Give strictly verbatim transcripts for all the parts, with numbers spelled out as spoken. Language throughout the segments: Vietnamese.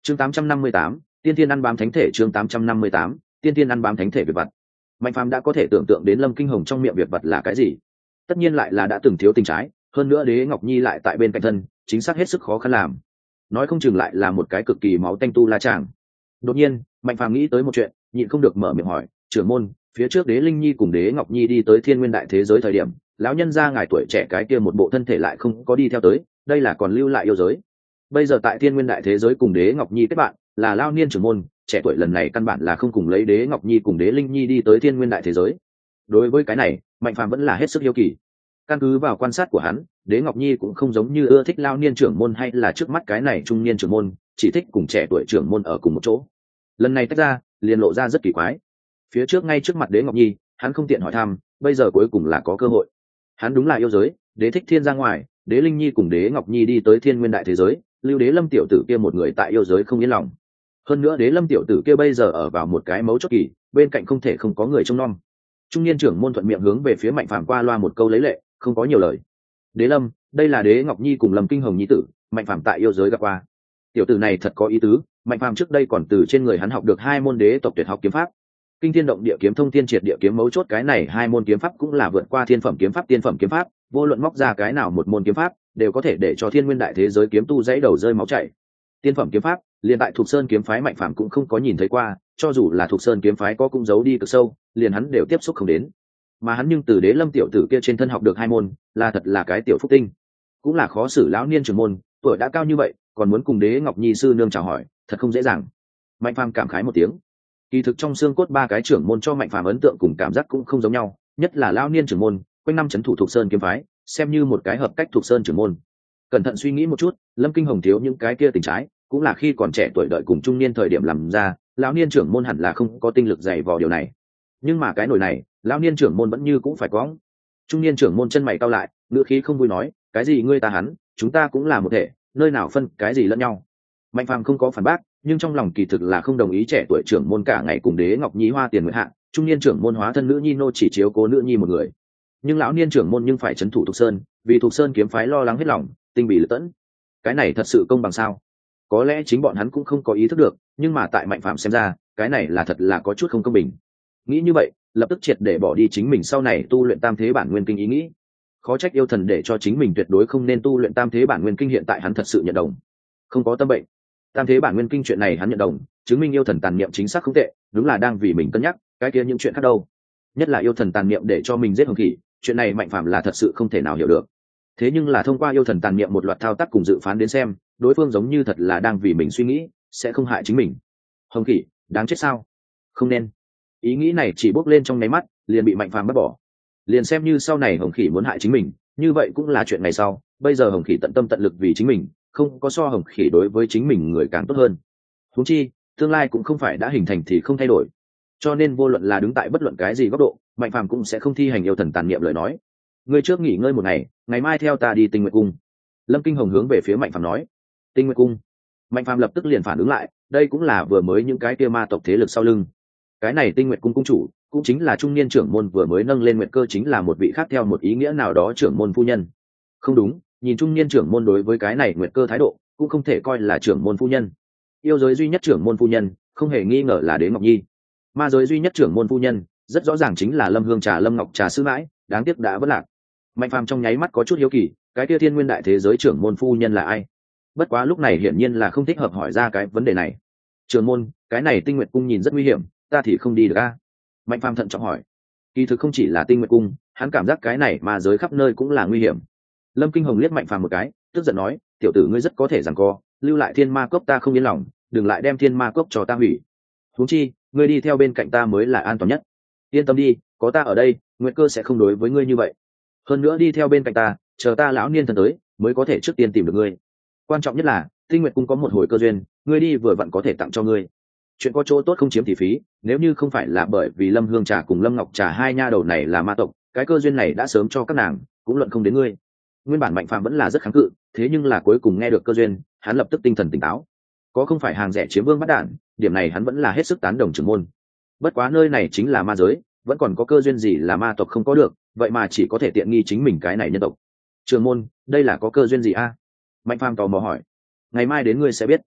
chương tám trăm năm mươi tám, tiên tiên ăn bám thánh thể. Chương tám trăm năm mươi tám, tiên tiên ăn bám thánh thể. Việc vặt. Mạnh phàm đã có thể tưởng tượng đến Lâm Kinh Hồng trong miệng việc vặt là cái gì. Tất nhiên lại là đã từng thiếu tình trái, hơn nữa Đế Ngọc Nhi lại tại bên cạnh thân, chính xác hết sức khó khăn làm. Nói không chừng lại là một cái cực kỳ máu tanh tu la chàng. Đột nhiên, Mạnh phàm nghĩ tới một chuyện, nhịn không được mở miệng hỏi, trưởng môn, phía trước Đế Linh Nhi cùng Đế Ngọc Nhi đi tới Thiên Nguyên Đại Thế Giới thời điểm, lão nhân gia ngài tuổi trẻ cái kia một bộ thân thể lại không có đi theo tới, đây là còn lưu lại yêu giới. Bây giờ tại Thiên Nguyên Đại Thế Giới cùng Đế Ngọc Nhi kết bạn, là lao niên trưởng môn, trẻ tuổi lần này căn bản là không cùng lấy Đế Ngọc Nhi cùng Đế Linh Nhi đi tới Thiên Nguyên Đại Thế Giới. Đối với cái này, Mạnh phàm vẫn là hết sức hiếu kỳ. Căn cứ vào quan sát của hắn, Đế Ngọc Nhi cũng không giống như ưa thích lao niên trưởng môn hay là trước mắt cái này trung niên trưởng môn, chỉ thích cùng trẻ tuổi trưởng môn ở cùng một chỗ. Lần này tách ra, liền lộ ra rất kỳ quái. Phía trước ngay trước mặt Đế Ngọc Nhi, hắn không tiện hỏi thăm, bây giờ cuối cùng là có cơ hội. Hắn đúng là yêu giới, Đế thích thiên ra ngoài, Đế Linh Nhi cùng Đế Ngọc Nhi đi tới Thiên Nguyên Đại Thế Giới, lưu Đế Lâm tiểu tử kia một người tại yêu giới không yên lòng. Hơn nữa Đế Lâm tiểu tử kia bây giờ ở vào một cái mấu chốt kỳ, bên cạnh không thể không có người trông nom. Trung niên trưởng môn thuận miệng hướng về phía Mạnh phàm qua loa một câu lấy lệ, không có nhiều lời. Đế Lâm, đây là Đế Ngọc Nhi cùng Lâm Kinh Hồng nhi tử, Mạnh phàm tại yêu giới gặp qua. Tiểu tử này thật có ý tứ, Mạnh phàm trước đây còn từ trên người hắn học được hai môn đế tộc tuyệt học kiếm pháp. Kinh thiên động địa kiếm thông thiên triệt địa kiếm, mấu chốt cái này hai môn kiếm pháp cũng là vượt qua thiên phẩm kiếm pháp tiên phẩm kiếm pháp, vô luận móc ra cái nào một môn kiếm pháp đều có thể để cho Thiên Nguyên Đại Thế Giới kiếm tu dãy đầu rơi máu chảy. Tiên phẩm kiếm pháp, liền tại Thục Sơn kiếm phái Mạnh phàm cũng không có nhìn thấy qua, cho dù là Thục Sơn kiếm phái có cũng giấu đi cực sâu, liền hắn đều tiếp xúc không đến. Mà hắn nhưng từ Đế Lâm tiểu tử kia trên thân học được hai môn, là thật là cái tiểu phúc tinh. Cũng là khó xử lão niên trưởng môn, tuổi đã cao như vậy, còn muốn cùng Đế Ngọc Nhi sư nương chào hỏi, thật không dễ dàng. Mạnh phàm cảm khái một tiếng. Kỳ thực trong xương cốt ba cái trưởng môn cho Mạnh phàm ấn tượng cùng cảm giác cũng không giống nhau, nhất là lão niên trưởng môn, quanh năm trấn thủ Thục Sơn kiếm phái, xem như một cái hợp cách Thục Sơn trưởng môn. Cẩn thận suy nghĩ một chút, Lâm Kinh Hồng thiếu những cái kia tình trái, cũng là khi còn trẻ tuổi đợi cùng trung niên thời điểm làm ra, lão niên trưởng môn hẳn là không có tinh lực dày vò điều này. Nhưng mà cái nổi này, lão niên trưởng môn vẫn như cũng phải có. Trung niên trưởng môn chân mày cau lại, ngữ khí không vui nói, cái gì ngươi ta hắn, chúng ta cũng là một thể, nơi nào phân cái gì lẫn nhau. Mạnh phàm không có phản bác, nhưng trong lòng kỳ thực là không đồng ý trẻ tuổi trưởng môn cả ngày cùng Đế Ngọc Nhi hoa tiền nguyện hạ, trung niên trưởng môn hóa thân nữ nhi nô chỉ chiếu cố nữ nhi một người. Nhưng lão niên trưởng môn nhưng phải trấn thủ Thục Sơn, vì Thục Sơn kiếm phái lo lắng hết lòng, tinh bị lật tẫn. Cái này thật sự công bằng sao? Có lẽ chính bọn hắn cũng không có ý thức được, nhưng mà tại Mạnh phàm xem ra, cái này là thật là có chút không công bình. Nghĩ như vậy, lập tức triệt để bỏ đi chính mình sau này tu luyện Tam Thế Bản Nguyên Kinh ý nghĩ. Khó trách yêu thần để cho chính mình tuyệt đối không nên tu luyện Tam Thế Bản Nguyên Kinh, hiện tại hắn thật sự nhận đồng. Không có tâm bệnh. Tam Thế Bản Nguyên Kinh chuyện này hắn nhận đồng, chứng minh yêu thần tàn niệm chính xác không tệ, đúng là đang vì mình cân nhắc, cái kia những chuyện khác đâu. Nhất là yêu thần tàn niệm để cho mình giết hồng khỉ, chuyện này Mạnh phàm là thật sự không thể nào hiểu được. Thế nhưng là thông qua yêu thần tàn niệm một loạt thao tác cùng dự phán đến xem, đối phương giống như thật là đang vì mình suy nghĩ, sẽ không hại chính mình. Hồng khỉ, đáng chết sao? Không nên. Ý nghĩ này chỉ bốc lên trong nháy mắt, liền bị Mạnh phàm bắt bỏ. Liền xem như sau này hồng khỉ muốn hại chính mình, như vậy cũng là chuyện ngày sau, bây giờ hồng khỉ tận tâm tận lực vì chính mình, không có so hồng khỉ đối với chính mình người càng tốt hơn. Huống chi tương lai cũng không phải đã hình thành thì không thay đổi, cho nên vô luận là đứng tại bất luận cái gì góc độ, Mạnh phàm cũng sẽ không thi hành yêu thần tàn niệm lời nói. Ngươi trước nghỉ ngơi một ngày, ngày mai theo ta đi Tinh Nguyệt Cung. Lâm Kinh Hồng hướng về phía Mạnh phàm nói. Tinh Nguyệt Cung. Mạnh phàm lập tức liền phản ứng lại, đây cũng là vừa mới những cái kia ma tộc thế lực sau lưng. Cái này Tinh Nguyệt Cung cung chủ cũng chính là trung niên trưởng môn vừa mới nâng lên nguyệt cơ, chính là một vị khác theo một ý nghĩa nào đó trưởng môn phu nhân. Không đúng, nhìn trung niên trưởng môn đối với cái này nguyệt cơ thái độ, cũng không thể coi là trưởng môn phu nhân. Yêu giới duy nhất trưởng môn phu nhân, không hề nghi ngờ là Đế Ngọc Nhi. Ma giới duy nhất trưởng môn phu nhân, rất rõ ràng chính là Lâm Hương Trà Lâm Ngọc Trà sư mãi, đáng tiếc đã vất lạc. Mạnh phàm trong nháy mắt có chút hiếu kỳ, cái kia Thiên Nguyên Đại Thế Giới trưởng môn phu nhân là ai? Bất quá lúc này hiển nhiên là không thích hợp hỏi ra cái vấn đề này. Trưởng môn, cái này Tinh Nguyệt Cung nhìn rất nguy hiểm, ta thì không đi được a. Mạnh phàm thận trọng hỏi. Kỳ thực không chỉ là Tinh Nguyệt Cung, hắn cảm giác cái này ma giới khắp nơi cũng là nguy hiểm. Lâm Kinh Hồng liếc Mạnh phàm một cái, tức giận nói, tiểu tử ngươi rất có thể giằng co, lưu lại Thiên Ma Cốc ta không yên lòng, đừng lại đem Thiên Ma Cốc cho ta hủy. Huống chi, ngươi đi theo bên cạnh ta mới là an toàn nhất. Yên tâm đi, có ta ở đây, nguyệt cơ sẽ không đối với ngươi như vậy. Hơn nữa đi theo bên cạnh ta, chờ ta lão niên thần tới, mới có thể trước tiên tìm được ngươi. Quan trọng nhất là Tinh Nguyệt Cung có một hồi cơ duyên, ngươi đi vừa vặn có thể tặng cho ngươi. Chuyện có chỗ tốt không chiếm thì phí, nếu như không phải là bởi vì Lâm Hương Trà cùng Lâm Ngọc Trà hai nha đầu này là ma tộc, cái cơ duyên này đã sớm cho các nàng, cũng luận không đến ngươi. Nguyên bản Mạnh phàm vẫn là rất kháng cự, thế nhưng là cuối cùng nghe được cơ duyên, hắn lập tức tinh thần tỉnh táo. Có không phải hàng rẻ chiếm vương bắt đạn, điểm này hắn vẫn là hết sức tán đồng trưởng môn. Bất quá nơi này chính là ma giới, vẫn còn có cơ duyên gì là ma tộc không có được, vậy mà chỉ có thể tiện nghi chính mình cái này nhân tộc. Trưởng môn, đây là có cơ duyên gì a? Mạnh phàm tò mò hỏi. Ngày mai đến ngươi sẽ biết.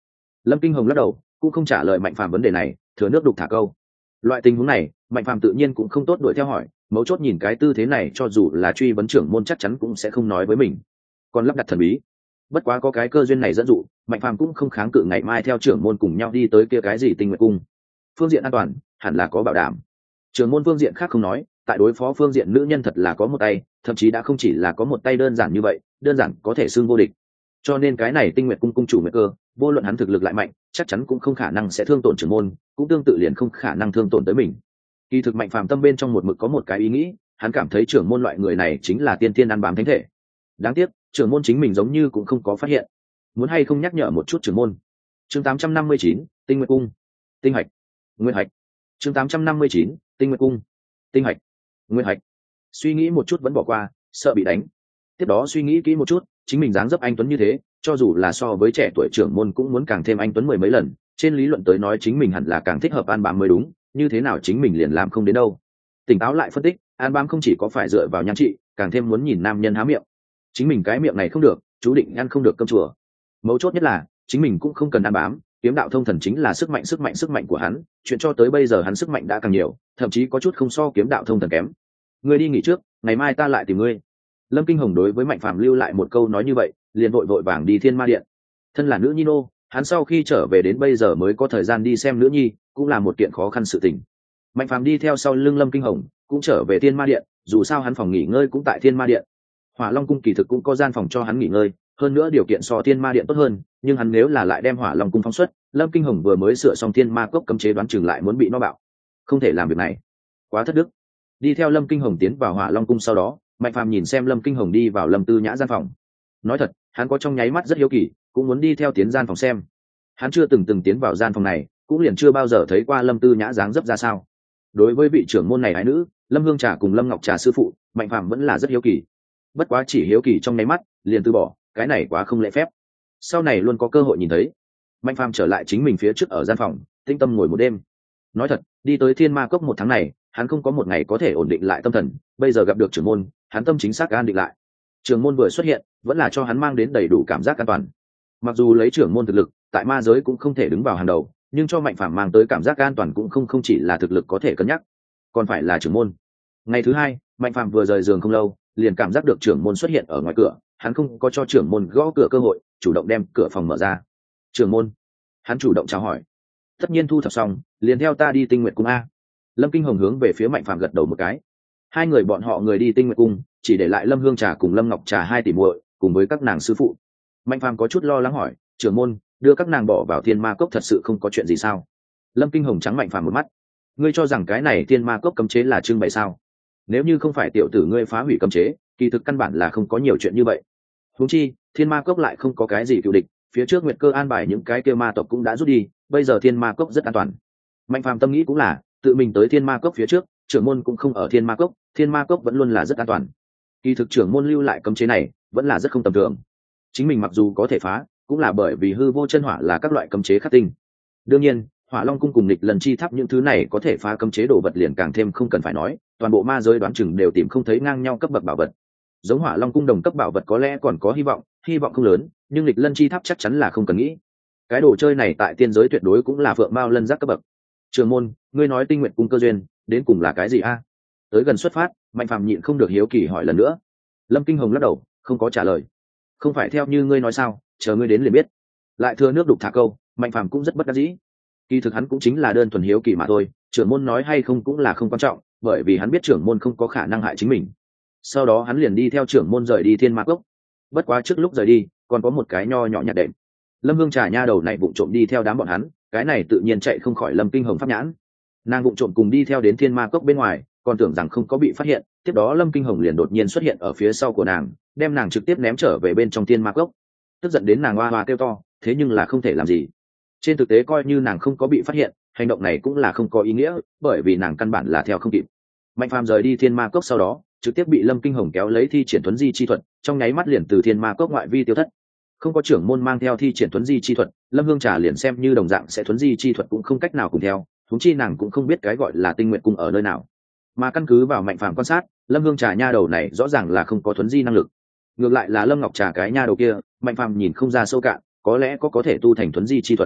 Lâm Kinh Hồng lắc đầu, cũng không trả lời Mạnh Phàm vấn đề này, thừa nước đục thả câu. Loại tình huống này, Mạnh Phàm tự nhiên cũng không tốt đuổi theo hỏi, mấu chốt nhìn cái tư thế này cho dù là truy vấn trưởng môn chắc chắn cũng sẽ không nói với mình. Còn lắp đặt thần bí, bất quá có cái cơ duyên này dẫn dụ, Mạnh Phàm cũng không kháng cự ngày mai theo trưởng môn cùng nhau đi tới kia cái gì Tinh Nguyệt cung. Phương diện an toàn hẳn là có bảo đảm. Trưởng môn phương diện khác không nói, tại đối phó phương diện nữ nhân thật là có một tay, thậm chí đã không chỉ là có một tay đơn giản như vậy, đơn giản có thể xưng vô địch. Cho nên cái này Tinh Nguyệt cung cung chủ Nguyệt Cơ, vô luận hắn thực lực lại mạnh, chắc chắn cũng không khả năng sẽ thương tổn trưởng môn, cũng tương tự liền không khả năng thương tổn tới mình. Kỳ thực Mạnh Phàm tâm bên trong một mực có một cái ý nghĩ, hắn cảm thấy trưởng môn loại người này chính là tiên tiên ăn bám thánh thể. Đáng tiếc, trưởng môn chính mình giống như cũng không có phát hiện. Muốn hay không nhắc nhở một chút trưởng môn. Chương tám trăm năm mươi chín, Tinh Nguyệt cung. Tinh hạch. Nguyên hạch. Chương tám trăm năm mươi chín, Tinh Nguyệt cung. Tinh hạch. Nguyên hạch. Suy nghĩ một chút vẫn bỏ qua, sợ bị đánh. Tiếp đó suy nghĩ kỹ một chút, chính mình dáng dấp anh tuấn như thế, cho dù là so với trẻ tuổi trưởng môn cũng muốn càng thêm anh tuấn mười mấy lần, trên lý luận tới nói chính mình hẳn là càng thích hợp an bám mới đúng, như thế nào chính mình liền làm không đến đâu. Tỉnh táo lại phân tích, an bám không chỉ có phải dựa vào nhan trị, càng thêm muốn nhìn nam nhân há miệng. Chính mình cái miệng này không được, chú định ăn không được cơm chùa. Mấu chốt nhất là chính mình cũng không cần an bám, kiếm đạo thông thần chính là sức mạnh sức mạnh sức mạnh của hắn, chuyện cho tới bây giờ hắn sức mạnh đã càng nhiều, thậm chí có chút không so kiếm đạo thông thần kém. Ngươi đi nghỉ trước, ngày mai ta lại tìm ngươi. Lâm Kinh Hồng đối với Mạnh Phàm lưu lại một câu nói như vậy, liền vội vội vàng đi Thiên Ma Điện. Thân là nữ nhi nô, hắn sau khi trở về đến bây giờ mới có thời gian đi xem nữ nhi, cũng là một kiện khó khăn sự tình. Mạnh Phàm đi theo sau lưng Lâm Kinh Hồng, cũng trở về Thiên Ma Điện, dù sao hắn phòng nghỉ ngơi cũng tại Thiên Ma Điện. Hỏa Long cung kỳ thực cũng có gian phòng cho hắn nghỉ ngơi, hơn nữa điều kiện so Thiên Ma Điện tốt hơn, nhưng hắn nếu là lại đem Hỏa Long cung phóng xuất, Lâm Kinh Hồng vừa mới sửa xong Thiên Ma cốc cấm chế đoán chừng lại muốn bị nó bạo. Không thể làm việc này, quá thất đức. Đi theo Lâm Kinh Hồng tiến vào Hỏa Long cung sau đó, Mạnh Phàm nhìn xem Lâm Kinh Hồng đi vào Lâm Tư Nhã gian phòng. Nói thật, hắn có trong nháy mắt rất hiếu kỳ, cũng muốn đi theo tiến gian phòng xem. Hắn chưa từng từng tiến vào gian phòng này, cũng liền chưa bao giờ thấy qua Lâm Tư Nhã dáng dấp ra sao. Đối với vị trưởng môn này ái nữ, Lâm Hương Trà cùng Lâm Ngọc Trà sư phụ, Mạnh Phàm vẫn là rất hiếu kỳ. Bất quá chỉ hiếu kỳ trong nháy mắt, liền từ bỏ, cái này quá không lễ phép. Sau này luôn có cơ hội nhìn thấy. Mạnh Phàm trở lại chính mình phía trước ở gian phòng, tĩnh tâm ngồi một đêm. Nói thật, đi tới Thiên Ma cốc một tháng này, hắn không có một ngày có thể ổn định lại tâm thần, bây giờ gặp được trưởng môn, hắn tâm chính xác an định lại. Trưởng môn vừa xuất hiện, vẫn là cho hắn mang đến đầy đủ cảm giác an toàn. Mặc dù lấy trưởng môn thực lực, tại ma giới cũng không thể đứng vào hàng đầu, nhưng cho Mạnh Phàm mang tới cảm giác an toàn cũng không không chỉ là thực lực có thể cân nhắc, còn phải là trưởng môn. Ngày thứ hai, Mạnh Phàm vừa rời giường không lâu, liền cảm giác được trưởng môn xuất hiện ở ngoài cửa, hắn không có cho trưởng môn gõ cửa cơ hội, chủ động đem cửa phòng mở ra. Trưởng môn, hắn chủ động chào hỏi. Tất nhiên thu thập xong, liền theo ta đi Tinh Nguyệt cung a. Lâm Kinh Hồng hướng về phía Mạnh Phàm gật đầu một cái. Hai người bọn họ người đi Tinh Nguyệt cung, chỉ để lại Lâm Hương Trà cùng Lâm Ngọc Trà hai tỷ muội, cùng với các nàng sư phụ. Mạnh Phàm có chút lo lắng hỏi, trưởng môn, đưa các nàng bỏ vào Thiên Ma cốc thật sự không có chuyện gì sao? Lâm Kinh Hồng trắng Mạnh Phàm một mắt. Ngươi cho rằng cái này Thiên Ma cốc cấm chế là trưng bày sao? Nếu như không phải tiểu tử ngươi phá hủy cấm chế, kỳ thực căn bản là không có nhiều chuyện như vậy. Huống chi, Thiên Ma cốc lại không có cái gì cựu địch, phía trước Nguyệt Cơ an bài những cái kia ma tộc cũng đã rút đi, bây giờ Thiên Ma cốc rất an toàn. Mạnh Phàm tâm nghĩ cũng là, tự mình tới Thiên Ma cốc phía trước, trưởng môn cũng không ở Thiên Ma cốc, Thiên Ma cốc vẫn luôn là rất an toàn. Kỳ thực trưởng môn lưu lại cấm chế này, vẫn là rất không tầm thường. Chính mình mặc dù có thể phá, cũng là bởi vì hư vô chân hỏa là các loại cấm chế khắc tinh. Đương nhiên, Hỏa Long cung cùng Nghịch Lần chi tháp những thứ này có thể phá cấm chế đồ vật liền càng thêm không cần phải nói, toàn bộ ma giới đoán chừng đều tìm không thấy ngang nhau cấp bậc bảo vật. Giống Hỏa Long cung đồng cấp bảo vật có lẽ còn có hy vọng, hy vọng không lớn, nhưng Nghịch Lân chi tháp chắc chắn là không cần nghĩ. Cái đồ chơi này tại tiên giới tuyệt đối cũng là phượng mao lân giác cấp bậc. Trường môn, ngươi nói Tinh Nguyệt cung cơ duyên, đến cùng là cái gì a? Tới gần xuất phát, Mạnh Phàm nhịn không được hiếu kỳ hỏi lần nữa. Lâm Kinh Hồng lắc đầu, không có trả lời. Không phải theo như ngươi nói sao, chờ ngươi đến liền biết. Lại thừa nước đục thả câu, Mạnh Phàm cũng rất bất đắc dĩ. Kỳ thực hắn cũng chính là đơn thuần hiếu kỳ mà thôi, trưởng môn nói hay không cũng là không quan trọng, bởi vì hắn biết trưởng môn không có khả năng hại chính mình. Sau đó hắn liền đi theo trưởng môn rời đi Thiên Ma cốc. Bất quá trước lúc rời đi, còn có một cái nho nhỏ nhặt đệm. Lâm Hương Trà nha đầu này vụng trộm đi theo đám bọn hắn, cái này tự nhiên chạy không khỏi Lâm Kinh Hồng pháp nhãn. Nàng vụng trộm cùng đi theo đến Thiên Ma cốc bên ngoài, còn tưởng rằng không có bị phát hiện, tiếp đó Lâm Kinh Hồng liền đột nhiên xuất hiện ở phía sau của nàng, đem nàng trực tiếp ném trở về bên trong Thiên Ma cốc. Tức giận đến nàng oa oa kêu to, thế nhưng là không thể làm gì. Trên thực tế coi như nàng không có bị phát hiện, hành động này cũng là không có ý nghĩa, bởi vì nàng căn bản là theo không kịp. Mạnh Phàm rời đi Thiên Ma cốc sau đó, trực tiếp bị Lâm Kinh Hồng kéo lấy thi triển tuấn di chi thuật, trong nháy mắt liền từ Thiên Ma cốc ngoại vi tiêu thất. Không có trưởng môn mang theo thi triển tuấn di chi thuật, Lâm Hương Trà liền xem như đồng dạng sẽ tuấn di chi thuật cũng không cách nào cùng theo, huống chi nàng cũng không biết cái gọi là Tinh Nguyệt cung ở nơi nào. Mà căn cứ vào Mạnh Phàm quan sát, Lâm Hương Trà nha đầu này rõ ràng là không có tuấn di năng lực. Ngược lại là Lâm Ngọc Trà cái nha đầu kia, Mạnh Phàm nhìn không ra sâu cạn, có lẽ có có thể tu thành tuấn di chi thuật.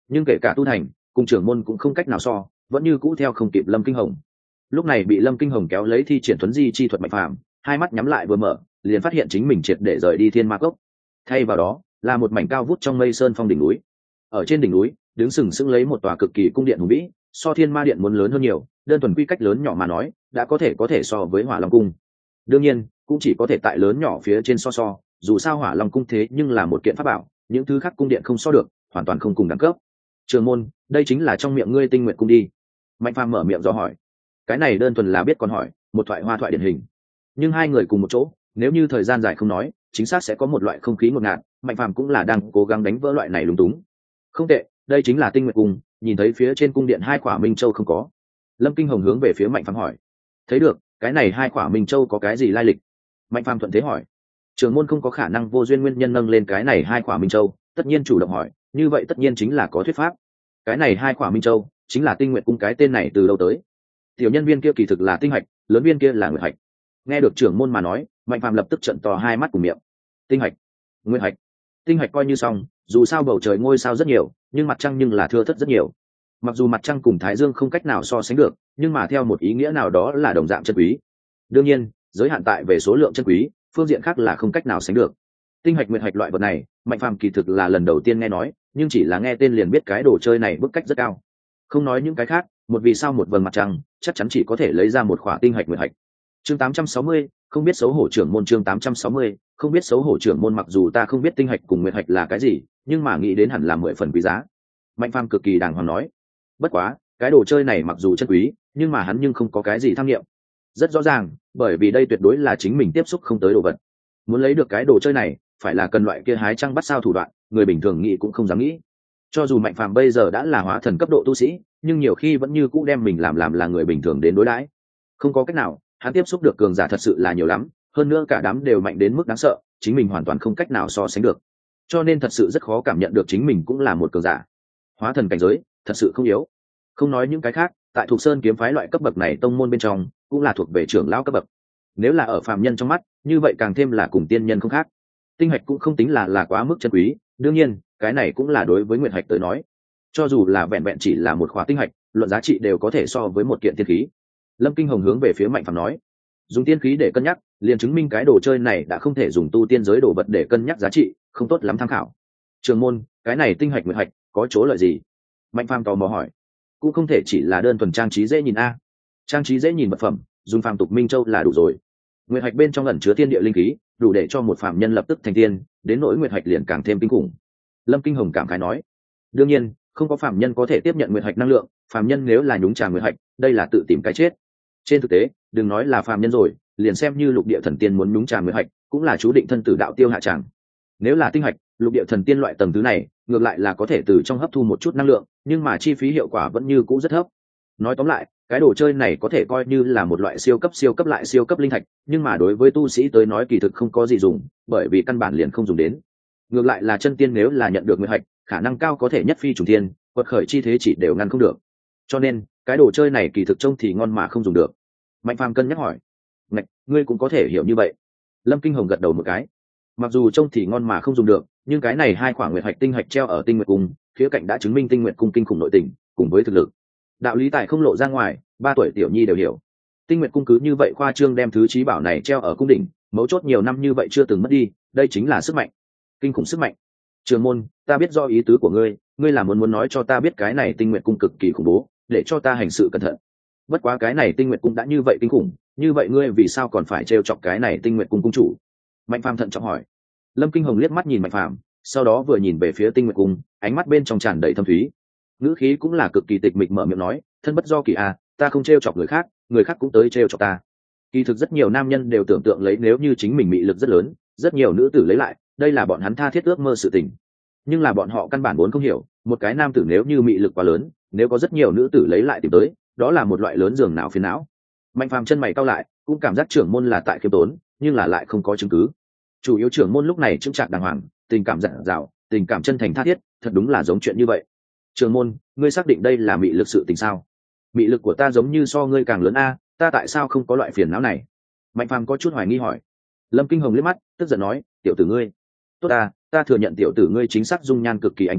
nhưng kể cả tu thành cùng trưởng môn cũng không cách nào so, vẫn như cũ theo không kịp Lâm Kinh Hồng. Lúc này bị Lâm Kinh Hồng kéo lấy thi triển thuấn di chi thuật Mạnh Phàm, hai mắt nhắm lại vừa mở, liền phát hiện chính mình triệt để rời đi Thiên Ma Cốc. Thay vào đó là một mảnh cao vút trong mây sơn phong đỉnh núi. Ở trên đỉnh núi đứng sừng sững lấy một tòa cực kỳ cung điện hùng vĩ, so Thiên Ma Điện muốn lớn hơn nhiều, đơn thuần quy cách lớn nhỏ mà nói đã có thể có thể so với Hỏa Long Cung. Đương nhiên cũng chỉ có thể tại lớn nhỏ phía trên so so, dù sao Hỏa Long Cung thế nhưng là một kiện pháp bảo, những thứ khác cung điện không so được, hoàn toàn không cùng đẳng cấp. Trường môn, đây chính là trong miệng ngươi Tinh Nguyệt Cung đi? Mạnh Phàm mở miệng dò hỏi. Cái này đơn thuần là biết còn hỏi, một thoại hoa thoại điển hình. Nhưng hai người cùng một chỗ, nếu như thời gian dài không nói, chính xác sẽ có một loại không khí ngột ngạt. Mạnh Phàm cũng là đang cố gắng đánh vỡ loại này lúng túng. Không tệ, đây chính là Tinh Nguyệt Cung. Nhìn thấy phía trên cung điện hai quả Minh Châu không có? Lâm Kinh Hồng hướng về phía Mạnh Phàm hỏi. Thấy được, cái này hai quả Minh Châu có cái gì lai lịch? Mạnh Phàm thuận thế hỏi. Trường môn không có khả năng vô duyên nguyên nhân nâng lên cái này hai quả Minh Châu, tất nhiên chủ động hỏi, như vậy tất nhiên chính là có thuyết pháp. Cái này hai quả Minh Châu chính là Tinh Nguyệt Cung, cái tên này từ đâu tới? Tiểu nhân viên kia kỳ thực là tinh hạch, lớn viên kia là nguyệt hạch. Nghe được trưởng môn mà nói, Mạnh Phàm lập tức trợn to hai mắt cùng miệng. Tinh hạch, nguyệt hạch. Tinh hạch coi như xong, dù sao bầu trời ngôi sao rất nhiều, nhưng mặt trăng nhưng là thưa thớt rất nhiều. Mặc dù mặt trăng cùng thái dương không cách nào so sánh được, nhưng mà theo một ý nghĩa nào đó là đồng dạng chân quý. Đương nhiên giới hạn tại về số lượng chân quý, phương diện khác là không cách nào sánh được. Tinh hạch nguyệt hạch loại vật này, Mạnh Phàm kỳ thực là lần đầu tiên nghe nói, nhưng chỉ là nghe tên liền biết cái đồ chơi này bức cách rất cao. Không nói những cái khác, một vì sao một vầng mặt trăng chắc chắn chỉ có thể lấy ra một khỏa tinh hạch nguyệt hạch. Chương tám trăm sáu mươi, không biết xấu hổ trưởng môn. Chương tám trăm sáu mươi, không biết xấu hổ trưởng môn. Mặc dù ta không biết tinh hạch cùng nguyệt hạch là cái gì, nhưng mà nghĩ đến hẳn là mười phần quý giá. Mạnh Phàm cực kỳ đàng hoàng nói. Bất quá cái đồ chơi này mặc dù chân quý, nhưng mà hắn nhưng không có cái gì tham nghiệm. Rất rõ ràng, bởi vì đây tuyệt đối là chính mình tiếp xúc không tới đồ vật. Muốn lấy được cái đồ chơi này, phải là cần loại kia hái trăng bắt sao thủ đoạn, người bình thường nghĩ cũng không dám nghĩ. Cho dù Mạnh Phàm bây giờ đã là hóa thần cấp độ tu sĩ, nhưng nhiều khi vẫn như cũ đem mình làm làm là người bình thường đến đối đãi. Không có cách nào, hắn tiếp xúc được cường giả thật sự là nhiều lắm, hơn nữa cả đám đều mạnh đến mức đáng sợ, chính mình hoàn toàn không cách nào so sánh được. Cho nên thật sự rất khó cảm nhận được chính mình cũng là một cường giả. Hóa thần cảnh giới, thật sự không yếu. Không nói những cái khác, tại Thục Sơn kiếm phái loại cấp bậc này tông môn bên trong, cũng là thuộc về trưởng lão cấp bậc. Nếu là ở phàm nhân trong mắt, như vậy càng thêm là cùng tiên nhân không khác. Tinh hạch cũng không tính là là quá mức chân quý, đương nhiên, cái này cũng là đối với nguyệt hạch tới nói. Cho dù là vẹn vẹn chỉ là một khóa tinh hạch, luận giá trị đều có thể so với một kiện tiên khí. Lâm Kinh Hồng hướng về phía Mạnh Phàm nói, dùng tiên khí để cân nhắc, liền chứng minh cái đồ chơi này đã không thể dùng tu tiên giới đồ vật để cân nhắc giá trị, không tốt lắm tham khảo. Trường môn, cái này tinh hạch nguyệt hạch có chỗ lợi gì? Mạnh Phàm tò mò hỏi. Cũng không thể chỉ là đơn thuần trang trí dễ nhìn a. Trang trí dễ nhìn vật phẩm, dùng phàm tục minh châu là đủ rồi. Nguyệt hạch bên trong ẩn chứa thiên địa linh khí, đủ để cho một phàm nhân lập tức thành tiên, đến nỗi nguyệt hạch liền càng thêm kinh khủng. Lâm Kinh Hồng cảm khái nói. Đương nhiên, không có phàm nhân có thể tiếp nhận nguyệt hạch năng lượng, phàm nhân nếu là nhúng trà nguyệt hạch, đây là tự tìm cái chết. Trên thực tế, đừng nói là phàm nhân rồi, liền xem như lục địa thần tiên muốn nhúng trà nguyệt hạch, cũng là chú định thân tử đạo tiêu hạ tràng. Nếu là tinh hạch, lục địa thần tiên loại tầng thứ này, ngược lại là có thể từ trong hấp thu một chút năng lượng, nhưng mà chi phí hiệu quả vẫn như cũ rất thấp. Nói tóm lại, cái đồ chơi này có thể coi như là một loại siêu cấp siêu cấp lại siêu cấp linh thạch, nhưng mà đối với tu sĩ tới nói kỳ thực không có gì dùng, bởi vì căn bản liền không dùng đến. Ngược lại là chân tiên nếu là nhận được nguyệt hạch, khả năng cao có thể nhất phi trùng thiên, quật khởi chi thế chỉ đều ngăn không được. Cho nên, cái đồ chơi này kỳ thực trông thì ngon mà không dùng được. Mạnh Phàm cân nhắc hỏi, ngạch, ngươi cũng có thể hiểu như vậy? Lâm Kinh Hồng gật đầu một cái. Mặc dù trông thì ngon mà không dùng được, nhưng cái này hai khoảng nguyệt hạch tinh hạch treo ở Tinh Nguyệt Cung, khía cạnh đã chứng minh Tinh Nguyệt Cung kinh khủng nội tình, cùng với thực lực. Đạo lý tại không lộ ra ngoài, ba tuổi tiểu nhi đều hiểu. Tinh Nguyệt Cung cứ như vậy khoa trương đem thứ chí bảo này treo ở cung đỉnh, mấu chốt nhiều năm như vậy chưa từng mất đi, đây chính là sức mạnh, kinh khủng sức mạnh. Trường môn, ta biết do ý tứ của ngươi, ngươi là muốn muốn nói cho ta biết cái này Tinh Nguyệt Cung cực kỳ khủng bố, để cho ta hành sự cẩn thận. Bất quá cái này Tinh Nguyệt Cung đã như vậy kinh khủng, như vậy ngươi vì sao còn phải trêu chọc cái này Tinh Nguyệt Cung cung chủ? Mạnh Phàm thận trọng hỏi. Lâm Kinh Hồng liếc mắt nhìn Mạnh Phàm, sau đó vừa nhìn về phía Tinh Nguyệt Cung, ánh mắt bên trong tràn đầy thâm thúy. Ngữ khí cũng là cực kỳ tịch mịch, mở miệng nói, thân bất do kỳ à, ta không trêu chọc người khác, người khác cũng tới trêu chọc ta. Kỳ thực rất nhiều nam nhân đều tưởng tượng lấy nếu như chính mình mị lực rất lớn, rất nhiều nữ tử lấy lại, đây là bọn hắn tha thiết ước mơ sự tình. Nhưng là bọn họ căn bản vốn không hiểu, một cái nam tử nếu như mị lực quá lớn, nếu có rất nhiều nữ tử lấy lại tìm tới, đó là một loại lớn giường não phiền não. Mạnh Phàm chân mày cau lại, cũng cảm giác trưởng môn là tại khiêm tốn, nhưng là lại không có chứng cứ. Chủ yếu trưởng môn lúc này chững chạc đàng hoàng, tình cảm dặn dào, tình cảm chân thành tha thiết, thật đúng là giống chuyện như vậy. Trưởng môn, ngươi xác định đây là mị lực sự tình sao? Mị lực của ta giống như so ngươi càng lớn a, ta tại sao không có loại phiền não này? Mạnh Phàm có chút hoài nghi hỏi. Lâm Kinh Hồng liếc mắt, tức giận nói, tiểu tử ngươi, tốt ta, ta thừa nhận tiểu tử ngươi chính xác dung nhan cực kỳ anh tuấn,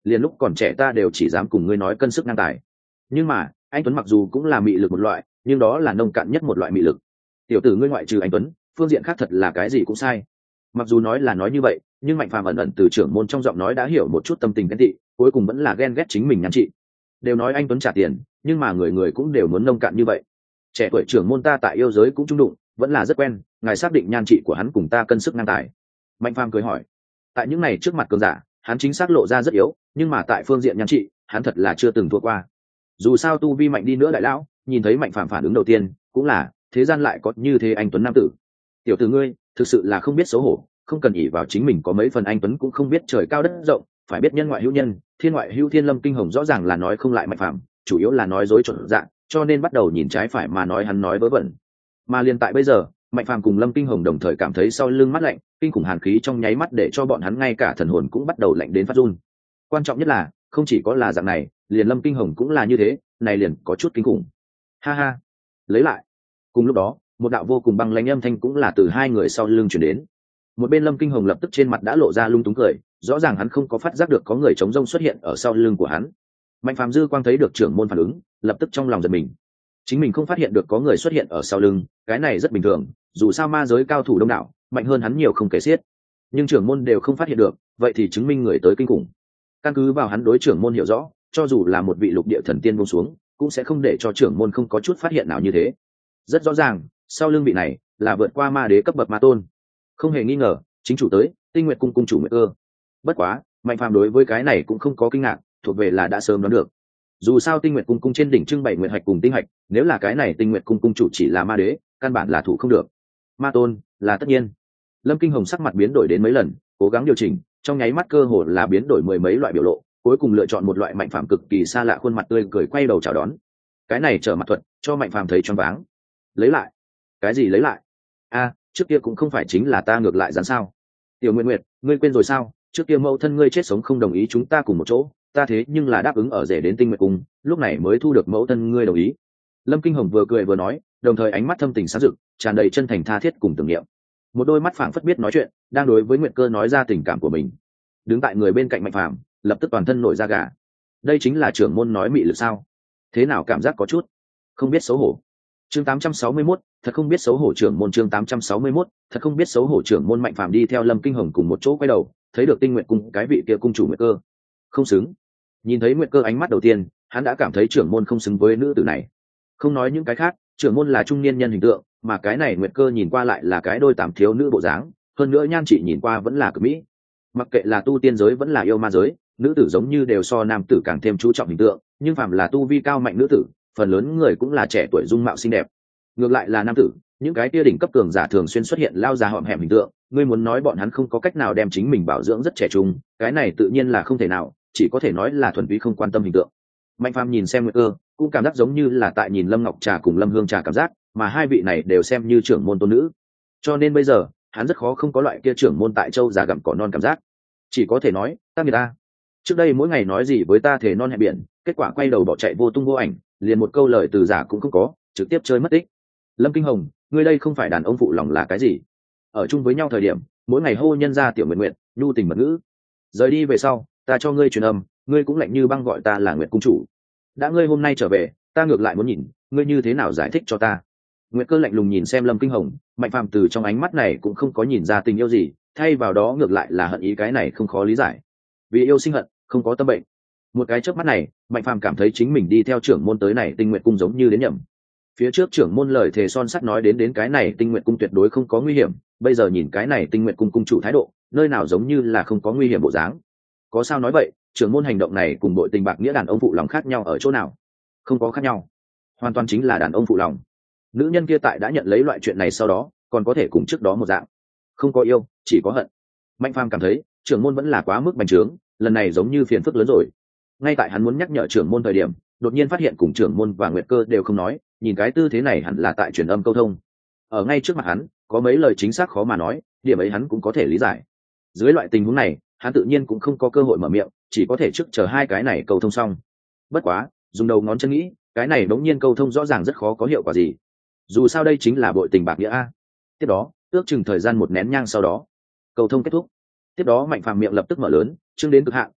liền lúc còn trẻ ta đều chỉ dám cùng ngươi nói cân sức ngang tài. Nhưng mà anh Tuấn mặc dù cũng là mị lực một loại, nhưng đó là nông cạn nhất một loại mị lực. Tiểu tử ngươi ngoại trừ anh Tuấn, phương diện khác thật là cái gì cũng sai. Mặc dù nói là nói như vậy, nhưng Mạnh Phàm ẩn ẩn từ trưởng môn trong giọng nói đã hiểu một chút tâm tình ghen tị, cuối cùng vẫn là ghen ghét chính mình nhan trị. Đều nói anh Tuấn trả tiền, nhưng mà người người cũng đều muốn nông cạn như vậy. Trẻ tuổi trưởng môn ta tại yêu giới cũng trung đụng, vẫn là rất quen, ngài xác định nhan trị của hắn cùng ta cân sức ngang tài. Mạnh Phàm cười hỏi. Tại những này trước mặt cường giả, hắn chính xác lộ ra rất yếu, nhưng mà tại phương diện nhan trị, hắn thật là chưa từng thua qua. Dù sao tu vi mạnh đi nữa đại lão, nhìn thấy Mạnh Phàm phản ứng đầu tiên, cũng là thế gian lại có như thế anh Tuấn nam tử. Tiểu tử ngươi, thực sự là không biết xấu hổ, không cần ỷ vào chính mình có mấy phần anh Tuấn cũng không biết trời cao đất rộng, phải biết nhân ngoại hữu nhân, thiên ngoại hữu thiên. Lâm Kinh Hồng rõ ràng là nói không lại Mạnh Phàm, chủ yếu là nói dối trộn dạng, cho nên bắt đầu nhìn trái phải mà nói hắn nói vớ vẩn. Mà liền tại bây giờ, Mạnh Phàm cùng Lâm Kinh Hồng đồng thời cảm thấy sau lưng mát lạnh, kinh khủng hàn khí trong nháy mắt để cho bọn hắn ngay cả thần hồn cũng bắt đầu lạnh đến phát run. Quan trọng nhất là, không chỉ có là dạng này, liền Lâm Kinh Hồng cũng là như thế, này liền có chút kinh khủng. Ha ha, lấy lại. Cùng lúc đó, một đạo vô cùng băng lãnh âm thanh cũng là từ hai người sau lưng truyền đến. Một bên Lâm Kinh Hồng lập tức trên mặt đã lộ ra lung túng cười, rõ ràng hắn không có phát giác được có người chống rông xuất hiện ở sau lưng của hắn. Mạnh Phàm dư quang thấy được trưởng môn phản ứng, lập tức trong lòng giật mình. Chính mình không phát hiện được có người xuất hiện ở sau lưng, cái này rất bình thường, dù sao ma giới cao thủ đông đảo, mạnh hơn hắn nhiều không kể xiết. Nhưng trưởng môn đều không phát hiện được, vậy thì chứng minh người tới kinh khủng. Căn cứ vào hắn đối trưởng môn hiểu rõ, cho dù là một vị lục địa thần tiên buông xuống, cũng sẽ không để cho trưởng môn không có chút phát hiện nào như thế. Rất rõ ràng, sau lưng vị này là vượt qua ma đế cấp bậc ma tôn. Không hề nghi ngờ, chính chủ tới, Tinh Nguyệt cung cung chủ Nguyệt Cơ. Bất quá, Mạnh Phàm đối với cái này cũng không có kinh ngạc, thuộc về là đã sớm đoán được. Dù sao Tinh Nguyệt cung cung trên đỉnh trưng bày nguyệt hạch cùng tinh hạch, nếu là cái này Tinh Nguyệt cung cung chủ chỉ là ma đế, căn bản là thủ không được. Ma tôn là tất nhiên. Lâm Kinh Hồng sắc mặt biến đổi đến mấy lần, cố gắng điều chỉnh, trong nháy mắt cơ hồ là biến đổi mười mấy loại biểu lộ, cuối cùng lựa chọn một loại Mạnh Phàm cực kỳ xa lạ khuôn mặt tươi cười quay đầu chào đón. Cái này trở mặt thuật, cho Mạnh Phàm thấy choáng váng. Lấy lại? Cái gì lấy lại? A, trước kia cũng không phải chính là ta ngược lại dán sao? Tiểu Nguyệt Nguyệt, ngươi quên rồi sao? Trước kia mẫu thân ngươi chết sống không đồng ý chúng ta cùng một chỗ, ta thế nhưng là đáp ứng ở rể đến Tinh Nguyệt cung, lúc này mới thu được mẫu thân ngươi đồng ý. Lâm Kinh Hồng vừa cười vừa nói, đồng thời ánh mắt thâm tình sáng rực, tràn đầy chân thành tha thiết cùng tưởng niệm. Một đôi mắt phảng phất biết nói chuyện, đang đối với Nguyệt Cơ nói ra tình cảm của mình. Đứng tại người bên cạnh Mạnh Phàm, lập tức toàn thân nổi da gà. Đây chính là trưởng môn nói mị lực sao? Thế nào cảm giác có chút không biết xấu hổ. Chương tám trăm sáu mươi mốt, thật không biết xấu hổ trưởng môn. Chương tám trăm sáu mươi mốt, thật không biết xấu hổ trưởng môn. Mạnh Phàm đi theo Lâm Kinh Hồng cùng một chỗ quay đầu, thấy được Tinh Nguyệt cung cái vị kia cung chủ Nguyệt Cơ. Không xứng. Nhìn thấy Nguyệt Cơ ánh mắt đầu tiên, hắn đã cảm thấy trưởng môn không xứng với nữ tử này. Không nói những cái khác, trưởng môn là trung niên nhân hình tượng, mà cái này Nguyệt Cơ nhìn qua lại là cái đôi tám thiếu nữ bộ dáng, hơn nữa nhan chị nhìn qua vẫn là cực mỹ. Mặc kệ là tu tiên giới vẫn là yêu ma giới, nữ tử giống như đều so nam tử càng thêm chú trọng hình tượng, nhưng phàm là tu vi cao mạnh nữ tử, phần lớn người cũng là trẻ tuổi dung mạo xinh đẹp. Ngược lại là nam tử, những cái kia đỉnh cấp cường giả thường xuyên xuất hiện lao già hõm hẻm hình tượng, ngươi muốn nói bọn hắn không có cách nào đem chính mình bảo dưỡng rất trẻ trung, cái này tự nhiên là không thể nào, chỉ có thể nói là thuần túy không quan tâm hình tượng. Mạnh Phàm nhìn xem Nguyệt Cơ, cũng cảm giác giống như là tại nhìn Lâm Ngọc Trà cùng Lâm Hương Trà cảm giác, mà hai vị này đều xem như trưởng môn tôn nữ. Cho nên bây giờ, hắn rất khó không có loại kia trưởng môn tại châu già gặm cỏ non cảm giác. Chỉ có thể nói, ta người ta. Trước đây mỗi ngày nói gì với ta thể non hẹn biển, kết quả quay đầu bỏ chạy vô tung vô ảnh, liền một câu lời từ giả cũng không có, trực tiếp chơi mất tích. Lâm Kinh Hồng, ngươi đây không phải đàn ông phụ lòng là cái gì? Ở chung với nhau thời điểm, mỗi ngày hô nhân ra tiểu Nguyệt Nguyệt, nhu tình mật ngữ. Rời đi về sau, ta cho ngươi truyền âm, ngươi cũng lạnh như băng gọi ta là Nguyệt cung chủ. Đã ngươi hôm nay trở về, ta ngược lại muốn nhìn, ngươi như thế nào giải thích cho ta. Nguyệt Cơ lạnh lùng nhìn xem Lâm Kinh Hồng, Mạnh Phàm từ trong ánh mắt này cũng không có nhìn ra tình yêu gì, thay vào đó ngược lại là hận ý, cái này không khó lý giải. Vì yêu sinh hận, không có tâm bệnh. Một cái chớp mắt này, Mạnh Phàm cảm thấy chính mình đi theo trưởng môn tới này Tinh Nguyệt cung giống như đến nhầm. Phía trước trưởng môn lời thề son sắt nói đến đến cái này Tinh Nguyệt cung tuyệt đối không có nguy hiểm, bây giờ nhìn cái này Tinh Nguyệt cung cung chủ thái độ, nơi nào giống như là không có nguy hiểm bộ dáng. Có sao nói vậy, trưởng môn hành động này cùng bội tình bạc nghĩa đàn ông phụ lòng khác nhau ở chỗ nào? Không có khác nhau, hoàn toàn chính là đàn ông phụ lòng. Nữ nhân kia tại đã nhận lấy loại chuyện này sau đó, còn có thể cùng trước đó một dạng, không có yêu, chỉ có hận. Mạnh Phàm cảm thấy trưởng môn vẫn là quá mức bành trướng, lần này giống như phiền phức lớn rồi. Ngay tại hắn muốn nhắc nhở trưởng môn thời điểm, đột nhiên phát hiện cùng trưởng môn và Nguyệt Cơ đều không nói, nhìn cái tư thế này hẳn là tại truyền âm câu thông. Ở ngay trước mặt hắn, có mấy lời chính xác khó mà nói, điểm ấy hắn cũng có thể lý giải. Dưới loại tình huống này, hắn tự nhiên cũng không có cơ hội mở miệng, chỉ có thể trước chờ hai cái này câu thông xong. Bất quá, dùng đầu ngón chân nghĩ, cái này đống nhiên câu thông rõ ràng rất khó có hiệu quả gì. Dù sao đây chính là bội tình bạc nghĩa a. Tiếp đó, ước chừng thời gian một nén nhang sau đó, câu thông kết thúc. Tiếp đó Mạnh Phàm miệng lập tức mở lớn, chương đến cực hạn,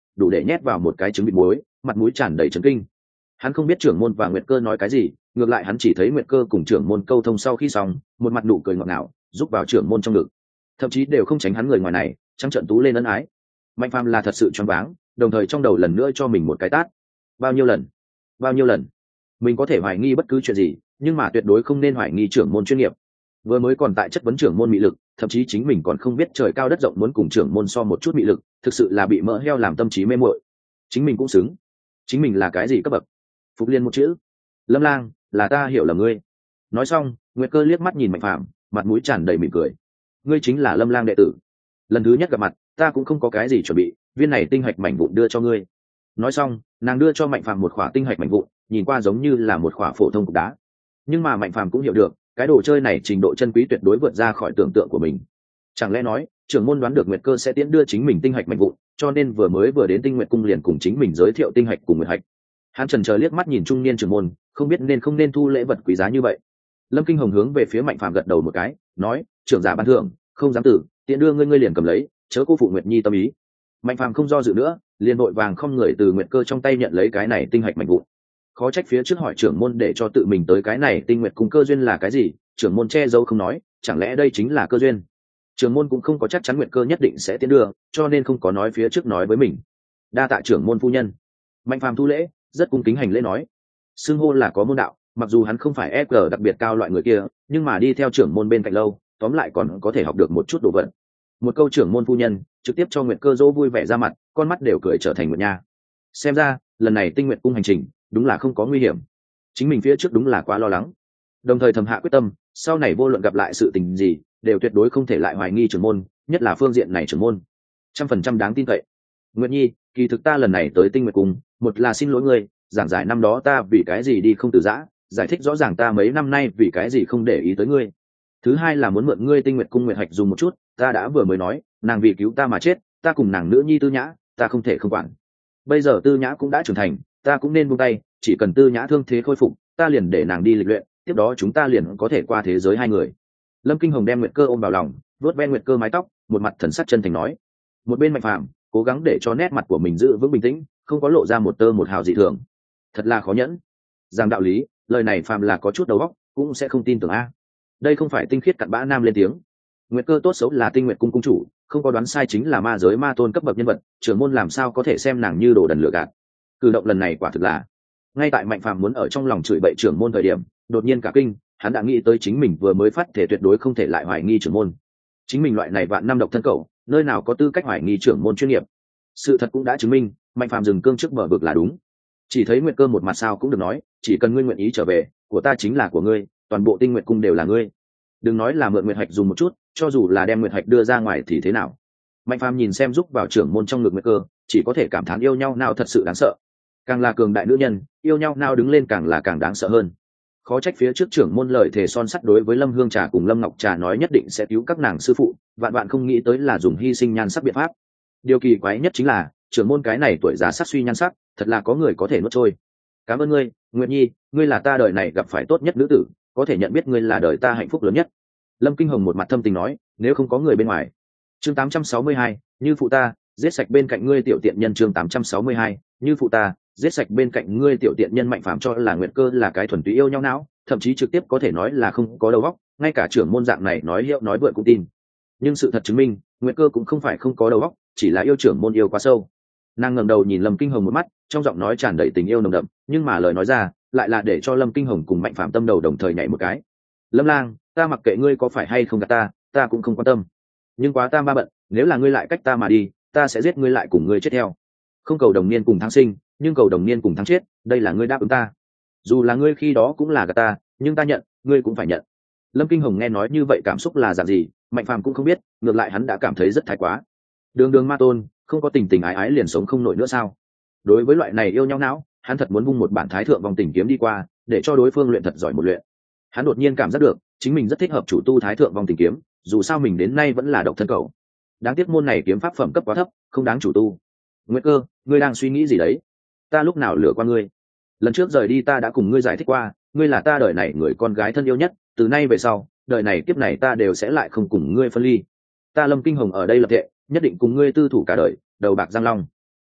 đủ để nhét vào một cái trứng vịt muối, mặt mũi tràn đầy chấn kinh. Hắn không biết trưởng môn và Nguyệt Cơ nói cái gì, ngược lại hắn chỉ thấy Nguyệt Cơ cùng trưởng môn câu thông sau khi xong, một mặt nụ cười ngọt ngào, giúp vào trưởng môn trong ngực, thậm chí đều không tránh hắn người ngoài này, trắng trợn tú lên ân ái. Mạnh Phàm là thật sự choáng váng, đồng thời trong đầu lần nữa cho mình một cái tát. Bao nhiêu lần, bao nhiêu lần, mình có thể hoài nghi bất cứ chuyện gì, nhưng mà tuyệt đối không nên hoài nghi trưởng môn chuyên nghiệp. Vừa mới còn tại chất vấn trưởng môn mị lực, thậm chí chính mình còn không biết trời cao đất rộng muốn cùng trưởng môn so một chút mị lực, thực sự là bị mỡ heo làm tâm trí mê muội. Chính mình cũng xứng, chính mình là cái gì cấp bậc? Phục Liên một chữ. Lâm Lang, là ta hiểu là ngươi. Nói xong, Nguyệt Cơ liếc mắt nhìn Mạnh Phàm, mặt mũi tràn đầy mỉm cười. Ngươi chính là Lâm Lang đệ tử. Lần thứ nhất gặp mặt, ta cũng không có cái gì chuẩn bị, viên này tinh hạch mảnh vụn đưa cho ngươi. Nói xong, nàng đưa cho Mạnh Phàm một khỏa tinh hạch mảnh vụn, nhìn qua giống như là một khỏa phổ thông cục đá. Nhưng mà Mạnh Phàm cũng hiểu được, cái đồ chơi này trình độ chân quý tuyệt đối vượt ra khỏi tưởng tượng của mình. Chẳng lẽ nói, trưởng môn đoán được Nguyệt Cơ sẽ tiễn đưa chính mình tinh hạch mảnh vụn, cho nên vừa mới vừa đến Tinh Nguyệt cung liền cùng chính mình giới thiệu tinh hạch cùng Nguyệt hạch. Hắn chần chờ liếc mắt nhìn trung niên trưởng môn, không biết nên không nên thu lễ vật quý giá như vậy. Lâm Kinh Hồng hướng về phía Mạnh Phàm gật đầu một cái, nói: "Trưởng giả ban thưởng, không dám tử, tiện đưa ngươi ngươi liền cầm lấy, chớ cô phụ Nguyệt Nhi tâm ý." Mạnh Phàm không do dự nữa, liền vội vàng không người từ Nguyệt Cơ trong tay nhận lấy cái này tinh hạch mảnh vụn. Khó trách phía trước hỏi trưởng môn để cho tự mình tới cái này Tinh Nguyệt cung cơ duyên là cái gì, trưởng môn che giấu không nói, chẳng lẽ đây chính là cơ duyên? Trưởng môn cũng không có chắc chắn Nguyệt Cơ nhất định sẽ tiến đưa, cho nên không có nói phía trước nói với mình. Đa tạ trưởng môn phu nhân. Mạnh Phàm thu lễ, rất cung kính hành lễ nói. Xưng hô là có môn đạo, mặc dù hắn không phải ép giê đặc biệt cao loại người kia, nhưng mà đi theo trưởng môn bên cạnh lâu, tóm lại còn có thể học được một chút đồ vật. Một câu trưởng môn phu nhân, trực tiếp cho Nguyệt Cơ dỗ vui vẻ ra mặt, con mắt đều cười trở thành Nguyệt Nha. Xem ra, lần này Tinh Nguyệt cung hành trình, đúng là không có nguy hiểm. Chính mình phía trước đúng là quá lo lắng. Đồng thời thầm hạ quyết tâm, sau này vô luận gặp lại sự tình gì, đều tuyệt đối không thể lại hoài nghi trưởng môn, nhất là phương diện này trưởng môn. Trăm phần trăm đáng tin cậy. Nguyệt Nhi, kỳ thực ta lần này tới Tinh Nguyệt cung, một là xin lỗi ngươi, giảng giải năm đó ta vì cái gì đi không từ giã, giải thích rõ ràng ta mấy năm nay vì cái gì không để ý tới ngươi. Thứ hai là muốn mượn ngươi Tinh Nguyệt cung Nguyệt hạch dùng một chút, ta đã vừa mới nói, nàng vì cứu ta mà chết, ta cùng nàng nữ nhi Tư Nhã, ta không thể không quản. Bây giờ Tư Nhã cũng đã trưởng thành, ta cũng nên buông tay, chỉ cần Tư Nhã thương thế khôi phục, ta liền để nàng đi lịch luyện, tiếp đó chúng ta liền có thể qua thế giới hai người. Lâm Kinh Hồng đem Nguyệt Cơ ôm vào lòng, vuốt ve Nguyệt Cơ mái tóc, một mặt thần sắc chân thành nói. Một bên Mạnh Phàm cố gắng để cho nét mặt của mình giữ vững bình tĩnh, không có lộ ra một tơ một hào dị thường. Thật là khó nhẫn. Giang đạo lý, lời này Phàm là có chút đầu óc, cũng sẽ không tin tưởng a. Đây không phải tinh khiết cặn bã nam lên tiếng. Nguyệt Cơ tốt xấu là Tinh Nguyệt cung cung chủ, không có đoán sai chính là ma giới ma tôn cấp bậc nhân vật, trưởng môn làm sao có thể xem nàng như đồ đần lừa gạt. Cử động lần này quả thực là. Ngay tại Mạnh Phàm muốn ở trong lòng chửi bậy trưởng môn thời điểm, đột nhiên cả kinh, hắn đã nghĩ tới chính mình vừa mới phát thể tuyệt đối không thể lại hoài nghi trưởng môn. Chính mình loại này vạn năm độc thân cẩu, nơi nào có tư cách hoài nghi trưởng môn chuyên nghiệp. Sự thật cũng đã chứng minh, Mạnh Phàm dừng cương trước bờ vực là đúng. Chỉ thấy Nguyệt Cơ một mặt sao cũng được nói, chỉ cần ngươi nguyện ý trở về, của ta chính là của ngươi, toàn bộ Tinh Nguyệt cung đều là ngươi. Đừng nói là mượn Nguyệt hạch dùng một chút, cho dù là đem Nguyệt hạch đưa ra ngoài thì thế nào. Mạnh Phàm nhìn xem giúp vào trưởng môn trong ngực Nguyệt Cơ, chỉ có thể cảm thán yêu nhau nào thật sự đáng sợ. Càng là cường đại nữ nhân, yêu nhau nào đứng lên càng là càng đáng sợ hơn. Khó trách phía trước trưởng môn lời thề son sắt đối với Lâm Hương Trà cùng Lâm Ngọc Trà nói nhất định sẽ cứu các nàng sư phụ, vạn vạn không nghĩ tới là dùng hy sinh nhan sắc biện pháp. Điều kỳ quái nhất chính là, trưởng môn cái này tuổi già sắc suy nhan sắc, thật là có người có thể nuốt trôi. Cảm ơn ngươi, Nguyệt Nhi, ngươi là ta đời này gặp phải tốt nhất nữ tử, có thể nhận biết ngươi là đời ta hạnh phúc lớn nhất. Lâm Kinh Hồng một mặt thâm tình nói, nếu không có người bên ngoài. Chương tám trăm sáu mươi hai, như phụ ta, giết sạch bên cạnh ngươi tiểu tiện nhân. Chương tám trăm sáu mươi hai, như phụ ta, giết sạch bên cạnh ngươi tiểu tiện nhân. Mạnh Phàm cho là Nguyệt Cơ là cái thuần túy yêu nhau não, thậm chí trực tiếp có thể nói là không có đầu óc, ngay cả trưởng môn dạng này nói hiệu nói vượn cũng tin. Nhưng sự thật chứng minh, Nguyệt Cơ cũng không phải không có đầu óc, chỉ là yêu trưởng môn yêu quá sâu. Nàng ngẩng đầu nhìn Lâm Kinh Hồng một mắt, trong giọng nói tràn đầy tình yêu nồng đậm, nhưng mà lời nói ra lại là để cho Lâm Kinh Hồng cùng Mạnh Phàm tâm đầu đồng thời nhảy một cái. Lâm Lang, ta mặc kệ ngươi có phải hay không gạt ta, ta cũng không quan tâm. Nhưng quá ta ba bận, nếu là ngươi lại cách ta mà đi, ta sẽ giết ngươi lại cùng ngươi chết theo. Không cầu đồng niên cùng tháng sinh, nhưng cầu đồng niên cùng tháng chết, đây là ngươi đáp ứng ta. Dù là ngươi khi đó cũng là gạt ta, nhưng ta nhận, ngươi cũng phải nhận. Lâm Kinh Hồng nghe nói như vậy cảm xúc là dạng gì, Mạnh Phàm cũng không biết, ngược lại hắn đã cảm thấy rất thái quá. Đường đường ma tôn, không có tình tình ái ái liền sống không nổi nữa sao? Đối với loại này yêu nhau não, hắn thật muốn vung một bản thái thượng vòng tình kiếm đi qua, để cho đối phương luyện thật giỏi một luyện. Hắn đột nhiên cảm giác được, chính mình rất thích hợp chủ tu thái thượng vòng tình kiếm, dù sao mình đến nay vẫn là độc thân cầu. Đáng tiếc môn này kiếm pháp phẩm cấp quá thấp, không đáng chủ tu. Nguyệt Cơ, ngươi đang suy nghĩ gì đấy? Ta lúc nào lừa qua ngươi? Lần trước rời đi ta đã cùng ngươi giải thích qua, ngươi là ta đời này người con gái thân yêu nhất, từ nay về sau, đời này kiếp này ta đều sẽ lại không cùng ngươi phân ly. Ta Lâm Kinh Hồng ở đây lập thệ, nhất định cùng ngươi tư thủ cả đời, đầu bạc răng long.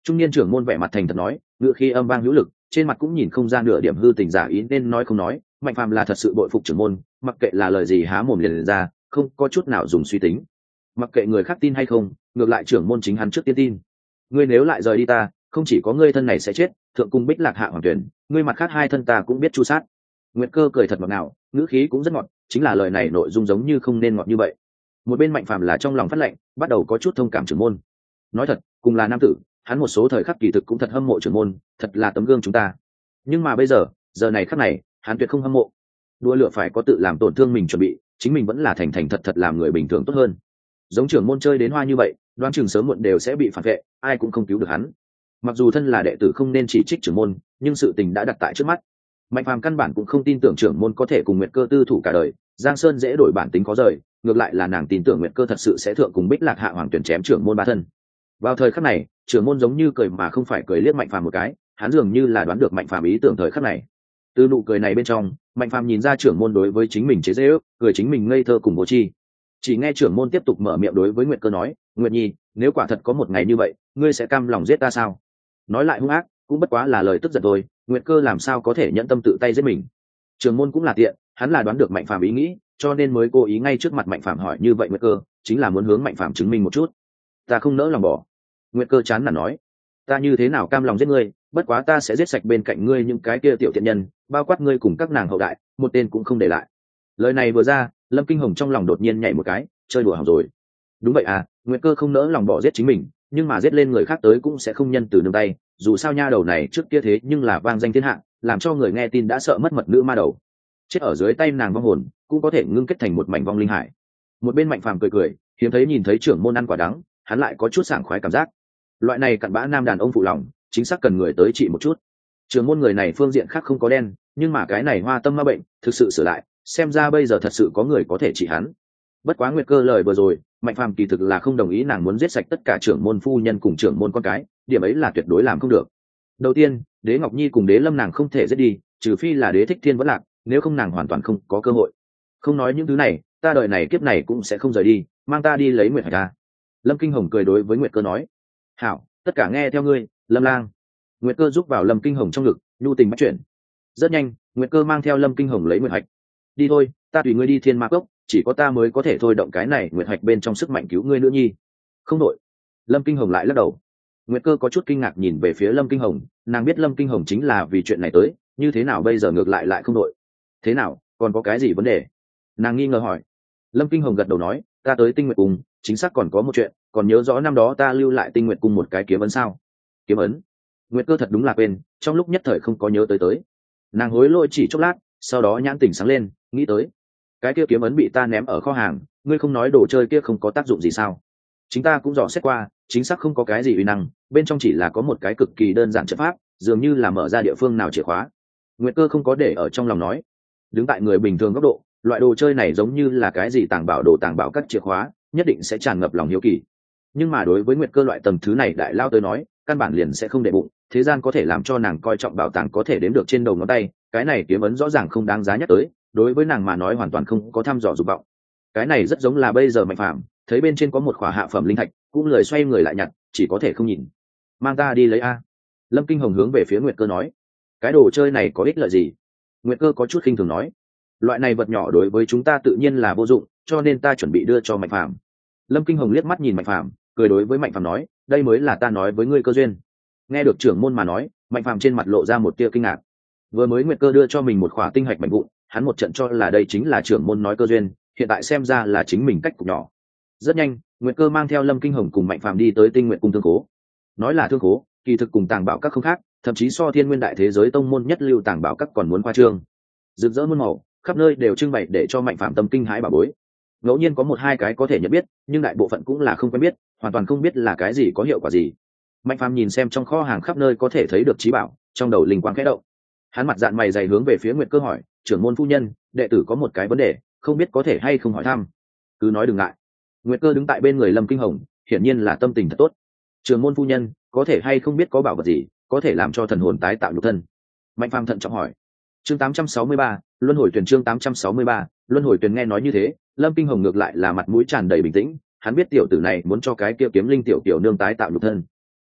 Trung niên trưởng môn vẻ mặt thành thật nói, ngựa khi âm vang hữu lực, trên mặt cũng nhìn không ra nửa điểm hư tình giả ý, nên nói không nói. Mạnh Phàm là thật sự bội phục trưởng môn, mặc kệ là lời gì há mồm liền, liền ra, không có chút nào dùng suy tính. Mặc kệ người khác tin hay không, ngược lại trưởng môn chính hắn trước tiên tin. Ngươi nếu lại rời đi ta, không chỉ có ngươi thân này sẽ chết, thượng cung Bích Lạc hạ hoàng tuyển, ngươi mặt khác hai thân ta cũng biết chu sát. Nguyệt Cơ cười thật ngọt ngào, ngữ khí cũng rất ngọt, chính là lời này nội dung giống như không nên ngọt như vậy. Một bên Mạnh Phàm là trong lòng phát lạnh, bắt đầu có chút thông cảm trưởng môn. Nói thật, cùng là nam tử, hắn một số thời khắc kỳ thực cũng thật hâm mộ trưởng môn, thật là tấm gương chúng ta. Nhưng mà bây giờ, giờ này khắc này, hắn tuyệt không hâm mộ. Đua lửa phải có tự làm tổn thương mình chuẩn bị, chính mình vẫn là thành thành thật thật làm người bình thường tốt hơn. Giống trưởng môn chơi đến hoa như vậy, đoán chừng sớm muộn đều sẽ bị phản vệ, ai cũng không cứu được hắn. Mặc dù thân là đệ tử không nên chỉ trích trưởng môn, nhưng sự tình đã đặt tại trước mắt. Mạnh Phàm căn bản cũng không tin tưởng trưởng môn có thể cùng Nguyệt Cơ tư thủ cả đời, Giang Sơn dễ đổi bản tính khó rời, ngược lại là nàng tin tưởng Nguyệt Cơ thật sự sẽ thượng cùng Bích Lạc hạ hoàng tuyển chém trưởng môn ba thân. Vào thời khắc này, trưởng môn giống như cười mà không phải cười, liếc Mạnh Phàm một cái, hắn dường như là đoán được Mạnh Phàm ý tưởng thời khắc này. Từ nụ cười này bên trong, Mạnh Phàm nhìn ra trưởng môn đối với chính mình chế giễu, cười chính mình ngây thơ cùng vô tri. Chỉ nghe trưởng môn tiếp tục mở miệng đối với Nguyệt Cơ nói, Nguyệt Nhi, nếu quả thật có một ngày như vậy, ngươi sẽ cam lòng giết ta sao? Nói lại hung ác, cũng bất quá là lời tức giận thôi, Nguyệt Cơ làm sao có thể nhẫn tâm tự tay giết mình. Trưởng môn cũng là tiện, hắn là đoán được Mạnh Phàm ý nghĩ, cho nên mới cố ý ngay trước mặt Mạnh Phàm hỏi như vậy. Nguyệt Cơ chính là muốn hướng Mạnh Phàm chứng minh một chút. Ta không nỡ lòng bỏ. Nguyệt Cơ chán nản nói, ta như thế nào cam lòng giết ngươi, bất quá ta sẽ giết sạch bên cạnh ngươi những cái kia tiểu thiện nhân, bao quát ngươi cùng các nàng hậu đại, một tên cũng không để lại. Lời này vừa ra, Lâm Kinh Hồng trong lòng đột nhiên nhảy một cái, chơi đùa hỏng rồi. Đúng vậy à, Nguyệt Cơ không nỡ lòng bỏ giết chính mình, nhưng mà giết lên người khác tới cũng sẽ không nhân từ nương tay, dù sao nha đầu này trước kia thế nhưng là vang danh thiên hạ, làm cho người nghe tin đã sợ mất mật nữ ma đầu. Chết ở dưới tay nàng vong hồn, cũng có thể ngưng kết thành một mảnh vong linh hải. Một bên Mạnh Phàm cười cười, hiếm thấy nhìn thấy trưởng môn ăn quả đắng, hắn lại có chút sảng khoái cảm giác. Loại này cặn bã nam đàn ông phụ lòng, chính xác cần người tới trị một chút. Trưởng môn người này phương diện khác không có đen, nhưng mà cái này hoa tâm ma bệnh, thực sự sửa lại, xem ra bây giờ thật sự có người có thể trị hắn. Bất quá Nguyệt Cơ lời vừa rồi, Mạnh Phàm kỳ thực là không đồng ý nàng muốn giết sạch tất cả trưởng môn phu nhân cùng trưởng môn con cái, điểm ấy là tuyệt đối làm không được. Đầu tiên, Đế Ngọc Nhi cùng Đế Lâm nàng không thể giết đi, trừ phi là Đế Thích Thiên vẫn lạc, nếu không nàng hoàn toàn không có cơ hội. Không nói những thứ này, ta đời này kiếp này cũng sẽ không rời đi, mang ta đi lấy Nguyệt Hạch ta. Lâm Kinh Hồng cười đối với Nguyệt Cơ nói, hảo, tất cả nghe theo ngươi, Lâm Lang. Nguyệt Cơ giúp vào Lâm Kinh Hồng trong ngực, nhu tình bắt chuyển. Rất nhanh, Nguyệt Cơ mang theo Lâm Kinh Hồng lấy Nguyệt Hạch. Đi thôi, ta tùy ngươi đi Thiên Ma Cốc, chỉ có ta mới có thể thôi động cái này Nguyệt Hạch bên trong sức mạnh cứu ngươi nữ nhi. Không đội. Lâm Kinh Hồng lại lắc đầu. Nguyệt Cơ có chút kinh ngạc nhìn về phía Lâm Kinh Hồng, nàng biết Lâm Kinh Hồng chính là vì chuyện này tới, như thế nào bây giờ ngược lại lại không đội? Thế nào, còn có cái gì vấn đề? Nàng nghi ngờ hỏi. Lâm Kinh Hồng gật đầu nói, ta tới Tinh Nguyệt Cung, chính xác còn có một chuyện, còn nhớ rõ năm đó ta lưu lại Tinh Nguyệt Cung một cái kiếm ấn sao? Kiếm ấn? Nguyệt Cơ thật đúng là quên, trong lúc nhất thời không có nhớ tới tới. Nàng hối lỗi chỉ chốc lát, sau đó nhãn tỉnh sáng lên, nghĩ tới, cái kia kiếm ấn bị ta ném ở kho hàng, ngươi không nói đồ chơi kia không có tác dụng gì sao? Chính ta cũng dò xét qua, chính xác không có cái gì uy năng, bên trong chỉ là có một cái cực kỳ đơn giản trận pháp, dường như là mở ra địa phương nào chìa khóa. Nguyệt Cơ không có để ở trong lòng nói. Đứng tại người bình thường góc độ, loại đồ chơi này giống như là cái gì tàng bảo đồ tàng bảo các chìa khóa, nhất định sẽ tràn ngập lòng hiếu kỳ. Nhưng mà đối với Nguyệt Cơ loại tầng thứ này đại lao tới nói, căn bản liền sẽ không để bụng, thế gian có thể làm cho nàng coi trọng bảo tàng có thể đếm được trên đầu ngón tay, cái này kiếm ấn rõ ràng không đáng giá nhắc tới, đối với nàng mà nói hoàn toàn không có thăm dò dục vọng. Cái này rất giống là bây giờ Mạnh Phàm thấy bên trên có một khỏa hạ phẩm linh thạch, cũng lười xoay người lại nhặt, chỉ có thể không nhìn. Mang ta đi lấy a. Lâm Kinh Hồng hướng về phía Nguyệt Cơ nói, cái đồ chơi này có ích lợi gì? Nguyệt Cơ có chút khinh thường nói, loại này vật nhỏ đối với chúng ta tự nhiên là vô dụng, cho nên ta chuẩn bị đưa cho Mạnh Phàm. Lâm Kinh Hồng liếc mắt nhìn Mạnh Phàm, cười đối với Mạnh Phàm nói, đây mới là ta nói với ngươi cơ duyên. Nghe được trưởng môn mà nói, Mạnh Phàm trên mặt lộ ra một tia kinh ngạc. Vừa mới Nguyệt Cơ đưa cho mình một khỏa tinh hạch mạnh vụn, hắn một trận cho là đây chính là trưởng môn nói cơ duyên, hiện tại xem ra là chính mình cách cục nhỏ. Rất nhanh, Nguyệt Cơ mang theo Lâm Kinh Hồng cùng Mạnh Phàm đi tới Tinh Nguyệt Cung thương khố. Nói là thương khố, kỳ thực cùng tàng bảo các không khác, thậm chí so Thiên Nguyên Đại Thế Giới tông môn nhất lưu tàng bảo các còn muốn khoa trương. Rực rỡ muôn màu, khắp nơi đều trưng bày để cho Mạnh Phàm tâm kinh hãi bảo bối. Ngẫu nhiên có một hai cái có thể nhận biết, nhưng đại bộ phận cũng là không quen biết, hoàn toàn không biết là cái gì có hiệu quả gì. Mạnh Phàm nhìn xem trong kho hàng khắp nơi có thể thấy được trí bảo, trong đầu linh quang khẽ động. Hắn mặt dạn mày dày hướng về phía Nguyệt Cơ hỏi, trưởng môn phu nhân, đệ tử có một cái vấn đề, không biết có thể hay không hỏi thăm. Cứ nói đừng ngại. Nguyệt Cơ đứng tại bên người Lâm Kinh Hồng, hiển nhiên là tâm tình thật tốt. Trưởng môn phu nhân, có thể hay không biết có bảo vật gì có thể làm cho thần hồn tái tạo nhục thân? Mạnh Phàm thận trọng hỏi. Chương tám trăm sáu mươi ba, luân hồi tuyển. Chương tám trăm sáu mươi ba, luân hồi tuyển. Nghe nói như thế, Lâm Kinh Hồng ngược lại là mặt mũi tràn đầy bình tĩnh, hắn biết tiểu tử này muốn cho cái kia kiếm linh tiểu tiểu nương tái tạo nhục thân.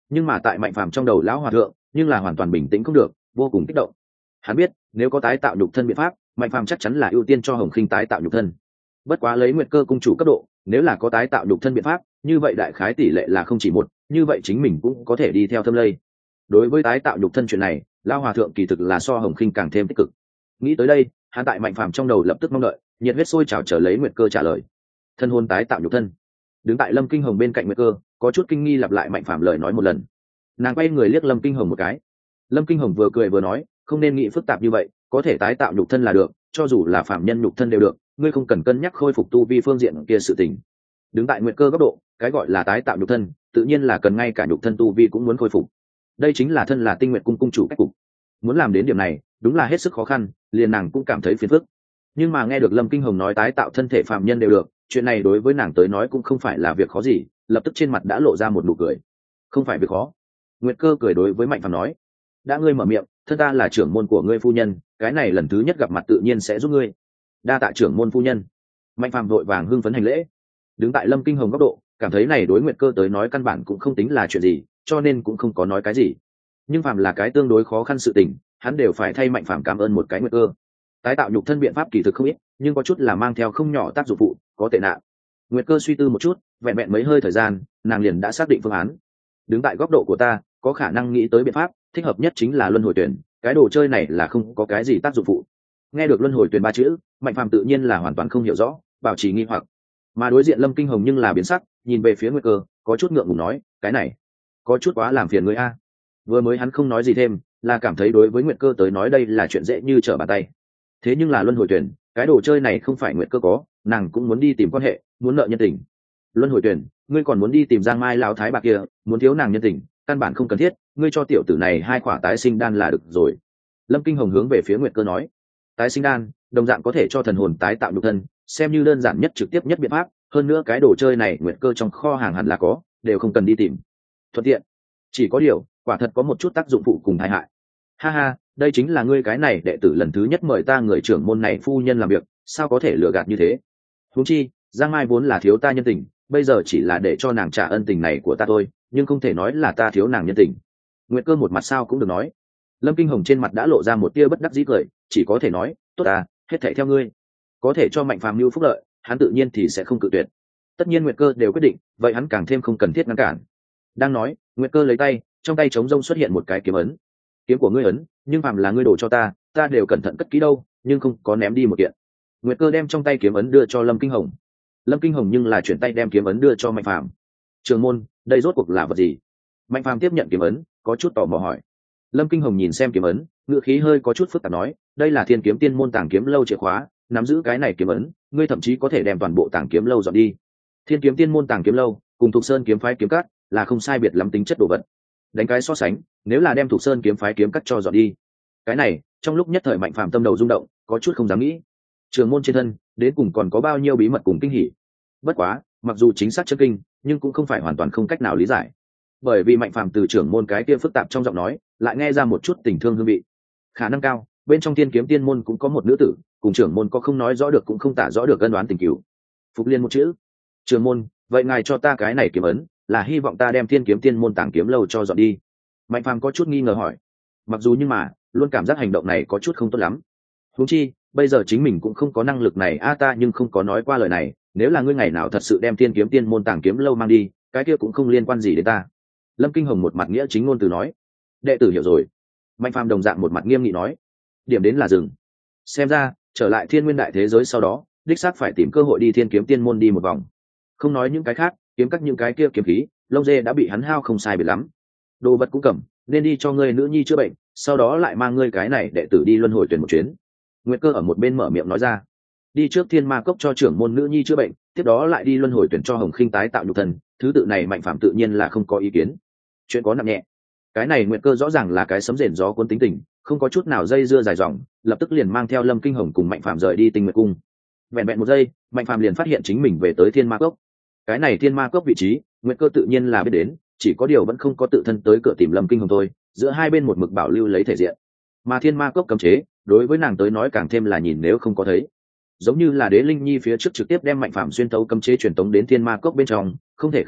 nhưng mà tại mạnh phàm trong đầu lão hòa thượng nhưng là hoàn toàn bình tĩnh không được, vô cùng kích động. Hắn biết nếu có tái tạo nhục thân biện pháp, mạnh phàm chắc chắn là ưu tiên cho hồng khinh tái tạo nhục thân. Bất quá lấy nguyệt cơ cung chủ cấp độ, nếu là có tái tạo nhục thân biện pháp, như vậy đại khái tỷ lệ là không chỉ một, như vậy chính mình cũng có thể đi theo thâm lây. Đối với tái tạo nhục thân chuyện này, lão hòa thượng kỳ thực là so hồng khinh càng thêm tích cực. Nghĩ tới đây, hắn tại mạnh phàm trong đầu lập tức mong đợi, nhiệt huyết sôi trào chờ lấy nguyệt cơ trả lời. Thân hồn tái tạo nhục thân. Đứng tại Lâm Kinh Hồng bên cạnh nguyệt cơ, có chút kinh nghi lặp lại mạnh phàm lời nói một lần. Nàng quay người liếc Lâm Kinh Hồng một cái. Lâm Kinh Hồng vừa cười vừa nói, không nên nghĩ phức tạp như vậy, có thể tái tạo nhục thân là được, cho dù là phạm nhân nhục thân đều được, ngươi không cần cân nhắc khôi phục tu vi phương diện kia sự tình. Đứng tại nguyệt cơ góc độ, cái gọi là tái tạo nhục thân, tự nhiên là cần ngay cả nhục thân tu vi cũng muốn khôi phục. Đây chính là thân là Tinh Nguyệt cung cung chủ cách cục. Muốn làm đến điểm này, đúng là hết sức khó khăn, liền nàng cũng cảm thấy phiền phức. Nhưng mà nghe được Lâm Kinh Hồng nói tái tạo thân thể phạm nhân đều được, chuyện này đối với nàng tới nói cũng không phải là việc khó gì, lập tức trên mặt đã lộ ra một nụ cười. Không phải việc khó. Nguyệt cơ cười đối với mạnh phàm nói, đã ngươi mở miệng, thân ta là trưởng môn của ngươi phu nhân, cái này lần thứ nhất gặp mặt tự nhiên sẽ giúp ngươi. Đa tạ trưởng môn phu nhân. Mạnh phàm vội vàng hưng phấn hành lễ. Đứng tại Lâm Kinh Hồng góc độ, cảm thấy này đối nguyệt cơ tới nói căn bản cũng không tính là chuyện gì, cho nên cũng không có nói cái gì. Nhưng phàm là cái tương đối khó khăn sự tình, hắn đều phải thay mạnh phàm cảm ơn một cái nguyệt cơ. Tái tạo nhục thân biện pháp kỳ thực không ít, nhưng có chút là mang theo không nhỏ tác dụng phụ, có tệ nạn. Nguyệt cơ suy tư một chút, vẹn vẹn mấy hơi thời gian, nàng liền đã xác định phương án. Đứng tại góc độ của ta, có khả năng nghĩ tới biện pháp thích hợp nhất chính là luân hồi tuyển, cái đồ chơi này là không có cái gì tác dụng phụ. Nghe được luân hồi tuyển ba chữ, mạnh phàm tự nhiên là hoàn toàn không hiểu rõ, bảo trì nghi hoặc. Mà đối diện Lâm Kinh Hồng nhưng là biến sắc, nhìn về phía nguyệt cơ, có chút ngượng ngùng nói, cái này có chút quá làm phiền người a. Vừa mới hắn không nói gì thêm, là cảm thấy đối với nguyệt cơ tới nói đây là chuyện dễ như trở bàn tay. Thế nhưng là luân hồi tuyển, cái đồ chơi này không phải nguyệt cơ có, nàng cũng muốn đi tìm quan hệ, muốn nợ nhân tình. Luân hồi tuyển, ngươi còn muốn đi tìm Giang Mai lão thái bạc kia, muốn thiếu nàng nhân tình, căn bản không cần thiết, ngươi cho tiểu tử này hai khỏa tái sinh đan là được rồi. Lâm Kinh Hồng hướng về phía nguyệt cơ nói, tái sinh đan đồng dạng có thể cho thần hồn tái tạo nhục thân, xem như đơn giản nhất trực tiếp nhất biện pháp, hơn nữa cái đồ chơi này nguyệt cơ trong kho hàng hẳn là có, đều không cần đi tìm, thuận tiện. Chỉ có điều quả thật có một chút tác dụng phụ cùng tai hại. Ha ha, đây chính là ngươi cái này đệ tử lần thứ nhất mời ta người trưởng môn này phu nhân làm việc, sao có thể lừa gạt như thế. Huống chi Giang Mai vốn là thiếu ta nhân tình, bây giờ chỉ là để cho nàng trả ân tình này của ta thôi, nhưng không thể nói là ta thiếu nàng nhân tình. Nguyệt cơ một mặt sao cũng được nói. Lâm Kinh Hồng trên mặt đã lộ ra một tia bất đắc dĩ cười, chỉ có thể nói, tốt à, hết thảy theo ngươi. Có thể cho mạnh phàm lưu phúc lợi, hắn tự nhiên thì sẽ không cự tuyệt. Tất nhiên Nguyệt cơ đều quyết định, vậy hắn càng thêm không cần thiết ngăn cản. Đang nói, Nguyệt cơ lấy tay, trong tay trống rông xuất hiện một cái kiếm ấn. Kiếm của ngươi ấn, nhưng phàm là ngươi đổ cho ta, ta đều cẩn thận cất kỹ đâu, nhưng không có ném đi một kiện. Nguyệt cơ đem trong tay kiếm ấn đưa cho Lâm Kinh Hồng. Lâm Kinh Hồng nhưng là chuyển tay đem kiếm ấn đưa cho mạnh phàm. Trường môn, đây rốt cuộc là vật gì? Mạnh phàm tiếp nhận kiếm ấn, có chút tò mò hỏi. Lâm Kinh Hồng nhìn xem kiếm ấn, ngữ khí hơi có chút phức tạp nói, đây là Thiên Kiếm Tiên môn tàng kiếm lâu chìa khóa, nắm giữ cái này kiếm ấn, ngươi thậm chí có thể đem toàn bộ tàng kiếm lâu dọn đi. Thiên Kiếm Tiên môn tàng kiếm lâu cùng Thục Sơn kiếm phái kiếm cắt là không sai biệt lắm tính chất đồ vật. Đánh cái so sánh, nếu là đem Thục Sơn kiếm phái kiếm cắt cho dọn đi, cái này trong lúc nhất thời mạnh phàm tâm đầu rung động, có chút không dám nghĩ. Trường môn trên thân đến cùng còn có bao nhiêu bí mật cùng kinh hỉ. Bất quá, mặc dù chính xác chân kinh, nhưng cũng không phải hoàn toàn không cách nào lý giải, bởi vì mạnh phàm từ trưởng môn cái kia phức tạp trong giọng nói lại nghe ra một chút tình thương hương vị. Khả năng cao bên trong Thiên Kiếm Tiên môn cũng có một nữ tử, cùng trưởng môn có không nói rõ được cũng không tả rõ được ân đoán tình cửu. Phục liên một chữ, trưởng môn, vậy ngài cho ta cái này kiếm ấn, là hy vọng ta đem Thiên Kiếm Tiên môn tàng kiếm lâu cho dọn đi. Mạnh phàm có chút nghi ngờ hỏi. Mặc dù nhưng mà luôn cảm giác hành động này có chút không tốt lắm. Huống chi bây giờ chính mình cũng không có năng lực này a, ta nhưng không có nói qua lời này, nếu là ngươi ngày nào thật sự đem Thiên Kiếm Tiên môn tàng kiếm lâu mang đi, cái kia cũng không liên quan gì đến ta. Lâm Kinh Hồng một mặt nghĩa chính ngôn từ nói. Đệ tử hiểu rồi. Mạnh phàm đồng dạng một mặt nghiêm nghị nói. Điểm đến là dừng. Xem ra trở lại Thiên Nguyên đại thế giới sau đó, đích xác phải tìm cơ hội đi Thiên Kiếm Tiên môn đi một vòng. Không nói những cái khác, kiếm các những cái kia kiếm khí lông dê đã bị hắn hao không sai biệt lắm. Đồ vật cũng cầm, nên đi cho ngươi nữ nhi chữa bệnh, sau đó lại mang ngươi cái này đệ tử đi luân hồi tuyển một chuyến. Nguyệt cơ ở một bên mở miệng nói ra. Đi trước Thiên Ma cốc cho trưởng môn nữ nhi chữa bệnh, tiếp đó lại đi luân hồi tuyển cho Hồng Khinh tái tạo nhục thân, thứ tự này mạnh phàm tự nhiên là không có ý kiến. Chuyện có nặng nhẹ, cái này Nguyệt cơ rõ ràng là cái sấm rền gió cuốn tính tình, không có chút nào dây dưa dài dòng, lập tức liền mang theo Lâm Kinh Hồng cùng mạnh phàm rời đi Tinh Nguyệt cung. Vẹn vẹn một giây, mạnh phàm liền phát hiện chính mình về tới Thiên Ma cốc. Cái này Thiên Ma cốc vị trí Nguyệt cơ tự nhiên là biết đến, chỉ có điều vẫn không có tự thân tới cửa tìm Lâm Kinh Hồng thôi, giữa hai bên một mực bảo lưu lấy thể diện. Mà Thiên Ma cốc cấm chế đối với nàng tới nói càng thêm là nhìn nếu không có thấy, giống như là Đế Linh Nhi phía trước trực tiếp đem mạnh phàm xuyên tấu cấm chế truyền tống đến Thiên Ma cốc bên trong, không thể không nói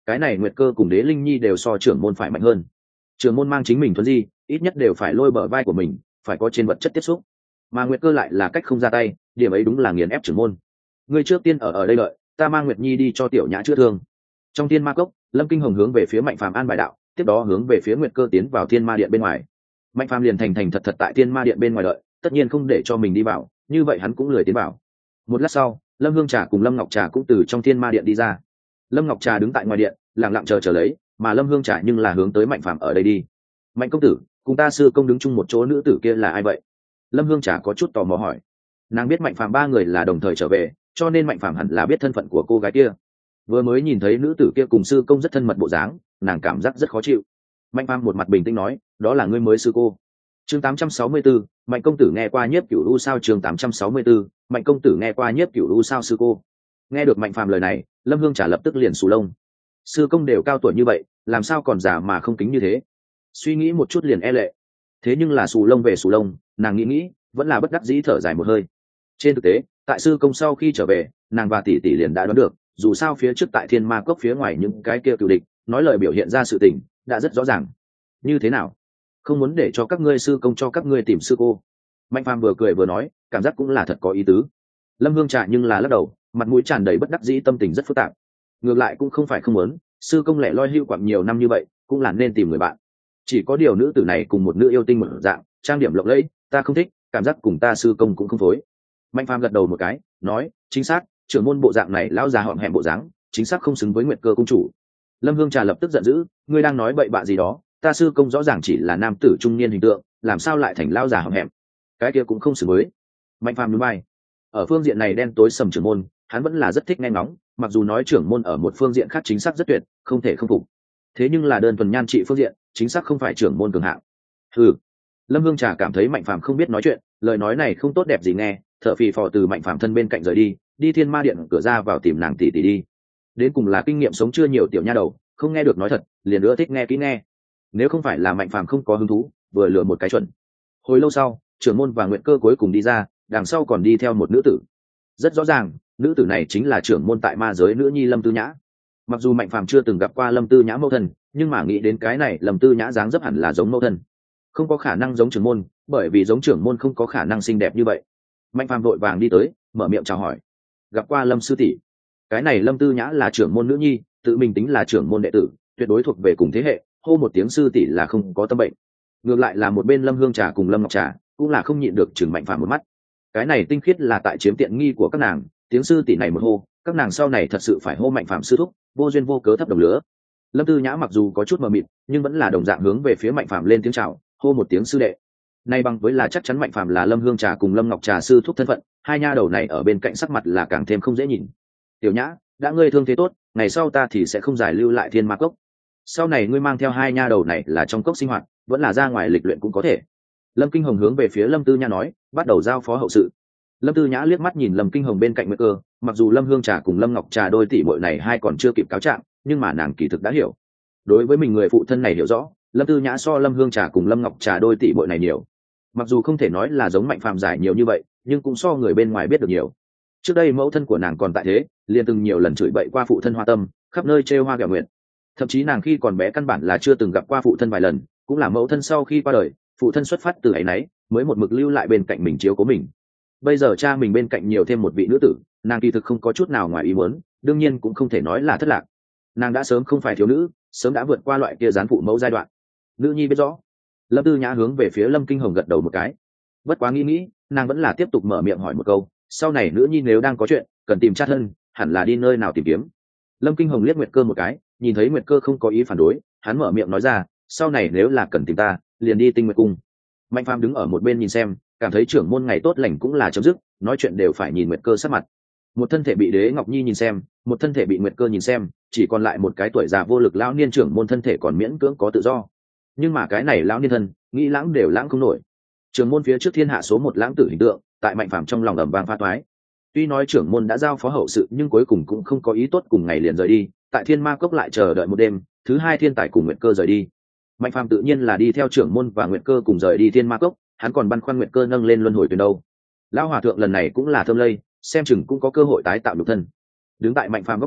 cái này nguyệt cơ cùng đế linh nhi đều so trưởng môn phải mạnh hơn. Trưởng môn mang chính mình thuần di, ít nhất đều phải lôi bờ vai của mình, phải có trên vật chất tiếp xúc, mà nguyệt cơ lại là cách không ra tay, điểm ấy đúng là nghiền ép trưởng môn. Ngươi trước tiên ở ở đây đợi, ta mang nguyệt nhi đi cho tiểu nhã chữa thương. Trong thiên ma cốc, Lâm Kinh Hồng hướng về phía Mạnh Phàm an bài đạo, tiếp đó hướng về phía nguyệt cơ tiến vào thiên ma điện bên ngoài. Mạnh Phàm liền thành thành thật thật tại thiên ma điện bên ngoài đợi, tất nhiên không để cho mình đi vào, như vậy hắn cũng lười tiến vào. Một lát sau, Lâm Hương Trà cùng Lâm Ngọc Trà cũng từ trong thiên ma điện đi ra. Lâm Ngọc Trà đứng tại ngoài điện, lặng lặng chờ chờ lấy, mà Lâm Hương Trà nhưng là hướng tới Mạnh Phàm ở đây đi. Mạnh công tử, cùng ta sư công đứng chung một chỗ nữ tử kia là ai vậy? Lâm Hương Trà có chút tò mò hỏi. Nàng biết Mạnh Phàm ba người là đồng thời trở về, cho nên Mạnh Phàm hẳn là biết thân phận của cô gái kia. Vừa mới nhìn thấy nữ tử kia cùng sư công rất thân mật bộ dáng, nàng cảm giác rất khó chịu. Mạnh Phàm một mặt bình tĩnh nói, đó là ngươi mới sư cô. Chương tám trăm sáu mươi tư, Mạnh công tử nghe qua Nhiếp Cửu U sao? Chương tám trăm sáu mươi tư, Mạnh công tử nghe qua Nhiếp Cửu U sao sư cô? Nghe được Mạnh Phàm lời này, Lâm Hương Trà lập tức liền sù lông. Sư công đều cao tuổi như vậy, làm sao còn già mà không kính như thế? Suy nghĩ một chút liền e lệ. Thế nhưng là sù lông về sù lông, nàng nghĩ nghĩ, vẫn là bất đắc dĩ thở dài một hơi. Trên thực tế, tại sư công sau khi trở về, nàng và tỷ tỷ liền đã đoán được, dù sao phía trước tại Thiên Ma Cốc phía ngoài những cái kia cựu địch, nói lời biểu hiện ra sự tình, đã rất rõ ràng. Như thế nào? Không muốn để cho các ngươi sư công cho các ngươi tìm sư cô? Mạnh Phàm vừa cười vừa nói, cảm giác cũng là thật có ý tứ. Lâm Hương Trà nhưng là lắc đầu, mặt mũi tràn đầy bất đắc dĩ, tâm tình rất phức tạp. Ngược lại cũng không phải không muốn, sư công lẻ loi hưu quặng nhiều năm như vậy, cũng là nên tìm người bạn. Chỉ có điều nữ tử này cùng một nữ yêu tinh một dạng, trang điểm lộng lẫy, ta không thích, cảm giác cùng ta sư công cũng không phối. Mạnh Phàm gật đầu một cái, nói, chính xác, trưởng môn bộ dạng này lão già hõm hẹm bộ dáng, chính xác không xứng với Nguyệt Cơ công chủ. Lâm Hương Trà lập tức giận dữ, ngươi đang nói bậy bạ gì đó, ta sư công rõ ràng chỉ là nam tử trung niên hình tượng, làm sao lại thành lão già hõm hẹm? Cái kia cũng không xứng với. Mạnh Phàm nhún vai. Ở phương diện này đen tối sầm trưởng môn, hắn vẫn là rất thích nghe ngóng, mặc dù nói trưởng môn ở một phương diện khác chính xác rất tuyệt, không thể không phục. Thế nhưng là đơn thuần nhan trị phương diện, chính xác không phải trưởng môn cường hạng. Hừ. Lâm Hương Trà cảm thấy Mạnh Phàm không biết nói chuyện, lời nói này không tốt đẹp gì nghe, thở phì phò từ Mạnh Phàm thân bên cạnh rời đi, đi Thiên Ma Điện cửa ra vào tìm nàng tỷ tỷ đi. Đến cùng là kinh nghiệm sống chưa nhiều tiểu nha đầu, không nghe được nói thật, liền nữa thích nghe kỹ nghe. Nếu không phải là Mạnh Phàm không có hứng thú, vừa lừa một cái chuẩn. Hồi lâu sau, trưởng môn và Nguyệt Cơ cuối cùng đi ra, đằng sau còn đi theo một nữ tử. Rất rõ ràng, nữ tử này chính là trưởng môn tại ma giới nữ nhi Lâm Tư Nhã. Mặc dù Mạnh Phàm chưa từng gặp qua Lâm Tư Nhã mẫu thân, nhưng mà nghĩ đến cái này, Lâm Tư Nhã dáng dấp hẳn là giống mẫu thân, không có khả năng giống trưởng môn, bởi vì giống trưởng môn không có khả năng xinh đẹp như vậy. Mạnh Phàm vội vàng đi tới, mở miệng chào hỏi, gặp qua Lâm sư tỷ. Cái này Lâm Tư Nhã là trưởng môn nữ nhi, tự mình tính là trưởng môn đệ tử, tuyệt đối thuộc về cùng thế hệ, hô một tiếng sư tỷ là không có tâm bệnh. Ngược lại là một bên Lâm Hương Trà cùng Lâm Ngọc Trà cũng là không nhịn được chừng Mạnh Phàm một mắt. Cái này tinh khiết là tại chiếm tiện nghi của các nàng, tiếng sư tỷ này một hô, các nàng sau này thật sự phải hô Mạnh Phàm sư thúc, vô duyên vô cớ thấp đồng lứa. Lâm Tư Nhã mặc dù có chút mờ mịt, nhưng vẫn là đồng dạng hướng về phía Mạnh Phàm lên tiếng chào, hô một tiếng sư đệ. Nay bằng với là chắc chắn Mạnh Phàm là Lâm Hương Trà cùng Lâm Ngọc Trà sư thúc thân phận, hai nha đầu này ở bên cạnh sắc mặt là càng thêm không dễ nhìn. Tiểu Nhã, đã ngươi thương thế tốt, ngày sau ta thì sẽ không giải lưu lại Thiên Ma Cốc. Sau này ngươi mang theo hai nha đầu này là trong cốc sinh hoạt, vẫn là ra ngoài lịch luyện cũng có thể. Lâm Kinh Hồng hướng về phía Lâm Tư Nhã nói, bắt đầu giao phó hậu sự. Lâm Tư Nhã liếc mắt nhìn Lâm Kinh Hồng bên cạnh Nguyệt Cơ, mặc dù Lâm Hương Trà cùng Lâm Ngọc Trà đôi tỷ muội này hai còn chưa kịp cáo trạng, nhưng mà nàng kỳ thực đã hiểu. Đối với mình người phụ thân này hiểu rõ, Lâm Tư Nhã so Lâm Hương Trà cùng Lâm Ngọc Trà đôi tỷ muội này nhiều. Mặc dù không thể nói là giống Mạnh Phàm giải nhiều như vậy, nhưng cũng so người bên ngoài biết được nhiều. Trước đây mẫu thân của nàng còn tại thế, liền từng nhiều lần chửi bậy qua phụ thân Hoa Tâm, khắp nơi trêu hoa ghẹo nguyện. Thậm chí nàng khi còn bé căn bản là chưa từng gặp qua phụ thân vài lần, cũng là mẫu thân sau khi qua đời, phụ thân xuất phát từ ấy nấy, mới một mực lưu lại bên cạnh mình chiếu cố mình. Bây giờ cha mình bên cạnh nhiều thêm một vị nữ tử, nàng kỳ thực không có chút nào ngoài ý muốn, đương nhiên cũng không thể nói là thất lạc. Nàng đã sớm không phải thiếu nữ, sớm đã vượt qua loại kia gián phụ mẫu giai đoạn. Nữ nhi biết rõ. Lâm Tư Nhã hướng về phía Lâm Kinh Hồng gật đầu một cái. Bất quá nghĩ nghĩ, nàng vẫn là tiếp tục mở miệng hỏi một câu, sau này nữ nhi nếu đang có chuyện cần tìm cha thân, hẳn là đi nơi nào tìm kiếm? Lâm Kinh Hồng liếc Nguyệt Cơ một cái, nhìn thấy Nguyệt Cơ không có ý phản đối, hắn mở miệng nói ra, sau này nếu là cần tìm ta, liền đi Tinh Nguyệt Cung. Mạnh Phàm đứng ở một bên nhìn xem, cảm thấy trưởng môn ngày tốt lành cũng là chấm dứt, nói chuyện đều phải nhìn Nguyệt Cơ sát mặt. Một thân thể bị Đế Ngọc Nhi nhìn xem, một thân thể bị Nguyệt Cơ nhìn xem, chỉ còn lại một cái tuổi già vô lực lão niên trưởng môn thân thể còn miễn cưỡng có tự do. Nhưng mà cái này lão niên thân, nghĩ lãng đều lãng không nổi. Trưởng môn phía trước thiên hạ số một lãng tử hình tượng, tại Mạnh Phàm trong lòng ầm vang pha toái. Tuy nói trưởng môn đã giao phó hậu sự, nhưng cuối cùng cũng không có ý tốt cùng ngày liền rời đi, tại Thiên Ma Cốc lại chờ đợi một đêm, thứ hai thiên tài cùng Nguyệt Cơ rời đi. Mạnh Phàm tự nhiên là đi theo trưởng môn và Nguyệt Cơ cùng rời đi Thiên Ma Cốc, hắn còn băn khoăn Nguyệt Cơ nâng lên luân hồi tuyển đâu. Lão hòa thượng lần này cũng là thơm lây, xem chừng cũng có cơ hội tái tạo nhục thân. Đứng tại Mạnh Phàm góc độ,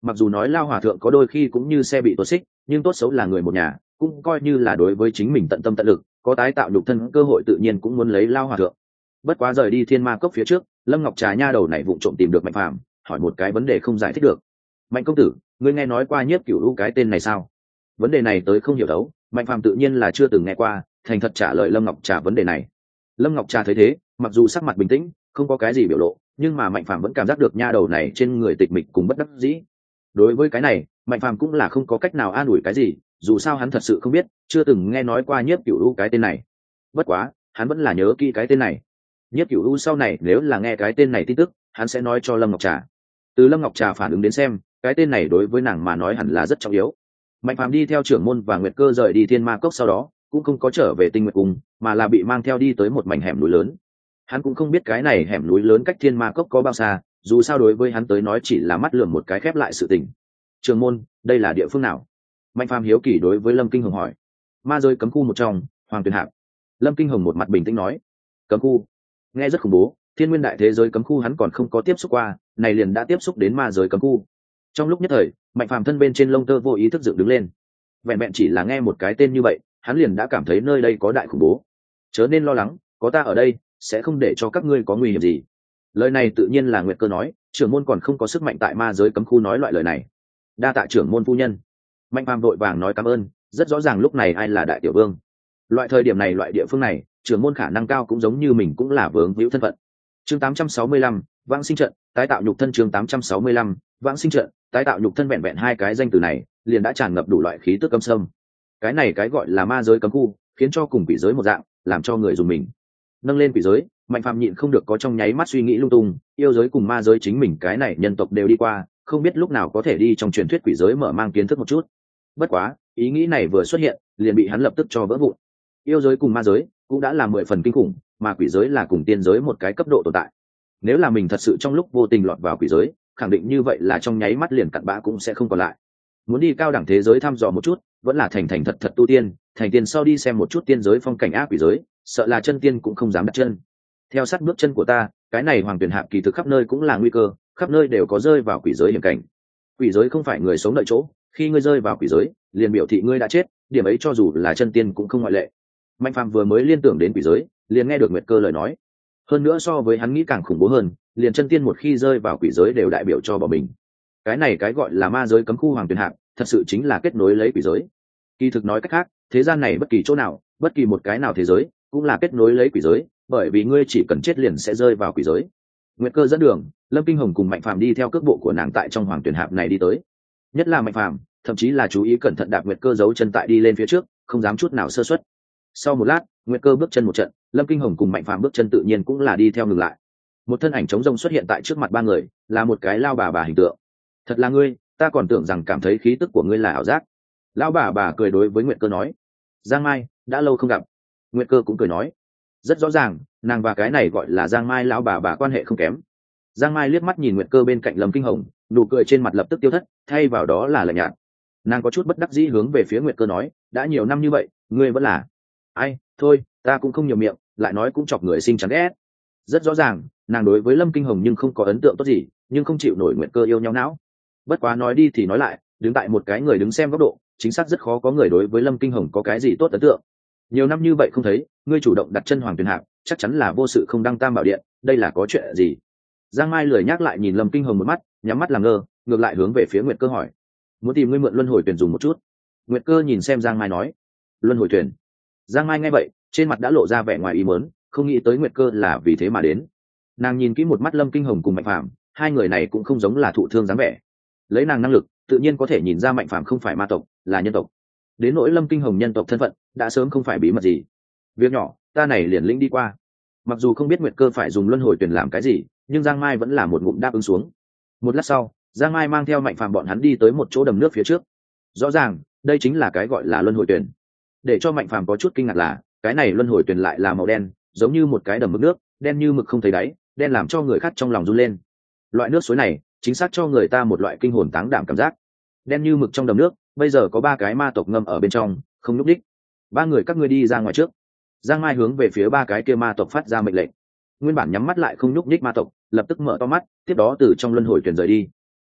mặc dù nói lao hòa thượng có đôi khi cũng như xe bị tuột xích, nhưng tốt xấu là người một nhà, cũng coi như là đối với chính mình tận tâm tận lực, có tái tạo nhục thân cơ hội tự nhiên cũng muốn lấy lao hòa thượng. Bất quá rời đi thiên ma cốc phía trước, Lâm Ngọc Trà nha đầu này vụng trộm tìm được Mạnh Phàm, hỏi một cái vấn đề không giải thích được. Mạnh công tử, ngươi nghe nói qua Nhiếp Cửu U cái tên này sao? Vấn đề này tới không hiểu đấu, Mạnh Phàm tự nhiên là chưa từng nghe qua, thành thật trả lời Lâm Ngọc Trà vấn đề này. Lâm Ngọc Trà thấy thế, mặc dù sắc mặt bình tĩnh, không có cái gì biểu lộ, nhưng mà Mạnh Phàm vẫn cảm giác được nha đầu này trên người tịch mịch cùng bất đắc dĩ. Đối với cái này, Mạnh Phàm cũng là không có cách nào an ủi cái gì, dù sao hắn thật sự không biết, chưa từng nghe nói qua Nhiếp Cửu U cái tên này. Bất quá, hắn vẫn là nhớ kỹ cái tên này. Nhiếp Cửu U sau này nếu là nghe cái tên này tin tức, hắn sẽ nói cho Lâm Ngọc Trà. Từ Lâm Ngọc Trà phản ứng đến xem, cái tên này đối với nàng mà nói hẳn là rất trọng yếu. Mạnh Phàm đi theo trưởng môn và Nguyệt Cơ rời đi Thiên Ma Cốc sau đó, cũng không có trở về Tinh Nguyệt Cung, mà là bị mang theo đi tới một mảnh hẻm núi lớn. Hắn cũng không biết cái này hẻm núi lớn cách Thiên Ma Cốc có bao xa, dù sao đối với hắn tới nói chỉ là mắt lườm một cái khép lại sự tình. Trưởng môn, đây là địa phương nào? Mạnh Phàm hiếu kỳ đối với Lâm Kinh Hồng hỏi. Ma giới cấm khu một trong, Hoàng Tuyền Hạp. Lâm Kinh Hồng một mặt bình tĩnh nói. Cấm khu? Nghe rất khủng bố, thiên nguyên đại thế giới cấm khu hắn còn không có tiếp xúc qua, này liền đã tiếp xúc đến ma giới cấm khu. Trong lúc nhất thời, Mạnh Phàm thân bên trên lông tơ vô ý thức dựng đứng lên. Vẹn vẹn chỉ là nghe một cái tên như vậy, hắn liền đã cảm thấy nơi đây có đại khủng bố. Chớ nên lo lắng, có ta ở đây, sẽ không để cho các ngươi có nguy hiểm gì. Lời này tự nhiên là Nguyệt Cơ nói, trưởng môn còn không có sức mạnh tại ma giới cấm khu nói loại lời này. Đa tạ trưởng môn phu nhân. Mạnh Phàm vội vàng nói cảm ơn, rất rõ ràng lúc này ai là đại tiểu vương. Loại thời điểm này loại địa phương này, trưởng môn khả năng cao cũng giống như mình cũng là vướng víu thân phận. Chương tám trăm sáu mươi lăm, Vãng sinh trận, tái tạo nhục thân. Chương tám trăm sáu mươi lăm, Vãng sinh trận, tái tạo nhục thân. Vẹn vẹn hai cái danh từ này, liền đã tràn ngập đủ loại khí tức cấm sâm. Cái này cái gọi là ma giới cấm khu, khiến cho cùng quỷ giới một dạng, làm cho người dùng mình. Nâng lên quỷ giới, Mạnh Phàm nhịn không được có trong nháy mắt suy nghĩ lung tung, yêu giới cùng ma giới chính mình cái này nhân tộc đều đi qua, không biết lúc nào có thể đi trong truyền thuyết quỷ giới mở mang kiến thức một chút. Bất quá, ý nghĩ này vừa xuất hiện, liền bị hắn lập tức cho vỡ vụn. Yêu giới cùng ma giới cũng đã là mười phần kinh khủng, mà quỷ giới là cùng tiên giới một cái cấp độ tồn tại. Nếu là mình thật sự trong lúc vô tình lọt vào quỷ giới, khẳng định như vậy là trong nháy mắt liền cặn bã cũng sẽ không còn lại. Muốn đi cao đẳng thế giới thăm dò một chút, vẫn là thành thành thật thật tu tiên, thành tiên sau đi xem một chút tiên giới phong cảnh ác quỷ giới, sợ là chân tiên cũng không dám đặt chân. Theo sát bước chân của ta, cái này Hoàng Tuyền Hạp kỳ thực khắp nơi cũng là nguy cơ, khắp nơi đều có rơi vào quỷ giới hiểm cảnh. Quỷ giới không phải người sống đợi chỗ, khi ngươi rơi vào quỷ giới, liền biểu thị ngươi đã chết, điểm ấy cho dù là chân tiên cũng không ngoại lệ. Mạnh Phàm vừa mới liên tưởng đến quỷ giới, liền nghe được Nguyệt Cơ lời nói. Hơn nữa so với hắn nghĩ càng khủng bố hơn, liền chân tiên một khi rơi vào quỷ giới đều đại biểu cho bỏ mình. Cái này cái gọi là ma giới cấm khu Hoàng Tuyền Hạp, thật sự chính là kết nối lấy quỷ giới. Kỳ thực nói cách khác, thế gian này bất kỳ chỗ nào, bất kỳ một cái nào thế giới, cũng là kết nối lấy quỷ giới, bởi vì ngươi chỉ cần chết liền sẽ rơi vào quỷ giới. Nguyệt Cơ dẫn đường, Lâm Kinh Hồng cùng Mạnh Phàm đi theo cước bộ của nàng tại trong Hoàng Tuyền Hạp này đi tới. Nhất là Mạnh Phàm, thậm chí là chú ý cẩn thận đạp Nguyệt Cơ giấu chân tại đi lên phía trước, không dám chút nào sơ suất. Sau một lát, Nguyệt Cơ bước chân một trận, Lâm Kinh Hồng cùng Mạnh Phàm bước chân tự nhiên cũng là đi theo ngừng lại. Một thân ảnh trống rông xuất hiện tại trước mặt ba người, là một cái lao bà bà hình tượng. Thật là ngươi, ta còn tưởng rằng cảm thấy khí tức của ngươi là ảo giác. Lão bà bà cười đối với Nguyệt Cơ nói. Giang Mai, đã lâu không gặp. Nguyệt Cơ cũng cười nói. Rất rõ ràng, nàng và cái này gọi là Giang Mai lão bà bà quan hệ không kém. Giang Mai liếc mắt nhìn Nguyệt Cơ bên cạnh Lâm Kinh Hồng, nụ cười trên mặt lập tức tiêu thất, thay vào đó là lạnh nhạt. Nàng có chút bất đắc dĩ hướng về phía Nguyệt Cơ nói, đã nhiều năm như vậy, ngươi vẫn là. Ai, thôi, ta cũng không nhiều miệng, lại nói cũng chọc người sinh chán ghét. Rất rõ ràng, nàng đối với Lâm Kinh Hồng nhưng không có ấn tượng tốt gì, nhưng không chịu nổi Nguyệt Cơ yêu nhau não. Bất quá nói đi thì nói lại, đứng tại một cái người đứng xem góc độ, chính xác rất khó có người đối với Lâm Kinh Hồng có cái gì tốt ấn tượng. Nhiều năm như vậy không thấy, ngươi chủ động đặt chân Hoàng Tuyền Hạp, chắc chắn là vô sự không đăng tam bảo điện, đây là có chuyện gì? Giang Mai lười nhắc lại nhìn Lâm Kinh Hồng một mắt, nhắm mắt làm ngơ, ngược lại hướng về phía Nguyệt Cơ hỏi, muốn tìm ngươi mượn luân hồi tuyển dùng một chút. Nguyệt Cơ nhìn xem Giang Mai nói, luân hồi tuyển. Giang Mai nghe vậy, trên mặt đã lộ ra vẻ ngoài ý muốn, không nghĩ tới Nguyệt Cơ là vì thế mà đến. Nàng nhìn kỹ một mắt Lâm Kinh Hồng cùng Mạnh Phàm, hai người này cũng không giống là thụ thương dáng vẻ. Lấy nàng năng lực, tự nhiên có thể nhìn ra Mạnh Phàm không phải ma tộc, là nhân tộc. Đến nỗi Lâm Kinh Hồng nhân tộc thân phận, đã sớm không phải bí mật gì. Việc nhỏ, ta này liền lĩnh đi qua. Mặc dù không biết Nguyệt Cơ phải dùng luân hồi tuyển làm cái gì, nhưng Giang Mai vẫn là một ngụm đáp ứng xuống. Một lát sau, Giang Mai mang theo Mạnh Phàm bọn hắn đi tới một chỗ đầm nước phía trước. Rõ ràng, đây chính là cái gọi là luân hồi tuyển. Để cho Mạnh Phàm có chút kinh ngạc là, cái này luân hồi tuyển lại là màu đen, giống như một cái đầm mực nước, đen như mực không thấy đáy, đen làm cho người khác trong lòng run lên. Loại nước suối này, chính xác cho người ta một loại kinh hồn táng đảm cảm giác. Đen như mực trong đầm nước, bây giờ có ba cái ma tộc ngâm ở bên trong, không nhúc đích. Ba người các ngươi đi ra ngoài trước. Giang Mai hướng về phía ba cái kia ma tộc phát ra mệnh lệnh. Nguyên bản nhắm mắt lại không nhúc nhích ma tộc, lập tức mở to mắt, tiếp đó từ trong luân hồi tuyển rời đi. Đúng,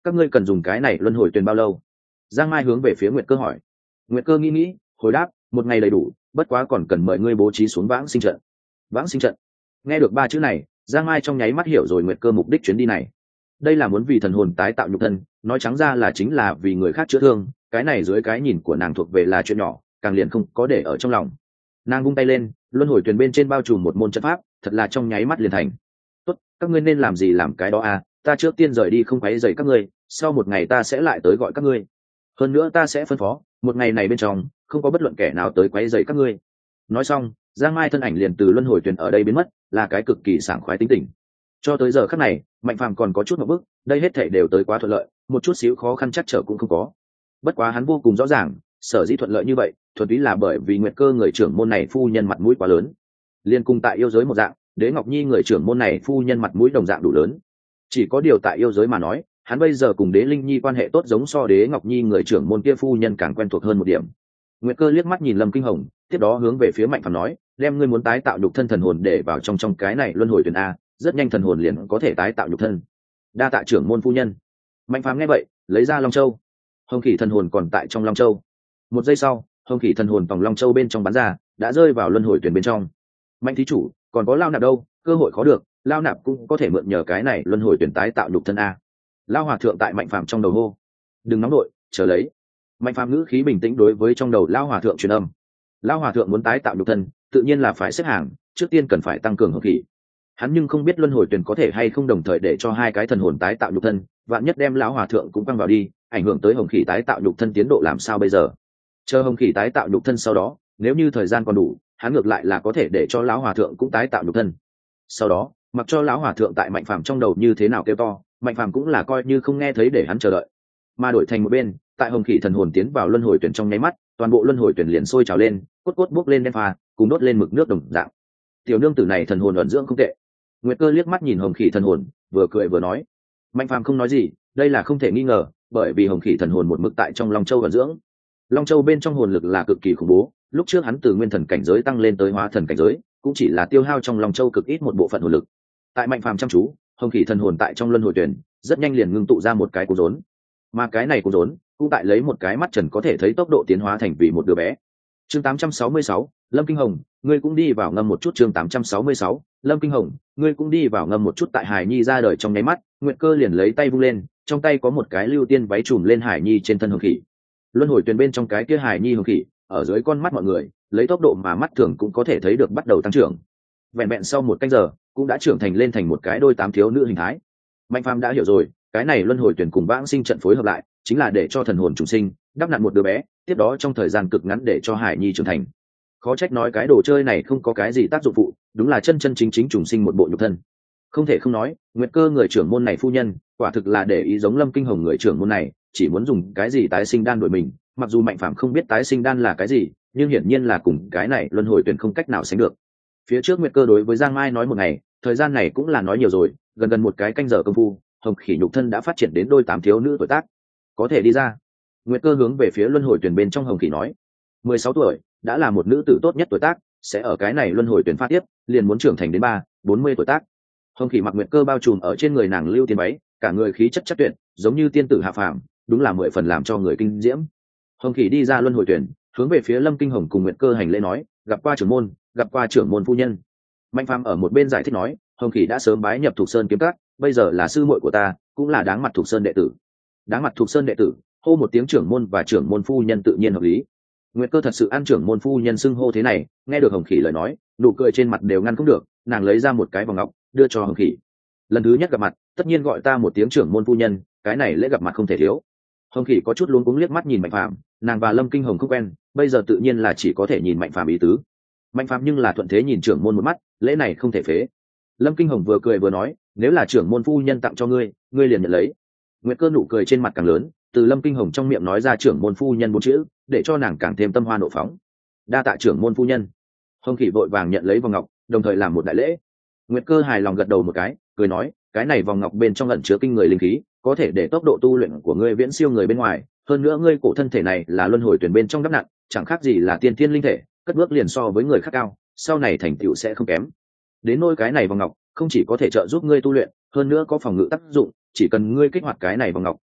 các ngươi cần dùng cái này luân hồi tuyền bao lâu? Giang Mai hướng về phía Nguyệt Cơ hỏi. Nguyệt Cơ nghĩ nghĩ, hồi đáp, một ngày đầy đủ, bất quá còn cần mời ngươi bố trí xuống vãng sinh trận. Vãng sinh trận? Nghe được ba chữ này, Giang Mai trong nháy mắt hiểu rồi Nguyệt Cơ mục đích chuyến đi này. Đây là muốn vì thần hồn tái tạo nhục thân, nói trắng ra là chính là vì người khác chữa thương, cái này dưới cái nhìn của nàng thuộc về là chuyện nhỏ, càng liền không có để ở trong lòng. Nàng vung tay lên, luân hồi tuyền bên trên bao trùm một môn trận pháp, thật là trong nháy mắt liền thành. Tốt, các ngươi nên làm gì làm cái đó à, ta trước tiên rời đi không quấy rầy các ngươi, sau một ngày ta sẽ lại tới gọi các ngươi. Hơn nữa ta sẽ phân phó, một ngày này bên trong không có bất luận kẻ nào tới quấy rầy các ngươi. Nói xong, Giang Mai thân ảnh liền từ luân hồi tuyền ở đây biến mất, là cái cực kỳ sảng khoái tính tình. Cho tới giờ khắc này, Mạnh Phàm còn có chút một bước, đây hết thảy đều tới quá thuận lợi, một chút xíu khó khăn chắc trở cũng không có. Bất quá hắn vô cùng rõ ràng, sở dĩ thuận lợi như vậy, thuần túy là bởi vì Nguyệt Cơ người trưởng môn này phu nhân mặt mũi quá lớn. Liên cùng tại yêu giới một dạng, Đế Ngọc Nhi người trưởng môn này phu nhân mặt mũi đồng dạng đủ lớn. Chỉ có điều tại yêu giới mà nói, hắn bây giờ cùng Đế Linh Nhi quan hệ tốt giống so Đế Ngọc Nhi người trưởng môn kia phu nhân càng quen thuộc hơn một điểm. Nguyệt Cơ liếc mắt nhìn Lâm Kinh Hồng, tiếp đó hướng về phía Mạnh Phàm nói, đem ngươi muốn tái tạo nhục thân thần hồn để vào trong trong cái này luân hồi tuyển a, rất nhanh thần hồn liền có thể tái tạo nhục thân. Đa tạ trưởng môn phu nhân. Mạnh Phàm nghe vậy, lấy ra Long Châu. Hồng Khỉ thần hồn còn tại trong Long Châu. Một giây sau, Hồng Khỉ thần hồn vòng Long Châu bên trong bắn ra, đã rơi vào luân hồi tuyển bên trong. Mạnh thí chủ, còn có Lao Nạp đâu, cơ hội khó được, Lao Nạp cũng có thể mượn nhờ cái này luân hồi tuyển tái tạo nhục thân a. Lao hòa thượng tại Mạnh Phàm trong đầu hô. Đừng nóng đội, chờ lấy. Mạnh Phàm ngữ khí bình tĩnh đối với trong đầu Lao hòa thượng truyền âm. Lao hòa thượng muốn tái tạo nhục thân, tự nhiên là phải xếp hàng, trước tiên cần phải tăng cường Hồng Khỉ. Hắn nhưng không biết luân hồi tuyển có thể hay không đồng thời để cho hai cái thần hồn tái tạo nhục thân, vạn nhất đem lão hòa thượng cũng quăng vào đi, ảnh hưởng tới Hồng Khỉ tái tạo nhục thân tiến độ làm sao bây giờ. Chờ Hồng Khỉ tái tạo nhục thân sau đó, nếu như thời gian còn đủ, hắn ngược lại là có thể để cho lão hòa thượng cũng tái tạo nhục thân. Sau đó, mặc cho lão hòa thượng tại Mạnh Phàm trong đầu như thế nào kêu to, Mạnh Phàm cũng là coi như không nghe thấy để hắn chờ đợi. Mà đổi thành một bên, tại Hồng Khỉ thần hồn tiến vào luân hồi tuyển trong nháy mắt, toàn bộ luân hồi tuyển liền sôi trào lên, cốt cốt bốc lên đen pha, cùng đốt lên mực nước đồng dạng. Tiểu nương tử này thần hồn ẩn dưỡng không tệ. Nguyệt Cơ liếc mắt nhìn Hồng Khỉ thần hồn, vừa cười vừa nói. Mạnh Phàm không nói gì, đây là không thể nghi ngờ, bởi vì Hồng Khỉ thần hồn một mực tại trong Long Châu ẩn dưỡng. Long Châu bên trong hồn lực là cực kỳ khủng bố, lúc trước hắn từ nguyên thần cảnh giới tăng lên tới hóa thần cảnh giới, cũng chỉ là tiêu hao trong Long Châu cực ít một bộ phận hồn lực. Tại Mạnh Phàm chăm chú, Hồng Khỉ thần hồn tại trong luân hồi tuyển, rất nhanh liền ngưng tụ ra một cái cú rốn. Mà cái này cú rốn, cũng tại lấy một cái mắt trần có thể thấy tốc độ tiến hóa thành vì một đứa bé. Chương tám trăm sáu mươi sáu, Lâm Kinh Hồng, ngươi cũng đi vào ngâm một chút. Chương tám trăm sáu mươi sáu, Lâm Kinh Hồng, ngươi cũng đi vào ngâm một chút. Tại Hải Nhi ra đời trong nháy mắt, Nguyệt Cơ liền lấy tay vung lên, trong tay có một cái lưu tiên váy trùm lên Hải Nhi trên thân Hồng Khỉ. Luân hồi tuyền bên trong cái kia Hải Nhi Hồng Khỉ, ở dưới con mắt mọi người, lấy tốc độ mà mắt thường cũng có thể thấy được bắt đầu tăng trưởng. Vẹn vẹn sau một canh giờ, cũng đã trưởng thành lên thành một cái đôi tám thiếu nữ hình thái. Mạnh Phàm đã hiểu rồi, cái này luân hồi tuyển cùng vãng sinh trận phối hợp lại, chính là để cho thần hồn trùng sinh, đắp nặn một đứa bé, tiếp đó trong thời gian cực ngắn để cho Hải Nhi trưởng thành. Khó trách nói cái đồ chơi này không có cái gì tác dụng phụ, đúng là chân chân chính chính trùng sinh một bộ nhục thân. Không thể không nói, Nguyệt Cơ người trưởng môn này phu nhân, quả thực là để ý giống Lâm Kinh Hồng người trưởng môn này, chỉ muốn dùng cái gì tái sinh đan đổi mình, mặc dù Mạnh Phàm không biết tái sinh đan là cái gì, nhưng hiển nhiên là cùng cái này luân hồi tuyển không cách nào sánh được. Phía trước Nguyệt Cơ đối với Giang Mai nói một ngày, thời gian này cũng là nói nhiều rồi, gần gần một cái canh giờ công phu, Hồng Khỉ nhục thân đã phát triển đến đôi tám thiếu nữ tuổi tác, có thể đi ra. Nguyệt Cơ hướng về phía luân hồi tuyển bên trong Hồng Khỉ nói, mười sáu tuổi, đã là một nữ tử tốt nhất tuổi tác, sẽ ở cái này luân hồi tuyển phát tiếp, liền muốn trưởng thành đến ba, bốn mươi tuổi tác. Hồng Khỉ mặc Nguyệt Cơ bao trùm ở trên người nàng lưu tiên váy, cả người khí chất chất tuyệt, giống như tiên tử hạ phàm, đúng là mười phần làm cho người kinh diễm. Hồng Khỉ đi ra luân hồi tuyển, hướng về phía Lâm Kinh Hồng cùng Nguyệt Cơ hành lễ nói, gặp qua trưởng môn, gặp qua trưởng môn phu nhân. Mạnh Phàm ở một bên giải thích nói, Hồng Khỉ đã sớm bái nhập Thục Sơn kiếm các, bây giờ là sư muội của ta, cũng là đáng mặt Thục Sơn đệ tử. Đáng mặt Thục Sơn đệ tử, hô một tiếng trưởng môn và trưởng môn phu nhân tự nhiên hợp lý. Nguyệt Cơ thật sự ăn trưởng môn phu nhân xưng hô thế này, nghe được Hồng Khỉ lời nói, nụ cười trên mặt đều ngăn không được, nàng lấy ra một cái vòng ngọc, đưa cho Hồng Khỉ. Lần thứ nhất gặp mặt, tất nhiên gọi ta một tiếng trưởng môn phu nhân, cái này lễ gặp mặt không thể thiếu. Hồng Khỉ có chút luống cuống liếc mắt nhìn Mạnh Phàm, nàng và Lâm Kinh Hồng không quen, bây giờ tự nhiên là chỉ có thể nhìn Mạnh Phàm ý tứ. Mạnh Phàm nhưng là thuận thế nhìn trưởng môn một mắt, lễ này không thể phế. Lâm Kinh Hồng vừa cười vừa nói, nếu là trưởng môn phu nhân tặng cho ngươi, ngươi liền nhận lấy. Nguyệt Cơ nụ cười trên mặt càng lớn, từ Lâm Kinh Hồng trong miệng nói ra trưởng môn phu nhân bốn chữ, để cho nàng càng thêm tâm hoa nộ phóng. Đa tạ trưởng môn phu nhân. Hồng Khỉ vội vàng nhận lấy vòng ngọc, đồng thời làm một đại lễ. Nguyệt Cơ hài lòng gật đầu một cái, cười nói, cái này vòng ngọc bên trong ẩn chứa kinh người linh khí, có thể để tốc độ tu luyện của ngươi viễn siêu người bên ngoài, hơn nữa ngươi cổ thân thể này là luân hồi tuyển bên trong đắp nặn, chẳng khác gì là tiên thiên linh thể, cất bước liền so với người khác cao, sau này thành tựu sẽ không kém. Đến nỗi cái này vòng ngọc, không chỉ có thể trợ giúp ngươi tu luyện, hơn nữa có phòng ngự tác dụng, chỉ cần ngươi kích hoạt cái này vòng ngọc,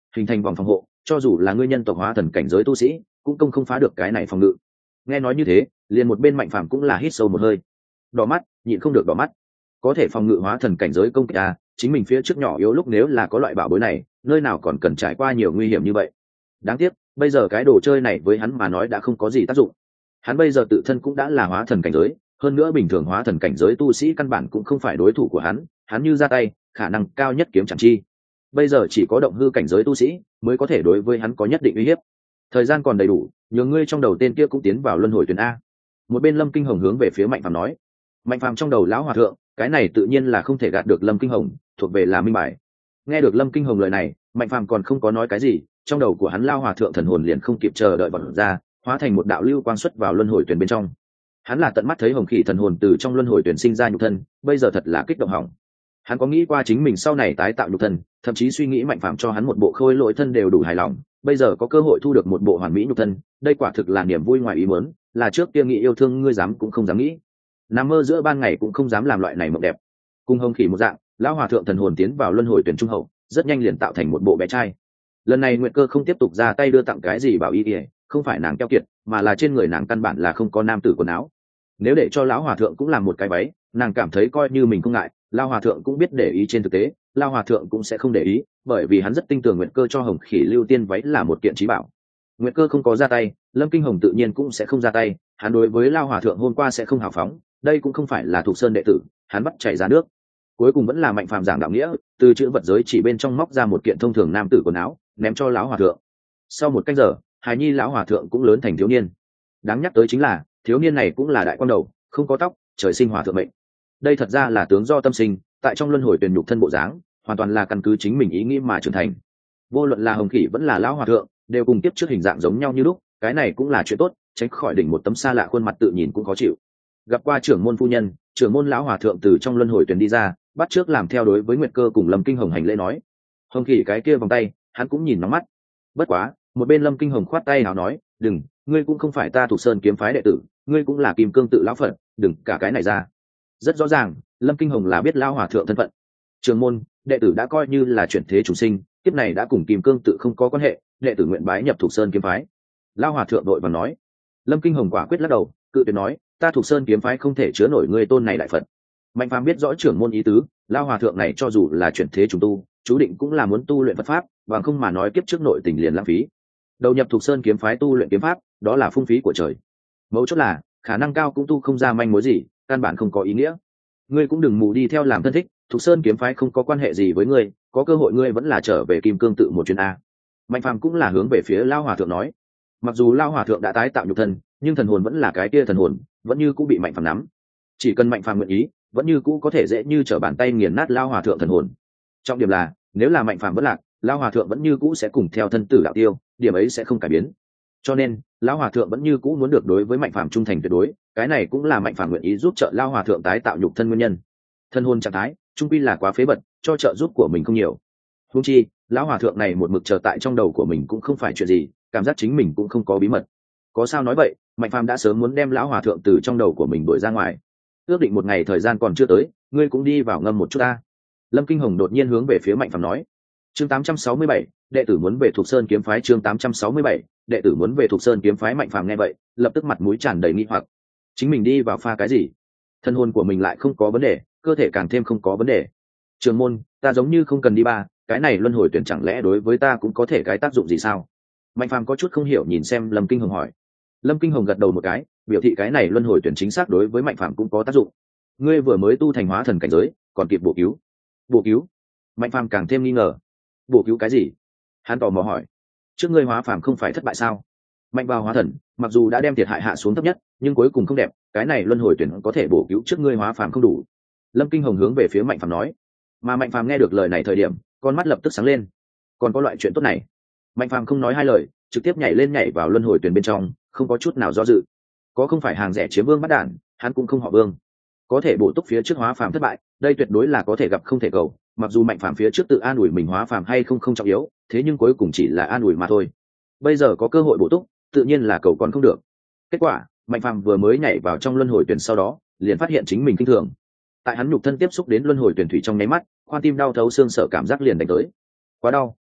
hình thành vòng phòng hộ, cho dù là ngươi nhân tộc hóa thần cảnh giới tu sĩ cũng công không phá được cái này phòng ngự. Nghe nói như thế, liền một bên Mạnh Phàm cũng là hít sâu một hơi, đỏ mắt, nhịn không được đỏ mắt. Có thể phòng ngự hóa thần cảnh giới công kích à, chính mình phía trước nhỏ yếu lúc nếu là có loại bảo bối này, nơi nào còn cần trải qua nhiều nguy hiểm như vậy. Đáng tiếc, bây giờ cái đồ chơi này với hắn mà nói đã không có gì tác dụng. Hắn bây giờ tự thân cũng đã là hóa thần cảnh giới, hơn nữa bình thường hóa thần cảnh giới tu sĩ căn bản cũng không phải đối thủ của hắn, hắn như ra tay, khả năng cao nhất kiếm chẳng chi. Bây giờ chỉ có động hư cảnh giới tu sĩ mới có thể đối với hắn có nhất định uy hiếp. Thời gian còn đầy đủ, nhường ngươi trong đầu tên kia cũng tiến vào luân hồi tuyển a. Một bên Lâm Kinh Hồng hướng về phía Mạnh Phàm nói. Mạnh Phàm trong đầu lão hòa thượng, cái này tự nhiên là không thể gạt được Lâm Kinh Hồng, thuộc về là minh bài. Nghe được Lâm Kinh Hồng lời này, Mạnh Phàm còn không có nói cái gì, trong đầu của hắn lão hòa thượng thần hồn liền không kịp chờ đợi bật ra, hóa thành một đạo lưu quang xuất vào luân hồi tuyển bên trong. Hắn là tận mắt thấy hồng khỉ thần hồn từ trong luân hồi tuyển sinh ra nhục thân, bây giờ thật là kích động hỏng. Hắn có nghĩ qua chính mình sau này tái tạo nhục thân, thậm chí suy nghĩ Mạnh Phàm cho hắn một bộ khôi lỗi thân đều đủ hài lòng, bây giờ có cơ hội thu được một bộ hoàn mỹ nhục thân, đây quả thực là niềm vui ngoài ý muốn, là trước kia nghĩ yêu thương ngươi dám cũng không dám nghĩ, nằm mơ giữa ban ngày cũng không dám làm loại này mộng đẹp. Cùng hồng khỉ một dạng, lão hòa thượng thần hồn tiến vào luân hồi tuyển trung hậu, rất nhanh liền tạo thành một bộ bé trai. Lần này Nguyệt Cơ không tiếp tục ra tay đưa tặng cái gì bảo y ỉa, không phải nàng keo kiệt, mà là trên người nàng căn bản là không có nam tử quần áo. Nếu để cho lão hòa thượng cũng làm một cái váy, nàng cảm thấy coi như mình không ngại, lão hòa thượng cũng biết để ý, trên thực tế lão hòa thượng cũng sẽ không để ý, bởi vì hắn rất tin tưởng Nguyệt Cơ cho hồng khỉ lưu tiên váy là một kiện trí bảo. Nguyệt Cơ không có ra tay, Lâm Kinh Hồng tự nhiên cũng sẽ không ra tay, hắn đối với lão hòa thượng hôm qua sẽ không hào phóng, đây cũng không phải là Thục Sơn đệ tử, hắn bắt chảy ra nước. Cuối cùng vẫn là Mạnh Phàm giảng đạo nghĩa, từ chữ vật giới chỉ bên trong móc ra một kiện thông thường nam tử quần áo, ném cho lão hòa thượng. Sau một canh giờ, hài nhi lão hòa thượng cũng lớn thành thiếu niên. Đáng nhắc tới chính là thiếu niên này cũng là đại quan đầu, không có tóc, trời sinh hòa thượng mệnh. Đây thật ra là tướng do tâm sinh, tại trong luân hồi tuyển nhục thân bộ dáng, hoàn toàn là căn cứ chính mình ý nghĩ mà trưởng thành. Vô luận là hồng khỉ vẫn là lão hòa thượng, đều cùng tiếp trước hình dạng giống nhau như lúc, cái này cũng là chuyện tốt, tránh khỏi đỉnh một tấm xa lạ khuôn mặt tự nhìn cũng khó chịu. Gặp qua trưởng môn phu nhân, trưởng môn lão hòa thượng từ trong luân hồi tuyển đi ra, bắt trước làm theo đối với Nguyệt Cơ cùng Lâm Kinh Hồng hành lễ nói. Hồng khỉ cái kia vòng tay, hắn cũng nhìn nóng mắt. Bất quá, một bên Lâm Kinh Hồng khoát tay nào nói, đừng, ngươi cũng không phải ta Thục Sơn kiếm phái đệ tử, ngươi cũng là Kim Cương tự lão phật, đừng cả cái này ra. Rất rõ ràng, Lâm Kinh Hồng là biết lão hòa thượng thân phận. Trưởng môn, đệ tử đã coi như là chuyển thế chủ sinh, kiếp này đã cùng Kim Cương tự không có quan hệ, đệ tử nguyện bái nhập Thục Sơn kiếm phái. Lão hòa thượng đội và nói. Lâm Kinh Hồng quả quyết lắc đầu, cự tuyệt nói, ta Thục Sơn kiếm phái không thể chứa nổi ngươi tôn này đại phật. Mạnh Phàm biết rõ trưởng môn ý tứ, lão hòa thượng này cho dù là chuyển thế trùng tu, chú định cũng là muốn tu luyện Phật pháp, bằng không mà nói kiếp trước nội tình liền lãng phí. Đầu nhập Thục Sơn kiếm phái tu luyện kiếm pháp, đó là phung phí của trời. Mấu chốt là, khả năng cao cũng tu không ra manh mối gì, căn bản không có ý nghĩa. Ngươi cũng đừng mù đi theo làm thân thích, Thục Sơn kiếm phái không có quan hệ gì với ngươi, có cơ hội ngươi vẫn là trở về Kim Cương tự một chuyến a. Mạnh Phàm cũng là hướng về phía lão hòa thượng nói. Mặc dù lão hòa thượng đã tái tạo nhục thân, nhưng thần hồn vẫn là cái kia thần hồn, vẫn như cũng bị Mạnh Phàm nắm. Chỉ cần Mạnh Phàm nguyện ý, vẫn như cũ có thể dễ như trở bàn tay nghiền nát lão hòa thượng thần hồn. Trọng điểm là, nếu là Mạnh Phàm vẫn lạc, lão hòa thượng vẫn như cũ sẽ cùng theo thân tử đạo tiêu, điểm ấy sẽ không cải biến. Cho nên, lão hòa thượng vẫn như cũ muốn được đối với Mạnh Phàm trung thành tuyệt đối, cái này cũng là Mạnh Phàm nguyện ý giúp trợ lão hòa thượng tái tạo nhục thân nguyên nhân. Thân hồn trạng thái, trung quy là quá phế bật, cho trợ giúp của mình không nhiều. Huống chi, lão hòa thượng này một mực chờ tại trong đầu của mình cũng không phải chuyện gì, cảm giác chính mình cũng không có bí mật. Có sao nói vậy, Mạnh Phàm đã sớm muốn đem lão hòa thượng từ trong đầu của mình đuổi ra ngoài. Ước định một ngày thời gian còn chưa tới, ngươi cũng đi vào ngâm một chút ta. Lâm Kinh Hồng đột nhiên hướng về phía Mạnh Phàm nói. Chương tám trăm sáu mươi bảy, đệ tử muốn về Thục Sơn kiếm phái. Chương tám trăm sáu mươi bảy, đệ tử muốn về Thục Sơn kiếm phái. Mạnh Phàm nghe vậy, lập tức mặt mũi tràn đầy nghi hoặc. Chính mình đi vào pha cái gì? Thân hồn của mình lại không có vấn đề, cơ thể càng thêm không có vấn đề. Trường môn, ta giống như không cần đi ba, cái này luân hồi tuyển chẳng lẽ đối với ta cũng có thể cái tác dụng gì sao? Mạnh Phàm có chút không hiểu nhìn xem Lâm Kinh Hồng hỏi. Lâm Kinh Hồng gật đầu một cái, biểu thị cái này luân hồi tuyển chính xác đối với Mạnh Phàm cũng có tác dụng. Ngươi vừa mới tu thành hóa thần cảnh giới, còn kịp bổ cứu. Bổ cứu? Mạnh Phàm càng thêm nghi ngờ. Bổ cứu cái gì? Hắn tò mò hỏi. Trước ngươi hóa phàm không phải thất bại sao? Mạnh vào hóa thần, mặc dù đã đem thiệt hại hạ xuống thấp nhất, nhưng cuối cùng không đẹp, cái này luân hồi tuyển có thể bổ cứu trước ngươi hóa phàm không đủ. Lâm Kinh Hồng hướng về phía Mạnh Phàm nói. Mà Mạnh Phàm nghe được lời này thời điểm, con mắt lập tức sáng lên. Còn có loại chuyện tốt này? Mạnh Phàm không nói hai lời, trực tiếp nhảy lên nhảy vào luân hồi tuyển bên trong, không có chút nào do dự. Có không phải hàng rẻ chiếm vương bắt đản, hắn cũng không họ Vương. Có thể bổ túc phía trước hóa phàm thất bại, đây tuyệt đối là có thể gặp không thể cầu. Mặc dù Mạnh Phàm phía trước tự an ủi mình hóa phàm hay không không trọng yếu, thế nhưng cuối cùng chỉ là an ủi mà thôi. Bây giờ có cơ hội bổ túc, tự nhiên là cầu còn không được. Kết quả, Mạnh Phàm vừa mới nhảy vào trong luân hồi tuyển sau đó, liền phát hiện chính mình kinh thường. Tại hắn nhục thân tiếp xúc đến luân hồi tuyển thủy trong nháy mắt, khoan tim đau thấu xương sở cảm giác liền đánh tới. Quá đau,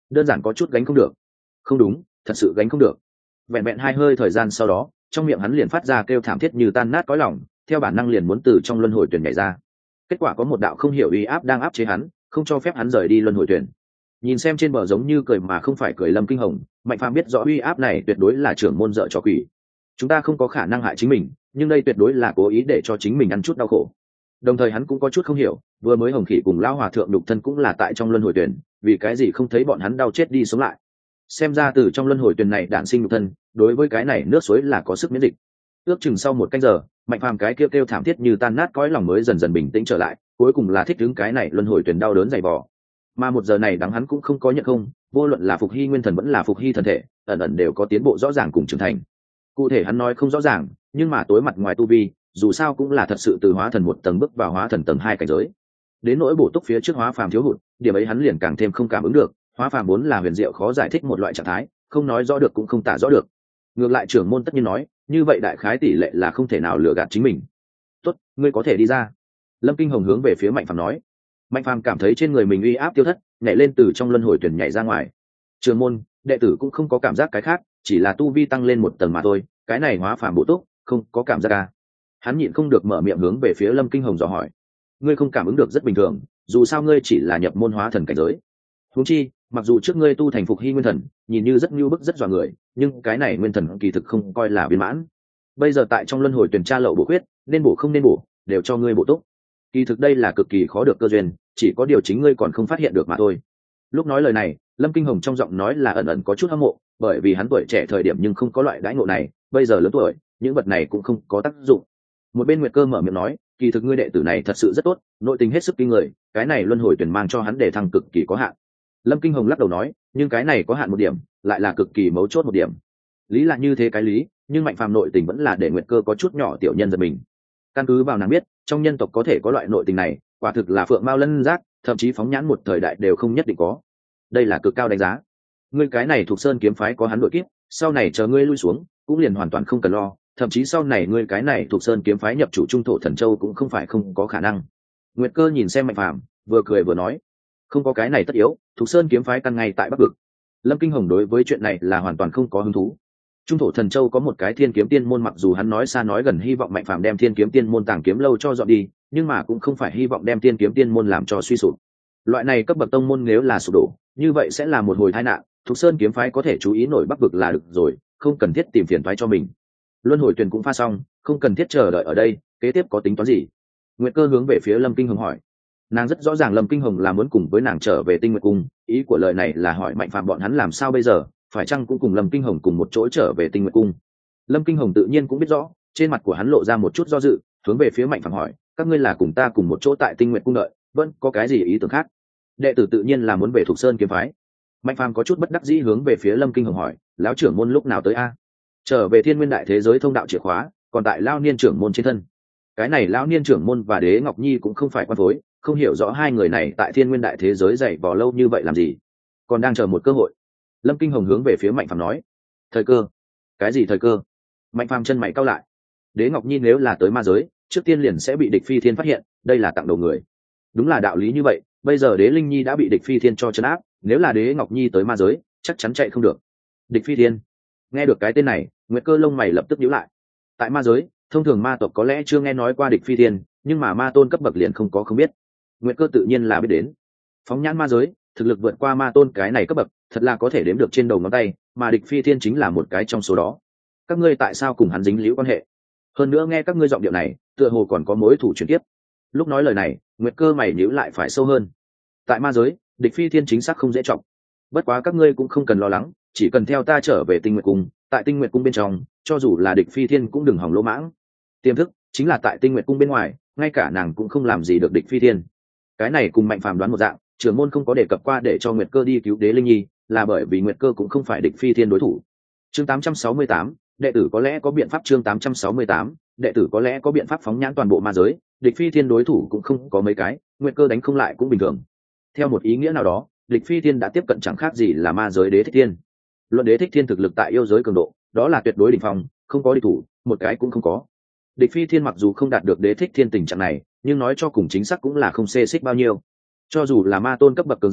đơn giản có chút gánh không được. Không đúng, thật sự gánh không được. Vẹn vẹn hai hơi thời gian sau đó, trong miệng hắn liền phát ra kêu thảm thiết như tan nát cõi lòng, theo bản năng liền muốn từ trong luân hồi tuyển nhảy ra. Kết quả có một đạo không hiểu uy áp đang áp chế hắn, không cho phép hắn rời đi luân hồi tuyển. Nhìn xem trên bờ giống như cười mà không phải cười Lâm Kinh Hồng, Mạnh Phàm biết rõ uy áp này tuyệt đối là trưởng môn dợ trò quỷ. Chúng ta không có khả năng hại chính mình, nhưng đây tuyệt đối là cố ý để cho chính mình ăn chút đau khổ. Đồng thời hắn cũng có chút không hiểu, vừa mới Hồng Khỉ cùng lão hòa thượng đục thân cũng là tại trong luân hồi tuyển, vì cái gì không thấy bọn hắn đau chết đi sống lại. Xem ra từ trong luân hồi tuyển này đản sinh đục thân, đối với cái này nước suối là có sức miễn dịch. Ước chừng sau một canh giờ, Mạnh Phàm cái kêu kêu thảm thiết như tan nát cõi lòng mới dần dần bình tĩnh trở lại, cuối cùng là thích ứng cái này luân hồi tuyển đau đớn dày vò. Mà một giờ này đắng hắn cũng không có nhận không, vô luận là phục hy nguyên thần vẫn là phục hy thần thể, ẩn ẩn đều có tiến bộ rõ ràng cùng trưởng thành. Cụ thể hắn nói không rõ ràng, nhưng mà tối mặt ngoài tu vi, dù sao cũng là thật sự từ hóa thần một tầng bước vào hóa thần tầng hai cảnh giới. Đến nỗi bổ túc phía trước hóa phàm thiếu hụt, điểm ấy hắn liền càng thêm không cảm ứng được, hóa phàm vốn là huyền diệu khó giải thích một loại trạng thái, không nói rõ được cũng không tả rõ được. Ngược lại trưởng môn tất nhiên nói, như vậy đại khái tỷ lệ là không thể nào lừa gạt chính mình. Tốt, ngươi có thể đi ra. Lâm Kinh Hồng hướng về phía Mạnh Phàm nói. Mạnh Phàm cảm thấy trên người mình uy áp tiêu thất, nhảy lên từ trong luân hồi tuyển nhảy ra ngoài. Trưởng môn, đệ tử cũng không có cảm giác cái khác, chỉ là tu vi tăng lên một tầng mà thôi, cái này hóa phàm bổ túc, không có cảm giác à? Hắn nhịn không được mở miệng hướng về phía Lâm Kinh Hồng dò hỏi. Ngươi không cảm ứng được rất bình thường, dù sao ngươi chỉ là nhập môn hóa thần cảnh giới. Huống chi, mặc dù trước ngươi tu thành phục hy nguyên thần, nhìn như rất nhu bức rất dọa người, nhưng cái này nguyên thần kỳ thực không coi là viên mãn. Bây giờ tại trong luân hồi tuyển tra lậu bổ khuyết, nên bổ không nên bổ, đều cho ngươi bổ túc. Kỳ thực đây là cực kỳ khó được cơ duyên, chỉ có điều chính ngươi còn không phát hiện được mà thôi. Lúc nói lời này, Lâm Kinh Hồng trong giọng nói là ẩn ẩn có chút hâm mộ, bởi vì hắn tuổi trẻ thời điểm nhưng không có loại đãi ngộ này, bây giờ lớn tuổi, những vật này cũng không có tác dụng. Một bên Nguyệt Cơ mở miệng nói, kỳ thực ngươi đệ tử này thật sự rất tốt, nội tình hết sức kinh người, cái này luân hồi tuyển mang cho hắn để thăng cực kỳ có hạn. Lâm Kinh Hồng lắc đầu nói, nhưng cái này có hạn một điểm, lại là cực kỳ mấu chốt một điểm. Lý là như thế cái lý, nhưng Mạnh Phàm nội tình vẫn là để Nguyệt Cơ có chút nhỏ tiểu nhân giật mình. Căn cứ vào nàng biết, trong nhân tộc có thể có loại nội tình này, quả thực là phượng mao lân giác, thậm chí phóng nhãn một thời đại đều không nhất định có. Đây là cực cao đánh giá. Ngươi cái này thuộc Sơn kiếm phái có hắn đội kiếp, sau này chờ ngươi lui xuống, cũng liền hoàn toàn không cần lo, thậm chí sau này ngươi cái này thuộc Sơn kiếm phái nhập chủ trung thổ thần châu cũng không phải không có khả năng. Nguyệt Cơ nhìn xem Mạnh Phàm, vừa cười vừa nói, không có cái này tất yếu, thuộc Sơn kiếm phái căn ngay tại Bắc Vực. Lâm Kinh Hồng đối với chuyện này là hoàn toàn không có hứng thú. Trung thổ thần châu có một cái thiên kiếm tiên môn, mặc dù hắn nói xa nói gần hy vọng Mạnh Phàm đem thiên kiếm tiên môn tàng kiếm lâu cho dọn đi, nhưng mà cũng không phải hy vọng đem thiên kiếm tiên môn làm cho suy sụp. Loại này cấp bậc tông môn nếu là sụp đổ, như vậy sẽ là một hồi tai nạn. Thục Sơn kiếm phái có thể chú ý nổi Bắc Vực là được rồi, không cần thiết tìm phiền toái cho mình. Luân hồi tuyển cũng pha xong, không cần thiết chờ đợi ở đây, kế tiếp có tính toán gì? Nguyệt Cơ hướng về phía Lâm Kinh Hồng hỏi. Nàng rất rõ ràng Lâm Kinh Hồng là muốn cùng với nàng trở về Tinh Nguyệt Cung, ý của lời này là hỏi Mạnh Phàm bọn hắn làm sao bây giờ, phải chăng cũng cùng Lâm Kinh Hồng cùng một chỗ trở về Tinh Nguyệt Cung. Lâm Kinh Hồng tự nhiên cũng biết rõ, trên mặt của hắn lộ ra một chút do dự, hướng về phía Mạnh Phàm hỏi, các ngươi là cùng ta cùng một chỗ tại Tinh Nguyệt Cung đợi, vẫn có cái gì ý tưởng khác? Đệ tử tự nhiên là muốn về Thục Sơn kiếm phái. Mạnh Phàm có chút bất đắc dĩ hướng về phía Lâm Kinh Hồng hỏi, lão trưởng môn lúc nào tới a? Trở về Thiên Nguyên đại thế giới thông đạo chìa khóa, còn tại lão niên trưởng môn trên thân. Cái này lão niên trưởng môn và Đế Ngọc Nhi cũng không phải quan phối, không hiểu rõ hai người này tại Thiên Nguyên đại thế giới dày vò lâu như vậy làm gì, còn đang chờ một cơ hội. Lâm Kinh Hồng hướng về phía Mạnh Phàm nói, thời cơ? Cái gì thời cơ? Mạnh Phàm chân mày cau lại. Đế Ngọc Nhi nếu là tới ma giới, trước tiên liền sẽ bị địch phi thiên phát hiện, đây là tặng đầu người. Đúng là đạo lý như vậy, bây giờ Đế Linh Nhi đã bị địch phi thiên cho trấn áp, nếu là Đế Ngọc Nhi tới ma giới, chắc chắn chạy không được. Địch phi thiên? Nghe được cái tên này, Nguyệt Cơ lông mày lập tức nhíu lại. Tại ma giới, thông thường ma tộc có lẽ chưa nghe nói qua địch phi thiên, nhưng mà ma tôn cấp bậc liền không có không biết. Nguyệt Cơ tự nhiên là biết đến. Phóng nhãn ma giới, thực lực vượt qua ma tôn cái này cấp bậc, thật là có thể đếm được trên đầu ngón tay, mà địch phi thiên chính là một cái trong số đó. Các ngươi tại sao cùng hắn dính líu quan hệ? Hơn nữa nghe các ngươi giọng điệu này, tựa hồ còn có mối thủ chuyển tiếp. Lúc nói lời này, Nguyệt Cơ mày nhíu lại phải sâu hơn. Tại ma giới, địch phi thiên chính xác không dễ trọng. Bất quá các ngươi cũng không cần lo lắng, chỉ cần theo ta trở về Tinh Nguyệt Cung, tại Tinh Nguyệt Cung bên trong, cho dù là địch phi thiên cũng đừng hòng lỗ mãng. Tiềm thức chính là tại Tinh Nguyệt Cung bên ngoài, ngay cả nàng cũng không làm gì được địch phi thiên. Cái này cùng Mạnh Phàm đoán một dạng, trưởng môn không có đề cập qua để cho Nguyệt Cơ đi cứu Đế Linh Nhi, là bởi vì Nguyệt Cơ cũng không phải địch phi thiên đối thủ. Chương tám trăm sáu mươi tám, đệ tử có lẽ có biện pháp. Chương tám trăm sáu mươi tám, đệ tử có lẽ có biện pháp. Phóng nhãn toàn bộ ma giới, địch phi thiên đối thủ cũng không có mấy cái, Nguyệt Cơ đánh không lại cũng bình thường. Theo một ý nghĩa nào đó, địch phi thiên đã tiếp cận chẳng khác gì là ma giới Đế Thích Thiên. Luận Đế Thích Thiên thực lực tại yêu giới cường độ, đó là tuyệt đối đỉnh phong, không có địch thủ, một cái cũng không có. Địch phi thiên mặc dù không đạt được Đế Thích Thiên tình trạng này, nhưng nói cho cùng chính xác cũng là không xê xích bao nhiêu. Cho dù là ma tôn cấp bậc cường giả,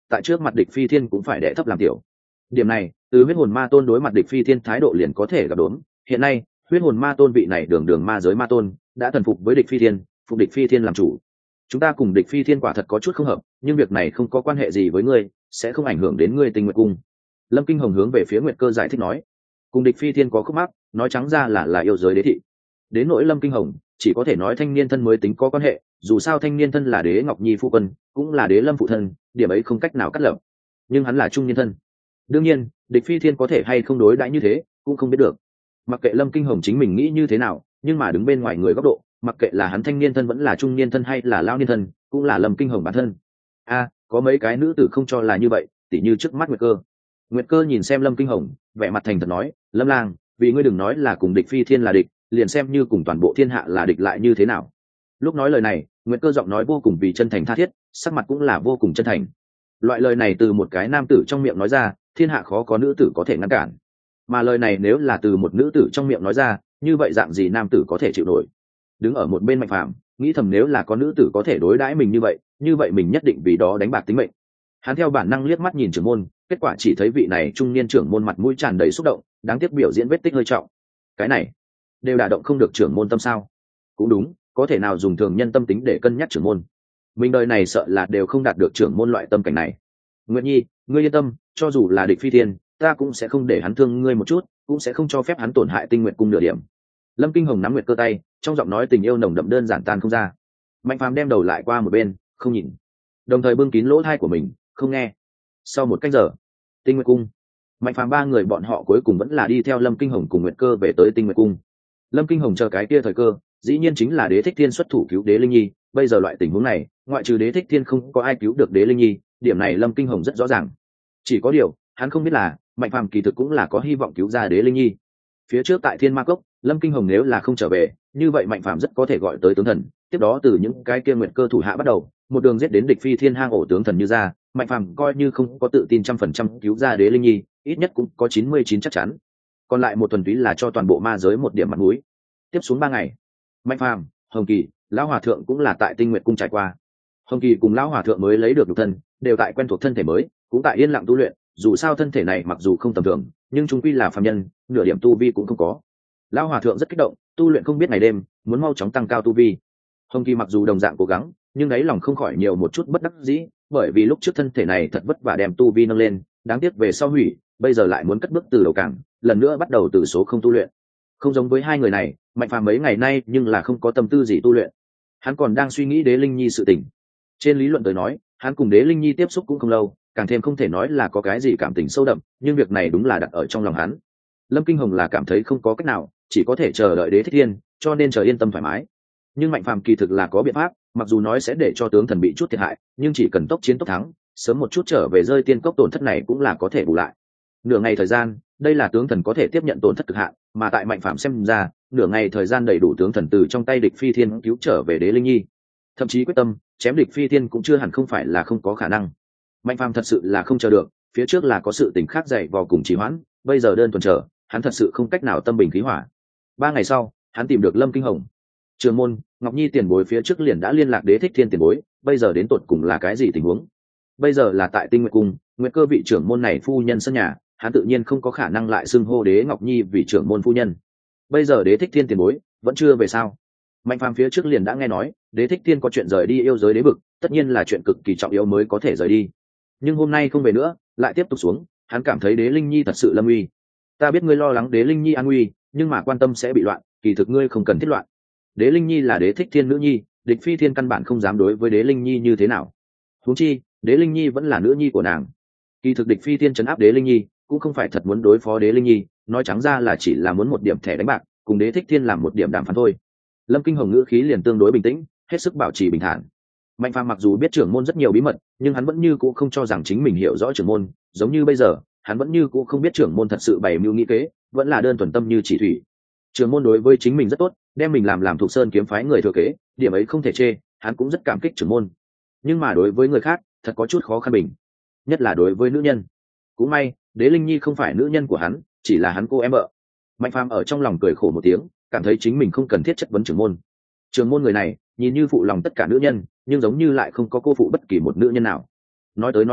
tại trước mặt địch phi thiên cũng phải đệ thấp làm tiểu. Điểm này từ huyết hồn ma tôn đối mặt địch phi thiên thái độ liền có thể gặp đốn. Hiện nay huyết hồn ma tôn vị này đường đường ma giới ma tôn đã thần phục với địch phi thiên, phục địch phi thiên làm chủ. Chúng ta cùng địch phi thiên quả thật có chút không hợp, nhưng việc này không có quan hệ gì với ngươi, sẽ không ảnh hưởng đến ngươi Tinh Nguyệt cung. Lâm Kinh Hồng hướng về phía Nguyệt Cơ giải thích nói, cùng địch phi thiên có khúc mắc, nói trắng ra là là yêu giới đế thị. Đến nỗi Lâm Kinh Hồng chỉ có thể nói thanh niên thân mới tính có quan hệ, dù sao thanh niên thân là đế Ngọc Nhi phụ quân, cũng là đế Lâm phụ thân, điểm ấy không cách nào cắt lập. Nhưng hắn là trung niên thân, đương nhiên địch phi thiên có thể hay không đối đãi như thế cũng không biết được. Mặc kệ Lâm Kinh Hồng chính mình nghĩ như thế nào, nhưng mà đứng bên ngoài người góc độ, mặc kệ là hắn thanh niên thân vẫn là trung niên thân hay là lao niên thân, cũng là Lâm Kinh Hồng bản thân. A, có mấy cái nữ tử không cho là như vậy, tỉ như trước mắt Nguyệt Cơ. Nguyệt Cơ nhìn xem Lâm Kinh Hồng, vẻ mặt thành thật nói, Lâm lang, vì ngươi đừng nói là cùng địch phi thiên là địch, liền xem như cùng toàn bộ thiên hạ là địch lại như thế nào. Lúc nói lời này, Nguyệt Cơ giọng nói vô cùng vì chân thành tha thiết, sắc mặt cũng là vô cùng chân thành. Loại lời này từ một cái nam tử trong miệng nói ra, thiên hạ khó có nữ tử có thể ngăn cản. Mà lời này nếu là từ một nữ tử trong miệng nói ra, như vậy dạng gì nam tử có thể chịu nổi. Đứng ở một bên Mạnh Phàm nghĩ thầm, nếu là có nữ tử có thể đối đãi mình như vậy, như vậy mình nhất định vì đó đánh bạc tính mệnh. Hắn theo bản năng liếc mắt nhìn trưởng môn, kết quả chỉ thấy vị này trung niên trưởng môn mặt mũi tràn đầy xúc động, đáng tiếc biểu diễn vết tích hơi trọng. Cái này đều đả động không được trưởng môn tâm sao? Cũng đúng, có thể nào dùng thường nhân tâm tính để cân nhắc trưởng môn. Mình đời này sợ là đều không đạt được trưởng môn loại tâm cảnh này. Nguyệt Nhi, ngươi yên tâm, cho dù là địch phi thiên, ta cũng sẽ không để hắn thương ngươi một chút, cũng sẽ không cho phép hắn tổn hại Tinh Nguyệt cung nửa điểm. Lâm Kinh Hồng nắm Nguyệt Cơ tay, trong giọng nói tình yêu nồng đậm đơn giản tan không ra. Mạnh Phàm đem đầu lại qua một bên, không nhìn, đồng thời bưng kín lỗ tai của mình, không nghe. Sau một cách giờ, Tinh Nguyệt cung, Mạnh Phàm ba người bọn họ cuối cùng vẫn là đi theo Lâm Kinh Hồng cùng Nguyệt Cơ về tới Tinh Nguyệt cung. Lâm Kinh Hồng chờ cái kia thời cơ, dĩ nhiên chính là Đế Thích Thiên xuất thủ cứu Đế Linh Nhi. Bây giờ loại tình huống này, ngoại trừ Đế Thích Thiên không có ai cứu được Đế Linh Nhi, điểm này Lâm Kinh Hồng rất rõ ràng. Chỉ có điều, hắn không biết là Mạnh Phàm kỳ thực cũng là có hy vọng cứu ra Đế Linh Nhi. Phía trước tại Thiên Ma Cốc, Lâm Kinh Hồng nếu là không trở về, như vậy Mạnh Phàm rất có thể gọi tới tướng thần, tiếp đó từ những cái kia Nguyệt Cơ thủ hạ bắt đầu, một đường giết đến địch phi thiên hang ổ tướng thần như ra. Mạnh Phàm coi như không có tự tin trăm phần trăm cứu ra Đế Linh Nhi, ít nhất cũng có chín mươi chín chắc chắn. Còn lại một tuần túy là cho toàn bộ ma giới một điểm mặt mũi. Tiếp xuống ba ngày, Mạnh Phàm, Hồng Kỳ, lão hòa thượng cũng là tại Tinh Nguyệt cung trải qua. Hồng Kỳ cùng lão hòa thượng mới lấy được nhục thân, đều tại quen thuộc thân thể mới, cũng tại yên lặng tu luyện. Dù sao thân thể này mặc dù không tầm thường, nhưng chúng quy là phàm nhân, nửa điểm tu vi cũng không có. Lão hòa thượng rất kích động, tu luyện không biết ngày đêm, muốn mau chóng tăng cao tu vi. Hồng Kỳ mặc dù đồng dạng cố gắng, nhưng đáy lòng không khỏi nhiều một chút bất đắc dĩ, bởi vì lúc trước thân thể này thật vất vả đem tu vi nâng lên, đáng tiếc về sau hủy, bây giờ lại muốn cất bước từ đầu cảng, lần nữa bắt đầu từ số không tu luyện. Không giống với hai người này, Mạnh Phàm mấy ngày nay nhưng là không có tâm tư gì tu luyện. Hắn còn đang suy nghĩ Đế Linh Nhi sự tình. Trên lý luận tới nói, hắn cùng Đế Linh Nhi tiếp xúc cũng không lâu, càng thêm không thể nói là có cái gì cảm tình sâu đậm, nhưng việc này đúng là đặt ở trong lòng hắn. Lâm Kinh Hồng là cảm thấy không có cách nào, chỉ có thể chờ đợi Đế Thích Thiên, cho nên chờ yên tâm thoải mái. Nhưng Mạnh Phàm kỳ thực là có biện pháp, mặc dù nói sẽ để cho tướng thần bị chút thiệt hại, nhưng chỉ cần tốc chiến tốc thắng, sớm một chút trở về rơi tiên cốc tổn thất này cũng là có thể bù lại. Nửa ngày thời gian, đây là tướng thần có thể tiếp nhận tổn thất cực hạn, mà tại Mạnh Phàm xem ra, nửa ngày thời gian đầy đủ tướng thần từ trong tay địch phi thiên cứu trở về Đế Linh Nhi. Thậm chí quyết tâm chém địch phi thiên cũng chưa hẳn không phải là không có khả năng. Mạnh Phàm thật sự là không chờ được, phía trước là có sự tình khác dày vò cùng trì hoãn, bây giờ đơn thuần chờ, hắn thật sự không cách nào tâm bình khí hỏa. Ba ngày sau, hắn tìm được Lâm Kinh Hồng. Trường môn, Ngọc Nhi tiền bối phía trước liền đã liên lạc Đế Thích Thiên tiền bối, bây giờ đến tột cùng là cái gì tình huống? Bây giờ là tại Tinh Nguyệt cung, Nguyệt Cơ vị trưởng môn này phu nhân sân nhà, hắn tự nhiên không có khả năng lại xưng hô Đế Ngọc Nhi vì trưởng môn phu nhân. Bây giờ Đế Thích Thiên tiền bối vẫn chưa về sao? Mạnh Phàm phía trước liền đã nghe nói Đế Thích Thiên có chuyện rời đi yêu giới đế vực, tất nhiên là chuyện cực kỳ trọng yếu mới có thể rời đi. Nhưng hôm nay không về nữa, lại tiếp tục xuống, hắn cảm thấy Đế Linh Nhi thật sự lâm uy. Ta biết ngươi lo lắng Đế Linh Nhi an nguy, nhưng mà quan tâm sẽ bị loạn, kỳ thực ngươi không cần thiết loạn. Đế Linh Nhi là Đế Thích Thiên nữ nhi, địch phi thiên căn bản không dám đối với Đế Linh Nhi như thế nào. Huống chi, Đế Linh Nhi vẫn là nữ nhi của nàng. Kỳ thực địch phi thiên trấn áp Đế Linh Nhi, cũng không phải thật muốn đối phó Đế Linh Nhi, nói trắng ra là chỉ là muốn một điểm thẻ đánh bạc, cùng Đế Thích Thiên làm một điểm đàm phán thôi. Lâm Kinh Hồng ngữ khí liền tương đối bình tĩnh, hết sức bảo trì bình thản. Mạnh Phàm mặc dù biết trưởng môn rất nhiều bí mật, nhưng hắn vẫn như cũ không cho rằng chính mình hiểu rõ trưởng môn, giống như bây giờ, hắn vẫn như cũ không biết trưởng môn thật sự bày mưu nghĩ kế, vẫn là đơn thuần tâm như chỉ thủy. Trưởng môn đối với chính mình rất tốt, đem mình làm làm thuộc sơn kiếm phái người thừa kế, điểm ấy không thể chê, hắn cũng rất cảm kích trưởng môn. Nhưng mà đối với người khác, thật có chút khó khăn bình, nhất là đối với nữ nhân. Cũng may, Đế Linh Nhi không phải nữ nhân của hắn, chỉ là hắn cô em vợ. Mạnh Phàm ở trong lòng cười khổ một tiếng, cảm thấy chính mình không cần thiết chất vấn trưởng môn. Trưởng môn người này, nhìn như phụ lòng tất cả nữ nhân, nhưng giống như lại không có cô phụ bất kỳ một nữ nhân nào. Nói tới nói lui,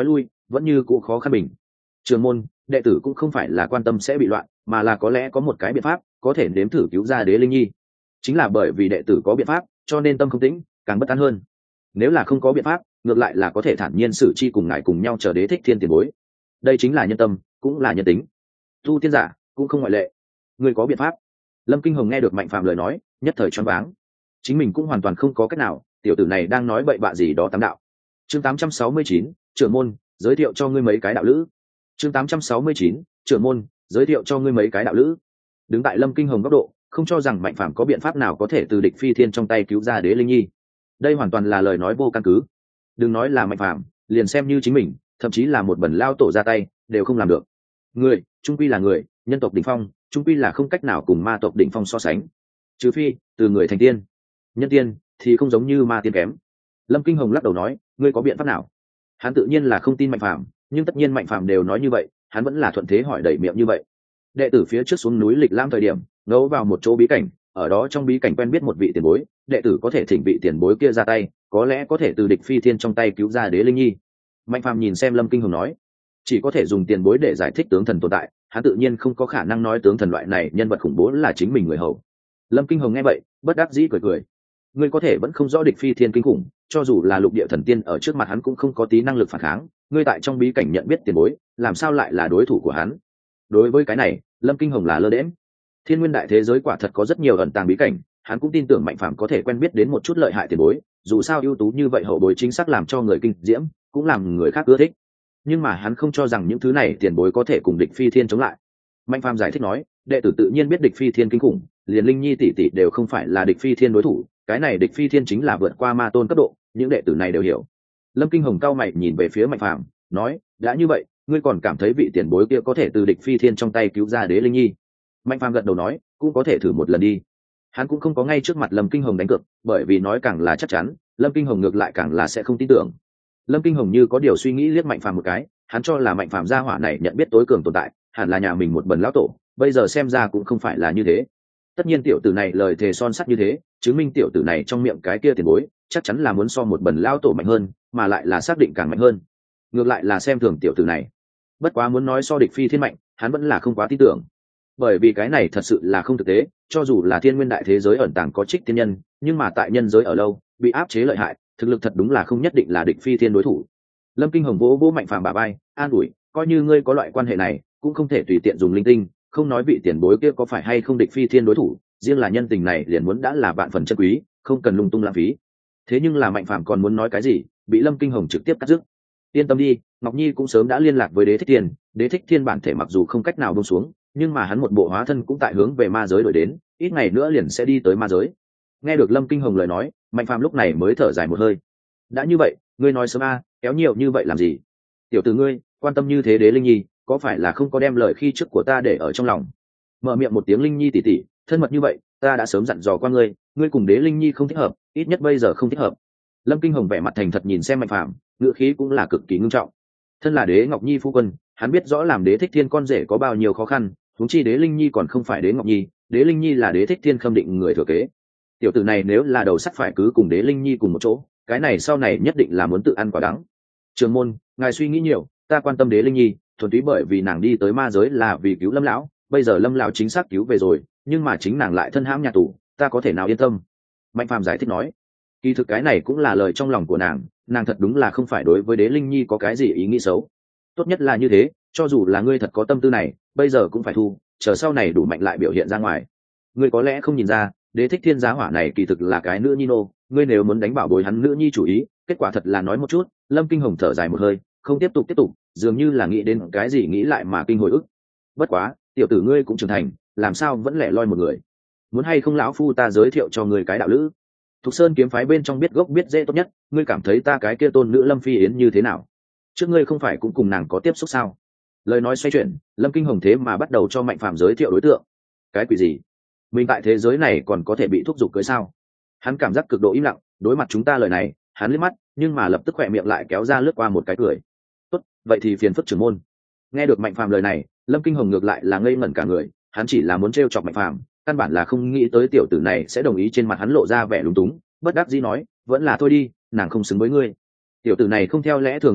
vẫn như cũ khó khăn bình. Trường môn, đệ tử cũng không phải là quan tâm sẽ bị loạn, mà là có lẽ có một cái biện pháp có thể nếm thử cứu ra Đế Linh Nhi. Chính là bởi vì đệ tử có biện pháp, cho nên tâm không tĩnh, càng bất an hơn. Nếu là không có biện pháp, ngược lại là có thể thản nhiên xử chi cùng ngài cùng nhau chờ Đế Thích Thiên tiền bối. Đây chính là nhân tâm, cũng là nhân tính. Tu tiên giả cũng không ngoại lệ. Người có biện pháp? Lâm Kinh Hồng nghe được Mạnh Phàm lời nói, nhất thời choáng váng. Chính mình cũng hoàn toàn không có cách nào, tiểu tử này đang nói bậy bạ gì đó tám đạo. Chương tám trăm sáu mươi chín, trưởng môn, giới thiệu cho ngươi mấy cái đạo lữ. Chương tám trăm sáu mươi chín, trưởng môn, giới thiệu cho ngươi mấy cái đạo lữ. Đứng tại Lâm Kinh Hồng góc độ, không cho rằng Mạnh Phàm có biện pháp nào có thể từ địch phi thiên trong tay cứu ra Đế Linh Nhi. Đây hoàn toàn là lời nói vô căn cứ. Đừng nói là Mạnh Phàm, liền xem như chính mình, thậm chí là một bẩn lao tổ ra tay, đều không làm được. Người, trung quy là người, nhân tộc đỉnh phong, trung quy là không cách nào cùng ma tộc đỉnh phong so sánh. Trừ phi, từ người thành tiên. Nhân tiên thì không giống như ma tiên kém. Lâm Kinh Hồng lắc đầu nói, ngươi có biện pháp nào? Hắn tự nhiên là không tin Mạnh Phàm, nhưng tất nhiên Mạnh Phàm đều nói như vậy, hắn vẫn là thuận thế hỏi đẩy miệng như vậy. Đệ tử phía trước xuống núi lịch lãm thời điểm, ngấu vào một chỗ bí cảnh, ở đó trong bí cảnh quen biết một vị tiền bối, đệ tử có thể thỉnh vị tiền bối kia ra tay, có lẽ có thể từ địch phi thiên trong tay cứu ra Đế Linh Nhi. Mạnh Phàm nhìn xem Lâm Kinh Hồng nói, chỉ có thể dùng tiền bối để giải thích tướng thần tồn tại, hắn tự nhiên không có khả năng nói tướng thần loại này nhân vật khủng bố là chính mình người hầu. Lâm Kinh Hồng nghe vậy, bất đắc dĩ cười cười. Ngươi có thể vẫn không rõ địch phi thiên kinh khủng, cho dù là lục địa thần tiên ở trước mặt hắn cũng không có tí năng lực phản kháng, ngươi tại trong bí cảnh nhận biết tiền bối, làm sao lại là đối thủ của hắn? Đối với cái này, Lâm Kinh Hồng là lơ đễm. Thiên nguyên đại thế giới quả thật có rất nhiều ẩn tàng bí cảnh, hắn cũng tin tưởng Mạnh Phàm có thể quen biết đến một chút lợi hại tiền bối, dù sao ưu tú như vậy hậu bối chính xác làm cho người kinh diễm, cũng làm người khác ưa thích. Nhưng mà hắn không cho rằng những thứ này tiền bối có thể cùng địch phi thiên chống lại. Mạnh Phàm giải thích nói, đệ tử tự nhiên biết địch phi thiên kinh khủng, liền Linh Nhi tỷ tỷ đều không phải là địch phi thiên đối thủ, cái này địch phi thiên chính là vượt qua ma tôn cấp độ, những đệ tử này đều hiểu. Lâm Kinh Hồng cao mày nhìn về phía Mạnh Phàm, nói, đã như vậy, ngươi còn cảm thấy vị tiền bối kia có thể từ địch phi thiên trong tay cứu ra Đế Linh Nhi? Mạnh Phàm gật đầu nói, cũng có thể thử một lần đi. Hắn cũng không có ngay trước mặt Lâm Kinh Hồng đánh cược, bởi vì nói càng là chắc chắn, Lâm Kinh Hồng ngược lại càng là sẽ không tin tưởng. Lâm Kinh Hồng như có điều suy nghĩ liếc Mạnh Phàm một cái, hắn cho là Mạnh Phàm gia hỏa này nhận biết tối cường tồn tại, hẳn là nhà mình một bần lão tổ, bây giờ xem ra cũng không phải là như thế. Tất nhiên tiểu tử này lời thề son sắt như thế, chứng minh tiểu tử này trong miệng cái kia tiền bối chắc chắn là muốn so một bần lão tổ mạnh hơn, mà lại là xác định càng mạnh hơn. Ngược lại là xem thường tiểu tử này. Bất quá muốn nói so địch phi thiên mạnh, hắn vẫn là không quá tin tưởng. Bởi vì cái này thật sự là không thực tế, cho dù là thiên nguyên đại thế giới ẩn tàng có trích tiên nhân, nhưng mà tại nhân giới ở lâu, bị áp chế lợi hại, thực lực thật đúng là không nhất định là địch phi thiên đối thủ. Lâm Kinh Hồng vỗ vỗ Mạnh Phàm bả vai, an ủi, coi như ngươi có loại quan hệ này, cũng không thể tùy tiện dùng linh tinh, không nói vị tiền bối kia có phải hay không địch phi thiên đối thủ, riêng là nhân tình này liền muốn đã là vạn phần chân quý, không cần lung tung lãng phí. Thế nhưng là Mạnh Phàm còn muốn nói cái gì, bị Lâm Kinh Hồng trực tiếp cắt dứt. Yên tâm đi, Ngọc Nhi cũng sớm đã liên lạc với Đế Thích Thiên, Đế Thích Thiên bản thể mặc dù không cách nào buông xuống, nhưng mà hắn một bộ hóa thân cũng tại hướng về ma giới đổi đến, ít ngày nữa liền sẽ đi tới ma giới. Nghe được Lâm Kinh Hồng lời nói, Mạnh Phàm lúc này mới thở dài một hơi. Đã như vậy, ngươi nói sớm a, kéo nhiều như vậy làm gì? Tiểu tử ngươi, quan tâm như thế Đế Linh Nhi, có phải là không có đem lời khi trước của ta để ở trong lòng? Mở miệng một tiếng Linh Nhi tỷ tỷ, thân mật như vậy, ta đã sớm dặn dò qua ngươi, ngươi cùng Đế Linh Nhi không thích hợp, ít nhất bây giờ không thích hợp. Lâm Kinh Hồng vẻ mặt thành thật nhìn xem Mạnh Phàm, ngữ khí cũng là cực kỳ ngưng trọng. Thân là Đế Ngọc Nhi phu quân, hắn biết rõ làm Đế Thích Thiên con rể có bao nhiêu khó khăn, huống chi Đế Linh Nhi còn không phải Đế Ngọc Nhi, Đế Linh Nhi là Đế Thích Thiên khâm định người thừa kế. Tiểu tử này nếu là đầu sắt phải cứ cùng Đế Linh Nhi cùng một chỗ, cái này sau này nhất định là muốn tự ăn quả đắng. Trường môn, ngài suy nghĩ nhiều, ta quan tâm Đế Linh Nhi, thuần túy bởi vì nàng đi tới ma giới là vì cứu Lâm lão, bây giờ Lâm lão chính xác cứu về rồi, nhưng mà chính nàng lại thân hãm nhà tù, ta có thể nào yên tâm? Mạnh Phàm giải thích nói, kỳ thực cái này cũng là lời trong lòng của nàng, nàng thật đúng là không phải đối với Đế Linh Nhi có cái gì ý nghĩ xấu. Tốt nhất là như thế, cho dù là ngươi thật có tâm tư này, bây giờ cũng phải thu, chờ sau này đủ mạnh lại biểu hiện ra ngoài. Ngươi có lẽ không nhìn ra, Đế Thích Thiên giá hỏa này kỳ thực là cái nữ nhi nô, ngươi nếu muốn đánh bảo bối hắn nữ nhi chủ ý, kết quả thật là nói một chút. Lâm Kinh Hồng thở dài một hơi, không tiếp tục tiếp tục, dường như là nghĩ đến cái gì nghĩ lại mà kinh hồi ức. Bất quá, tiểu tử ngươi cũng trưởng thành, làm sao vẫn lẻ loi một người? Muốn hay không lão phu ta giới thiệu cho ngươi cái đạo lữ? Thục Sơn kiếm phái bên trong biết gốc biết dễ tốt nhất, ngươi cảm thấy ta cái kia tôn nữ Lâm Phi Yến như thế nào? Trước ngươi không phải cũng cùng nàng có tiếp xúc sao? Lời nói xoay chuyển, Lâm Kinh Hồng thế mà bắt đầu cho Mạnh Phàm giới thiệu đối tượng. Cái quỷ gì? Mình tại thế giới này còn có thể bị thúc giục cưới sao? Hắn cảm giác cực độ im lặng, đối mặt chúng ta lời này, hắn liếc mắt, nhưng mà lập tức khỏe miệng lại kéo ra lướt qua một cái cười. Tốt, vậy thì phiền phức trưởng môn. Nghe được Mạnh Phàm lời này, Lâm Kinh Hồng ngược lại là ngây ngẩn cả người, hắn chỉ là muốn trêu chọc Mạnh Phàm, căn bản là không nghĩ tới tiểu tử này sẽ đồng ý. Trên mặt hắn lộ ra vẻ lúng túng, bất đắc dĩ nói, vẫn là thôi đi, nàng không xứng với ngươi. Tiểu tử này không theo lẽ thường ra bài,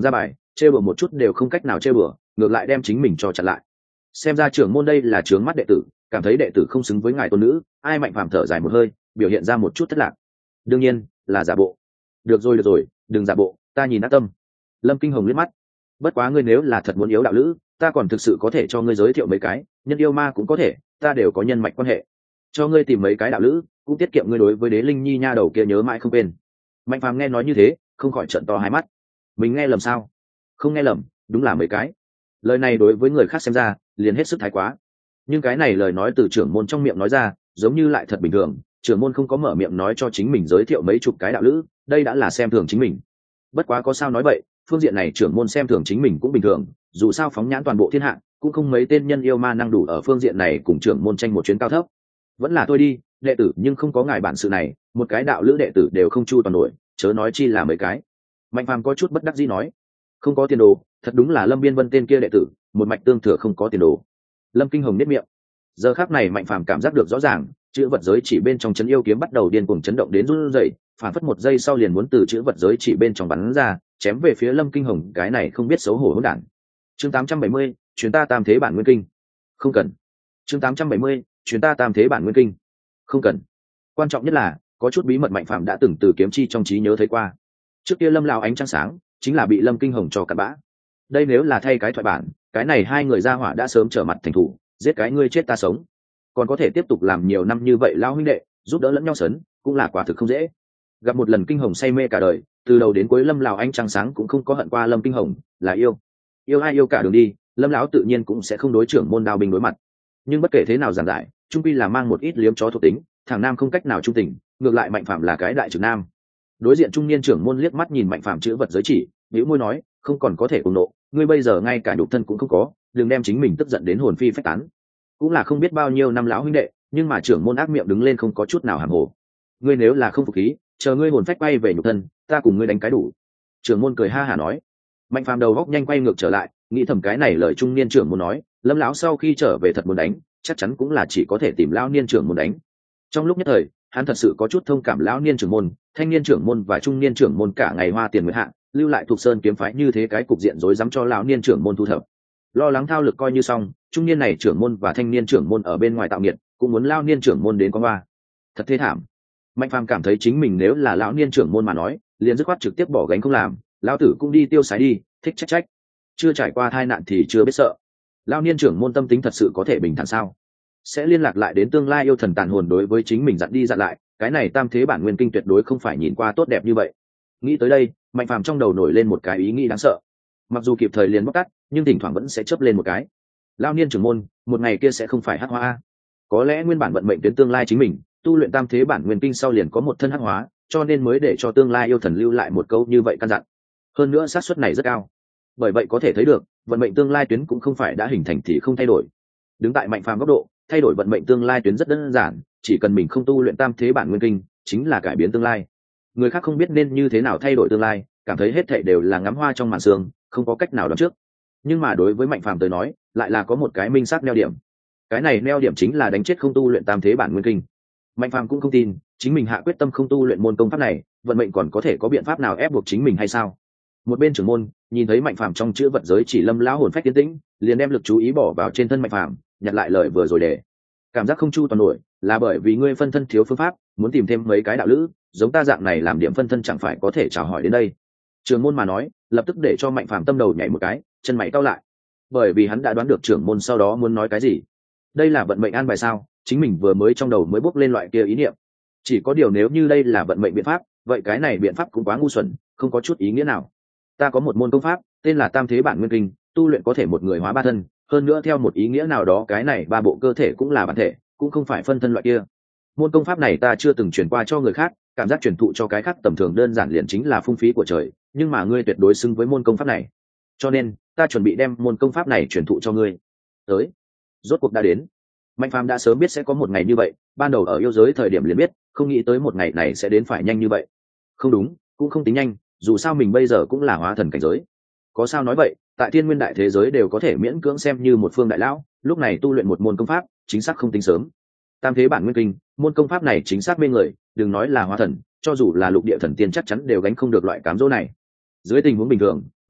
trêu bừa một chút đều không cách nào trêu bừa, ngược lại đem chính mình cho chặn lại. Xem ra trưởng môn đây là trướng mắt đệ tử, cảm thấy đệ tử không xứng với ngài tôn nữ. Ai Mạnh Phàm thở dài một hơi, biểu hiện ra một chút thất lạc. Đương nhiên là giả bộ. Được rồi được rồi, đừng giả bộ, ta nhìn ác tâm. Lâm Kinh Hồng liếc mắt. Bất quá ngươi nếu là thật muốn yếu đạo lữ, ta còn thực sự có thể cho ngươi giới thiệu mấy cái, nhân yêu ma cũng có thể, ta đều có nhân mạch quan hệ, cho ngươi tìm mấy cái đạo lữ, cũng tiết kiệm ngươi đối với Đế Linh Nhi nha đầu kia nhớ mãi không quên. Mạnh Phàm nghe nói như thế, không khỏi trợn to hai mắt. Mình nghe lầm sao? Không nghe lầm, đúng là mấy cái. Lời này đối với người khác xem ra liền hết sức thái quá, nhưng cái này lời nói từ trưởng môn trong miệng nói ra, giống như lại thật bình thường. Trưởng môn không có mở miệng nói cho chính mình giới thiệu mấy chục cái đạo lữ, đây đã là xem thường chính mình. Bất quá có sao nói vậy, phương diện này trưởng môn xem thường chính mình cũng bình thường, dù sao phóng nhãn toàn bộ thiên hạ cũng không mấy tên nhân yêu ma năng đủ ở phương diện này cùng trưởng môn tranh một chuyến cao thấp. Vẫn là thôi đi, đệ tử nhưng không có ngài bản sự này, một cái đạo lữ đệ tử đều không chu toàn nổi, chớ nói chi là mấy cái. Mạnh Phàm có chút bất đắc dĩ nói, không có tiền đồ, thật đúng là Lâm Biên Vân tên kia đệ tử, một mạch tương thừa không có tiền đồ. Lâm Kinh Hồng nhếch miệng. Giờ khắc này Mạnh Phàm cảm giác được rõ ràng, chữ vật giới chỉ bên trong chấn yêu kiếm bắt đầu điên cuồng chấn động đến run rẩy, phản phất một giây sau liền muốn từ chữ vật giới chỉ bên trong bắn ra, chém về phía Lâm Kinh Hồng, cái này không biết xấu hổ hỗn đản. Chương tám trăm bảy mươi, chuyến ta tam thế bản nguyên kinh. Không cần. Chương tám trăm bảy mươi, chuyến ta tam thế bản nguyên kinh. Không cần. Quan trọng nhất là, có chút bí mật Mạnh Phàm đã từng từ kiếm chi trong trí nhớ thấy qua. Trước kia Lâm lão ánh trăng sáng, chính là bị Lâm Kinh Hồng cho cặn bã. Đây nếu là thay cái thoại bản, cái này hai người ra hỏa đã sớm trở mặt thành thủ, giết cái ngươi chết ta sống. Còn có thể tiếp tục làm nhiều năm như vậy lao huynh đệ, giúp đỡ lẫn nhau sấn, cũng là quả thực không dễ. Gặp một lần Kinh Hồng say mê cả đời, từ đầu đến cuối Lâm lão ánh trăng sáng cũng không có hận qua Lâm Kinh Hồng, là yêu. Yêu ai yêu cả đường đi, Lâm lão tự nhiên cũng sẽ không đối trưởng môn đao binh đối mặt. Nhưng bất kể thế nào giảng giải, trung quy là mang một ít liếm chó thuộc tính, thằng nam không cách nào trung tình, ngược lại Mạnh Phàm là cái đại trưởng nam. Đối diện trung niên trưởng môn liếc mắt nhìn Mạnh Phàm chữ vật giới chỉ, bĩu môi nói, không còn có thể cùng nộ, ngươi bây giờ ngay cả nhục thân cũng không có, đừng đem chính mình tức giận đến hồn phi phách tán. Cũng là không biết bao nhiêu năm lão huynh đệ, nhưng mà trưởng môn ác miệng đứng lên không có chút nào hàm hồ. Ngươi nếu là không phục khí, chờ ngươi hồn phách bay về nhục thân, ta cùng ngươi đánh cái đủ. Trưởng môn cười ha hả nói. Mạnh Phàm đầu góc nhanh quay ngược trở lại, nghĩ thầm cái này lời trung niên trưởng môn nói, Lâm lão sau khi trở về thật muốn đánh, chắc chắn cũng là chỉ có thể tìm lão niên trưởng môn đánh. Trong lúc nhất thời, hắn thật sự có chút thông cảm lão niên trưởng môn, thanh niên trưởng môn và trung niên trưởng môn cả ngày hoa tiền nguyệt hạ, lưu lại thuộc sơn kiếm phái như thế cái cục diện rối rắm cho lão niên trưởng môn thu thập. Lo lắng thao lực coi như xong, trung niên này trưởng môn và thanh niên trưởng môn ở bên ngoài tạo nghiệt, cũng muốn lão niên trưởng môn đến con hoa. Thật thê thảm. Mạnh Phàm cảm thấy chính mình nếu là lão niên trưởng môn mà nói, liền dứt khoát trực tiếp bỏ gánh không làm, lão tử cũng đi tiêu sái đi, thích trách trách. Chưa trải qua tai nạn thì chưa biết sợ. Lão niên trưởng môn tâm tính thật sự có thể bình thản sao? Sẽ liên lạc lại đến tương lai yêu thần tàn hồn đối với chính mình dặn đi dặn lại, cái này tam thế bản nguyên kinh tuyệt đối không phải nhìn qua tốt đẹp như vậy. Nghĩ tới đây, Mạnh Phàm trong đầu nổi lên một cái ý nghĩ đáng sợ. Mặc dù kịp thời liền bóc tắt, nhưng thỉnh thoảng vẫn sẽ chớp lên một cái. Lão niên trưởng môn, một ngày kia sẽ không phải hắc hóa. Có lẽ nguyên bản vận mệnh tuyến tương lai chính mình, tu luyện tam thế bản nguyên kinh sau liền có một thân hắc hóa, cho nên mới để cho tương lai yêu thần lưu lại một câu như vậy căn dặn. Hơn nữa xác suất này rất cao. Bởi vậy có thể thấy được, vận mệnh tương lai tuyến cũng không phải đã hình thành thì không thay đổi. Đứng tại Mạnh Phàm góc độ, thay đổi vận mệnh tương lai tuyến rất đơn giản, chỉ cần mình không tu luyện tam thế bản nguyên kinh, chính là cải biến tương lai. Người khác không biết nên như thế nào thay đổi tương lai, cảm thấy hết thảy đều là ngắm hoa trong màn sương, không có cách nào đoán trước. Nhưng mà đối với Mạnh Phàm tới nói, lại là có một cái minh xác neo điểm. Cái này neo điểm chính là đánh chết không tu luyện tam thế bản nguyên kinh. Mạnh Phàm cũng không tin, chính mình hạ quyết tâm không tu luyện môn công pháp này, vận mệnh còn có thể có biện pháp nào ép buộc chính mình hay sao? Một bên trưởng môn nhìn thấy Mạnh Phàm trong chữ vật giới chỉ lâm lão hồn phách tiến tĩnh, liền đem lực chú ý bỏ vào trên thân Mạnh Phàm, nhặt lại lời vừa rồi để cảm giác không chu toàn nổi, là bởi vì ngươi phân thân thiếu phương pháp, muốn tìm thêm mấy cái đạo lữ, giống ta dạng này làm điểm phân thân chẳng phải có thể chào hỏi đến đây. Trưởng môn mà nói, lập tức để cho Mạnh Phàm tâm đầu nhảy một cái, chân mày cau lại, bởi vì hắn đã đoán được trưởng môn sau đó muốn nói cái gì. Đây là vận mệnh an bài sao? Chính mình vừa mới trong đầu mới bốc lên loại kia ý niệm. Chỉ có điều nếu như đây là vận mệnh biện pháp, vậy cái này biện pháp cũng quá ngu xuẩn, không có chút ý nghĩa nào. Ta có một môn công pháp, tên là Tam Thế Bản Nguyên Kinh, tu luyện có thể một người hóa ba thân, hơn nữa theo một ý nghĩa nào đó cái này ba bộ cơ thể cũng là bản thể, cũng không phải phân thân loại kia. Môn công pháp này ta chưa từng truyền qua cho người khác, cảm giác truyền thụ cho cái khác tầm thường đơn giản liền chính là phung phí của trời, nhưng mà ngươi tuyệt đối xứng với môn công pháp này. Cho nên, ta chuẩn bị đem môn công pháp này truyền thụ cho ngươi. Tới, rốt cuộc đã đến. Mạnh Phàm đã sớm biết sẽ có một ngày như vậy, ban đầu ở yêu giới thời điểm liền biết, không nghĩ tới một ngày này sẽ đến phải nhanh như vậy. Không đúng, cũng không tính nhanh, dù sao mình bây giờ cũng là hóa thần cảnh giới. Có sao nói vậy, tại thiên nguyên đại thế giới đều có thể miễn cưỡng xem như một phương đại lão, lúc này tu luyện một môn công pháp, chính xác không tính sớm. Tam Thế Bản Nguyên Kinh, môn công pháp này chính xác mê người, đừng nói là hóa thần, cho dù là lục địa thần tiên chắc chắn đều gánh không được loại cám dỗ này. Dưới tình huống bình thường,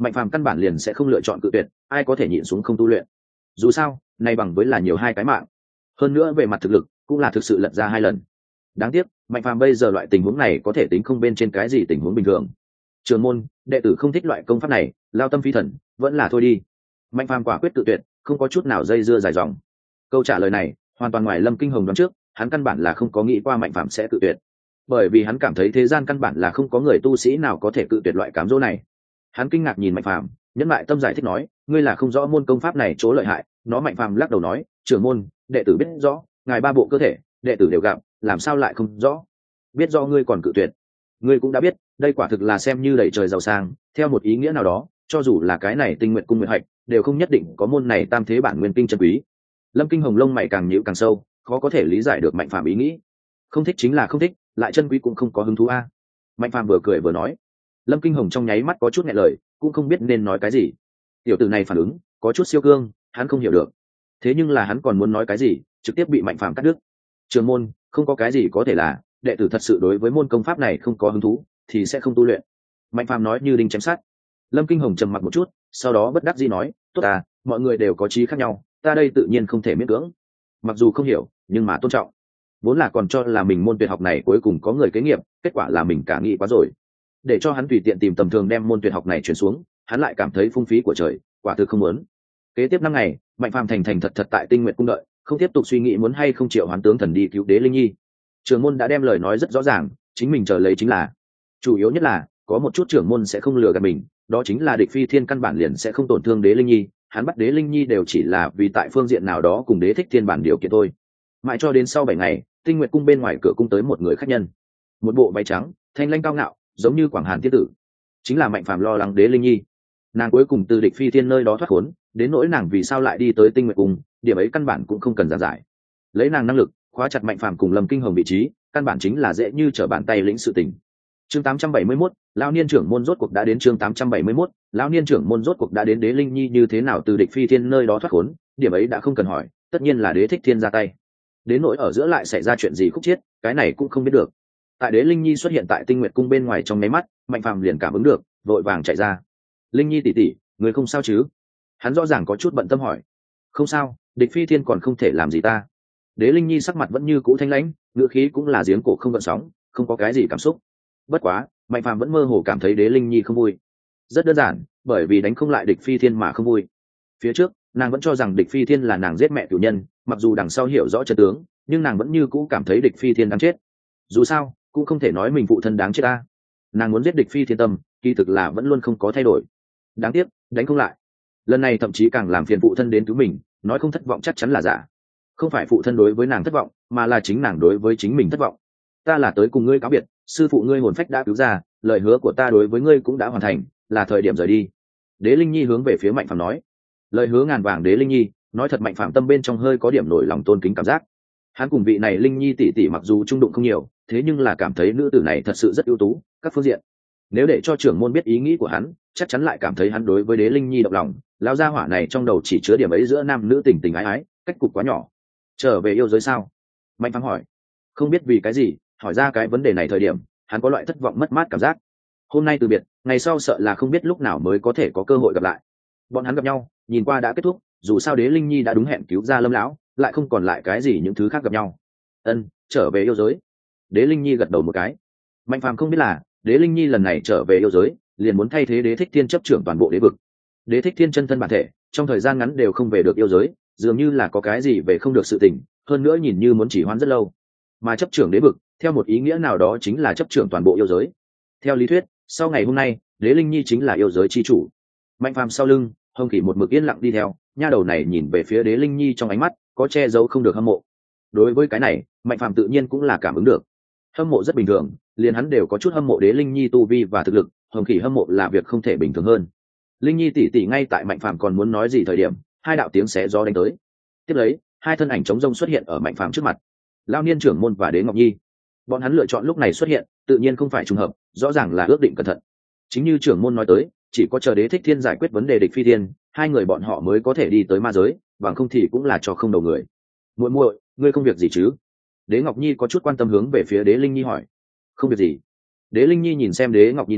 Mạnh Phàm căn bản liền sẽ không lựa chọn cự tuyệt, ai có thể nhịn xuống không tu luyện. Dù sao này bằng với là nhiều hai cái mạng, hơn nữa về mặt thực lực cũng là thực sự lật ra hai lần. Đáng tiếc Mạnh Phàm bây giờ loại tình huống này có thể tính không bên trên cái gì tình huống bình thường. Trường môn đệ tử không thích loại công pháp này, lao tâm phi thần, vẫn là thôi đi. Mạnh Phàm quả quyết tự tuyệt, không có chút nào dây dưa dài dòng. Câu trả lời này hoàn toàn ngoài Lâm Kinh Hồng đoán trước, hắn căn bản là không có nghĩ qua Mạnh Phàm sẽ tự tuyệt, bởi vì hắn cảm thấy thế gian căn bản là không có người tu sĩ nào có thể tự tuyệt loại cám dỗ này. Hắn kinh ngạc nhìn Mạnh Phàm, nhẫn lại tâm giải thích nói, ngươi là không rõ môn công pháp này chỗ lợi hại. Nó Mạnh Phàm lắc đầu nói, trưởng môn đệ tử biết rõ, ngài ba bộ cơ thể đệ tử đều gặp, làm sao lại không rõ. Biết rõ ngươi còn cự tuyệt, ngươi cũng đã biết, đây quả thực là xem như đẩy trời giàu sang. Theo một ý nghĩa nào đó, cho dù là cái này Tinh Nguyện cung nguyện hạch đều không nhất định có môn này tam thế bản nguyên kinh chân quý. Lâm Kinh Hồng lông mày càng nhíu càng sâu, khó có thể lý giải được Mạnh Phàm ý nghĩ. Không thích chính là không thích, lại chân quý cũng không có hứng thú a. Mạnh Phàm vừa cười vừa nói. Lâm Kinh Hồng trong nháy mắt có chút nghẹn lời, cũng không biết nên nói cái gì. Tiểu tử này phản ứng có chút siêu cương, hắn không hiểu được. Thế nhưng là hắn còn muốn nói cái gì, trực tiếp bị Mạnh Phàm cắt đứt. Trường môn không có cái gì có thể là, đệ tử thật sự đối với môn công pháp này không có hứng thú thì sẽ không tu luyện. Mạnh Phàm nói như đinh chém sắt. Lâm Kinh Hồng trầm mặc một chút, sau đó bất đắc dĩ nói, tốt à, mọi người đều có chí khác nhau, ta đây tự nhiên không thể miễn cưỡng. Mặc dù không hiểu nhưng mà tôn trọng. Vốn là còn cho là mình môn tuyệt học này cuối cùng có người kế nghiệp, kết quả là mình cả nghĩ quá rồi. Để cho hắn tùy tiện tìm tầm thường đem môn tuyệt học này chuyển xuống, hắn lại cảm thấy phung phí của trời, quả thực không muốn. Kế tiếp năm ngày, Mạnh Phàm thành thành thật thật tại Tinh Nguyện cung đợi, không tiếp tục suy nghĩ muốn hay không triệu hoán tướng thần đi cứu Đế Linh Nhi. Trưởng môn đã đem lời nói rất rõ ràng, chính mình chờ lấy chính là. Chủ yếu nhất là có một chút trưởng môn sẽ không lừa gạt mình, đó chính là Địch Phi Thiên căn bản liền sẽ không tổn thương Đế Linh Nhi, hắn bắt Đế Linh Nhi đều chỉ là vì tại phương diện nào đó cùng Đế Thích Thiên bản điều kiện thôi. Mãi cho đến sau bảy ngày, Tinh Nguyệt cung bên ngoài cửa cung tới một người khách nhân, một bộ váy trắng, thanh lãnh cao ngạo, giống như Quảng Hàn tiên tử, chính là Mạnh Phàm lo lắng Đế Linh Nhi. Nàng cuối cùng từ Địch Phi Thiên nơi đó thoát khốn, đến nỗi nàng vì sao lại đi tới Tinh Nguyệt cung, điểm ấy căn bản cũng không cần giảng giải. Lấy nàng năng lực, khóa chặt Mạnh Phàm cùng Lâm Kinh Hồng vị trí, căn bản chính là dễ như trở bàn tay lĩnh sự tình. Chương tám trăm bảy mươi mốt, lão niên trưởng môn rốt cuộc đã đến. Chương tám trăm bảy mươi mốt, lão niên trưởng môn rốt cuộc đã đến. Đế Linh Nhi như thế nào từ Địch Phi Thiên nơi đó thoát khốn, điểm ấy đã không cần hỏi, tất nhiên là Đế Thích Thiên ra tay. Đến nỗi ở giữa lại xảy ra chuyện gì khúc chiết, cái này cũng không biết được. Tại Đế Linh Nhi xuất hiện tại Tinh Nguyệt cung bên ngoài trong nháy mắt, Mạnh Phàm liền cảm ứng được, vội vàng chạy ra. Linh Nhi tỷ tỷ, người không sao chứ? Hắn rõ ràng có chút bận tâm hỏi. Không sao, Địch Phi Thiên còn không thể làm gì ta. Đế Linh Nhi sắc mặt vẫn như cũ thanh lãnh, ngữ khí cũng là giếng cổ không gợn sóng, không có cái gì cảm xúc. Bất quá Mạnh Phàm vẫn mơ hồ cảm thấy Đế Linh Nhi không vui. Rất đơn giản, bởi vì đánh không lại Địch Phi Thiên mà không vui. Phía trước nàng vẫn cho rằng Địch Phi Thiên là nàng giết mẹ chủ nhân, mặc dù đằng sau hiểu rõ chân tướng, nhưng nàng vẫn như cũ cảm thấy Địch Phi Thiên đáng chết. Dù sao cũng không thể nói mình phụ thân đáng chết ta. Nàng muốn giết Địch Phi Thiên tâm kỳ thực là vẫn luôn không có thay đổi. Đáng tiếc đánh không lại, lần này thậm chí càng làm phiền phụ thân đến cứu mình, nói không thất vọng chắc chắn là giả. Không phải phụ thân đối với nàng thất vọng, mà là chính nàng đối với chính mình thất vọng. Ta là tới cùng ngươi cáo biệt, sư phụ ngươi hồn phách đã cứu ra, lời hứa của ta đối với ngươi cũng đã hoàn thành, là thời điểm rời đi. Đế Linh Nhi hướng về phía Mạnh Phàm nói. Lời hứa ngàn vàng Đế Linh Nhi, nói thật Mạnh Phàm tâm bên trong hơi có điểm nổi lòng tôn kính cảm giác. Hắn cùng vị này Linh Nhi tỷ tỷ mặc dù trung đụng không nhiều, thế nhưng là cảm thấy nữ tử này thật sự rất ưu tú, các phương diện. Nếu để cho trưởng môn biết ý nghĩ của hắn, chắc chắn lại cảm thấy hắn đối với Đế Linh Nhi động lòng. Lão gia hỏa này trong đầu chỉ chứa điểm ấy giữa nam nữ tình tình ái ái, cách cục quá nhỏ. Trở về yêu giới sao? Mạnh Phàm hỏi. Không biết vì cái gì, hỏi ra cái vấn đề này thời điểm, hắn có loại thất vọng mất mát cảm giác. Hôm nay từ biệt, ngày sau sợ là không biết lúc nào mới có thể có cơ hội gặp lại. Bọn hắn gặp nhau, nhìn qua đã kết thúc, dù sao Đế Linh Nhi đã đúng hẹn cứu ra Lâm lão, lại không còn lại cái gì những thứ khác gặp nhau. Ân, trở về yêu giới. Đế Linh Nhi gật đầu một cái. Mạnh Phàm không biết là, Đế Linh Nhi lần này trở về yêu giới, liền muốn thay thế Đế Thích Thiên chấp trưởng toàn bộ đế vực. Đế Thích Thiên chân thân bản thể, trong thời gian ngắn đều không về được yêu giới, dường như là có cái gì về không được sự tình, hơn nữa nhìn như muốn chỉ hoãn rất lâu. Mà chấp trưởng đế vực, theo một ý nghĩa nào đó chính là chấp trưởng toàn bộ yêu giới. Theo lý thuyết, sau ngày hôm nay, Đế Linh Nhi chính là yêu giới chi chủ. Mạnh Phàm sau lưng, Hồng Kỷ một mực yên lặng đi theo, nha đầu này nhìn về phía Đế Linh Nhi trong ánh mắt có che giấu không được hâm mộ. Đối với cái này, Mạnh Phàm tự nhiên cũng là cảm ứng được. Hâm mộ rất bình thường, liền hắn đều có chút hâm mộ Đế Linh Nhi tu vi và thực lực, Hồng Kỷ hâm mộ là việc không thể bình thường hơn. Linh Nhi tỷ tỷ ngay tại Mạnh Phàm còn muốn nói gì thời điểm, hai đạo tiếng xé gió đánh tới. Tiếp lấy, hai thân ảnh trống rông xuất hiện ở Mạnh Phàm trước mặt. Lão niên trưởng môn và Đế Ngọc Nhi. Bọn hắn lựa chọn lúc này xuất hiện, tự nhiên không phải trùng hợp, rõ ràng là ước định cẩn thận. Chính như trưởng môn nói tới, chỉ có chờ Đế Thích Thiên giải quyết vấn đề Địch Phi Thiên, hai người bọn họ mới có thể đi tới ma giới, bằng không thì cũng là cho không đầu người. Muội muội, ngươi không việc gì chứ? Đế Ngọc Nhi có chút quan tâm hướng về phía Đế Linh Nhi hỏi. Không việc gì. Đế Linh Nhi nhìn xem Đế Ngọc Nhi nói,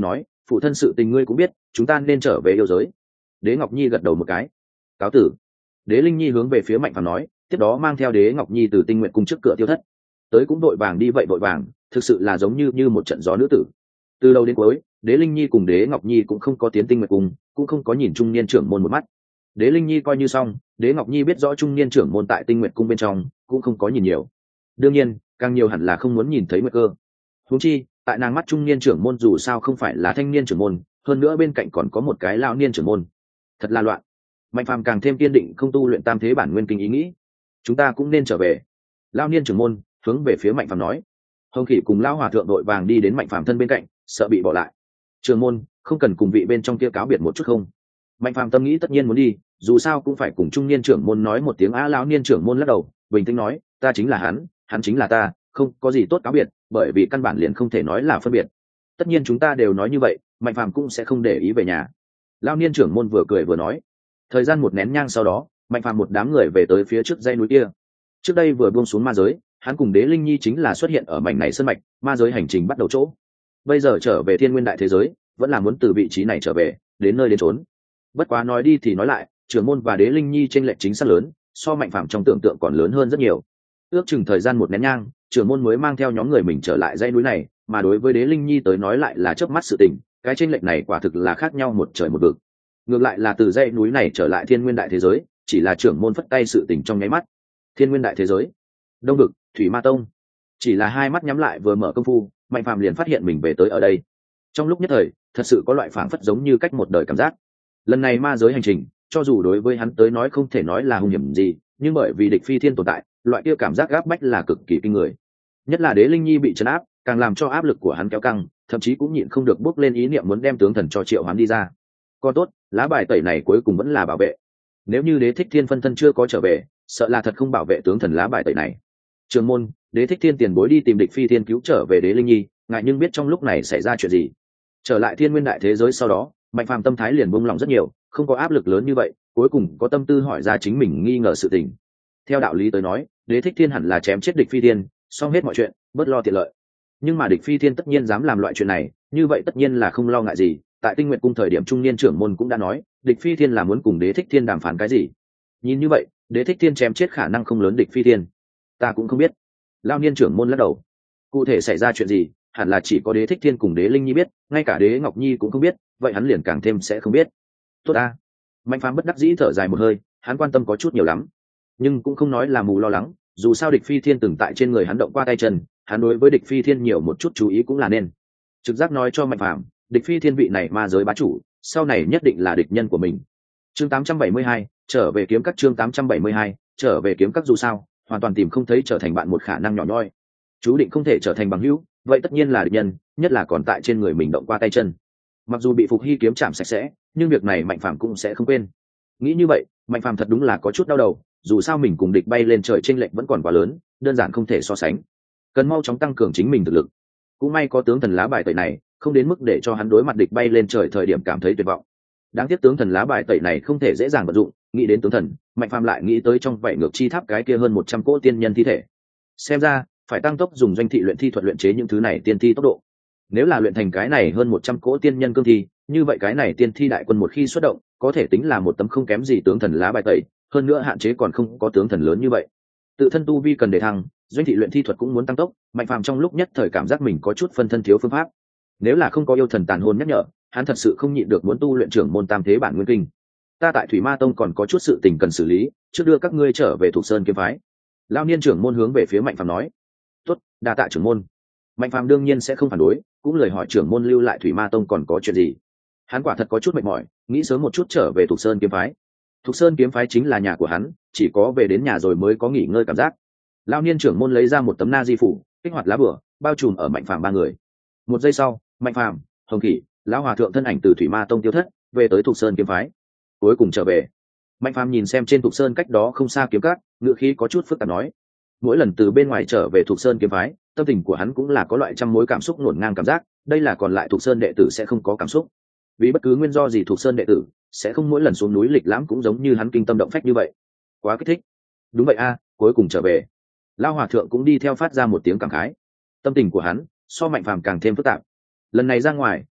phụ thân sự tình ngươi cũng biết, chúng ta nên trở về yêu giới. Đế Ngọc Nhi gật đầu một cái. Cáo tử. Đế Linh Nhi hướng về phía Mạnh Phàm nói, tiếp đó mang theo Đế Ngọc Nhi từ Tinh Nguyện cung trước cửa tiêu thất. Tới cũng đội vàng đi vậy đội vàng, thực sự là giống như như một trận gió nữ tử. Từ đầu đến cuối, Đế Linh Nhi cùng Đế Ngọc Nhi cũng không có tiến Tinh Nguyện cung, cũng không có nhìn trung niên trưởng môn một mắt. Đế Linh Nhi coi như xong, Đế Ngọc Nhi biết rõ trung niên trưởng môn tại Tinh Nguyện cung bên trong, cũng không có nhìn nhiều. Đương nhiên, càng nhiều hẳn là không muốn nhìn thấy Nguyệt Cơ. Huống chi, tại nàng mắt trung niên trưởng môn dù sao không phải là thanh niên trưởng môn, hơn nữa bên cạnh còn có một cái lão niên trưởng môn. Thật là loạn. Mạnh Phàm càng thêm kiên định không tu luyện tam thế bản nguyên kinh ý nghĩ. Chúng ta cũng nên trở về. Lão niên trưởng môn hướng về phía Mạnh Phàm nói. Hồng Khỉ cùng lão hòa thượng đội vàng đi đến Mạnh Phàm thân bên cạnh, sợ bị bỏ lại. Trưởng môn, không cần cùng vị bên trong kia cáo biệt một chút không? Mạnh Phàm tâm nghĩ tất nhiên muốn đi, dù sao cũng phải cùng trung niên trưởng môn nói một tiếng. Á lão niên trưởng môn lắc đầu, bình tĩnh nói, ta chính là hắn, hắn chính là ta, không có gì tốt cáo biệt, bởi vì căn bản liền không thể nói là phân biệt. Tất nhiên chúng ta đều nói như vậy, Mạnh Phàm cũng sẽ không để ý về nhà. Lão niên trưởng môn vừa cười vừa nói. Thời gian một nén nhang sau đó, Mạnh Phàm một đám người về tới phía trước dãy núi kia. Trước đây vừa buông xuống ma giới, hắn cùng Đế Linh Nhi chính là xuất hiện ở mảnh này sơn mạch, ma giới hành trình bắt đầu chỗ. Bây giờ trở về thiên nguyên đại thế giới, vẫn là muốn từ vị trí này trở về, đến nơi đến trốn. Bất quá nói đi thì nói lại, trưởng môn và Đế Linh Nhi trên lệch chính xác lớn, so Mạnh Phàm trong tưởng tượng còn lớn hơn rất nhiều. Ước chừng thời gian một nén nhang, trưởng môn mới mang theo nhóm người mình trở lại dãy núi này, mà đối với Đế Linh Nhi tới nói lại là chớp mắt sự tình, cái chênh lệch này quả thực là khác nhau một trời một vực. Ngược lại là từ dãy núi này trở lại thiên nguyên đại thế giới, chỉ là trưởng môn phất tay sự tình trong nháy mắt. Thiên nguyên đại thế giới, Đông vực, Thủy Ma Tông. Chỉ là hai mắt nhắm lại vừa mở công phu, Mạnh Phàm liền phát hiện mình về tới ở đây. Trong lúc nhất thời, thật sự có loại phảng phất giống như cách một đời cảm giác. Lần này ma giới hành trình, cho dù đối với hắn tới nói không thể nói là hung hiểm gì, nhưng bởi vì địch phi thiên tồn tại, loại kia cảm giác gáp bách là cực kỳ kinh người. Nhất là Đế Linh Nhi bị trấn áp, càng làm cho áp lực của hắn kéo căng, thậm chí cũng nhịn không được bước lên ý niệm muốn đem tướng thần cho triệu hoán đi ra. Còn tốt, lá bài tẩy này cuối cùng vẫn là bảo vệ. Nếu như Đế Thích Thiên phân thân chưa có trở về, sợ là thật không bảo vệ tướng thần lá bài tẩy này. Trường môn, Đế Thích Thiên tiền bối đi tìm địch phi thiên cứu trở về Đế Linh Nhi, ngại nhưng biết trong lúc này xảy ra chuyện gì. Trở lại thiên nguyên đại thế giới sau đó, Mạnh Phàm tâm thái liền buông lòng rất nhiều, không có áp lực lớn như vậy, cuối cùng có tâm tư hỏi ra chính mình nghi ngờ sự tình. Theo đạo lý tới nói, Đế Thích Thiên hẳn là chém chết địch phi thiên, xong hết mọi chuyện, bớt lo tiện lợi. Nhưng mà địch phi thiên tất nhiên dám làm loại chuyện này, như vậy tất nhiên là không lo ngại gì. Tại Tinh Nguyện cung thời điểm trung niên trưởng môn cũng đã nói, địch phi thiên là muốn cùng Đế Thích Thiên đàm phán cái gì. Nhìn như vậy, Đế Thích Thiên chém chết khả năng không lớn địch phi thiên. Ta cũng không biết. Lao niên trưởng môn lắc đầu. Cụ thể xảy ra chuyện gì, hẳn là chỉ có Đế Thích Thiên cùng Đế Linh Nhi biết, ngay cả Đế Ngọc Nhi cũng không biết, vậy hắn liền càng thêm sẽ không biết. Tốt a. Mạnh Phàm bất đắc dĩ thở dài một hơi, hắn quan tâm có chút nhiều lắm, nhưng cũng không nói là mù lo lắng, dù sao địch phi thiên từng tại trên người hắn động qua tay chân, hắn đối với địch phi thiên nhiều một chút chú ý cũng là nên. Trực giác nói cho Mạnh Phàm, địch phi thiên vị này ma giới bá chủ, sau này nhất định là địch nhân của mình. Chương tám trăm bảy mươi hai, trở về kiếm các. Chương tám trăm bảy mươi hai, trở về kiếm các. Dù sao, hoàn toàn tìm không thấy trở thành bạn một khả năng nhỏ nhoi. Chú định không thể trở thành bằng hữu, vậy tất nhiên là địch nhân, nhất là còn tại trên người mình động qua tay chân. Mặc dù bị Phục Hy kiếm chạm sạch sẽ, nhưng việc này Mạnh Phàm cũng sẽ không quên. Nghĩ như vậy, Mạnh Phàm thật đúng là có chút đau đầu, dù sao mình cùng địch bay lên trời chênh lệch vẫn còn quá lớn, đơn giản không thể so sánh. Cần mau chóng tăng cường chính mình thực lực. Cũng may có tướng thần lá bài tẩy này, không đến mức để cho hắn đối mặt địch bay lên trời thời điểm cảm thấy tuyệt vọng. Đáng tiếc tướng thần lá bài tẩy này không thể dễ dàng vận dụng, nghĩ đến tướng thần, Mạnh Phàm lại nghĩ tới trong vậy ngược chi tháp cái kia hơn một trăm cỗ tiên nhân thi thể. Xem ra, phải tăng tốc dùng doanh thị luyện thi thuật luyện chế những thứ này tiên thi tốc độ. Nếu là luyện thành cái này hơn một trăm cỗ tiên nhân cương thi, như vậy cái này tiên thi đại quân một khi xuất động, có thể tính là một tấm không kém gì tướng thần lá bài tẩy, hơn nữa hạn chế còn không có tướng thần lớn như vậy. Tự thân tu vi cần để thăng, doanh thị luyện thi thuật cũng muốn tăng tốc, Mạnh Phàm trong lúc nhất thời cảm giác mình có chút phân thân thiếu phương pháp. Nếu là không có yêu thần tàn hồn nhắc nhở, hắn thật sự không nhịn được muốn tu luyện trưởng môn tam thế bản nguyên kinh. Ta tại Thủy Ma Tông còn có chút sự tình cần xử lý, trước đưa các ngươi trở về Thục Sơn kiếm phái. Lão niên trưởng môn hướng về phía Mạnh Phàm nói. Tốt, đa tạ trưởng môn. Mạnh Phàm đương nhiên sẽ không phản đối, cũng lời hỏi trưởng môn lưu lại Thủy Ma Tông còn có chuyện gì. Hắn quả thật có chút mệt mỏi, nghĩ sớm một chút trở về Thục Sơn kiếm phái. Thục Sơn kiếm phái chính là nhà của hắn, chỉ có về đến nhà rồi mới có nghỉ ngơi cảm giác. Lão niên trưởng môn lấy ra một tấm na di phủ, kích hoạt lá bửa, bao trùm ở Mạnh Phàm ba người. Một giây sau, Mạnh Phàm, Hồng Kỷ, lão hòa thượng thân ảnh từ Thủy Ma Tông tiêu thất, về tới Thục Sơn kiếm phái. Cuối cùng trở về, Mạnh Phàm nhìn xem trên Thục Sơn cách đó không xa kiếm các, ngựa khí có chút phức tạp nói: mỗi lần từ bên ngoài trở về Thục Sơn kiếm phái, tâm tình của hắn cũng là có loại trăm mối cảm xúc ngổn ngang cảm giác, đây là còn lại Thục Sơn đệ tử sẽ không có cảm xúc. Vì bất cứ nguyên do gì Thục Sơn đệ tử sẽ không mỗi lần xuống núi lịch lãm cũng giống như hắn kinh tâm động phách như vậy. Quá kích thích. Đúng vậy a, cuối cùng trở về. Lão hòa thượng cũng đi theo phát ra một tiếng cảm khái. Tâm tình của hắn so Mạnh Phàm càng thêm phức tạp. Lần này ra ngoài,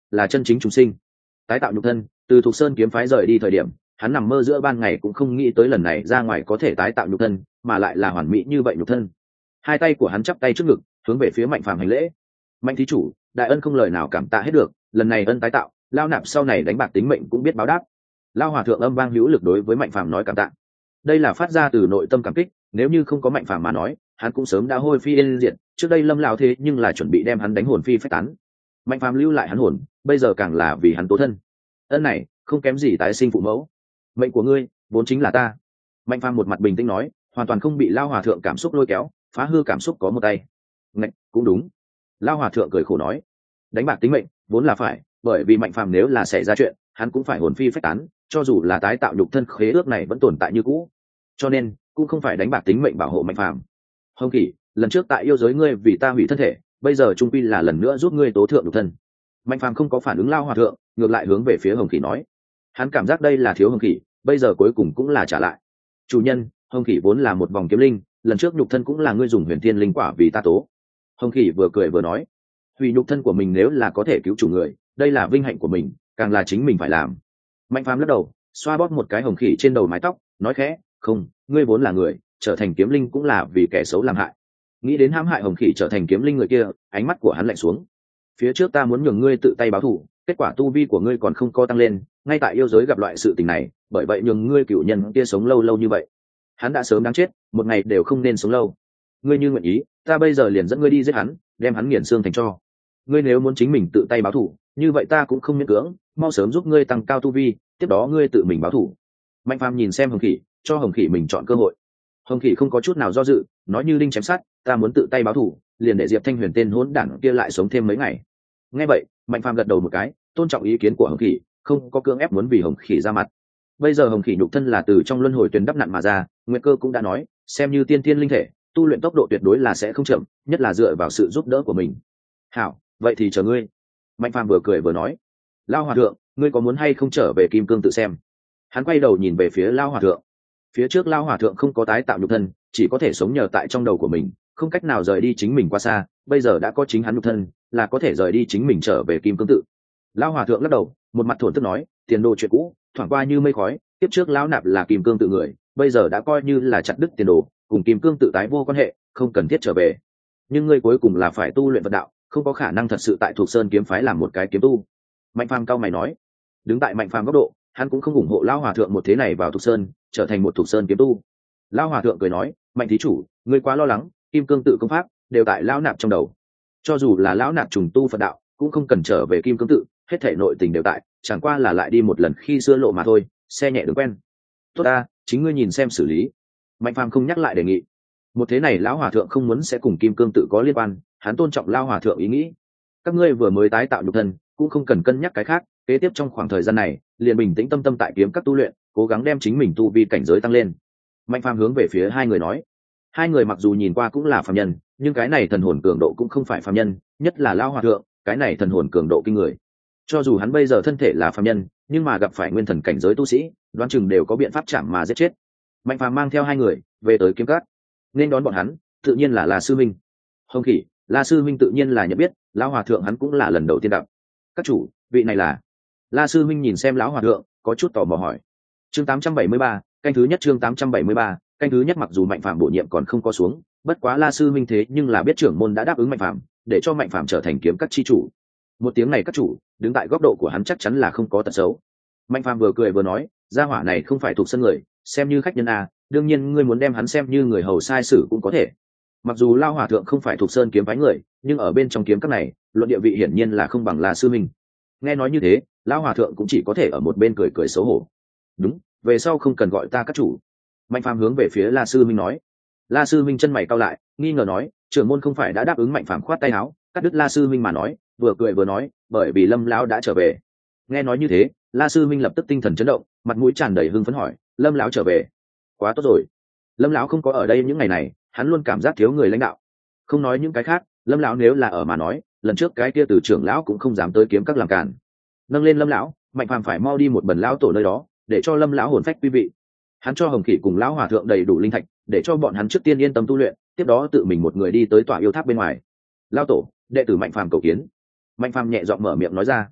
là chân chính chúng sinh, tái tạo nhục thân. Từ Thục Sơn kiếm phái rời đi thời điểm, hắn nằm mơ giữa ban ngày cũng không nghĩ tới lần này ra ngoài có thể tái tạo nhục thân, mà lại là hoàn mỹ như vậy nhục thân. Hai tay của hắn chắp tay trước ngực, hướng về phía Mạnh Phàm hành lễ. Mạnh thí chủ, đại ân không lời nào cảm tạ hết được, lần này ân tái tạo, lao nạp sau này đánh bạc tính mệnh cũng biết báo đáp. Lao hòa thượng âm vang hữu lực đối với Mạnh Phàm nói cảm tạ. Đây là phát ra từ nội tâm cảm kích, nếu như không có Mạnh Phàm mà nói, hắn cũng sớm đã hôi phi yên diệt. Trước đây Lâm lão thế nhưng là chuẩn bị đem hắn đánh hồn phi phách tán. Mạnh Phàm lưu lại hắn hồn, bây giờ càng là vì hắn tố thân. Ân này không kém gì tái sinh phụ mẫu. Mệnh của ngươi vốn chính là ta. Mạnh Phàm một mặt bình tĩnh nói, hoàn toàn không bị Lao hòa thượng cảm xúc lôi kéo, phá hư cảm xúc có một tay. Ngạch, cũng đúng. Lao hòa thượng cười khổ nói, đánh bạc tính mệnh vốn là phải, bởi vì Mạnh Phàm nếu là xảy ra chuyện, hắn cũng phải hồn phi phách tán, cho dù là tái tạo nhục thân khế ước này vẫn tồn tại như cũ, cho nên cũng không phải đánh bạc tính mệnh bảo hộ Mạnh Phàm. Hồng Kỷ, lần trước tại yêu giới ngươi vì ta hủy thân thể, bây giờ trung quy là lần nữa giúp ngươi tố thượng nhục thân. Mạnh Phàm không có phản ứng Lao hòa thượng, ngược lại hướng về phía Hồng Kỷ nói, hắn cảm giác đây là thiếu Hồng Kỷ, bây giờ cuối cùng cũng là trả lại. Chủ nhân, Hồng Kỷ vốn là một vòng kiếm linh, lần trước nhục thân cũng là ngươi dùng huyền thiên linh quả vì ta tố. Hồng Kỷ vừa cười vừa nói, hủy nhục thân của mình nếu là có thể cứu chủ người, đây là vinh hạnh của mình, càng là chính mình phải làm. Mạnh Phàm lắc đầu, xoa bóp một cái Hồng Kỷ trên đầu mái tóc, nói khẽ, không, ngươi vốn là người, trở thành kiếm linh cũng là vì kẻ xấu làm hại. Nghĩ đến hãm hại Hồng Kỷ trở thành kiếm linh người kia, ánh mắt của hắn lạnh xuống. Phía trước ta muốn nhường ngươi tự tay báo thù, kết quả tu vi của ngươi còn không có tăng lên, ngay tại yêu giới gặp loại sự tình này, bởi vậy nhường ngươi cựu nhân kia sống lâu lâu như vậy. Hắn đã sớm đáng chết, một ngày đều không nên sống lâu. Ngươi như nguyện ý, ta bây giờ liền dẫn ngươi đi giết hắn, đem hắn nghiền xương thành tro. Ngươi nếu muốn chính mình tự tay báo thù, như vậy ta cũng không miễn cưỡng, mau sớm giúp ngươi tăng cao tu vi, tiếp đó ngươi tự mình báo thù. Mạnh Phàm nhìn xem Hồng Kỷ, cho Hồng Kỷ mình chọn cơ hội. Hồng Kỷ không có chút nào do dự, nói như đinh chém sắt, ta muốn tự tay báo thù, liền để Diệp Thanh Huyền tên hỗn đản kia lại sống thêm mấy ngày. Nghe vậy, Mạnh Phàm gật đầu một cái, tôn trọng ý kiến của Hồng Kỷ, không có cưỡng ép muốn vì Hồng Kỷ ra mặt. Bây giờ Hồng Kỷ nhục thân là từ trong luân hồi tuyền đắp nặn mà ra, Nguyệt Cơ cũng đã nói, xem như tiên tiên linh thể, tu luyện tốc độ tuyệt đối là sẽ không chậm, nhất là dựa vào sự giúp đỡ của mình. Hảo, vậy thì chờ ngươi. Mạnh Phàm vừa cười vừa nói, Lao hòa thượng, ngươi có muốn hay không trở về Kim Cương tự xem? Hắn quay đầu nhìn về phía Lao hòa thượng. Phía trước Lao hòa thượng không có tái tạo nhục thân, chỉ có thể sống nhờ tại trong đầu của mình, không cách nào rời đi chính mình qua xa, bây giờ đã có chính hắn nhục thân, là có thể rời đi chính mình trở về Kim Cương tự. Lao hòa thượng lắc đầu, một mặt thổn thức nói, tiền đồ chuyện cũ thoảng qua như mây khói, tiếp trước lão nạp là Kim Cương tự người, bây giờ đã coi như là chặt đứt tiền đồ, cùng Kim Cương tự tái vô quan hệ, không cần thiết trở về. Nhưng ngươi cuối cùng là phải tu luyện Phật đạo, không có khả năng thật sự tại Thuộc Sơn kiếm phái làm một cái kiếm tu. Mạnh Phàm cao mày nói. Đứng tại Mạnh Phàm góc độ, hắn cũng không ủng hộ Lão hòa thượng một thế này vào Thuộc Sơn, trở thành một Thuộc Sơn kiếm tu. Lão hòa thượng cười nói, Mạnh thí chủ, ngươi quá lo lắng, Kim Cương tự công pháp đều tại lão nạp trong đầu. Cho dù là lão nạp trùng tu Phật đạo, cũng không cần trở về Kim Cương tự, hết thảy nội tình đều tại, chẳng qua là lại đi một lần khi xưa lộ mà thôi, xe nhẹ đường quen. Tốt ta, chính ngươi nhìn xem xử lý. Mạnh Phàm không nhắc lại đề nghị. Một thế này lão hòa thượng không muốn sẽ cùng Kim Cương tự có liên quan, hắn tôn trọng Lão hòa thượng ý nghĩ. Các ngươi vừa mới tái tạo nhục thân, cũng không cần cân nhắc cái khác, kế tiếp trong khoảng thời gian này, liền bình tĩnh tâm tâm tại kiếm các tu luyện, cố gắng đem chính mình tu vi cảnh giới tăng lên. Mạnh Phàm hướng về phía hai người nói. Hai người mặc dù nhìn qua cũng là phàm nhân, nhưng cái này thần hồn cường độ cũng không phải phàm nhân, nhất là Lão hòa thượng, cái này thần hồn cường độ kinh người. Cho dù hắn bây giờ thân thể là phàm nhân, nhưng mà gặp phải nguyên thần cảnh giới tu sĩ, đoán chừng đều có biện pháp chạm mà giết chết. Mạnh Phàm mang theo hai người về tới kiếm cát, nên đón bọn hắn tự nhiên là La sư minh. Hồng Kỷ, La sư minh tự nhiên là nhận biết, Lão hòa thượng hắn cũng là lần đầu tiên gặp. Các chủ, vị này là? La sư minh nhìn xem Lão hòa thượng, có chút tò mò hỏi. Chương tám trăm bảy mươi ba, canh thứ nhất chương tám trăm bảy mươi ba, canh thứ nhất mặc dù Mạnh Phàm bổ nhiệm còn không có xuống, bất quá La sư minh thế nhưng là biết trưởng môn đã đáp ứng Mạnh Phàm, để cho Mạnh Phàm trở thành kiếm các chi chủ. Một tiếng này các chủ, đứng tại góc độ của hắn chắc chắn là không có tật xấu. Mạnh Phàm vừa cười vừa nói, gia hỏa này không phải thuộc sân người, xem như khách nhân a, đương nhiên ngươi muốn đem hắn xem như người hầu sai sử cũng có thể. Mặc dù Lao hòa thượng không phải thuộc sơn kiếm phái người, nhưng ở bên trong kiếm các này, luận địa vị hiển nhiên là không bằng La sư minh. Nghe nói như thế, Lao hòa thượng cũng chỉ có thể ở một bên cười cười xấu hổ. Đúng, về sau không cần gọi ta các chủ. Mạnh Phàm hướng về phía La sư minh nói. La sư minh chân mày cau lại, nghi ngờ nói, trưởng môn không phải đã đáp ứng Mạnh Phàm khoát tay áo, cắt đứt La sư minh mà nói, vừa cười vừa nói, bởi vì Lâm lão đã trở về. Nghe nói như thế, La sư minh lập tức tinh thần chấn động, mặt mũi tràn đầy hưng phấn hỏi, Lâm lão trở về? Quá tốt rồi. Lâm lão không có ở đây những ngày này, hắn luôn cảm giác thiếu người lãnh đạo. Không nói những cái khác, Lâm lão nếu là ở mà nói, lần trước cái kia từ trưởng lão cũng không dám tới kiếm các làm cản. Nâng lên Lâm lão, Mạnh Phàm phải mau đi một bần lão tổ nơi đó, để cho Lâm lão hồn phách quý vị. Hắn cho Hồng Kỷ cùng lão hòa thượng đầy đủ linh thạch, để cho bọn hắn trước tiên yên tâm tu luyện, tiếp đó tự mình một người đi tới tòa yêu tháp bên ngoài. Lão tổ, đệ tử Mạnh Phàm cầu kiến. Mạnh Phàm nhẹ giọng mở miệng nói ra.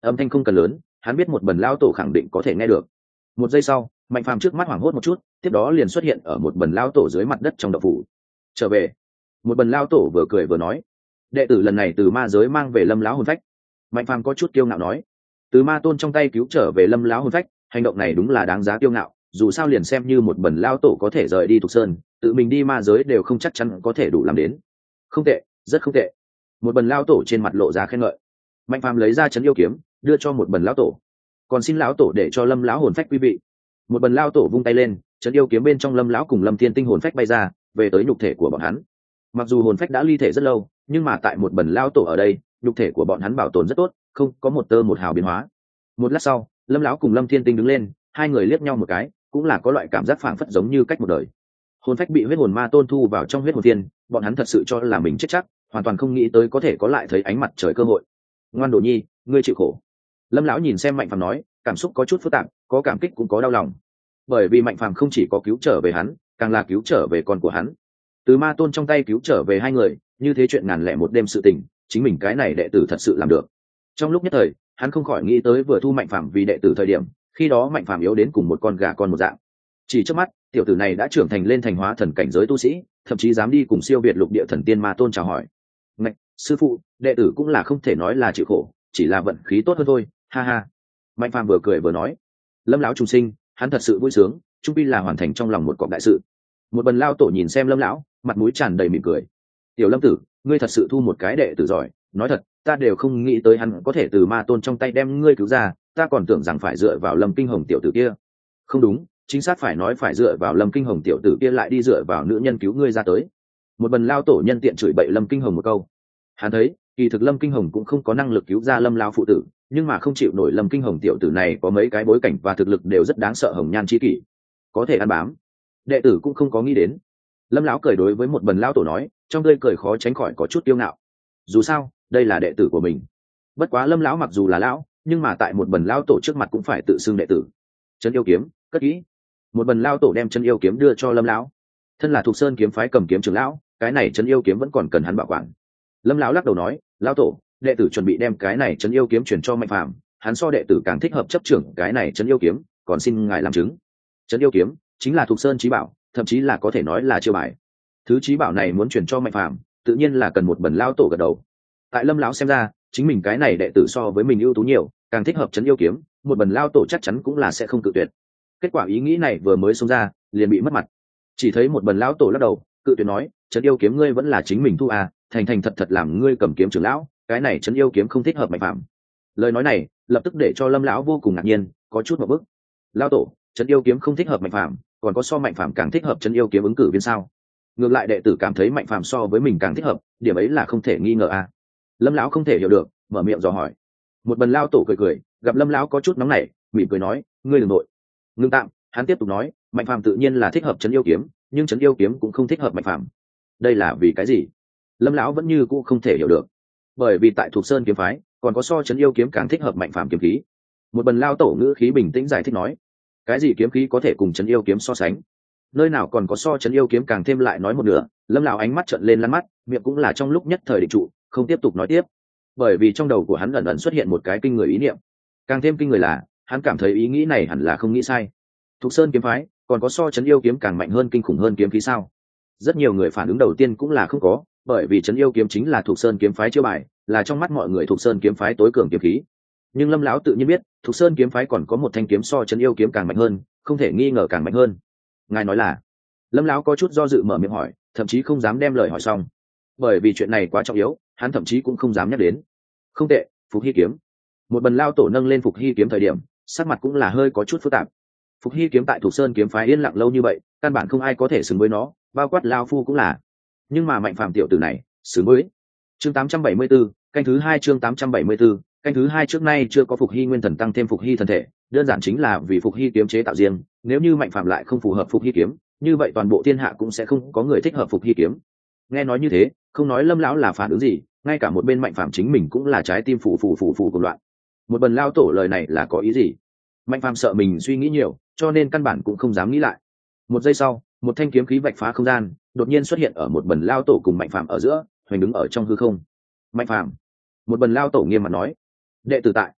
âm thanh không cần lớn, hắn biết một bần lao tổ khẳng định có thể nghe được. Một giây sau, mạnh phàm trước mắt hoảng hốt một chút, tiếp đó liền xuất hiện ở một bần lao tổ dưới mặt đất trong động phủ. Trở về. Một bần lao tổ vừa cười vừa nói, đệ tử lần này từ ma giới mang về lâm lão hồn phách. Mạnh phàm có chút kiêu ngạo nói, từ ma tôn trong tay cứu trở về lâm lão hồn phách, hành động này đúng là đáng giá kiêu ngạo, dù sao liền xem như một bần lao tổ có thể rời đi Thục Sơn, tự mình đi ma giới đều không chắc chắn có thể đủ làm đến. Không tệ, rất không tệ. Một bần lao tổ trên mặt lộ ra khen ngợi. Mạnh phàm lấy ra trấn yêu kiếm đưa cho một bần lão tổ, còn xin lão tổ để cho lâm lão hồn phách quý vị. Một bần lao tổ vung tay lên, trấn yêu kiếm bên trong lâm lão cùng lâm thiên tinh hồn phách bay ra về tới nhục thể của bọn hắn. Mặc dù hồn phách đã ly thể rất lâu, nhưng mà tại một bần lao tổ ở đây, nhục thể của bọn hắn bảo tồn rất tốt, không có một tơ một hào biến hóa. Một lát sau, lâm lão cùng lâm thiên tinh đứng lên, hai người liếc nhau một cái, cũng là có loại cảm giác phảng phất giống như cách một đời. Hồn phách bị huyết hồn ma tôn thu vào trong huyết hồn thiên, bọn hắn thật sự cho là mình chết chắc, hoàn toàn không nghĩ tới có thể có lại thấy ánh mặt trời cơ hội. Ngoan đồ nhi, ngươi chịu khổ. Lâm lão nhìn xem mạnh phàm nói, cảm xúc có chút phức tạp, có cảm kích cũng có đau lòng. Bởi vì mạnh phàm không chỉ có cứu trở về hắn, càng là cứu trở về con của hắn. Từ ma tôn trong tay cứu trở về hai người, như thế chuyện ngàn lẻ một đêm sự tình, chính mình cái này đệ tử thật sự làm được. Trong lúc nhất thời, hắn không khỏi nghĩ tới vừa thu mạnh phàm vì đệ tử thời điểm, khi đó mạnh phàm yếu đến cùng một con gà con một dạng. Chỉ trước mắt, tiểu tử này đã trưởng thành lên thành hóa thần cảnh giới tu sĩ, thậm chí dám đi cùng siêu việt lục địa thần tiên ma tôn chào hỏi. Ngạch, sư phụ, đệ tử cũng là không thể nói là chịu khổ, chỉ là vận khí tốt hơn thôi, ha ha. Mạnh phàm vừa cười vừa nói. Lâm lão trùng sinh, hắn thật sự vui sướng, trung pi là hoàn thành trong lòng một cọc đại sự. Một bần lao tổ nhìn xem lâm lão, mặt mũi tràn đầy mỉm cười. Tiểu lâm tử, ngươi thật sự thu một cái đệ tử giỏi, nói thật, ta đều không nghĩ tới hắn có thể từ ma tôn trong tay đem ngươi cứu ra, ta còn tưởng rằng phải dựa vào lâm kinh hồng tiểu tử kia. Không đúng, chính xác phải nói phải dựa vào lâm kinh hồng tiểu tử kia lại đi dựa vào nữ nhân cứu ngươi ra tới. Một bần lao tổ nhân tiện chửi bậy lâm kinh hồng một câu. Hắn thấy kỳ thực lâm kinh hồng cũng không có năng lực cứu ra lâm lao phụ tử, nhưng mà không chịu nổi lâm kinh hồng tiểu tử này có mấy cái bối cảnh và thực lực đều rất đáng sợ, hồng nhan chi kỷ, có thể ăn bám. Đệ tử cũng không có nghĩ đến. Lâm lão cười đối với một bần lao tổ nói, trong tươi cười khó tránh khỏi có chút kiêu ngạo. Dù sao đây là đệ tử của mình. Bất quá lâm lão mặc dù là lão, nhưng mà tại một bần lao tổ trước mặt cũng phải tự xưng đệ tử. Chân yêu kiếm cất kỹ. Một bần lao tổ đem chân yêu kiếm đưa cho lâm lão. Thân là Thục Sơn kiếm phái cầm kiếm trưởng lão, cái này chân yêu kiếm vẫn còn cần hắn bảo quản. Lâm lão lắc đầu nói, lão tổ, đệ tử chuẩn bị đem cái này chân yêu kiếm chuyển cho mạnh phàm, hắn so đệ tử càng thích hợp chấp trưởng cái này chân yêu kiếm, còn xin ngài làm chứng. Chân yêu kiếm chính là Thục Sơn chí bảo, thậm chí là có thể nói là chiêu bài. Thứ chí bảo này muốn chuyển cho mạnh phàm, tự nhiên là cần một bần lao tổ gật đầu. Tại lâm lão xem ra, chính mình cái này đệ tử so với mình ưu tú nhiều, càng thích hợp chân yêu kiếm, một bần lao tổ chắc chắn cũng là sẽ không cự tuyệt. Kết quả ý nghĩ này vừa mới xông ra, liền bị mất mặt. Chỉ thấy một bần lão tổ lắc đầu, cự tuyệt nói, chân yêu kiếm ngươi vẫn là chính mình thu à, thành thành thật thật làm ngươi cầm kiếm trưởng lão, cái này chân yêu kiếm không thích hợp mạnh phàm. Lời nói này lập tức để cho lâm lão vô cùng ngạc nhiên, có chút một bức. Lão tổ, chân yêu kiếm không thích hợp mạnh phàm, còn có so mạnh phàm càng thích hợp chân yêu kiếm ứng cử viên sao? Ngược lại đệ tử cảm thấy mạnh phàm so với mình càng thích hợp, điểm ấy là không thể nghi ngờ à. Lâm lão không thể hiểu được, mở miệng dò hỏi. Một bần lao tổ cười cười, gặp lâm lão có chút nóng nảy, mỉm cười nói, ngươi đừng nội. Ngưng tạm, hắn tiếp tục nói, mạnh phàm tự nhiên là thích hợp chân yêu kiếm, nhưng chân yêu kiếm cũng không thích hợp mạnh phàm. Đây là vì cái gì? Lâm lão vẫn như cũ không thể hiểu được. Bởi vì tại Thục Sơn kiếm phái còn có so chân yêu kiếm càng thích hợp mạnh phàm kiếm khí. Một bần lao tổ ngữ khí bình tĩnh giải thích nói, cái gì kiếm khí có thể cùng chân yêu kiếm so sánh? Nơi nào còn có so chân yêu kiếm càng thêm, lại nói một nửa, lâm lão ánh mắt trợn lên lăn mắt, miệng cũng là trong lúc nhất thời định trụ, không tiếp tục nói tiếp. Bởi vì trong đầu của hắn ẩn ẩn xuất hiện một cái kinh người ý niệm. Càng thêm kinh người là, hắn cảm thấy ý nghĩ này hẳn là không nghĩ sai. Thục Sơn kiếm phái còn có so chân yêu kiếm càng mạnh hơn, kinh khủng hơn kiếm khí sao? Rất nhiều người phản ứng đầu tiên cũng là không có, bởi vì chân yêu kiếm chính là Thục Sơn kiếm phái chiêu bài, là trong mắt mọi người Thục Sơn kiếm phái tối cường kiếm khí. Nhưng lâm lão tự nhiên biết, Thục Sơn kiếm phái còn có một thanh kiếm so chân yêu kiếm càng mạnh hơn, không thể nghi ngờ càng mạnh hơn. Ngài nói là? Lâm lão có chút do dự mở miệng hỏi, thậm chí không dám đem lời hỏi xong, bởi vì chuyện này quá trọng yếu, hắn thậm chí cũng không dám nhắc đến. Không tệ, Phục Hy kiếm. Một bần lao tổ nâng lên Phục Hy kiếm thời điểm, sắc mặt cũng là hơi có chút phức tạp. Phục Hy kiếm tại Thục Sơn kiếm phái yên lặng lâu như vậy, căn bản không ai có thể xứng với nó, bao quát lao phu cũng là. Nhưng mà mạnh phàm tiểu tử này xứng với. Chương tám trăm bảy mươi 74, canh thứ hai chương tám trăm bảy mươi 74, canh thứ hai trước nay chưa có Phục Hy nguyên thần tăng thêm Phục Hy thân thể, đơn giản chính là vì Phục Hy kiếm chế tạo riêng, nếu như mạnh phàm lại không phù hợp Phục Hy kiếm, như vậy toàn bộ thiên hạ cũng sẽ không có người thích hợp Phục Hy kiếm. Nghe nói như thế, không nói lâm lão là phản ứng gì, ngay cả một bên mạnh phàm chính mình cũng là trái tim phủ phủ phủ phủ của loạn. Một bần lao tổ lời này là có ý gì? Mạnh phàm sợ mình suy nghĩ nhiều, cho nên căn bản cũng không dám nghĩ lại. Một giây sau, một thanh kiếm khí vạch phá không gian, đột nhiên xuất hiện ở một bần lao tổ cùng mạnh phàm ở giữa, hoành đứng ở trong hư không. Mạnh phàm. Một bần lao tổ nghiêm mặt nói, đệ tử tại.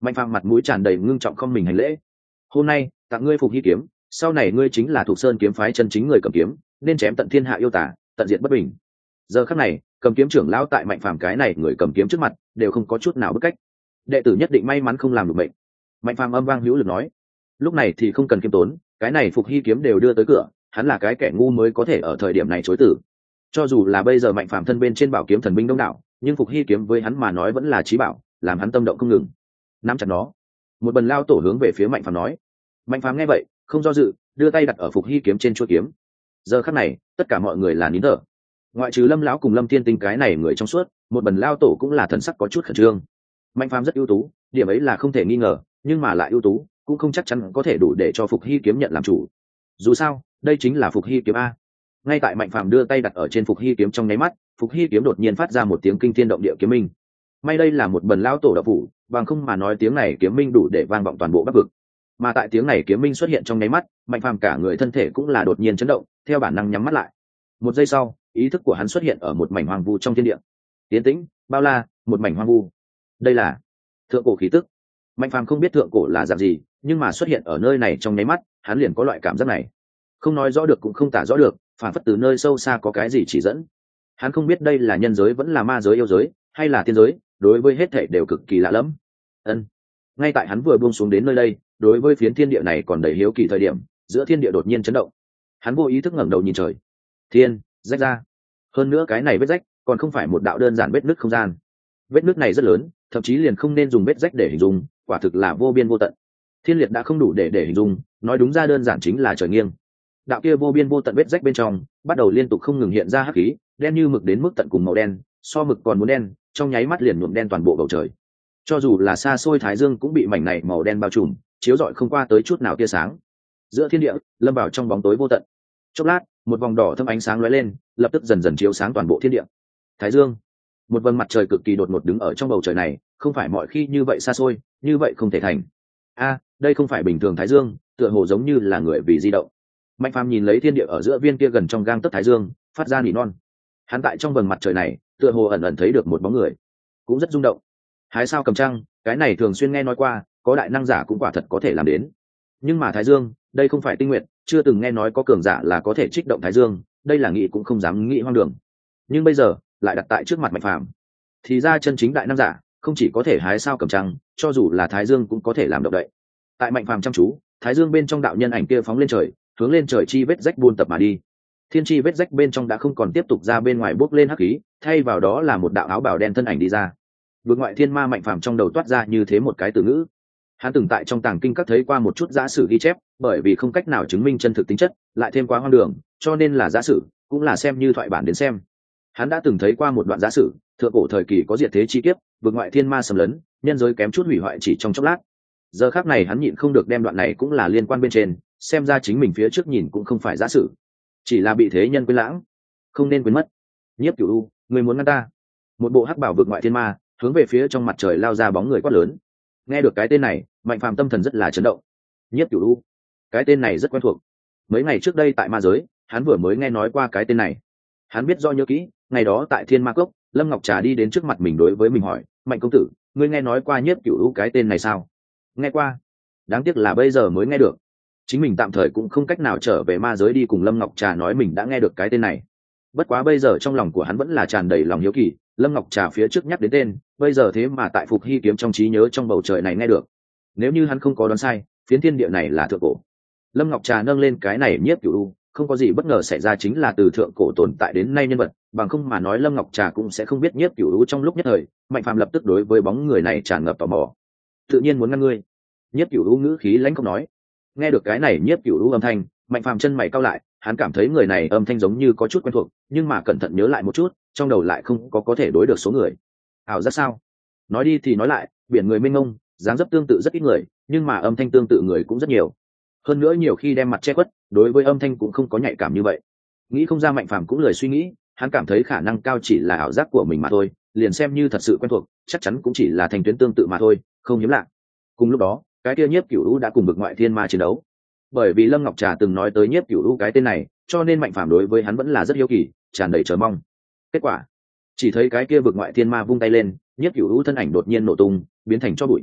Mạnh phàm mặt mũi tràn đầy ngưng trọng không mình hành lễ. Hôm nay tặng ngươi phục hy kiếm, sau này ngươi chính là Thục Sơn kiếm phái chân chính người cầm kiếm, nên chém tận thiên hạ yêu tả, tận diệt bất bình. Giờ khắc này, cầm kiếm trưởng lão tại Mạnh phàm cái này người cầm kiếm trước mặt đều không có chút nào bức cách. Đệ tử nhất định may mắn không làm được bệnh. Mạnh phàm âm vang hữu lực nói. Lúc này thì không cần kiêm tốn, cái này phục hy kiếm đều đưa tới cửa, hắn là cái kẻ ngu mới có thể ở thời điểm này chối tử. Cho dù là bây giờ Mạnh phàm thân bên trên bảo kiếm thần binh đông đảo, nhưng phục hy kiếm với hắn mà nói vẫn là chí bảo, làm hắn tâm động không ngừng. Nắm chặt nó. Một bần lao tổ hướng về phía Mạnh phàm nói. Mạnh phàm nghe vậy không do dự, đưa tay đặt ở phục hy kiếm trên chuôi kiếm. Giờ khắc này tất cả mọi người là nín thở, ngoại trừ Lâm lão cùng Lâm Thiên Tinh cái này người trong suốt, một bần lao tổ cũng là thần sắc có chút khẩn trương. Mạnh phàm rất ưu tú, điểm ấy là không thể nghi ngờ, nhưng mà lại ưu tú cũng không chắc chắn có thể đủ để cho phục hy kiếm nhận làm chủ. Dù sao đây chính là phục hy kiếm a. Ngay tại Mạnh phàm đưa tay đặt ở trên phục hy kiếm trong nháy mắt, phục hy kiếm đột nhiên phát ra một tiếng kinh thiên động địa kiếm minh. May đây là một bần lao tổ đạo phủ, bằng không mà nói tiếng này kiếm minh đủ để vang vọng toàn bộ Bắc vực. Mà tại tiếng này kiếm minh xuất hiện trong nháy mắt, Mạnh phàm cả người thân thể cũng là đột nhiên chấn động, theo bản năng nhắm mắt lại. Một giây sau, ý thức của hắn xuất hiện ở một mảnh hoang vu trong thiên địa. Tiến tĩnh, bao la, một mảnh hoang vu. Đây là thượng cổ khí tức. Mạnh phàm không biết thượng cổ là dạng gì, nhưng mà xuất hiện ở nơi này trong nháy mắt, hắn liền có loại cảm giác này. Không nói rõ được cũng không tả rõ được, phản phất từ nơi sâu xa có cái gì chỉ dẫn. Hắn không biết đây là nhân giới vẫn là ma giới yêu giới, hay là tiên giới, đối với hết thảy đều cực kỳ lạ lẫm. Ân. Ngay tại hắn vừa buông xuống đến nơi đây, đối với phiến thiên địa này còn đầy hiếu kỳ thời điểm, giữa thiên địa đột nhiên chấn động. Hắn vô ý thức ngẩng đầu nhìn trời. Thiên, rách ra. Hơn nữa cái này vết rách còn không phải một đạo đơn giản vết nứt không gian. Vết nứt này rất lớn, thậm chí liền không nên dùng vết rách để hình dung, quả thực là vô biên vô tận. Thiên liệt đã không đủ để để hình dung, nói đúng ra đơn giản chính là trời nghiêng. Đạo kia vô biên vô tận vết rách bên trong, bắt đầu liên tục không ngừng hiện ra hắc khí, đen như mực đến mức tận cùng màu đen, so mực còn muốn đen, trong nháy mắt liền nhuộm đen toàn bộ bầu trời. Cho dù là xa xôi Thái Dương cũng bị mảnh này màu đen bao trùm, chiếu rọi không qua tới chút nào tia sáng. Giữa thiên địa, lâm vào trong bóng tối vô tận. Chốc lát, một vòng đỏ thâm ánh sáng lóe lên, lập tức dần dần chiếu sáng toàn bộ thiên địa. Thái Dương, một vầng mặt trời cực kỳ đột ngột đứng ở trong bầu trời này, không phải mọi khi như vậy xa xôi, như vậy không thể thành. A, đây không phải bình thường Thái Dương, tựa hồ giống như là người vì di động. Mạnh phàm nhìn lấy thiên địa ở giữa viên kia gần trong gang tấc Thái Dương, phát ra nỉ non. Hắn tại trong vầng mặt trời này, tựa hồ ẩn ẩn thấy được một bóng người, cũng rất rung động. Hái sao cầm trăng, cái này thường xuyên nghe nói qua, có đại năng giả cũng quả thật có thể làm đến. Nhưng mà Thái Dương, đây không phải tinh nguyện, chưa từng nghe nói có cường giả là có thể trích động Thái Dương, đây là nghĩ cũng không dám nghĩ hoang đường. Nhưng bây giờ lại đặt tại trước mặt Mạnh phàm, thì ra chân chính đại năng giả không chỉ có thể hái sao cầm trăng, cho dù là Thái Dương cũng có thể làm động đậy. Tại Mạnh phàm chăm chú, Thái Dương bên trong đạo nhân ảnh kia phóng lên trời, hướng lên trời chi vết rách buôn tập mà đi. Thiên chi vết rách bên trong đã không còn tiếp tục ra bên ngoài bốc lên hắc khí, thay vào đó là một đạo áo bào đen thân ảnh đi ra. Vượt ngoại thiên ma Mạnh phàm trong đầu toát ra như thế một cái từ ngữ. Hắn từng tại trong tàng kinh các thấy qua một chút giả sử ghi chép, bởi vì không cách nào chứng minh chân thực tính chất, lại thêm quá hoang đường, cho nên là giả sử, cũng là xem như thoại bản đến xem. Hắn đã từng thấy qua một đoạn giả sử, thượng cổ thời kỳ có diệt thế chi kiếp, vượt ngoại thiên ma xâm lấn, nhân giới kém chút hủy hoại chỉ trong chốc lát. Giờ khắc này hắn nhịn không được đem đoạn này cũng là liên quan bên trên, xem ra chính mình phía trước nhìn cũng không phải giả sử, chỉ là bị thế nhân quên lãng, không nên quên mất. Nhiếp Cửu U, người muốn ngăn ta? Một bộ hắc bảo vượt ngoại thiên ma, hướng về phía trong mặt trời lao ra bóng người quát lớn. Nghe được cái tên này, Mạnh phàm tâm thần rất là chấn động. Nhiếp Cửu U, cái tên này rất quen thuộc. Mấy ngày trước đây tại ma giới, hắn vừa mới nghe nói qua cái tên này. Hắn biết do nhớ kỹ, ngày đó tại Thiên Ma Cốc, Lâm Ngọc Trà đi đến trước mặt mình đối với mình hỏi, Mạnh công tử, ngươi nghe nói qua Nhiếp Cửu U cái tên này sao? Nghe qua. Đáng tiếc là bây giờ mới nghe được. Chính mình tạm thời cũng không cách nào trở về ma giới đi cùng Lâm Ngọc Trà nói mình đã nghe được cái tên này. Bất quá bây giờ trong lòng của hắn vẫn là tràn đầy lòng hiếu kỳ, Lâm Ngọc Trà phía trước nhắc đến tên, bây giờ thế mà tại Phục Hy kiếm trong trí nhớ trong bầu trời này nghe được. Nếu như hắn không có đoán sai, phiến thiên địa này là thượng cổ. Lâm Ngọc Trà nâng lên cái này Nhiếp Cửu U, không có gì bất ngờ xảy ra chính là từ thượng cổ tồn tại đến nay nhân vật, bằng không mà nói Lâm Ngọc Trà cũng sẽ không biết Nhiếp Cửu U trong lúc nhất thời. Mạnh phàm lập tức đối với bóng người này tràn ngập tò mò. Tự nhiên muốn ngăn ngươi. Nhiếp Cửu U ngữ khí lãnh không nói. Nghe được cái này Nhiếp Cửu U âm thanh, Mạnh phàm chân mày cau lại, hắn cảm thấy người này âm thanh giống như có chút quen thuộc, nhưng mà cẩn thận nhớ lại một chút, trong đầu lại không có có thể đối được số người. Ảo giác sao? Nói đi thì nói lại, biển người mênh mông, dáng dấp tương tự rất ít người, nhưng mà âm thanh tương tự người cũng rất nhiều. Hơn nữa nhiều khi đem mặt che khuất, đối với âm thanh cũng không có nhạy cảm như vậy. Nghĩ không ra Mạnh phàm cũng lười suy nghĩ, hắn cảm thấy khả năng cao chỉ là ảo giác của mình mà thôi, liền xem như thật sự quen thuộc, chắc chắn cũng chỉ là thành tuyến tương tự mà thôi, không hiếm lạ. Cùng lúc đó, cái kia Nhiếp Cửu U đã cùng vực ngoại thiên ma chiến đấu. Bởi vì Lâm Ngọc Trà từng nói tới Nhiếp Cửu U cái tên này, cho nên Mạnh phàm đối với hắn vẫn là rất hiếu kỳ, tràn đầy chờ mong. Kết quả, chỉ thấy cái kia vực ngoại thiên ma vung tay lên, Nhiếp Cửu U thân ảnh đột nhiên nổ tung, biến thành tro bụi.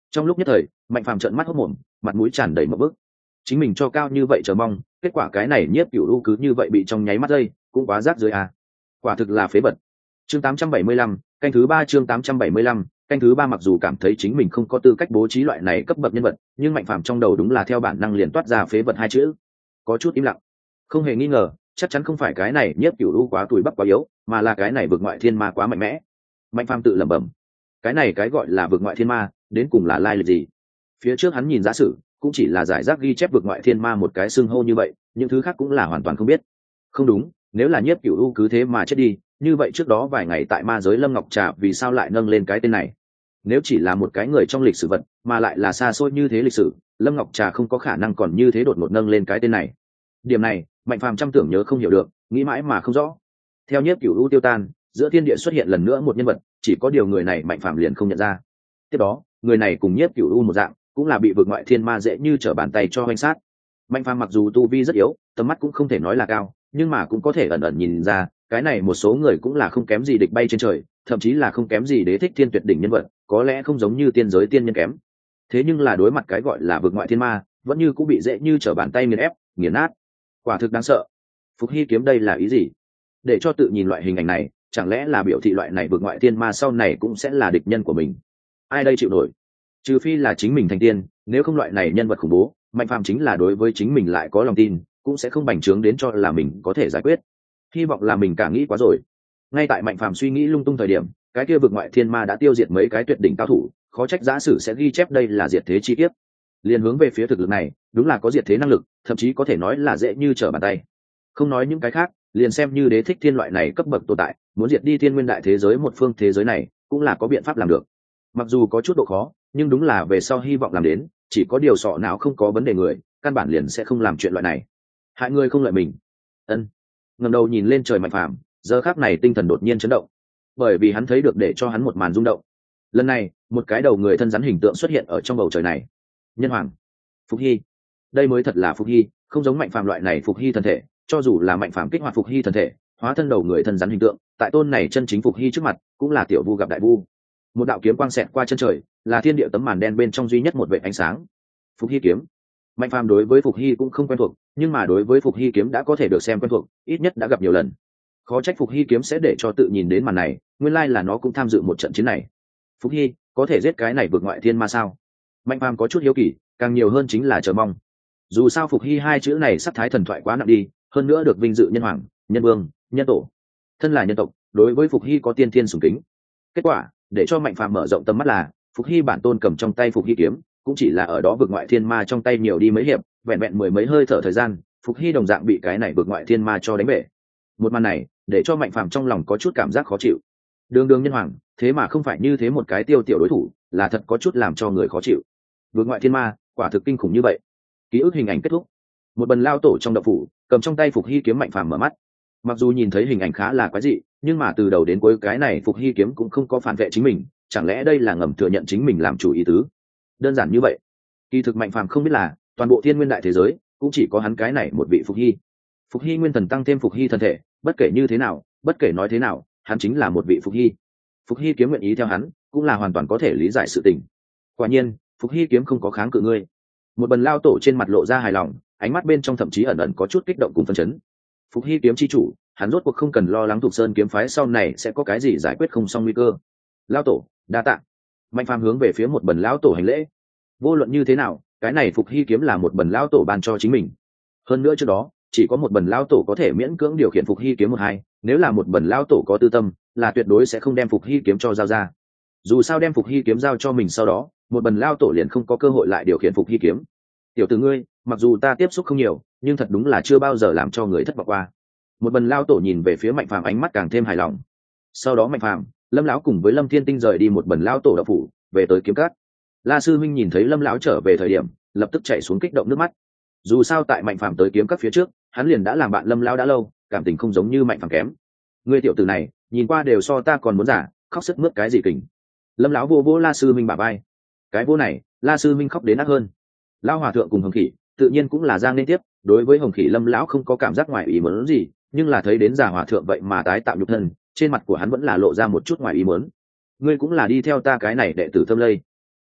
Trong lúc nhất thời Mạnh Phàm trợn mắt hốt mồm, mặt mũi tràn đầy một bức. Chính mình cho cao như vậy chờ mong, kết quả cái này Nhiếp Cửu U cứ như vậy bị trong nháy mắt dây, cũng quá rác rưởi à. Quả thực là phế vật. Chương tám trăm bảy mươi lăm, canh thứ ba chương tám trăm bảy mươi lăm, canh thứ ba mặc dù cảm thấy chính mình không có tư cách bố trí loại này cấp bậc nhân vật, nhưng Mạnh Phàm trong đầu đúng là theo bản năng liền toát ra phế vật hai chữ. Có chút im lặng. Không hề nghi ngờ, chắc chắn không phải cái này Nhiếp Cửu U quá tuổi bắp quá yếu, mà là cái này vượt ngoại thiên ma quá mạnh mẽ. Mạnh Phàm tự lẩm bẩm, cái này cái gọi là vượt ngoại thiên ma, đến cùng là lai lịch gì? Phía trước hắn nhìn giả sử, cũng chỉ là giải rác ghi chép vượt ngoại thiên ma một cái xưng hô như vậy, những thứ khác cũng là hoàn toàn không biết. Không đúng, nếu là Nhiếp Cửu U cứ thế mà chết đi, như vậy trước đó vài ngày tại ma giới Lâm Ngọc Trà vì sao lại nâng lên cái tên này? Nếu chỉ là một cái người trong lịch sử vật, mà lại là xa xôi như thế lịch sử, Lâm Ngọc Trà không có khả năng còn như thế đột ngột nâng lên cái tên này. Điểm này, Mạnh Phàm trăm tưởng nhớ không hiểu được, nghĩ mãi mà không rõ. Theo Nhiếp Cửu U tiêu tan, giữa thiên địa xuất hiện lần nữa một nhân vật, chỉ có điều người này Mạnh Phàm liền không nhận ra. Tiếp đó, người này cùng Nhiếp Cửu U một dạng, cũng là bị vượt ngoại thiên ma dễ như trở bàn tay cho hoành sát. Mạnh Phàm mặc dù tu vi rất yếu, tầm mắt cũng không thể nói là cao, nhưng mà cũng có thể ẩn ẩn nhìn ra, cái này một số người cũng là không kém gì địch bay trên trời, thậm chí là không kém gì đế thích thiên tuyệt đỉnh nhân vật, có lẽ không giống như tiên giới tiên nhân kém. Thế nhưng là đối mặt cái gọi là vượt ngoại thiên ma, vẫn như cũng bị dễ như trở bàn tay nghiền ép, nghiền nát. Quả thực đáng sợ. Phục Hy kiếm đây là ý gì? Để cho tự nhìn loại hình ảnh này, chẳng lẽ là biểu thị loại này vượt ngoại thiên ma sau này cũng sẽ là địch nhân của mình? Ai đây chịu nổi? Trừ phi là chính mình thành tiên, nếu không loại này nhân vật khủng bố, Mạnh Phàm chính là đối với chính mình lại có lòng tin, cũng sẽ không bành trướng đến cho là mình có thể giải quyết. Hy vọng là mình cả nghĩ quá rồi. Ngay tại Mạnh Phàm suy nghĩ lung tung thời điểm, cái kia vượt ngoại thiên ma đã tiêu diệt mấy cái tuyệt đỉnh cao thủ, khó trách giả sử sẽ ghi chép đây là diệt thế chi tiết. Liên hướng về phía thực lực này, đúng là có diệt thế năng lực, thậm chí có thể nói là dễ như trở bàn tay. Không nói những cái khác, liền xem như đế thích thiên loại này cấp bậc tồn tại, muốn diệt đi thiên nguyên đại thế giới một phương thế giới này, cũng là có biện pháp làm được. Mặc dù có chút độ khó, nhưng đúng là về sau hy vọng làm đến, chỉ có điều sọ não không có vấn đề người, căn bản liền sẽ không làm chuyện loại này. Hại người không lợi mình. Ân. Ngẩng đầu nhìn lên trời Mạnh Phàm, giờ khắc này tinh thần đột nhiên chấn động, bởi vì hắn thấy được để cho hắn một màn rung động. Lần này, một cái đầu người thân rắn hình tượng xuất hiện ở trong bầu trời này. Nhân hoàng, Phục Hy. Đây mới thật là Phục Hy, không giống Mạnh Phàm loại này Phục Hy thân thể, cho dù là Mạnh Phàm kích hoạt Phục Hy thân thể, hóa thân đầu người thân rắn hình tượng, tại tôn này chân chính Phục Hy trước mặt, cũng là tiểu vu gặp đại vu. Một đạo kiếm quang xẹt qua chân trời, là thiên địa tấm màn đen bên trong duy nhất một vệt ánh sáng. Phục Hy kiếm. Mạnh Phàm đối với Phục Hy cũng không quen thuộc, nhưng mà đối với Phục Hy kiếm đã có thể được xem quen thuộc, ít nhất đã gặp nhiều lần. Khó trách Phục Hy kiếm sẽ để cho tự nhìn đến màn này, nguyên lai là nó cũng tham dự một trận chiến này. Phục Hy có thể giết cái này vượt ngoại thiên ma sao? Mạnh Phàm có chút hiếu kỳ, càng nhiều hơn chính là chờ mong. Dù sao Phục Hy hai chữ này sắc thái thần thoại quá nặng đi, hơn nữa được vinh dự nhân hoàng, nhân vương, nhân tổ. Thân là nhân tộc, đối với Phục Hy có tiên thiên sùng kính. Kết quả, để cho Mạnh Phàm mở rộng tầm mắt là, Phục Hy bản tôn cầm trong tay Phục Hy kiếm, cũng chỉ là ở đó vượt ngoại thiên ma trong tay nhiều đi mấy hiệp, vẹn vẹn mười mấy hơi thở thời gian, Phục Hy đồng dạng bị cái này vượt ngoại thiên ma cho đánh bể. Một màn này, để cho Mạnh Phàm trong lòng có chút cảm giác khó chịu. Đường đường nhân hoàng, thế mà không phải như thế một cái tiêu tiểu đối thủ, là thật có chút làm cho người khó chịu. Vượt ngoại thiên ma, quả thực kinh khủng như vậy. Ký ức hình ảnh kết thúc. Một bần lao tổ trong động phủ, cầm trong tay Phục Hy kiếm Mạnh Phàm mở mắt. Mặc dù nhìn thấy hình ảnh khá là quái dị, nhưng mà từ đầu đến cuối cái này Phục Hy kiếm cũng không có phản vệ chính mình, chẳng lẽ đây là ngầm thừa nhận chính mình làm chủ ý tứ? Đơn giản như vậy. Kỳ thực Mạnh Phàm không biết là, toàn bộ thiên nguyên đại thế giới cũng chỉ có hắn cái này một vị Phục Hy. Phục Hy nguyên thần tăng thêm Phục Hy thân thể, bất kể như thế nào, bất kể nói thế nào, hắn chính là một vị Phục Hy. Phục Hy kiếm nguyện ý theo hắn, cũng là hoàn toàn có thể lý giải sự tình. Quả nhiên, Phục Hy kiếm không có kháng cự ngươi. Một bần lao tổ trên mặt lộ ra hài lòng, ánh mắt bên trong thậm chí ẩn ẩn có chút kích động cùng phấn chấn. Phục Hy kiếm chi chủ, hắn rốt cuộc không cần lo lắng Thục Sơn kiếm phái sau này sẽ có cái gì giải quyết không xong nguy cơ. Lao tổ, đa tạ. Mạnh Phàm hướng về phía một bần lão tổ hành lễ. Vô luận như thế nào, cái này Phục Hy kiếm là một bần lão tổ ban cho chính mình. Hơn nữa trước đó, chỉ có một bần lão tổ có thể miễn cưỡng điều khiển Phục Hy kiếm một hai, nếu là một bần lão tổ có tư tâm, là tuyệt đối sẽ không đem Phục Hy kiếm cho giao ra. Dù sao đem Phục Hy kiếm giao cho mình sau đó, một bần lão tổ liền không có cơ hội lại điều khiển Phục Hy kiếm. Tiểu tử ngươi, mặc dù ta tiếp xúc không nhiều, nhưng thật đúng là chưa bao giờ làm cho người thất vọng qua. Một bần lão tổ nhìn về phía Mạnh Phàm ánh mắt càng thêm hài lòng. Sau đó Mạnh Phàm, Lâm lão cùng với Lâm Thiên Tinh rời đi một bần lão tổ đạo phủ, về tới kiếm cát. La sư minh nhìn thấy Lâm lão trở về thời điểm, lập tức chạy xuống kích động nước mắt. Dù sao tại Mạnh Phàm tới kiếm cát phía trước, hắn liền đã làm bạn Lâm lão đã lâu, cảm tình không giống như Mạnh Phàm kém. Ngươi tiểu tử này, nhìn qua đều so ta còn muốn giả, khóc sức mướt cái gì kình. Lâm lão vô vô La sư minh bả vai. Cái vô này, La sư minh khóc đến ác hơn. Lão hòa thượng cùng Hồng Khỉ, tự nhiên cũng là giang nên tiếp, đối với Hồng Khỉ Lâm lão không có cảm giác ngoài ý muốn gì, nhưng là thấy đến già hòa thượng vậy mà tái tạo nhục thân, trên mặt của hắn vẫn là lộ ra một chút ngoài ý muốn. Ngươi cũng là đi theo ta cái này đệ tử Tâm Lây.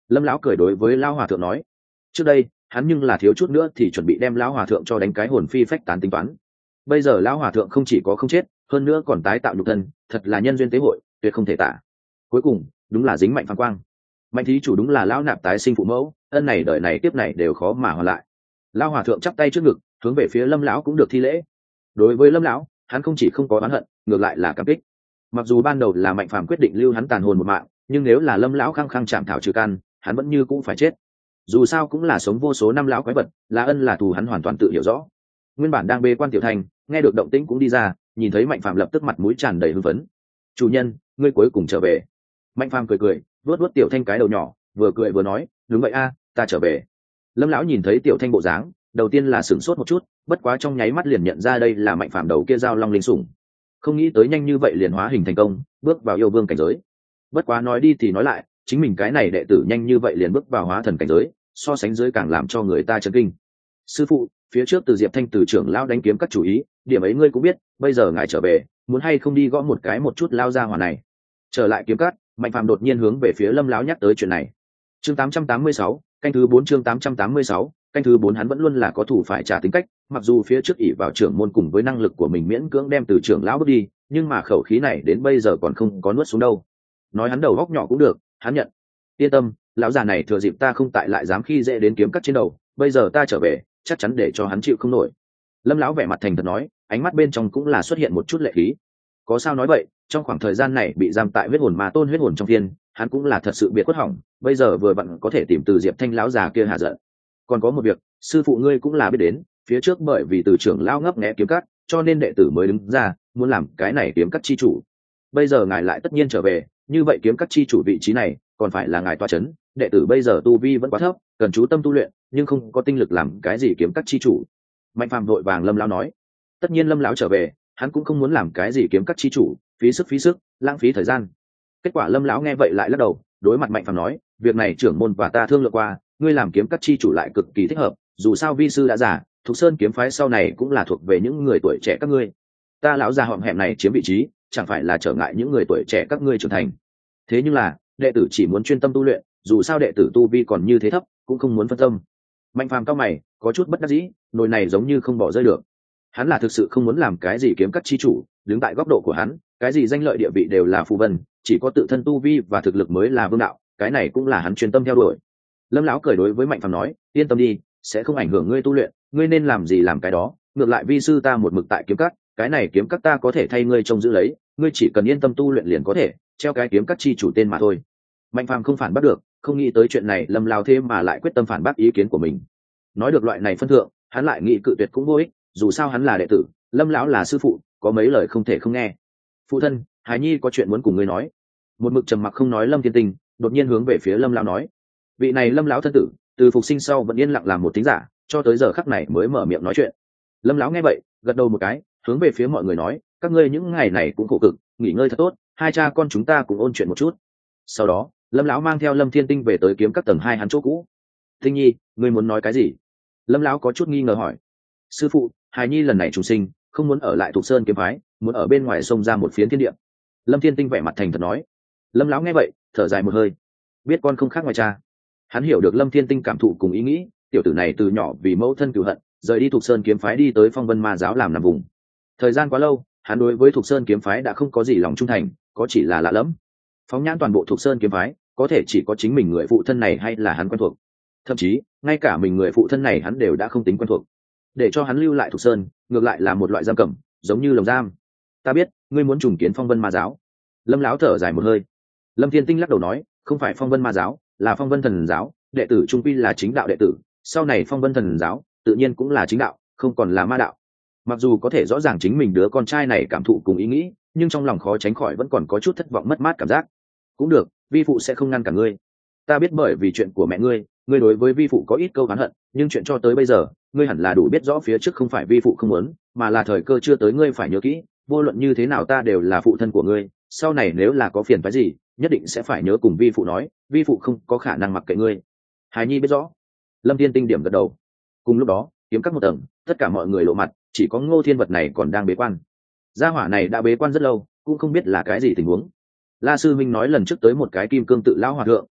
Lâm lão cười đối với lão hòa thượng nói. Trước đây hắn nhưng là thiếu chút nữa thì chuẩn bị đem lão hòa thượng cho đánh cái hồn phi phách tán tính toán. Bây giờ lão hòa thượng không chỉ có không chết, hơn nữa còn tái tạo nhục thân, thật là nhân duyên tế hội, tuyệt không thể tả. Cuối cùng đúng là dính Mạnh Phàm quang. Mạnh thí chủ đúng là lão nạp tái sinh phụ mẫu, ân này đời này tiếp này đều khó mà hoàn lại. Lão hòa thượng chắp tay trước ngực, hướng về phía Lâm lão cũng được thi lễ. Đối với Lâm lão, hắn không chỉ không có oán hận, ngược lại là cảm kích. Mặc dù ban đầu là Mạnh Phàm quyết định lưu hắn tàn hồn một mạng, nhưng nếu là Lâm lão khăng khăng chạm thảo trừ căn, hắn vẫn như cũng phải chết. Dù sao cũng là sống vô số năm lão quái vật, là ân là thù hắn hoàn toàn tự hiểu rõ. Nguyên bản đang bê quan tiểu thành, nghe được động tĩnh cũng đi ra, nhìn thấy Mạnh Phàm lập tức mặt mũi tràn đầy hưng phấn. "Chủ nhân, ngươi cuối cùng trở về." Mạnh Phàm cười cười, vuốt vuốt tiểu thanh cái đầu nhỏ, vừa cười vừa nói, "Đúng vậy a, ta trở về." Lâm lão nhìn thấy tiểu thanh bộ dáng, đầu tiên là sửng sốt một chút, bất quá trong nháy mắt liền nhận ra đây là Mạnh Phàm đầu kia giao long linh sủng. Không nghĩ tới nhanh như vậy liền hóa hình thành công, bước vào yêu vương cảnh giới. Bất quá nói đi thì nói lại, chính mình cái này đệ tử nhanh như vậy liền bước vào hóa thần cảnh giới, so sánh dưới càng làm cho người ta chấn kinh. "Sư phụ, phía trước từ Diệp Thanh từ trưởng lão đánh kiếm các chủ ý, điểm ấy ngươi cũng biết, bây giờ ngài trở về, muốn hay không đi gõ một cái một chút lao ra hỏa này." Trở lại kiếm cắt, Mạnh Phàm đột nhiên hướng về phía Lâm lão nhắc tới chuyện này. Chương tám trăm tám mươi sáu, canh thứ bốn chương tám trăm tám mươi sáu, canh thứ bốn hắn vẫn luôn là có thủ phải trả tính cách, mặc dù phía trước ỷ vào trưởng môn cùng với năng lực của mình miễn cưỡng đem từ trưởng lão bước đi, nhưng mà khẩu khí này đến bây giờ còn không có nuốt xuống đâu. Nói hắn đầu góc nhỏ cũng được, hắn nhận. Yên tâm, lão già này thừa dịp ta không tại lại dám khi dễ đến kiếm cắt trên đầu, bây giờ ta trở về, chắc chắn để cho hắn chịu không nổi. Lâm lão vẻ mặt thành thật nói, ánh mắt bên trong cũng là xuất hiện một chút lệ khí. Có sao nói vậy, trong khoảng thời gian này bị giam tại huyết hồn ma tôn huyết hồn trong phiên, hắn cũng là thật sự biệt quất hỏng, bây giờ vừa vặn có thể tìm từ Diệp Thanh lão già kia hạ giận. Còn có một việc, sư phụ ngươi cũng là biết đến, phía trước bởi vì từ trưởng lão ngấp nghé kiếm cắt, cho nên đệ tử mới đứng ra, muốn làm cái này kiếm cắt chi chủ. Bây giờ ngài lại tất nhiên trở về, như vậy kiếm cắt chi chủ vị trí này, còn phải là ngài toa chấn, đệ tử bây giờ tu vi vẫn quá thấp, cần chú tâm tu luyện, nhưng không có tinh lực làm cái gì kiếm cắt chi chủ. Mạnh Phàm vội vàng Lâm lão nói. Tất nhiên Lâm lão trở về, hắn cũng không muốn làm cái gì kiếm cắt chi chủ, phí sức phí sức, lãng phí thời gian. Kết quả Lâm lão nghe vậy lại lắc đầu, đối mặt Mạnh Phàm nói, việc này trưởng môn và ta thương lượng qua, ngươi làm kiếm cắt chi chủ lại cực kỳ thích hợp, dù sao vi sư đã già, Thục Sơn kiếm phái sau này cũng là thuộc về những người tuổi trẻ các ngươi. Ta lão già họm hẹm này chiếm vị trí, chẳng phải là trở ngại những người tuổi trẻ các ngươi trưởng thành. Thế nhưng là, đệ tử chỉ muốn chuyên tâm tu luyện, dù sao đệ tử tu vi còn như thế thấp, cũng không muốn phân tâm. Mạnh Phàm cao mày, có chút bất đắc dĩ, nồi này giống như không bỏ rơi được. Hắn là thực sự không muốn làm cái gì kiếm cắt chi chủ, đứng tại góc độ của hắn, cái gì danh lợi địa vị đều là phù vân, chỉ có tự thân tu vi và thực lực mới là vương đạo, cái này cũng là hắn chuyên tâm theo đuổi. Lâm lão cười đối với Mạnh Phàm nói, yên tâm đi, sẽ không ảnh hưởng ngươi tu luyện, ngươi nên làm gì làm cái đó, ngược lại vi sư ta một mực tại kiếm cắt, cái này kiếm cắt ta có thể thay ngươi trông giữ lấy, ngươi chỉ cần yên tâm tu luyện liền có thể, treo cái kiếm cắt chi chủ tên mà thôi. Mạnh Phàm không phản bác được, không nghĩ tới chuyện này Lâm lão thêm mà lại quyết tâm phản bác ý kiến của mình. Nói được loại này phân thượng, hắn lại nghĩ cự tuyệt cũng vô ích, dù sao hắn là đệ tử, Lâm lão là sư phụ, có mấy lời không thể không nghe. Phụ thân, Hải Nhi có chuyện muốn cùng ngươi nói. Một mực trầm mặc không nói Lâm Thiên Tinh, đột nhiên hướng về phía Lâm lão nói. Vị này Lâm lão thân tử, từ phục sinh sau vẫn yên lặng làm một thính giả, cho tới giờ khắc này mới mở miệng nói chuyện. Lâm lão nghe vậy, gật đầu một cái, hướng về phía mọi người nói, các ngươi những ngày này cũng khổ cực, nghỉ ngơi thật tốt, hai cha con chúng ta cùng ôn chuyện một chút. Sau đó, Lâm lão mang theo Lâm Thiên Tinh về tới kiếm các tầng hai hắn chỗ cũ. Tinh Nhi, ngươi muốn nói cái gì? Lâm lão có chút nghi ngờ hỏi. Sư phụ, Hải Nhi lần này trùng sinh, không muốn ở lại Thục Sơn kiếm phái, muốn ở bên ngoài sông ra một phiến thiên địa. Lâm Thiên Tinh vẻ mặt thành thật nói. Lâm lão nghe vậy, thở dài một hơi, biết con không khác ngoài cha. Hắn hiểu được Lâm Thiên Tinh cảm thụ cùng ý nghĩ, tiểu tử này từ nhỏ vì mẫu thân cừu hận, rời đi Thục Sơn kiếm phái đi tới Phong Vân Ma giáo làm nằm vùng. Thời gian quá lâu, hắn đối với Thục Sơn kiếm phái đã không có gì lòng trung thành, có chỉ là lạ lẫm. Phóng nhãn toàn bộ Thục Sơn kiếm phái, có thể chỉ có chính mình người phụ thân này hay là hắn quen thuộc. Thậm chí, ngay cả mình người phụ thân này hắn đều đã không tính quen thuộc. Để cho hắn lưu lại Thục Sơn, ngược lại là một loại giam cầm, giống như lồng giam. Ta biết, ngươi muốn trùng kiến Phong Vân Ma giáo. Lâm lão thở dài một hơi. Lâm Thiên Tinh lắc đầu nói, không phải Phong Vân Ma giáo, là Phong Vân Thần giáo, đệ tử trung quy là chính đạo đệ tử, sau này Phong Vân Thần giáo tự nhiên cũng là chính đạo, không còn là ma đạo. Mặc dù có thể rõ ràng chính mình đứa con trai này cảm thụ cùng ý nghĩ, nhưng trong lòng khó tránh khỏi vẫn còn có chút thất vọng mất mát cảm giác. Cũng được, vi phụ sẽ không ngăn cả ngươi. Ta biết bởi vì chuyện của mẹ ngươi, ngươi đối với vi phụ có ít câu oán hận, nhưng chuyện cho tới bây giờ, ngươi hẳn là đủ biết rõ phía trước không phải vi phụ không muốn, mà là thời cơ chưa tới. Ngươi phải nhớ kỹ, vô luận như thế nào ta đều là phụ thân của ngươi, sau này nếu là có phiền phức gì, nhất định sẽ phải nhớ cùng vi phụ nói, vi phụ không có khả năng mặc kệ ngươi. Hải Nhi biết rõ. Lâm Thiên Tinh điểm gật đầu. Cùng lúc đó, kiếm các một tầng, tất cả mọi người lộ mặt, chỉ có Ngô Thiên Vật này còn đang bế quan. Gia hỏa này đã bế quan rất lâu, cũng không biết là cái gì tình huống. La sư minh nói lần trước tới một cái kim cương tự lão hòa thượng,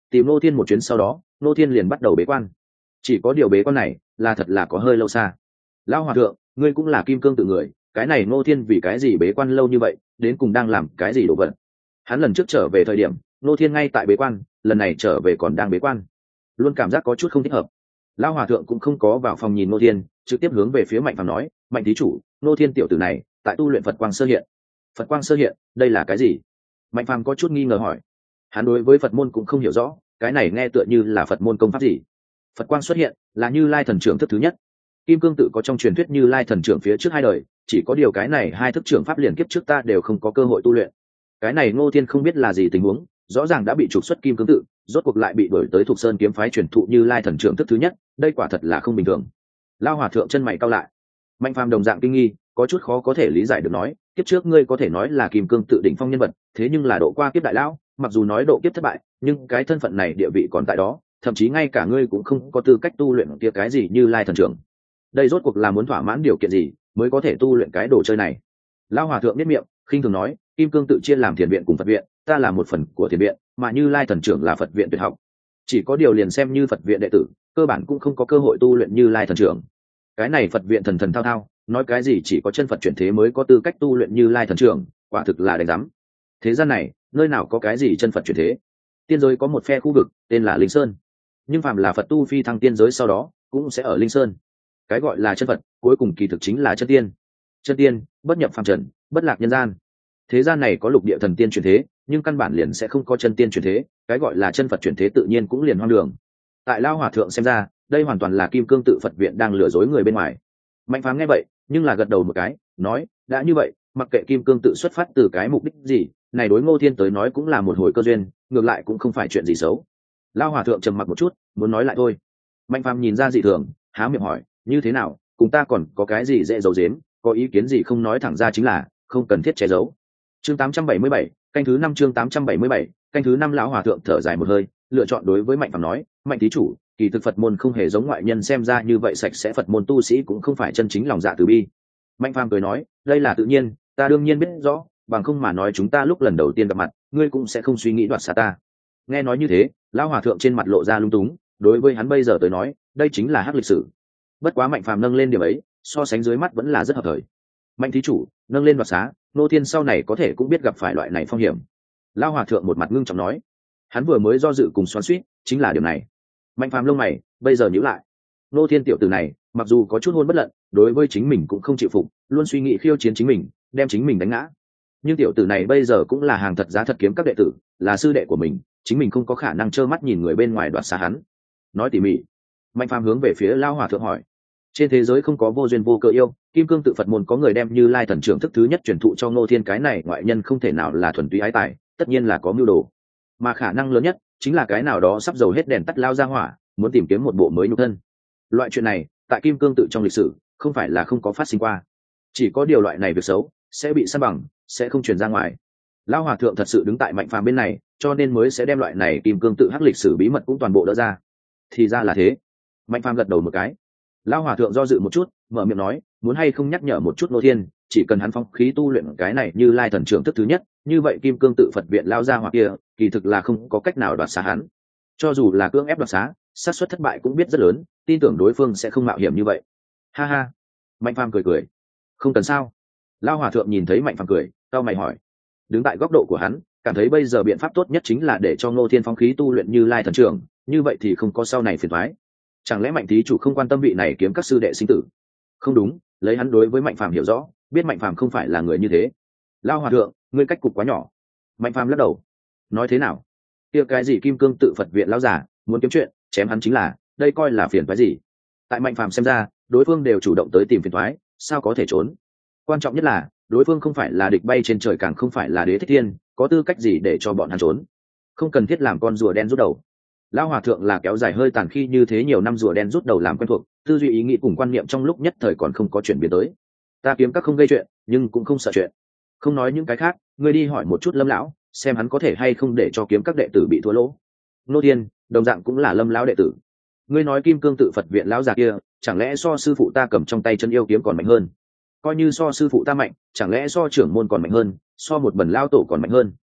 tìm ngô thiên một chuyến sau đó ngô thiên liền bắt đầu bế quan. Chỉ có điều bế quan này là thật là có hơi lâu xa. Lão hòa thượng, ngươi cũng là kim cương tự người, cái này ngô thiên vì cái gì bế quan lâu như vậy, đến cùng đang làm cái gì đồ vật? Hắn lần trước trở về thời điểm ngô thiên ngay tại bế quan, lần này trở về còn đang bế quan, luôn cảm giác có chút không thích hợp. Lão hòa thượng cũng không có vào phòng nhìn ngô thiên, trực tiếp hướng về phía Mạnh Phàm nói, Mạnh thí chủ, ngô thiên tiểu tử này tại tu luyện Phật quang sơ hiện. Phật quang sơ hiện, đây là cái gì? Mạnh Phàm có chút nghi ngờ hỏi. Hắn đối với Phật môn cũng không hiểu rõ, cái này nghe tựa như là Phật môn công pháp gì. Phật quang xuất hiện là Như Lai thần trưởng thức thứ nhất. Kim cương tự có trong truyền thuyết Như Lai thần trưởng phía trước hai đời, chỉ có điều cái này hai thức trưởng pháp liền kiếp trước ta đều không có cơ hội tu luyện. Cái này Ngô Thiên không biết là gì tình huống, rõ ràng đã bị trục xuất Kim cương tự, rốt cuộc lại bị đuổi tới Thục Sơn kiếm phái truyền thụ Như Lai thần trưởng thức thứ nhất, đây quả thật là không bình thường. Lao hòa thượng chân mày cau lại. Mạnh Phàm đồng dạng kinh nghi, có chút khó có thể lý giải được nói, kiếp trước ngươi có thể nói là Kim cương tự đỉnh phong nhân vật, thế nhưng là độ qua kiếp đại lão, mặc dù nói độ kiếp thất bại, nhưng cái thân phận này địa vị còn tại đó, thậm chí ngay cả ngươi cũng không có tư cách tu luyện kia cái gì Như Lai thần trưởng. Đây rốt cuộc là muốn thỏa mãn điều kiện gì mới có thể tu luyện cái đồ chơi này? Lão hòa thượng biết miệng khinh thường nói, Kim cương tự chia làm thiền viện cùng Phật viện, ta là một phần của thiền viện, mà Như Lai thần trưởng là Phật viện tuyệt học. Chỉ có điều liền xem như Phật viện đệ tử, cơ bản cũng không có cơ hội tu luyện Như Lai thần trưởng. Cái này Phật viện thần thần thao thao, nói cái gì chỉ có chân Phật chuyển thế mới có tư cách tu luyện Như Lai thần trưởng, quả thực là đánh rắm. Thế gian này nơi nào có cái gì chân Phật chuyển thế? Tiên giới có một phe khu vực tên là Linh Sơn, nhưng phàm là Phật tu phi thăng tiên giới sau đó cũng sẽ ở Linh Sơn. Cái gọi là chân Phật cuối cùng kỳ thực chính là chân tiên. Chân tiên bất nhập phàm trần, bất lạc nhân gian. Thế gian này có lục địa thần tiên chuyển thế, nhưng căn bản liền sẽ không có chân tiên chuyển thế, cái gọi là chân Phật chuyển thế tự nhiên cũng liền hoang đường. Tại Lao hòa thượng xem ra, đây hoàn toàn là Kim cương tự Phật viện đang lừa dối người bên ngoài. Mạnh Phàm nghe vậy nhưng là gật đầu một cái, nói, đã như vậy, mặc kệ Kim cương tự xuất phát từ cái mục đích gì, này đối Ngô Thiên tới nói cũng là một hồi cơ duyên, ngược lại cũng không phải chuyện gì xấu. Lao hòa thượng trầm mặc một chút, muốn nói lại thôi. Mạnh Phàm nhìn ra dị thường, há miệng hỏi, như thế nào, cùng ta còn có cái gì dễ giấu giếm, có ý kiến gì không nói thẳng ra chính là, không cần thiết che giấu. Chương tám trăm bảy mươi bảy, canh thứ năm chương tám trăm bảy mươi bảy, canh thứ năm. Lão hòa thượng thở dài một hơi, lựa chọn đối với Mạnh Phàm nói, Mạnh thí chủ, kỳ thực Phật môn không hề giống ngoại nhân xem ra như vậy sạch sẽ, Phật môn tu sĩ cũng không phải chân chính lòng dạ từ bi. Mạnh Phàm cười nói, đây là tự nhiên, ta đương nhiên biết rõ, bằng không mà nói chúng ta lúc lần đầu tiên gặp mặt, ngươi cũng sẽ không suy nghĩ đoạt xá ta. Nghe nói như thế, Lão hòa thượng trên mặt lộ ra lung túng, đối với hắn bây giờ tới nói, đây chính là hắc lịch sử. Bất quá Mạnh Phàm nâng lên điểm ấy, so sánh dưới mắt vẫn là rất hợp thời. Mạnh thí chủ, nâng lên đoạt xá, Nô Thiên sau này có thể cũng biết gặp phải loại này phong hiểm. Lão hòa thượng một mặt ngưng trọng nói, hắn vừa mới do dự cùng xoắn xuýt, chính là điều này. Mạnh Phàm lông mày bây giờ nhíu lại. Nô Thiên tiểu tử này, mặc dù có chút hôn bất lận, đối với chính mình cũng không chịu phục, luôn suy nghĩ khiêu chiến chính mình, đem chính mình đánh ngã. Nhưng tiểu tử này bây giờ cũng là hàng thật giá thật kiếm các đệ tử, là sư đệ của mình, chính mình không có khả năng trơ mắt nhìn người bên ngoài đoạt xá hắn. Nói tỉ mỉ, Mạnh Phàm hướng về phía Lão hòa thượng hỏi, trên thế giới không có vô duyên vô cớ yêu, Kim cương tự Phật môn có người đem Như Lai thần trưởng thức thứ nhất truyền thụ cho Ngô Thiên, cái này ngoại nhân không thể nào là thuần túy ái tài, tất nhiên là có mưu đồ, mà khả năng lớn nhất chính là cái nào đó sắp dầu hết đèn tắt lao ra hỏa, muốn tìm kiếm một bộ mới nhục thân. Loại chuyện này tại Kim cương tự trong lịch sử không phải là không có phát sinh qua, chỉ có điều loại này việc xấu sẽ bị săn bằng, sẽ không truyền ra ngoài. Lão hòa thượng thật sự đứng tại Mạnh Phàm bên này, cho nên mới sẽ đem loại này Kim cương tự hắc lịch sử bí mật cũng toàn bộ đỡ ra. Thì ra là thế. Mạnh Phàm gật đầu một cái. Lão hòa thượng do dự một chút, mở miệng nói, muốn hay không nhắc nhở một chút Ngô Thiên, chỉ cần hắn phong khí tu luyện cái này Như Lai thần trưởng thức thứ nhất, như vậy Kim cương tự Phật viện lao ra hoặc kia, kỳ thực là không có cách nào đoạt xá hắn. Cho dù là cưỡng ép đoạt xá, xác suất thất bại cũng biết rất lớn, tin tưởng đối phương sẽ không mạo hiểm như vậy. Ha ha. Mạnh Phàm cười cười. Không cần sao. Lão hòa thượng nhìn thấy Mạnh Phàm cười, cau mày hỏi. Đứng tại góc độ của hắn, cảm thấy bây giờ biện pháp tốt nhất chính là để cho Ngô Thiên phong khí tu luyện Như Lai thần trưởng, như vậy thì không có sau này phiền toái. Chẳng lẽ Mạnh thí chủ không quan tâm vị này kiếm các sư đệ sinh tử? Không đúng, lấy hắn đối với Mạnh Phàm hiểu rõ, biết Mạnh Phàm không phải là người như thế. Lão hòa thượng, ngươi cách cục quá nhỏ. Mạnh Phàm lắc đầu. Nói thế nào? Kia cái gì Kim cương tự Phật viện lão giả, muốn kiếm chuyện, chém hắn chính là, đây coi là phiền toái gì? Tại Mạnh Phàm xem ra, đối phương đều chủ động tới tìm phiền toái, sao có thể trốn? Quan trọng nhất là, đối phương không phải là địch bay trên trời, càng không phải là đế thích thiên, có tư cách gì để cho bọn hắn trốn? Không cần thiết làm con rùa đen rút đầu. Lão hòa thượng là kéo dài hơi tàn khi như thế nhiều năm rùa đen rút đầu làm quen thuộc, tư duy ý nghĩ cùng quan niệm trong lúc nhất thời còn không có chuyển biến tới. Ta kiếm các không gây chuyện, nhưng cũng không sợ chuyện. Không nói những cái khác, ngươi đi hỏi một chút Lâm lão, xem hắn có thể hay không để cho kiếm các đệ tử bị thua lỗ. Nô Thiên, đồng dạng cũng là Lâm lão đệ tử. Ngươi nói Kim cương tự Phật viện lão già kia, chẳng lẽ so sư phụ ta cầm trong tay chân yêu kiếm còn mạnh hơn? Coi như so sư phụ ta mạnh, chẳng lẽ so trưởng môn còn mạnh hơn, so một bần lao tổ còn mạnh hơn?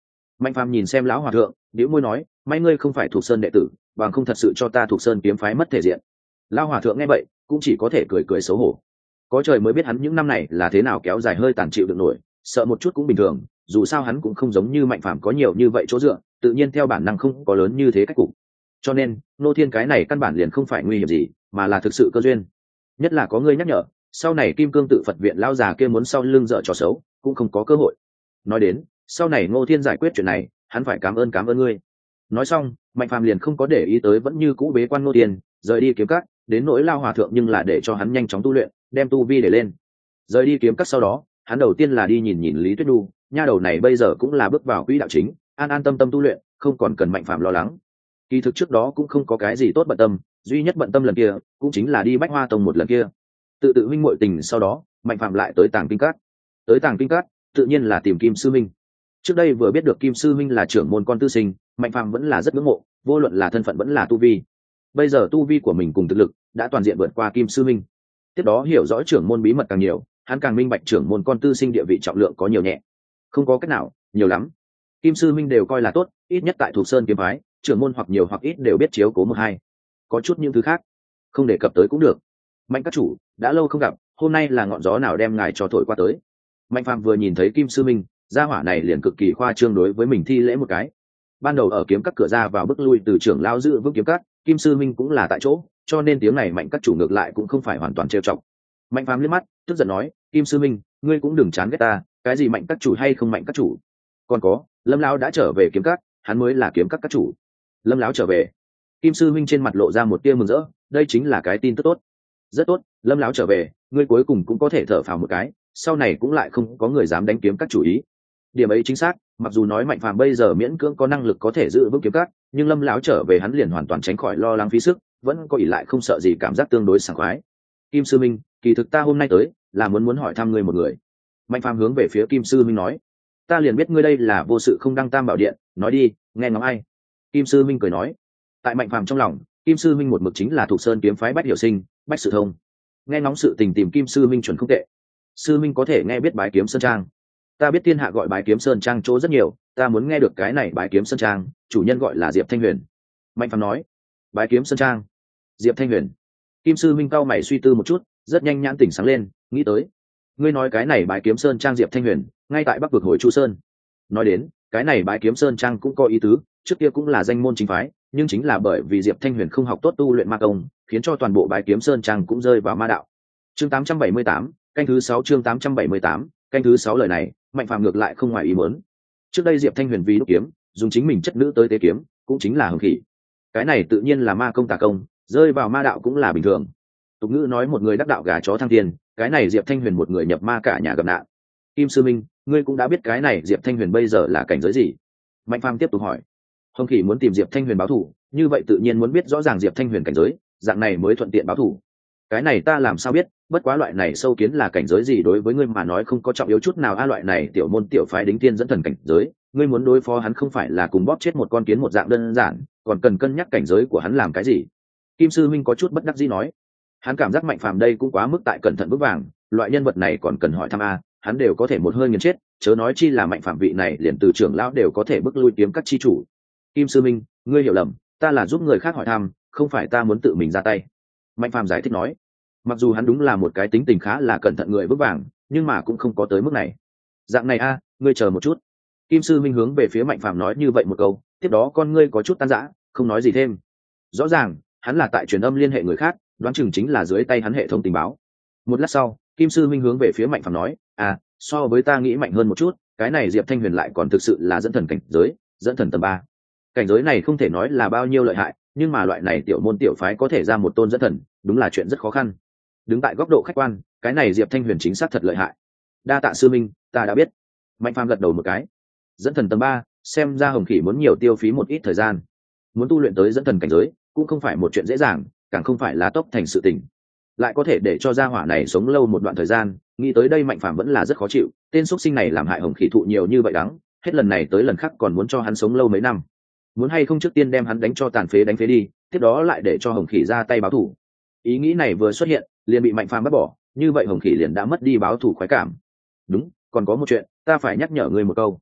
Mạnh Phàm nhìn xem lão hòa thượng, bĩu môi nói, may ngươi không phải thuộc sơn đệ tử, bằng không thật sự cho ta thuộc sơn kiếm phái mất thể diện. Lão hòa thượng nghe vậy cũng chỉ có thể cười cười xấu hổ. Có trời mới biết hắn những năm này là thế nào kéo dài hơi tàn chịu được nổi, sợ một chút cũng bình thường, dù sao hắn cũng không giống như Mạnh Phàm có nhiều như vậy chỗ dựa, tự nhiên theo bản năng không có lớn như thế cách cục. Cho nên nô thiên cái này căn bản liền không phải nguy hiểm gì, mà là thực sự cơ duyên. Nhất là có ngươi nhắc nhở, sau này Kim Cương Tự Phật viện lao già kia muốn sau lưng dở trò xấu cũng không có cơ hội. Nói đến sau này Ngô Thiên giải quyết chuyện này, hắn phải cảm ơn cảm ơn ngươi. Nói xong Mạnh Phàm liền không có để ý tới vẫn như cũ bế quan Ngô Thiên, rời đi kiếm cắt. Đến nỗi lao hòa thượng nhưng là để cho hắn nhanh chóng tu luyện, đem tu vi để lên. Rời đi kiếm cắt sau đó, hắn đầu tiên là đi nhìn nhìn Lý Tuyết Nhu, nha đầu này bây giờ cũng là bước vào quỹ đạo chính, an an tâm tâm tu luyện, không còn cần Mạnh Phàm lo lắng. Kỳ thực trước đó cũng không có cái gì tốt bận tâm, duy nhất bận tâm lần kia cũng chính là đi Bách Hoa Tông một lần kia. Tự tự huynh muội tình sau đó, Mạnh Phàm lại tới Tàng Kinh Các. Tới Tàng Kinh Các, tự nhiên là tìm Kim sư minh. Trước đây vừa biết được Kim sư minh là trưởng môn con tư sinh, Mạnh Phàm vẫn là rất ngưỡng mộ, vô luận là thân phận vẫn là tu vi. Bây giờ tu vi của mình cùng thực lực đã toàn diện vượt qua Kim sư minh. Tiếp đó hiểu rõ trưởng môn bí mật càng nhiều, hắn càng minh bạch trưởng môn con tư sinh địa vị trọng lượng có nhiều nhẹ. Không có cách nào, nhiều lắm. Kim sư minh đều coi là tốt, ít nhất tại Thuộc Sơn kiếm phái, trưởng môn hoặc nhiều hoặc ít đều biết chiếu cố một hai. Có chút những thứ khác, không đề cập tới cũng được. Mạnh các chủ, đã lâu không gặp, hôm nay là ngọn gió nào đem ngài cho thổi qua tới. Mạnh Phàm vừa nhìn thấy Kim sư minh, gia hỏa này liền cực kỳ khoa trương đối với mình thi lễ một cái. Ban đầu ở kiếm các cửa ra vào bước lui từ trưởng lão giữ vững kiếm các, Kim sư minh cũng là tại chỗ, cho nên tiếng này Mạnh các chủ ngược lại cũng không phải hoàn toàn trêu chọc. Mạnh Phàm liếc mắt, tức giận nói, Kim sư minh, ngươi cũng đừng chán ghét ta, cái gì Mạnh các chủ hay không Mạnh các chủ. Còn có, Lâm lão đã trở về kiếm các, hắn mới là kiếm các các chủ. Lâm lão trở về. Kim sư minh trên mặt lộ ra một tia mừng rỡ, đây chính là cái tin tức tốt. Rất tốt, Lâm lão trở về, ngươi cuối cùng cũng có thể thở phào một cái, sau này cũng lại không có người dám đánh kiếm các chủ ý. Điểm ấy chính xác, mặc dù nói Mạnh Phàm bây giờ miễn cưỡng có năng lực có thể giữ vững kiếm các, nhưng Lâm lão trở về hắn liền hoàn toàn tránh khỏi lo lắng phí sức, vẫn có ỷ lại không sợ gì, cảm giác tương đối sảng khoái. Kim sư minh, kỳ thực ta hôm nay tới là muốn muốn hỏi thăm ngươi một người. Mạnh Phàm hướng về phía Kim sư minh nói, ta liền biết ngươi đây là vô sự không đăng tam bảo điện, nói đi, nghe ngóng ai. Kim sư minh cười nói, tại Mạnh Phàm trong lòng, Kim sư minh một mực chính là Thuộc Sơn kiếm phái Bách Hiểu Sinh, Bách Sự Thông. Nghe ngóng sự tình tìm Kim sư minh chuẩn không tệ. Sư minh có thể nghe biết Bái Kiếm Sơn Trang. Ta biết thiên hạ gọi Bái Kiếm Sơn Trang chỗ rất nhiều, ta muốn nghe được cái này Bái Kiếm Sơn Trang chủ nhân gọi là Diệp Thanh Huyền. Mạnh Phàm nói, Bái Kiếm Sơn Trang, Diệp Thanh Huyền. Kim sư minh cau mày suy tư một chút, rất nhanh nhãn tỉnh sáng lên, nghĩ tới, ngươi nói cái này Bái Kiếm Sơn Trang Diệp Thanh Huyền ngay tại Bắc vực Hồi Chu Sơn. Nói đến cái này Bái Kiếm Sơn Trang cũng có ý tứ, trước kia cũng là danh môn chính phái, nhưng chính là bởi vì Diệp Thanh Huyền không học tốt tu luyện ma công, khiến cho toàn bộ Bái Kiếm Sơn Trang cũng rơi vào ma đạo. Chương tám trăm bảy mươi tám, canh thứ sáu chương tám trăm bảy mươi tám, canh thứ sáu lời này, Mạnh Phàm ngược lại không ngoài ý muốn. Trước đây Diệp Thanh Huyền vì đúc kiếm, dùng chính mình chất nữ tới tế kiếm, cũng chính là hồng khỉ. Cái này tự nhiên là ma công tà công, rơi vào ma đạo cũng là bình thường. Tục ngữ nói một người đắc đạo gà chó thăng thiên, cái này Diệp Thanh Huyền một người nhập ma cả nhà gặp nạn. Kim sư minh, ngươi cũng đã biết cái này Diệp Thanh Huyền bây giờ là cảnh giới gì? Mạnh Phàm tiếp tục hỏi. Hồng khỉ muốn tìm Diệp Thanh Huyền báo thù, như vậy tự nhiên muốn biết rõ ràng Diệp Thanh Huyền cảnh giới, dạng này mới thuận tiện báo thù. Cái này ta làm sao biết, bất quá loại này sâu kiến là cảnh giới gì đối với ngươi mà nói không có trọng yếu chút nào a, loại này tiểu môn tiểu phái đính tiên dẫn thần cảnh giới, ngươi muốn đối phó hắn không phải là cùng bóp chết một con kiến một dạng đơn giản, còn cần cân nhắc cảnh giới của hắn làm cái gì. Kim sư minh có chút bất đắc dĩ nói, hắn cảm giác Mạnh Phàm đây cũng quá mức tại cẩn thận vững vàng, loại nhân vật này còn cần hỏi thăm a, hắn đều có thể một hơi nghiền chết, chớ nói chi là Mạnh Phàm vị này liền từ trưởng lão đều có thể bức lui kiếm các chi chủ. Kim sư minh, ngươi hiểu lầm, ta là giúp người khác hỏi thăm, không phải ta muốn tự mình ra tay. Mạnh Phàm giải thích nói, mặc dù hắn đúng là một cái tính tình khá là cẩn thận người vững vàng, nhưng mà cũng không có tới mức này. Dạng này a, ngươi chờ một chút. Kim sư minh hướng về phía Mạnh Phàm nói như vậy một câu, tiếp đó con ngươi có chút tan rã, không nói gì thêm. Rõ ràng hắn là tại truyền âm liên hệ người khác, đoán chừng chính là dưới tay hắn hệ thống tình báo. Một lát sau, Kim sư minh hướng về phía Mạnh Phàm nói, à, so với ta nghĩ mạnh hơn một chút, cái này Diệp Thanh Huyền lại còn thực sự là dẫn thần cảnh giới, dẫn thần tầng ba. Cảnh giới này không thể nói là bao nhiêu lợi hại, nhưng mà loại này tiểu môn tiểu phái có thể ra một tôn dẫn thần, đúng là chuyện rất khó khăn. Đứng tại góc độ khách quan, cái này Diệp Thanh Huyền chính xác thật lợi hại. Đa tạ sư minh, ta đã biết. Mạnh Phàm gật đầu một cái. Dẫn thần tầng ba, xem ra Hồng Khỉ muốn nhiều tiêu phí một ít thời gian. Muốn tu luyện tới dẫn thần cảnh giới, cũng không phải một chuyện dễ dàng, càng không phải là tốc thành sự tình. Lại có thể để cho gia hỏa này sống lâu một đoạn thời gian, nghĩ tới đây Mạnh Phàm vẫn là rất khó chịu, tên xuất sinh này làm hại Hồng Khỉ thụ nhiều như vậy đắng, hết lần này tới lần khác còn muốn cho hắn sống lâu mấy năm. Muốn hay không trước tiên đem hắn đánh cho tàn phế đánh phế đi, tiếp đó lại để cho Hồng Khỉ ra tay báo thù. Ý nghĩ này vừa xuất hiện, liền bị Mạnh Phàm bắt bỏ, như vậy Hồng Khỉ liền đã mất đi báo thù khoái cảm. Đúng, còn có một chuyện, ta phải nhắc nhở ngươi một câu.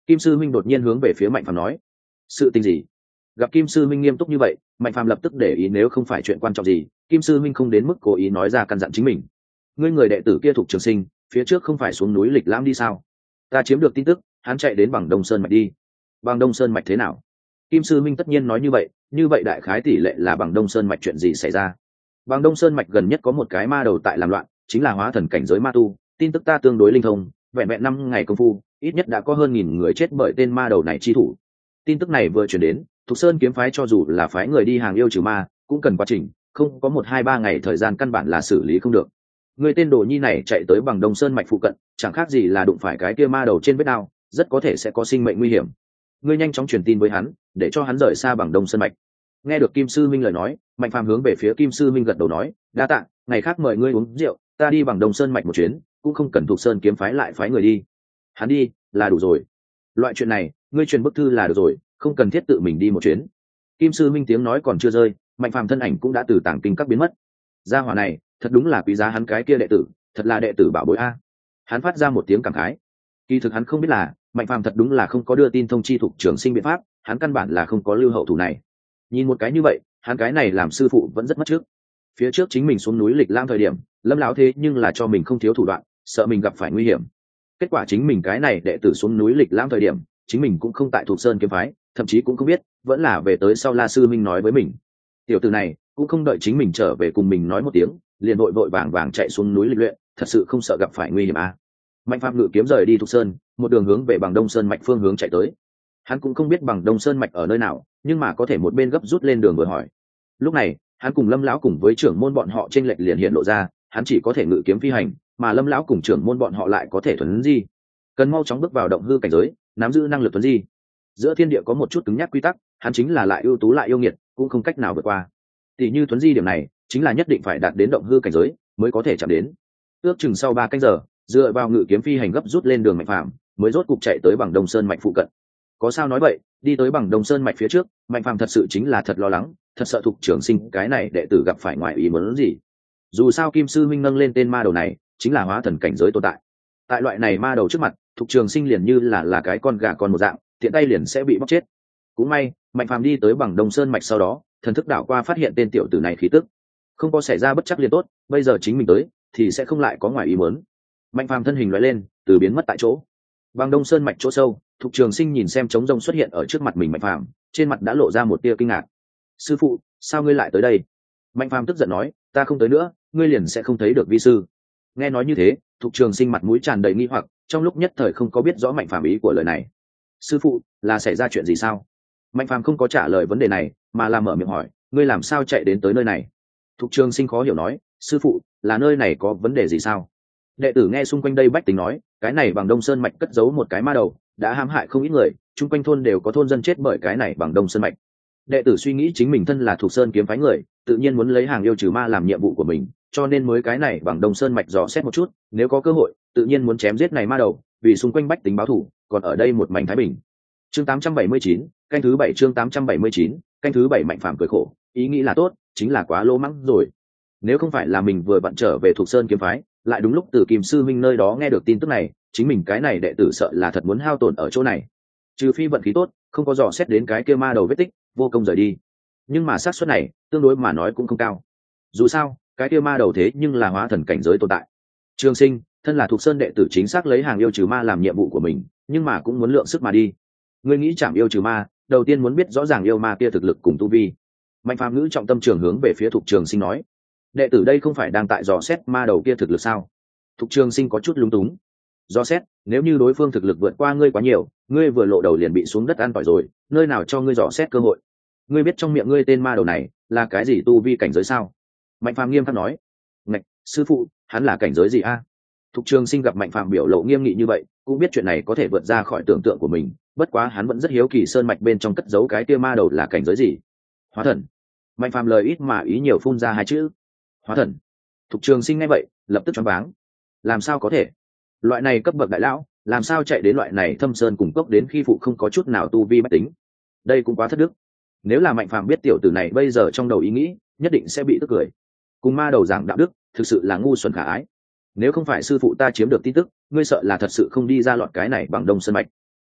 Kim sư huynh đột nhiên hướng về phía Mạnh Phàm nói. Sự tình gì? Gặp Kim sư huynh nghiêm túc như vậy, Mạnh Phàm lập tức để ý nếu không phải chuyện quan trọng gì, Kim sư huynh không đến mức cố ý nói ra căn dặn chính mình. Ngươi người đệ tử kia thuộc Trường Sinh, phía trước không phải xuống núi lịch lãm đi sao? Ta chiếm được tin tức, hắn chạy đến Bằng Đông Sơn mạch đi. Bằng Đông Sơn mạch thế nào? Kim sư huynh tất nhiên nói như vậy, như vậy đại khái tỷ lệ là Bằng Đông Sơn mạch chuyện gì xảy ra? Bằng Đông Sơn mạch gần nhất có một cái ma đầu tại làm loạn, chính là hóa thần cảnh giới ma tu, tin tức ta tương đối linh thông, vẹn vẹn năm ngày công phu, ít nhất đã có hơn nghìn người chết bởi tên ma đầu này chi thủ. Tin tức này vừa truyền đến, Thục Sơn kiếm phái cho dù là phái người đi hàng yêu trừ ma, cũng cần quá trình, không có một hai ba ngày thời gian căn bản là xử lý không được. Người tên đồ nhi này chạy tới Bằng Đông Sơn mạch phụ cận, chẳng khác gì là đụng phải cái kia ma đầu trên vết đao, rất có thể sẽ có sinh mệnh nguy hiểm. Ngươi nhanh chóng truyền tin với hắn, để cho hắn rời xa Bằng Đông Sơn mạch. Nghe được Kim sư minh lời nói, Mạnh Phàm hướng về phía Kim sư minh gật đầu nói, đa tạ, ngày khác mời ngươi uống rượu, ta đi Bằng Đông Sơn mạch một chuyến, cũng không cần Thục Sơn kiếm phái lại phái người đi. Hắn đi là đủ rồi. Loại chuyện này, ngươi truyền bức thư là được rồi, không cần thiết tự mình đi một chuyến. Kim sư minh tiếng nói còn chưa rơi, Mạnh Phàm thân ảnh cũng đã từ tàng kinh các biến mất. Gia hỏa này, thật đúng là quý giá hắn cái kia đệ tử, thật là đệ tử bảo bối a. Hắn phát ra một tiếng cảm khái. Kỳ thực hắn không biết là, Mạnh Phàm thật đúng là không có đưa tin thông chi Thục Trường Sinh biện pháp, hắn căn bản là không có lưu hậu thủ này. Nhìn một cái như vậy, hắn cái này làm sư phụ vẫn rất mất trước. Phía trước chính mình xuống núi lịch lãm thời điểm, Lâm lão thế nhưng là cho mình không thiếu thủ đoạn, sợ mình gặp phải nguy hiểm. Kết quả chính mình cái này đệ tử xuống núi lịch lãm thời điểm, chính mình cũng không tại Thục Sơn kiếm phái, thậm chí cũng không biết, vẫn là về tới sau La sư minh nói với mình. Tiểu tử này cũng không đợi chính mình trở về cùng mình nói một tiếng, liền vội vội vàng vàng chạy xuống núi lịch luyện, thật sự không sợ gặp phải nguy hiểm à? Mạnh Phàm ngự kiếm rời đi Thục Sơn, một đường hướng về Bằng Đông Sơn mạch phương hướng chạy tới. Hắn cũng không biết Bằng Đông Sơn mạch ở nơi nào, nhưng mà có thể một bên gấp rút lên đường vừa hỏi. Lúc này, hắn cùng Lâm lão cùng với trưởng môn bọn họ trên lệch liền hiện lộ ra, hắn chỉ có thể ngự kiếm phi hành, mà Lâm lão cùng trưởng môn bọn họ lại có thể thuần di. Cần mau chóng bước vào động hư cảnh giới, nắm giữ năng lực thuần di. Giữa thiên địa có một chút cứng nhắc quy tắc, hắn chính là lại ưu tú lại yêu nghiệt, cũng không cách nào vượt qua. Tỷ như thuần di điểm này, chính là nhất định phải đạt đến động hư cảnh giới mới có thể chạm đến. Ước chừng sau ba canh giờ, dựa vào ngự kiếm phi hành gấp rút lên đường Mạnh Phàm, mới rốt cục chạy tới Bằng Đông Sơn mạch phụ cận. Có sao nói vậy, đi tới Bằng Đông Sơn mạch phía trước, Mạnh Phàm thật sự chính là thật lo lắng, thật sợ Thục Trường Sinh cái này đệ tử gặp phải ngoại ý muốn gì. Dù sao Kim sư minh nâng lên tên ma đầu này, chính là hóa thần cảnh giới tồn tại. Tại loại này ma đầu trước mặt, Thục Trường Sinh liền như là là cái con gà con một dạng, tiện tay liền sẽ bị bóc chết. Cũng may, Mạnh Phàm đi tới Bằng Đông Sơn mạch sau đó, thần thức đảo qua phát hiện tên tiểu tử này khí tức, không có xảy ra bất chắc liền tốt, bây giờ chính mình tới thì sẽ không lại có ngoài ý muốn. Mạnh Phàm thân hình lóe lên, từ biến mất tại chỗ. Bằng Đông Sơn mạch chỗ sâu, Thục Trường Sinh nhìn xem trống rông xuất hiện ở trước mặt mình Mạnh Phàm, trên mặt đã lộ ra một tia kinh ngạc. Sư phụ, sao ngươi lại tới đây? Mạnh Phàm tức giận nói, ta không tới nữa, ngươi liền sẽ không thấy được vi sư. Nghe nói như thế, Thục Trường Sinh mặt mũi tràn đầy nghi hoặc, trong lúc nhất thời không có biết rõ Mạnh Phàm ý của lời này. Sư phụ, là xảy ra chuyện gì sao? Mạnh Phàm không có trả lời vấn đề này, mà là mở miệng hỏi, ngươi làm sao chạy đến tới nơi này? Thục Trường Sinh khó hiểu nói, sư phụ, là nơi này có vấn đề gì sao? Đệ tử nghe xung quanh đây bách tính nói, cái này Bằng Đông Sơn mạch cất giấu một cái ma đầu, đã hãm hại không ít người, chung quanh thôn đều có thôn dân chết bởi cái này Bằng Đông Sơn mạch. Đệ tử suy nghĩ chính mình thân là Thục Sơn kiếm phái người, tự nhiên muốn lấy hàng yêu trừ ma làm nhiệm vụ của mình, cho nên mới cái này Bằng Đông Sơn mạch dò xét một chút, nếu có cơ hội, tự nhiên muốn chém giết này ma đầu, vì xung quanh bách tính báo thù, còn ở đây một mảnh thái bình. Chương tám trăm bảy mươi chín, canh thứ bảy chương tám trăm bảy mươi chín, canh thứ bảy Mạnh Phàm cười khổ, ý nghĩ là tốt, chính là quá lỗ mãng rồi. Nếu không phải là mình vừa vặn trở về Thục Sơn kiếm phái, lại đúng lúc từ Kim sư minh nơi đó nghe được tin tức này, chính mình cái này đệ tử sợ là thật muốn hao tổn ở chỗ này. Trừ phi vận khí tốt, không có dò xét đến cái kia ma đầu vết tích, vô công rời đi. Nhưng mà xác suất này, tương đối mà nói cũng không cao. Dù sao, cái kia ma đầu thế nhưng là hóa thần cảnh giới tồn tại. Trường Sinh, thân là Thục Sơn đệ tử chính xác lấy hàng yêu trừ ma làm nhiệm vụ của mình, nhưng mà cũng muốn lượng sức mà đi. Ngươi nghĩ chạm yêu trừ ma, đầu tiên muốn biết rõ ràng yêu ma kia thực lực cùng tu vi. Mạnh Phàm ngữ trọng tâm trường hướng về phía Thục Trường Sinh nói, đệ tử đây không phải đang tại dò xét ma đầu kia thực lực sao? Thục Trường Sinh có chút lúng túng. Dò xét, nếu như đối phương thực lực vượt qua ngươi quá nhiều, ngươi vừa lộ đầu liền bị xuống đất ăn tỏi rồi, nơi nào cho ngươi dò xét cơ hội? Ngươi biết trong miệng ngươi tên ma đầu này là cái gì tu vi cảnh giới sao? Mạnh Phàm nghiêm khắc nói. Ngạch, sư phụ, hắn là cảnh giới gì a? Thục Trường Sinh gặp Mạnh Phàm biểu lộ nghiêm nghị như vậy, cũng biết chuyện này có thể vượt ra khỏi tưởng tượng của mình, bất quá hắn vẫn rất hiếu kỳ sơn mạch bên trong cất giấu cái kia ma đầu là cảnh giới gì. Hóa thần. Mạnh Phàm lời ít mà ý nhiều phun ra hai chữ. Hóa thần. Thục Trường Sinh nghe vậy, lập tức choáng váng. Làm sao có thể? Loại này cấp bậc đại lão, làm sao chạy đến loại này thâm sơn cùng cốc đến khi phụ không có chút nào tu vi bách tính? Đây cũng quá thất đức. Nếu là Mạnh Phàm biết tiểu tử này bây giờ trong đầu ý nghĩ, nhất định sẽ bị tức cười. Cùng ma đầu giảng đạo đức, thực sự là ngu xuẩn khả ái. Nếu không phải sư phụ ta chiếm được tin tức, ngươi sợ là thật sự không đi ra lọt cái này Bằng Đông Sơn mạch.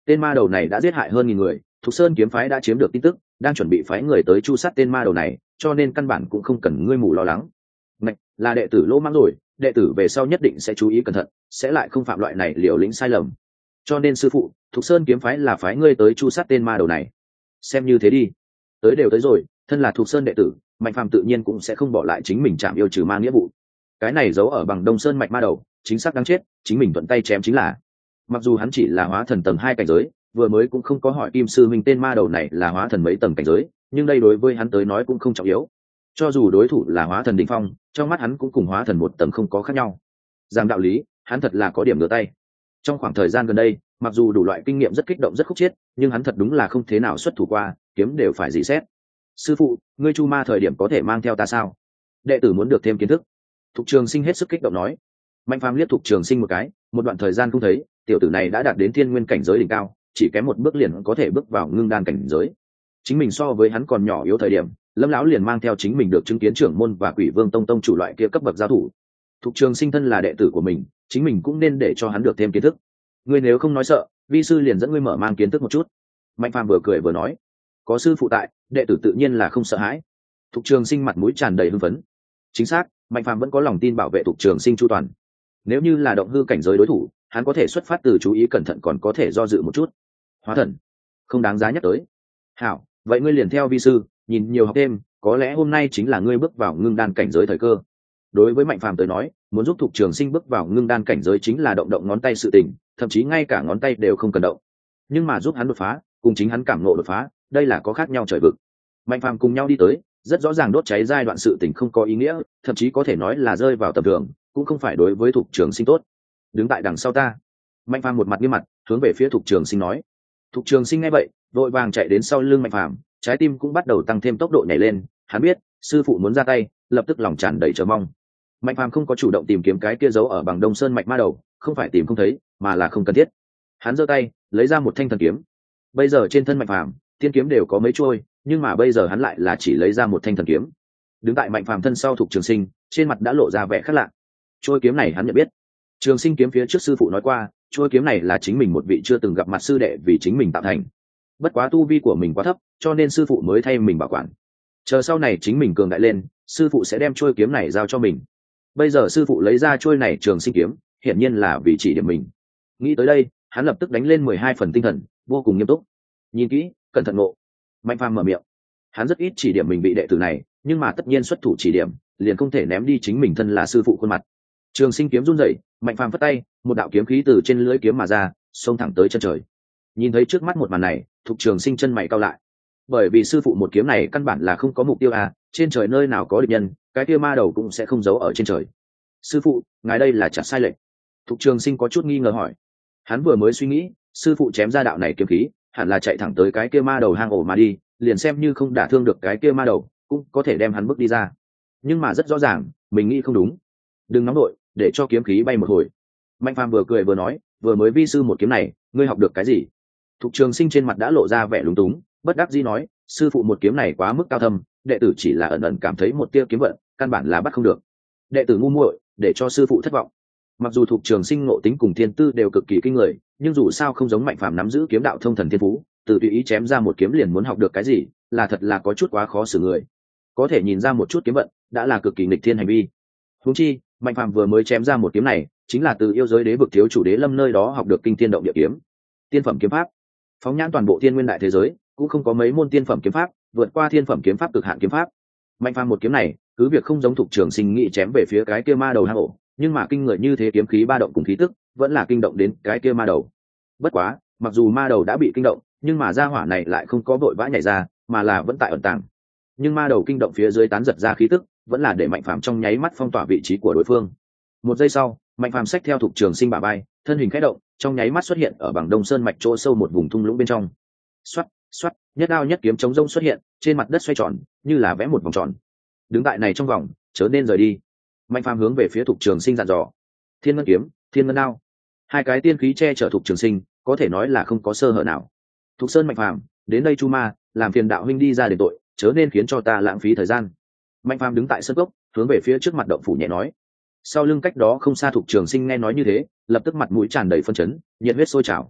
tên ma đầu này đã giết hại hơn nghìn người, Thục Sơn kiếm phái đã chiếm được tin tức, đang chuẩn bị phái người tới chu sát tên ma đầu này, cho nên căn bản cũng không cần ngươi mù lo lắng. Này, là đệ tử lỗ mãng rồi, đệ tử về sau nhất định sẽ chú ý cẩn thận, sẽ lại không phạm loại này liều lĩnh sai lầm. Cho nên sư phụ, Thục Sơn kiếm phái là phái ngươi tới chu sát tên ma đầu này. Xem như thế đi. Tới đều tới rồi, thân là Thục Sơn đệ tử, Mạnh Phàm tự nhiên cũng sẽ không bỏ lại chính mình chạm yêu trừ ma nghĩa vụ. Cái này giấu ở bằng Đông Sơn mạch ma đầu, chính xác đáng chết, chính mình thuận tay chém chính là. Mặc dù hắn chỉ là hóa thần tầng hai cảnh giới, vừa mới cũng không có hỏi Kim sư minh tên ma đầu này là hóa thần mấy tầng cảnh giới, nhưng đây đối với hắn tới nói cũng không trọng yếu. Cho dù đối thủ là hóa thần đỉnh phong, trong mắt hắn cũng cùng hóa thần một tầng không có khác nhau. Giang đạo lý, hắn thật là có điểm ngửa tay. Trong khoảng thời gian gần đây, mặc dù đủ loại kinh nghiệm rất kích động rất khúc chiết, nhưng hắn thật đúng là không thế nào xuất thủ qua, kiếm đều phải dị xét. Sư phụ, ngươi chu ma thời điểm có thể mang theo ta sao? Đệ tử muốn được thêm kiến thức. Thục Trường Sinh hết sức kích động nói. Mạnh Phàm liếc Thục Trường Sinh một cái, một đoạn thời gian không thấy, tiểu tử này đã đạt đến thiên nguyên cảnh giới đỉnh cao, chỉ kém một bước liền có thể bước vào ngưng đan cảnh giới. Chính mình so với hắn còn nhỏ yếu thời điểm, Lâm lão liền mang theo chính mình được chứng kiến trưởng môn và Quỷ Vương tông tông chủ loại kia cấp bậc giao thủ. Thục Trường Sinh thân là đệ tử của mình, chính mình cũng nên để cho hắn được thêm kiến thức. Ngươi nếu không nói sợ, vi sư liền dẫn ngươi mở mang kiến thức một chút. Mạnh Phàm vừa cười vừa nói, có sư phụ tại, đệ tử tự nhiên là không sợ hãi. Thục Trường Sinh mặt mũi tràn đầy hưng phấn. Chính xác, Mạnh Phàm vẫn có lòng tin bảo vệ Thục Trường Sinh chu toàn. Nếu như là động hư cảnh giới đối thủ, hắn có thể xuất phát từ chú ý cẩn thận, còn có thể do dự một chút. Hóa thần, không đáng giá nhắc tới. Hảo, vậy ngươi liền theo vi sư, nhìn nhiều học thêm, có lẽ hôm nay chính là ngươi bước vào ngưng đan cảnh giới thời cơ. Đối với Mạnh Phàm tới nói, muốn giúp Thục Trường Sinh bước vào ngưng đan cảnh giới chính là động động ngón tay sự tình, thậm chí ngay cả ngón tay đều không cần động. Nhưng mà giúp hắn đột phá, cùng chính hắn cảm ngộ đột phá, đây là có khác nhau trời vực. Mạnh Phàm cùng nhau đi tới, rất rõ ràng đốt cháy giai đoạn sự tình không có ý nghĩa, thậm chí có thể nói là rơi vào tầm thường, cũng không phải đối với Thục Trường Sinh tốt. Đứng tại đằng sau ta. Mạnh Phàm một mặt nghiêm mặt, hướng về phía Thục Trường Sinh nói. Thục Trường Sinh nghe vậy, vội vàng chạy đến sau lưng Mạnh Phàm, trái tim cũng bắt đầu tăng thêm tốc độ nhảy lên, hắn biết, sư phụ muốn ra tay, lập tức lòng tràn đầy chờ mong. Mạnh Phàm không có chủ động tìm kiếm cái kia giấu ở bằng Đông Sơn mạch ma đầu, không phải tìm không thấy, mà là không cần thiết. Hắn giơ tay, lấy ra một thanh thần kiếm. Bây giờ trên thân Mạnh Phàm, tiên kiếm đều có mấy chuôi, nhưng mà bây giờ hắn lại là chỉ lấy ra một thanh thần kiếm. Đứng tại Mạnh Phàm thân sau Thục Trường Sinh, trên mặt đã lộ ra vẻ khác lạ. Chuôi kiếm này hắn nhận biết. Trường Sinh kiếm phía trước sư phụ nói qua, chuôi kiếm này là chính mình một vị chưa từng gặp mặt sư đệ vì chính mình tạo thành. Bất quá tu vi của mình quá thấp, cho nên sư phụ mới thay mình bảo quản. Chờ sau này chính mình cường đại lên, sư phụ sẽ đem chuôi kiếm này giao cho mình. Bây giờ sư phụ lấy ra chuôi này Trường Sinh kiếm, hiển nhiên là vì chỉ điểm mình. Nghĩ tới đây, hắn lập tức đánh lên mười hai phần tinh thần, vô cùng nghiêm túc. Nhìn kỹ, cẩn thận ngộ. Mạnh Phàm mở miệng. Hắn rất ít chỉ điểm mình vị đệ tử này, nhưng mà tất nhiên xuất thủ chỉ điểm, liền không thể ném đi chính mình thân là sư phụ khuôn mặt. Trường Sinh kiếm run rẩy, Mạnh Phàm phất tay, một đạo kiếm khí từ trên lưỡi kiếm mà ra, xông thẳng tới chân trời. Nhìn thấy trước mắt một màn này, Thục Trường Sinh chân mày cau lại. Bởi vì sư phụ một kiếm này căn bản là không có mục tiêu à, trên trời nơi nào có địch nhân, cái kia ma đầu cũng sẽ không giấu ở trên trời. Sư phụ, ngài đây là chặt sai lệch. Thục Trường Sinh có chút nghi ngờ hỏi. Hắn vừa mới suy nghĩ, sư phụ chém ra đạo này kiếm khí, hẳn là chạy thẳng tới cái kia ma đầu hang ổ mà đi, liền xem như không đả thương được cái kia ma đầu, cũng có thể đem hắn bước đi ra. Nhưng mà rất rõ ràng, mình nghĩ không đúng. Đừng nóng đội, để cho kiếm khí bay một hồi. Mạnh Phàm vừa cười vừa nói, vừa mới vi sư một kiếm này, ngươi học được cái gì? Thục Trường Sinh trên mặt đã lộ ra vẻ lúng túng, bất đắc dĩ nói, sư phụ một kiếm này quá mức cao thâm, đệ tử chỉ là ẩn ẩn cảm thấy một tia kiếm vận, căn bản là bắt không được. Đệ tử ngu muội, để cho sư phụ thất vọng. Mặc dù Thục Trường Sinh ngộ tính cùng thiên tư đều cực kỳ kinh người, nhưng dù sao không giống Mạnh Phàm nắm giữ kiếm đạo thông thần thiên phú, từ tùy ý chém ra một kiếm liền muốn học được cái gì, là thật là có chút quá khó xử người. Có thể nhìn ra một chút kiếm vận, đã là cực kỳ nghịch thiên hành vi. Huống chi, Mạnh Phàm vừa mới chém ra một kiếm này, chính là từ yêu giới đế vực thiếu chủ đế lâm nơi đó học được kinh thiên động địa kiếm, tiên phẩm kiếm pháp. Phóng nhãn toàn bộ thiên nguyên đại thế giới, cũng không có mấy môn tiên phẩm kiếm pháp vượt qua thiên phẩm kiếm pháp cực hạn kiếm pháp. Mạnh Phàm một kiếm này, cứ việc không giống Thục Trường Sinh nghĩ chém về phía cái kia ma đầu hang ổ, nhưng mà kinh người như thế kiếm khí ba động cùng khí tức, vẫn là kinh động đến cái kia ma đầu. Bất quá, mặc dù ma đầu đã bị kinh động, nhưng mà gia hỏa này lại không có vội vã nhảy ra, mà là vẫn tại ẩn tàng. Nhưng ma đầu kinh động phía dưới tán giật ra khí tức, vẫn là để Mạnh Phàm trong nháy mắt phong tỏa vị trí của đối phương. Một giây sau, Mạnh Phàm xách theo Thục Trường Sinh bả vai, thân hình khẽ động, trong nháy mắt xuất hiện ở bằng Đông Sơn mạch chỗ sâu một vùng thung lũng bên trong. Xoát, xoát, nhất đao nhất kiếm chống rông xuất hiện, trên mặt đất xoay tròn, như là vẽ một vòng tròn. Đứng tại này trong vòng, chớ nên rời đi. Mạnh Phàm hướng về phía Thục Trường Sinh dặn dò. Thiên ngân kiếm, thiên ngân đao, hai cái tiên khí che chở Thục Trường Sinh, có thể nói là không có sơ hở nào. Thục Sơn Mạnh Phàm, đến đây chu ma, làm phiền đạo huynh đi ra đền tội, chớ nên khiến cho ta lãng phí thời gian. Mạnh Phàm đứng tại sân gốc, hướng về phía trước mặt động phủ nhẹ nói. Sau lưng cách đó không xa Thục Trường Sinh nghe nói như thế, lập tức mặt mũi tràn đầy phân chấn, nhiệt huyết sôi trào.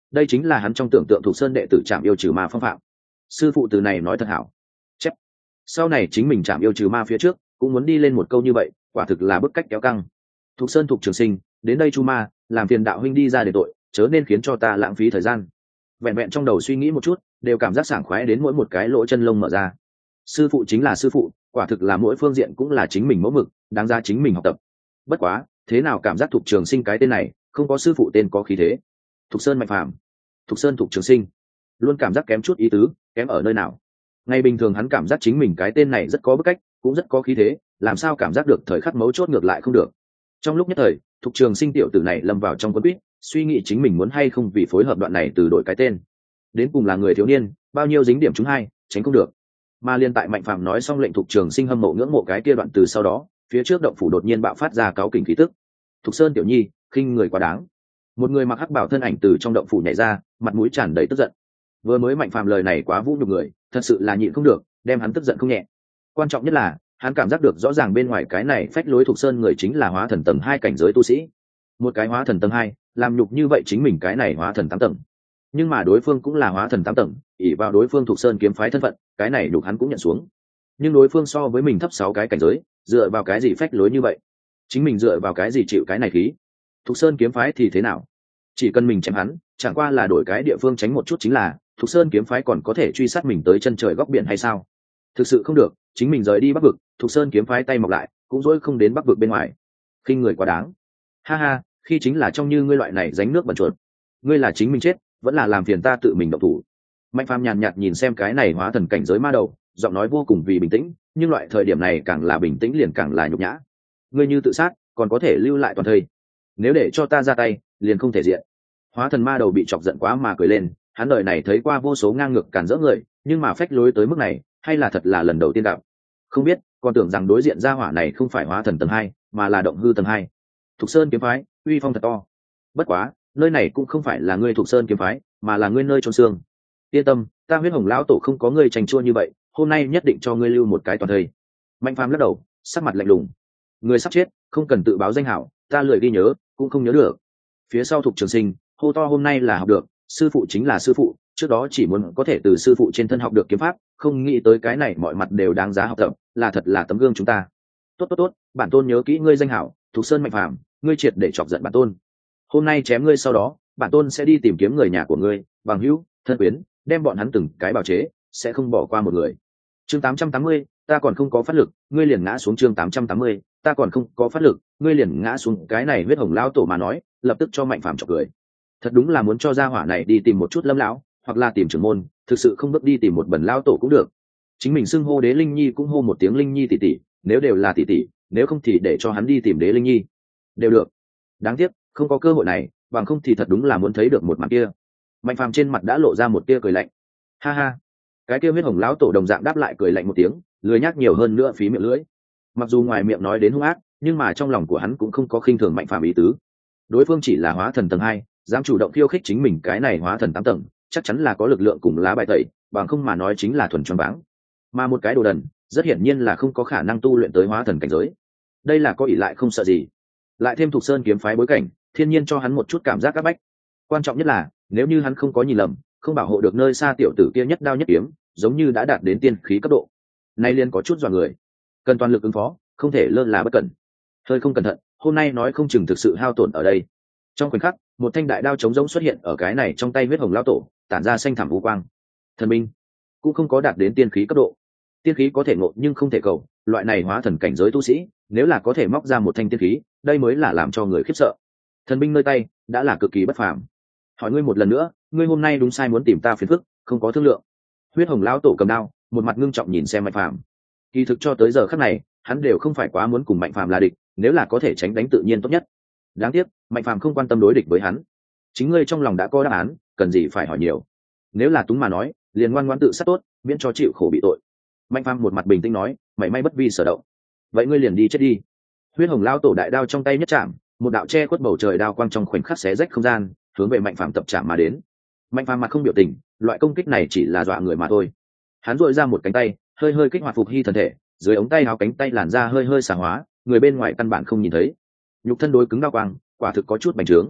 đây chính là hắn trong tưởng tượng thuộc sơn đệ tử trạm yêu trừ ma phong phạm. Sư phụ từ này nói thật hảo. Chép. Sau này chính mình trạm yêu trừ ma phía trước cũng muốn đi lên một câu như vậy, quả thực là bức cách kéo căng. Thuộc sơn thuộc trường sinh, đến đây chu ma, làm phiền đạo huynh đi ra để tội, chớ nên khiến cho ta lãng phí thời gian. Vẹn vẹn trong đầu suy nghĩ một chút, đều cảm giác sảng khoái đến mỗi một cái lỗ chân lông mở ra. Sư phụ chính là sư phụ, quả thực là mỗi phương diện cũng là chính mình mẫu mực, đáng ra chính mình học tập. Bất quá, thế nào cảm giác thuộc trường sinh cái tên này không có sư phụ tên có khí thế. Thục sơn mạnh phàm, thục sơn thục trường sinh, luôn cảm giác kém chút ý tứ. Kém ở nơi nào? Ngày bình thường hắn cảm giác chính mình cái tên này rất có bức cách, cũng rất có khí thế, làm sao cảm giác được thời khắc mấu chốt ngược lại không được. Trong lúc nhất thời, thục trường sinh tiểu tử này lâm vào trong quân quýt, suy nghĩ chính mình muốn hay không vì phối hợp đoạn này từ đổi cái tên. Đến cùng là người thiếu niên, bao nhiêu dính điểm chúng hai, tránh không được. Mà liên tại mạnh phàm nói xong lệnh thục trường sinh hâm mộ ngưỡng mộ cái kia đoạn từ sau đó, phía trước động phủ đột nhiên bạo phát ra cáu kỉnh khí tức. Thục sơn tiểu nhi, khinh người quá đáng. Một người mặc hắc bảo thân ảnh từ trong động phủ nhảy ra, mặt mũi tràn đầy tức giận. Vừa mới mạnh phàm lời này quá vũ nhục người, thật sự là nhịn không được, đem hắn tức giận không nhẹ. Quan trọng nhất là hắn cảm giác được rõ ràng bên ngoài cái này phách lối thục sơn người chính là hóa thần tầng hai cảnh giới tu sĩ. Một cái hóa thần tầng hai, làm nhục như vậy chính mình cái này hóa thần tám tầng. Nhưng mà đối phương cũng là hóa thần tám tầng, ỷ vào đối phương thục sơn kiếm phái thân phận, cái này nhục hắn cũng nhận xuống. Nhưng đối phương so với mình thấp sáu cái cảnh giới, dựa vào cái gì phách lối như vậy? Chính mình dựa vào cái gì chịu cái này khí? Thục sơn kiếm phái thì thế nào? Chỉ cần mình chém hắn, chẳng qua là đổi cái địa phương tránh một chút chính là, Thục sơn kiếm phái còn có thể truy sát mình tới chân trời góc biển hay sao? Thực sự không được, chính mình rời đi bắc vực, Thục sơn kiếm phái tay mọc lại, cũng dỗi không đến bắc vực bên ngoài. Khinh người quá đáng. Ha ha, khi chính là trong như ngươi loại này dánh nước bẩn chuột. Ngươi là chính mình chết, vẫn là làm phiền ta tự mình động thủ. Mạnh phàm nhàn nhạt nhìn xem cái này hóa thần cảnh giới ma đầu, giọng nói vô cùng vì bình tĩnh, nhưng loại thời điểm này càng là bình tĩnh liền càng là nhục nhã. Ngươi như tự sát, còn có thể lưu lại toàn thây. Nếu để cho ta ra tay, liền không thể diện. Hóa thần ma đầu bị chọc giận quá mà cười lên, hắn đời này thấy qua vô số ngang ngược cản rỡ người, nhưng mà phách lối tới mức này, hay là thật là lần đầu tiên gặp. Không biết, còn tưởng rằng đối diện gia hỏa này không phải hóa thần tầng hai, mà là động hư tầng hai. Thục sơn kiếm phái, uy phong thật to. Bất quá, nơi này cũng không phải là ngươi Thục sơn kiếm phái, mà là ngươi nơi chôn xương. Yên tâm, ta huyết hồng lão tổ không có ngươi tranh chua như vậy, hôm nay nhất định cho ngươi lưu một cái toàn thây. Mạnh phàm lắc đầu, sắc mặt lạnh lùng. Người sắp chết, không cần tự báo danh hảo, ta lười ghi nhớ, cũng không nhớ được. Phía sau Thục trường sinh, hô to hôm nay là học được, sư phụ chính là sư phụ, trước đó chỉ muốn có thể từ sư phụ trên thân học được kiếm pháp, không nghĩ tới cái này mọi mặt đều đáng giá học tập, là thật là tấm gương chúng ta. Tốt tốt tốt, bản tôn nhớ kỹ ngươi danh hảo, Thục sơn mạnh phàm, ngươi triệt để chọc giận bản tôn. Hôm nay chém ngươi sau đó, bản tôn sẽ đi tìm kiếm người nhà của ngươi, bằng hữu, thân quyến, đem bọn hắn từng cái bào chế, sẽ không bỏ qua một người. Chương tám trăm tám mươi, ta còn không có phát lực, ngươi liền ngã xuống. Chương tám trăm tám mươi, ta còn không có phát lực, ngươi liền ngã xuống. Cái này huyết hồng lão tổ mà nói, lập tức cho mạnh phàm chọc cười. Thật đúng là muốn cho gia hỏa này đi tìm một chút lâm lão, hoặc là tìm trưởng môn, thực sự không bước đi tìm một bẩn lão tổ cũng được. Chính mình xưng hô đế linh nhi cũng hô một tiếng linh nhi tỷ tỷ, nếu đều là tỷ tỷ, nếu không thì để cho hắn đi tìm đế linh nhi, đều được. Đáng tiếc, không có cơ hội này, bằng không thì thật đúng là muốn thấy được một mặt kia. Mạnh phàm trên mặt đã lộ ra một tia cười lạnh. Ha ha, cái kia huyết hồng lão tổ đồng dạng đáp lại cười lạnh một tiếng, lười nhác nhiều hơn nữa phí miệng lưỡi. Mặc dù ngoài miệng nói đến hung ác, nhưng mà trong lòng của hắn cũng không có khinh thường mạnh phàm ý tứ. Đối phương chỉ là hóa thần tầng hai, dám chủ động khiêu khích chính mình cái này hóa thần tám tầng, chắc chắn là có lực lượng cùng lá bài tẩy, bằng không mà nói chính là thuần choáng váng. Mà một cái đồ đần, rất hiển nhiên là không có khả năng tu luyện tới hóa thần cảnh giới. Đây là có ỷ lại không sợ gì. Lại thêm Thục sơn kiếm phái bối cảnh, thiên nhiên cho hắn một chút cảm giác áp bách. Quan trọng nhất là, nếu như hắn không có nhìn lầm, không bảo hộ được nơi xa tiểu tử kia nhất đao nhất kiếm, giống như đã đạt đến tiên khí cấp độ. Nay liên có chút dọa người, cần toàn lực ứng phó, không thể lơ là bất cẩn. Hơi không cẩn thận, hôm nay nói không chừng thực sự hao tổn ở đây. Trong khoảnh khắc, một thanh đại đao trống rỗng xuất hiện ở cái này trong tay huyết hồng lão tổ, tản ra xanh thẳm u quang. Thần binh cũng không có đạt đến tiên khí cấp độ. Tiên khí có thể ngộ nhưng không thể cầu, loại này hóa thần cảnh giới tu sĩ, nếu là có thể móc ra một thanh tiên khí, đây mới là làm cho người khiếp sợ. Thần binh nơi tay đã là cực kỳ bất phàm. Hỏi ngươi một lần nữa, ngươi hôm nay đúng sai muốn tìm ta phiền phức, không có thương lượng. Huyết hồng lão tổ cầm đao, một mặt ngưng trọng nhìn xem mạnh phàm. Kỳ thực cho tới giờ khắc này, hắn đều không phải quá muốn cùng mạnh phàm là địch, nếu là có thể tránh đánh tự nhiên tốt nhất. Đáng tiếc, mạnh phàm không quan tâm đối địch với hắn. Chính ngươi trong lòng đã có đáp án, cần gì phải hỏi nhiều. Nếu là túng mà nói, liền ngoan ngoãn tự sát tốt, miễn cho chịu khổ bị tội. Mạnh phàm một mặt bình tĩnh nói, mảy may bất vi sở động. Vậy ngươi liền đi chết đi. Huyết hồng lão tổ đại đao trong tay nhất chạm, một đạo che khuất bầu trời đao quang trong khoảnh khắc xé rách không gian, hướng về mạnh phàm tập chạm mà đến. Mạnh phàm mặt không biểu tình, loại công kích này chỉ là dọa người mà thôi. Hắn duỗi ra một cánh tay, hơi hơi kích hoạt phục hy thần thể, dưới ống tay áo cánh tay làn ra hơi hơi xả hóa, người bên ngoài căn bản không nhìn thấy. Nhục thân đối cứng đao quang, quả thực có chút bành trướng.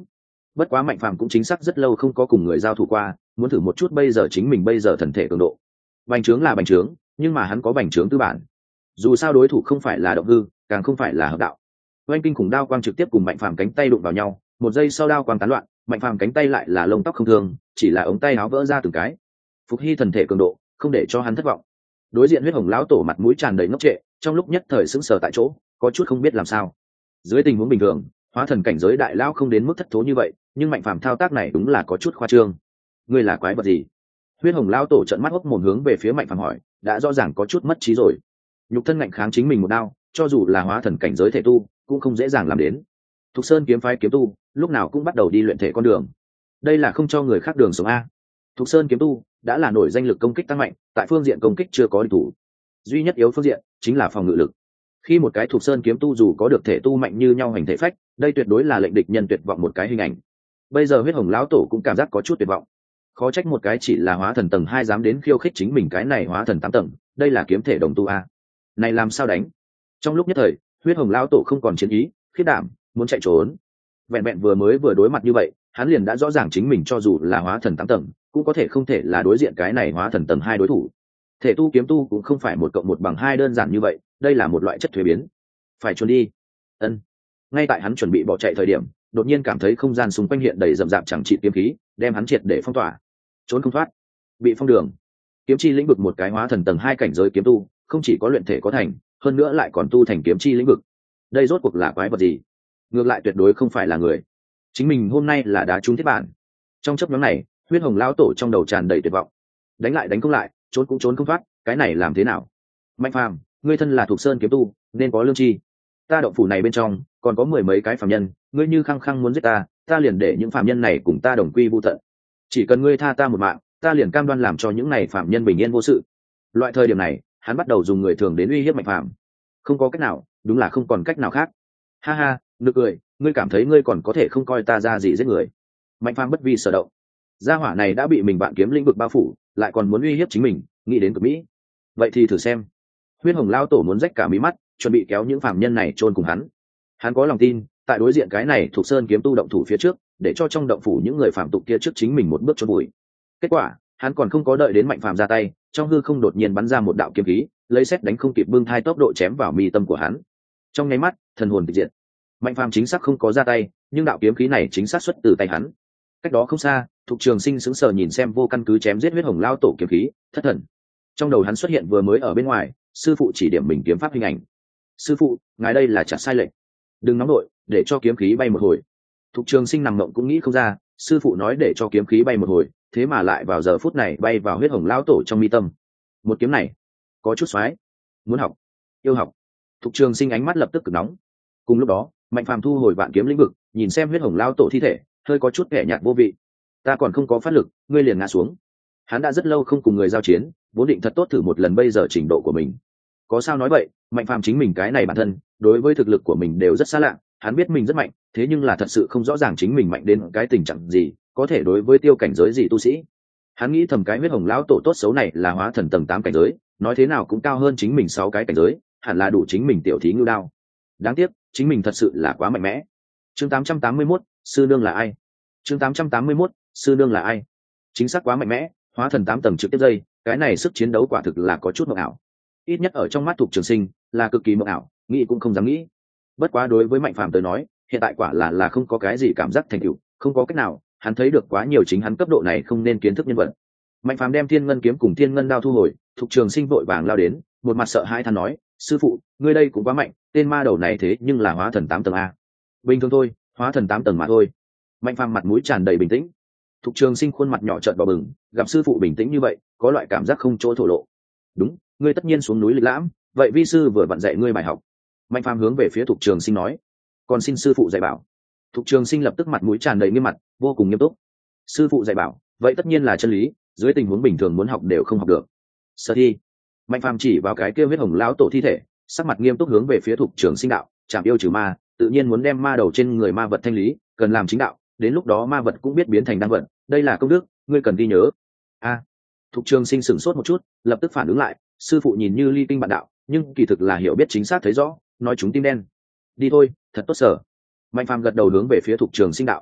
Bất quá Mạnh Phàm cũng chính xác rất lâu không có cùng người giao thủ qua, muốn thử một chút bây giờ chính mình bây giờ thần thể cường độ. Bành trướng là bành trướng, nhưng mà hắn có bành trướng tư bản. Dù sao đối thủ không phải là động hư, càng không phải là hợp đạo. Oanh kinh khủng đao quang trực tiếp cùng Mạnh Phàm cánh tay đụng vào nhau, một giây sau đao quang tán loạn, Mạnh Phàm cánh tay lại là lông tóc không thương, chỉ là ống tay áo vỡ ra từng cái. Phục Hy thần thể cường độ, không để cho hắn thất vọng. Đối diện huyết hồng lão tổ mặt mũi tràn đầy ngốc trệ, trong lúc nhất thời sững sờ tại chỗ, có chút không biết làm sao. Dưới tình huống bình thường, hóa thần cảnh giới đại lão không đến mức thất thố như vậy, nhưng Mạnh Phàm thao tác này đúng là có chút khoa trương. Ngươi là quái vật gì? Huyết hồng lão tổ trợn mắt hốc mồm hướng về phía Mạnh Phàm hỏi, đã rõ ràng có chút mất trí rồi. Nhục thân ngạnh kháng chính mình một đao, cho dù là hóa thần cảnh giới thể tu, cũng không dễ dàng làm đến. Thục Sơn kiếm phái kiếm tu, lúc nào cũng bắt đầu đi luyện thể con đường. Đây là không cho người khác đường sống a. Thục Sơn kiếm tu đã là nổi danh lực công kích tăng mạnh, tại phương diện công kích chưa có địch thủ. Duy nhất yếu phương diện chính là phòng ngự lực. Khi một cái Thục Sơn kiếm tu dù có được thể tu mạnh như nhau hành thể phách, đây tuyệt đối là lệnh địch nhân tuyệt vọng một cái hình ảnh. Bây giờ huyết hồng lão tổ cũng cảm giác có chút tuyệt vọng. Khó trách một cái chỉ là hóa thần tầng hai dám đến khiêu khích chính mình cái này hóa thần tám tầng, đây là kiếm thể đồng tu a. Này làm sao đánh? Trong lúc nhất thời, huyết hồng lão tổ không còn chiến ý, khiết đảm, muốn chạy trốn. Vẹn vẹn vừa mới vừa đối mặt như vậy, hắn liền đã rõ ràng chính mình cho dù là hóa thần tám tầng, cũng có thể không thể là đối diện cái này hóa thần tầng hai đối thủ. Thể tu kiếm tu cũng không phải một cộng một bằng hai đơn giản như vậy, đây là một loại chất thuế biến. Phải trốn đi. Ân. Ngay tại hắn chuẩn bị bỏ chạy thời điểm, đột nhiên cảm thấy không gian xung quanh hiện đầy rậm rạp chẳng trị kiếm khí, đem hắn triệt để phong tỏa. Trốn không thoát, bị phong đường. Kiếm chi lĩnh vực một cái hóa thần tầng hai cảnh giới kiếm tu, không chỉ có luyện thể có thành, hơn nữa lại còn tu thành kiếm chi lĩnh vực. Đây rốt cuộc là quái vật gì? Ngược lại tuyệt đối không phải là người. Chính mình hôm nay là đá trúng thiết bản. Trong chớp nhoáng này, huyết hồng lão tổ trong đầu tràn đầy tuyệt vọng. Đánh lại đánh không lại, trốn cũng trốn không thoát, cái này làm thế nào? Mạnh Phàm, ngươi thân là Thục Sơn kiếm tu, nên có lương tri. Ta động phủ này bên trong còn có mười mấy cái phàm nhân, ngươi như khăng khăng muốn giết ta, ta liền để những phàm nhân này cùng ta đồng quy vu tận. Chỉ cần ngươi tha ta một mạng, ta liền cam đoan làm cho những này phàm nhân bình yên vô sự. Loại thời điểm này, hắn bắt đầu dùng người thường đến uy hiếp Mạnh Phàm. Không có cách nào, đúng là không còn cách nào khác. Ha ha, nực cười, ngươi cảm thấy ngươi còn có thể không coi ta ra gì giết người? Mạnh Phàm bất vi sở động. Gia hỏa này đã bị mình vạn kiếm lĩnh vực bao phủ, lại còn muốn uy hiếp chính mình, nghĩ đến cực mỹ. Vậy thì thử xem. Huyết hồng lao tổ muốn rách cả mí mắt, chuẩn bị kéo những phàm nhân này chôn cùng hắn. Hắn có lòng tin, tại đối diện cái này thuộc sơn kiếm tu động thủ phía trước, để cho trong động phủ những người phạm tục kia trước chính mình một bước chôn bụi. Kết quả, hắn còn không có đợi đến Mạnh Phàm ra tay, trong hư không đột nhiên bắn ra một đạo kiếm khí, lấy xét đánh không kịp bưng thai tốc độ chém vào mi tâm của hắn. Trong nháy mắt, thần hồn tịch diệt. Mạnh Phàm chính xác không có ra tay, nhưng đạo kiếm khí này chính xác xuất từ tay hắn. Cách đó không xa, Thục Trường Sinh sững sờ nhìn xem vô căn cứ chém giết huyết hồng lao tổ kiếm khí, thất thần. Trong đầu hắn xuất hiện vừa mới ở bên ngoài, sư phụ chỉ điểm mình kiếm pháp hình ảnh. Sư phụ, ngài đây là chặt sai lệnh, đừng nóng đội, để cho kiếm khí bay một hồi. Thục Trường Sinh nằm mộng cũng nghĩ không ra, sư phụ nói để cho kiếm khí bay một hồi, thế mà lại vào giờ phút này bay vào huyết hồng lao tổ trong mi tâm. Một kiếm này, có chút xoái, muốn học, yêu học. Thục Trường Sinh ánh mắt lập tức cực nóng. Cùng lúc đó, Mạnh Phàm thu hồi vạn kiếm lĩnh vực, nhìn xem huyết hồng lao tổ thi thể, hơi có chút kẻ nhạt vô vị. Ta còn không có phát lực, ngươi liền ngã xuống. Hắn đã rất lâu không cùng người giao chiến, vốn định thật tốt thử một lần bây giờ trình độ của mình. Có sao nói vậy, Mạnh Phàm chính mình cái này bản thân, đối với thực lực của mình đều rất xa lạ. Hắn biết mình rất mạnh, thế nhưng là thật sự không rõ ràng chính mình mạnh đến cái tình trạng gì, có thể đối với tiêu cảnh giới gì tu sĩ. Hắn nghĩ thầm cái huyết hồng lão tổ tốt xấu này là hóa thần tầng tám cảnh giới, nói thế nào cũng cao hơn chính mình sáu cái cảnh giới, hẳn là đủ chính mình tiểu thí ngưu đao. Đáng tiếc, chính mình thật sự là quá mạnh mẽ. Chương tám trăm tám mươi mốt, sư nương là ai? Chương tám trăm tám mươi mốt, sư nương là ai? Chính xác quá mạnh mẽ, hóa thần tám tầng trực tiếp dây, cái này sức chiến đấu quả thực là có chút mộng ảo. Ít nhất ở trong mắt Thục Trường Sinh, là cực kỳ mộng ảo, nghĩ cũng không dám nghĩ. Bất quá đối với Mạnh Phàm tới nói, hiện tại quả là là không có cái gì cảm giác thành tựu, không có cách nào, hắn thấy được quá nhiều chính hắn cấp độ này không nên kiến thức nhân vật. Mạnh Phàm đem Thiên Ngân kiếm cùng Thiên Ngân đao thu hồi, Thục Trường Sinh vội vàng lao đến, một mặt sợ hãi than nói, sư phụ, ngươi đây cũng quá mạnh, tên ma đầu này thế nhưng là hóa thần tám tầng a. Bình thường thôi, hóa thần tám tầng mà thôi. Mạnh Phàm mặt mũi tràn đầy bình tĩnh. Thục Trường Sinh khuôn mặt nhỏ trợn đỏ bừng, gặp sư phụ bình tĩnh như vậy, có loại cảm giác không chỗ thổ lộ. Đúng, ngươi tất nhiên xuống núi lịch lãm, vậy vi sư vừa vặn dạy ngươi bài học. Mạnh Phàm hướng về phía Thục Trường Sinh nói, còn xin sư phụ dạy bảo. Thục Trường Sinh lập tức mặt mũi tràn đầy nghiêm mặt, vô cùng nghiêm túc. Sư phụ dạy bảo, vậy tất nhiên là chân lý, dưới tình huống bình thường muốn học đều không học được. Sơ thi. Mạnh Phàm chỉ vào cái kia huyết hồng lão tổ thi thể, sắc mặt nghiêm túc hướng về phía Thục Trường Sinh đạo, chạm yêu trừ ma, tự nhiên muốn đem ma đầu trên người ma vật thanh lý, cần làm chính đạo, đến lúc đó ma vật cũng biết biến thành đăng vật, đây là công đức, ngươi cần ghi nhớ. A. À, Thục Trường Sinh sửng sốt một chút, lập tức phản ứng lại, sư phụ nhìn như ly kinh bạn đạo, nhưng kỳ thực là hiểu biết chính xác thấy rõ, nói chúng tim đen. Đi thôi, thật tốt sở. Mạnh Phàm gật đầu hướng về phía Thục Trường Sinh đạo.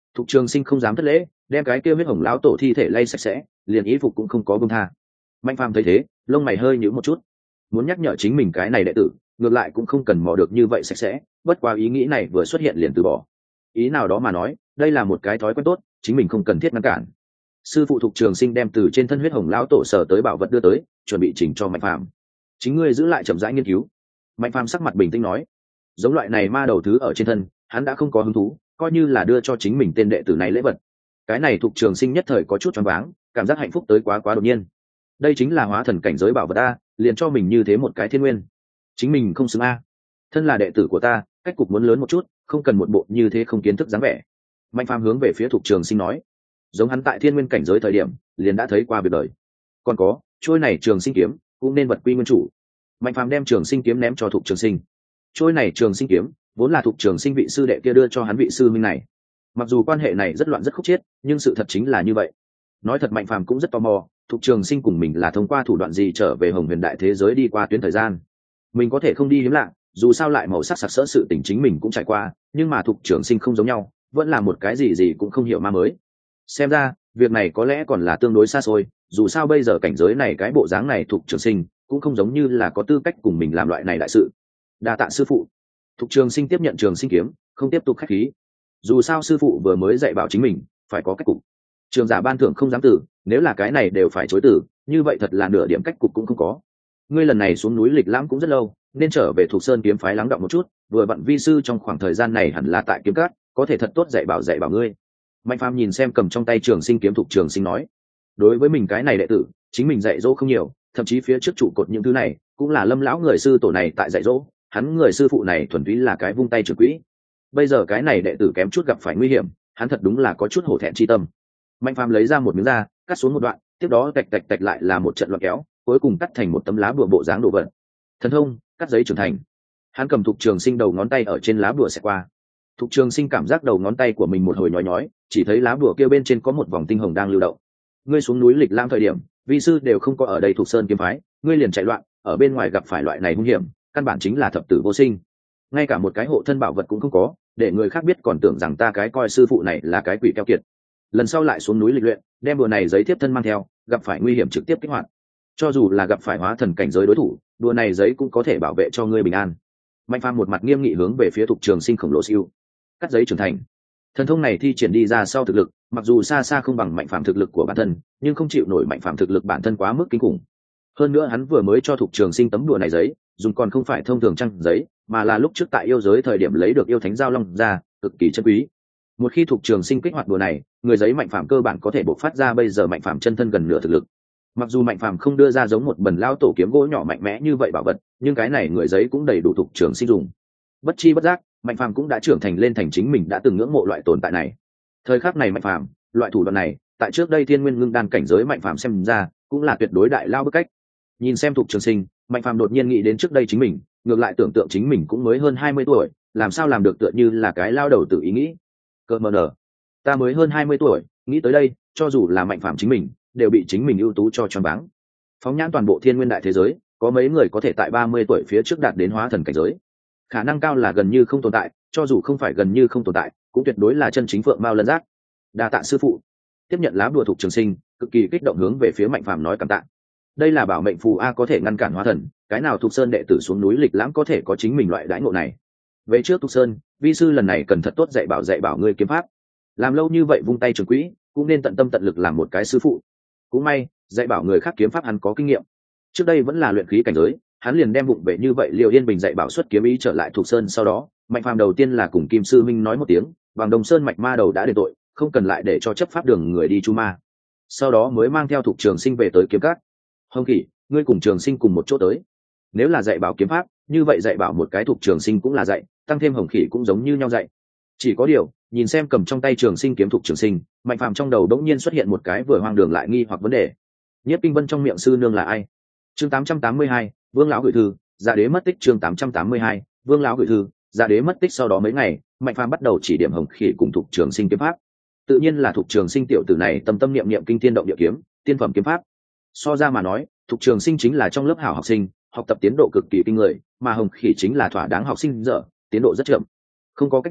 Thục Trường Sinh không dám thất lễ, đem cái kia huyết hồng lão tổ thi thể lay sạch sẽ, liền ý phục cũng không có buông tha. Mạnh Phàm thấy thế, lông mày hơi nhíu một chút, muốn nhắc nhở chính mình cái này đệ tử, ngược lại cũng không cần mò được như vậy sạch sẽ, bất quá ý nghĩ này vừa xuất hiện liền từ bỏ. Ý nào đó mà nói, đây là một cái thói quen tốt, chính mình không cần thiết ngăn cản. Sư phụ Thục Trường Sinh đem từ trên thân huyết hồng lão tổ sở tới bảo vật đưa tới, chuẩn bị chỉnh cho Mạnh Phàm. Chính ngươi giữ lại chậm rãi nghiên cứu. Mạnh Phàm sắc mặt bình tĩnh nói, giống loại này ma đầu thứ ở trên thân, hắn đã không có hứng thú, coi như là đưa cho chính mình tên đệ tử này lễ vật. Cái này Thục Trường Sinh nhất thời có chút choáng váng, cảm giác hạnh phúc tới quá quá đột nhiên. Đây chính là hóa thần cảnh giới bảo vật a, liền cho mình như thế một cái thiên nguyên, chính mình không xứng a. Thân là đệ tử của ta, cách cục muốn lớn một chút, không cần một bộ như thế không kiến thức dáng vẻ. Mạnh Phàm hướng về phía Thục Trường Sinh nói, giống hắn tại thiên nguyên cảnh giới thời điểm, liền đã thấy qua việc đời. Còn có, trôi này Trường Sinh kiếm cũng nên vật quy nguyên chủ. Mạnh Phàm đem Trường Sinh kiếm ném cho Thục Trường Sinh. Trôi này Trường Sinh kiếm vốn là Thục Trường Sinh vị sư đệ kia đưa cho hắn vị sư minh này. Mặc dù quan hệ này rất loạn rất khúc chiết, nhưng sự thật chính là như vậy. Nói thật Mạnh Phàm cũng rất tò mò, Thục Trường Sinh cùng mình là thông qua thủ đoạn gì trở về Hồng Huyền đại thế giới đi qua tuyến thời gian. Mình có thể không đi hiếm lạ, dù sao lại màu sắc sặc sỡ sự tình chính mình cũng trải qua, nhưng mà Thục Trường Sinh không giống nhau, vẫn là một cái gì gì cũng không hiểu ma mới. Xem ra, việc này có lẽ còn là tương đối xa xôi, dù sao bây giờ cảnh giới này cái bộ dáng này Thục Trường Sinh cũng không giống như là có tư cách cùng mình làm loại này đại sự. Đa tạ sư phụ. Thục Trường Sinh tiếp nhận Trường Sinh kiếm, không tiếp tục khách khí. Dù sao sư phụ vừa mới dạy bảo chính mình, phải có cách cục. Trường giả ban thưởng không dám tử, nếu là cái này đều phải chối tử, như vậy thật là nửa điểm cách cục cũng không có. Ngươi lần này xuống núi lịch lãm cũng rất lâu, nên trở về Thuộc Sơn kiếm phái lắng đọng một chút, vừa vặn vi sư trong khoảng thời gian này hẳn là tại kiếm cát, có thể thật tốt dạy bảo dạy bảo ngươi. Mạnh Phàm nhìn xem cầm trong tay Trường Sinh kiếm Thục Trường Sinh nói, đối với mình cái này đệ tử, chính mình dạy dỗ không nhiều, thậm chí phía trước trụ cột những thứ này, cũng là Lâm lão người sư tổ này tại dạy dỗ, hắn người sư phụ này thuần túy là cái vung tay trưởng quỹ. Bây giờ cái này đệ tử kém chút gặp phải nguy hiểm, hắn thật đúng là có chút hổ thẹn chi tâm. Mạnh Phàm lấy ra một miếng da, cắt xuống một đoạn, tiếp đó tạch tạch tạch lại là một trận loạn kéo, cuối cùng cắt thành một tấm lá bùa bộ dáng đồ vật. Thần thông, cắt giấy trưởng thành. Hắn cầm Thục Trường Sinh đầu ngón tay ở trên lá bùa xẹt qua. Thục Trường Sinh cảm giác đầu ngón tay của mình một hồi nhói nhói, chỉ thấy lá bùa kia bên trên có một vòng tinh hồng đang lưu động. Ngươi xuống núi lịch lãm thời điểm, vi sư đều không có ở đây Thuộc Sơn kiếm phái, ngươi liền chạy loạn, ở bên ngoài gặp phải loại này hung hiểm, căn bản chính là thập tử vô sinh. Ngay cả một cái hộ thân bảo vật cũng không có, để người khác biết còn tưởng rằng ta cái coi sư phụ này là cái quỷ keo kiệt. Lần sau lại xuống núi lịch luyện, đem đùa này giấy tiếp thân mang theo, gặp phải nguy hiểm trực tiếp kích hoạt. Cho dù là gặp phải hóa thần cảnh giới đối thủ, đùa này giấy cũng có thể bảo vệ cho ngươi bình an. Mạnh Phàm một mặt nghiêm nghị hướng về phía Thục Trường Sinh khổng lồ siêu. Cắt giấy trưởng thành. Thần thông này thi triển đi ra sau thực lực, mặc dù xa xa không bằng Mạnh Phàm thực lực của bản thân, nhưng không chịu nổi Mạnh Phàm thực lực bản thân quá mức kinh khủng. Hơn nữa hắn vừa mới cho Thục Trường Sinh tấm đùa này giấy, dùng còn không phải thông thường trang giấy, mà là lúc trước tại yêu giới thời điểm lấy được yêu thánh giao long ra, cực kỳ chân quý. Một khi Thục Trường Sinh kích hoạt đùa này, người giấy Mạnh Phàm cơ bản có thể bộc phát ra bây giờ Mạnh Phàm chân thân gần nửa thực lực. Mặc dù Mạnh Phàm không đưa ra giống một bần lao tổ kiếm gỗ nhỏ mạnh mẽ như vậy bảo vật, nhưng cái này người giấy cũng đầy đủ Thục Trường Sinh dùng. Bất chi bất giác, Mạnh Phàm cũng đã trưởng thành lên thành chính mình đã từng ngưỡng mộ loại tồn tại này. Thời khắc này Mạnh Phàm, loại thủ đoạn này, tại trước đây Thiên Nguyên Ngưng Đan cảnh giới Mạnh Phàm xem ra, cũng là tuyệt đối đại lao bức cách. Nhìn xem Thục Trường Sinh, Mạnh Phàm đột nhiên nghĩ đến trước đây chính mình, ngược lại tưởng tượng chính mình cũng mới hơn hai mươi tuổi, làm sao làm được tựa như là cái lao đầu tự ý nghĩ. Cơ mờ nở, ta mới hơn hai mươi tuổi, nghĩ tới đây, cho dù là Mạnh Phàm chính mình, đều bị chính mình ưu tú cho choáng váng. Phóng nhãn toàn bộ Thiên Nguyên đại thế giới, có mấy người có thể tại ba mươi tuổi phía trước đạt đến hóa thần cảnh giới? Khả năng cao là gần như không tồn tại, cho dù không phải gần như không tồn tại, cũng tuyệt đối là chân chính phượng mao lân giác. Đa tạ sư phụ. Tiếp nhận lá bùa Thục Trường Sinh, cực kỳ kích động hướng về phía Mạnh Phàm nói cảm tạ. Đây là bảo mệnh phù a, có thể ngăn cản hóa thần, cái nào Thục Sơn đệ tử xuống núi lịch lãm có thể có chính mình loại đãi ngộ này. Về trước Thục Sơn, vi sư lần này cần thật tốt dạy bảo dạy bảo ngươi kiếm pháp. Làm lâu như vậy vung tay trường quỹ, cũng nên tận tâm tận lực làm một cái sư phụ. Cũng may, dạy bảo người khác kiếm pháp hắn có kinh nghiệm. Trước đây vẫn là luyện khí cảnh giới, hắn liền đem bụng vệ như vậy Liêu Yên Bình dạy bảo xuất kiếm ý trở lại Thục Sơn. Sau đó Mạnh Phàm đầu tiên là cùng Kim sư minh nói một tiếng, Vàng Đồng Sơn mạch ma đầu đã đền tội, không cần lại để cho chấp pháp đường người đi chu ma. Sau đó mới mang theo Thục Trường Sinh về tới kiếm cát. Hồng Khỉ, ngươi cùng Trường Sinh cùng một chỗ tới. Nếu là dạy bảo kiếm pháp, như vậy dạy bảo một cái Thục Trường Sinh cũng là dạy, tăng thêm Hồng Khỉ cũng giống như nhau dạy. Chỉ có điều, nhìn xem cầm trong tay Trường Sinh kiếm Thục Trường Sinh, Mạnh Phàm trong đầu đống nhiên xuất hiện một cái vừa hoang đường lại nghi hoặc vấn đề. Nhiếp Kinh Vân trong miệng sư nương là ai? Chương tám trăm tám mươi hai, Vương lão gửi thư, Dạ Đế mất tích. Chương tám trăm tám mươi hai, Vương lão gửi thư, Dạ Đế mất tích. Sau đó mấy ngày, Mạnh Phàm bắt đầu chỉ điểm Hồng Khỉ cùng Thục Trường Sinh kiếm pháp. Tự nhiên là Thục Trường Sinh tiểu tử này tâm tâm niệm niệm kinh thiên động địa kiếm, tiên phẩm kiếm pháp. So ra mà nói, Thục Trường Sinh chính là trong lớp hảo học sinh, học tập tiến độ cực kỳ kinh người, mà Hồng Khỉ chính là thỏa đáng học sinh dở, tiến độ rất chậm. Không có cách nào,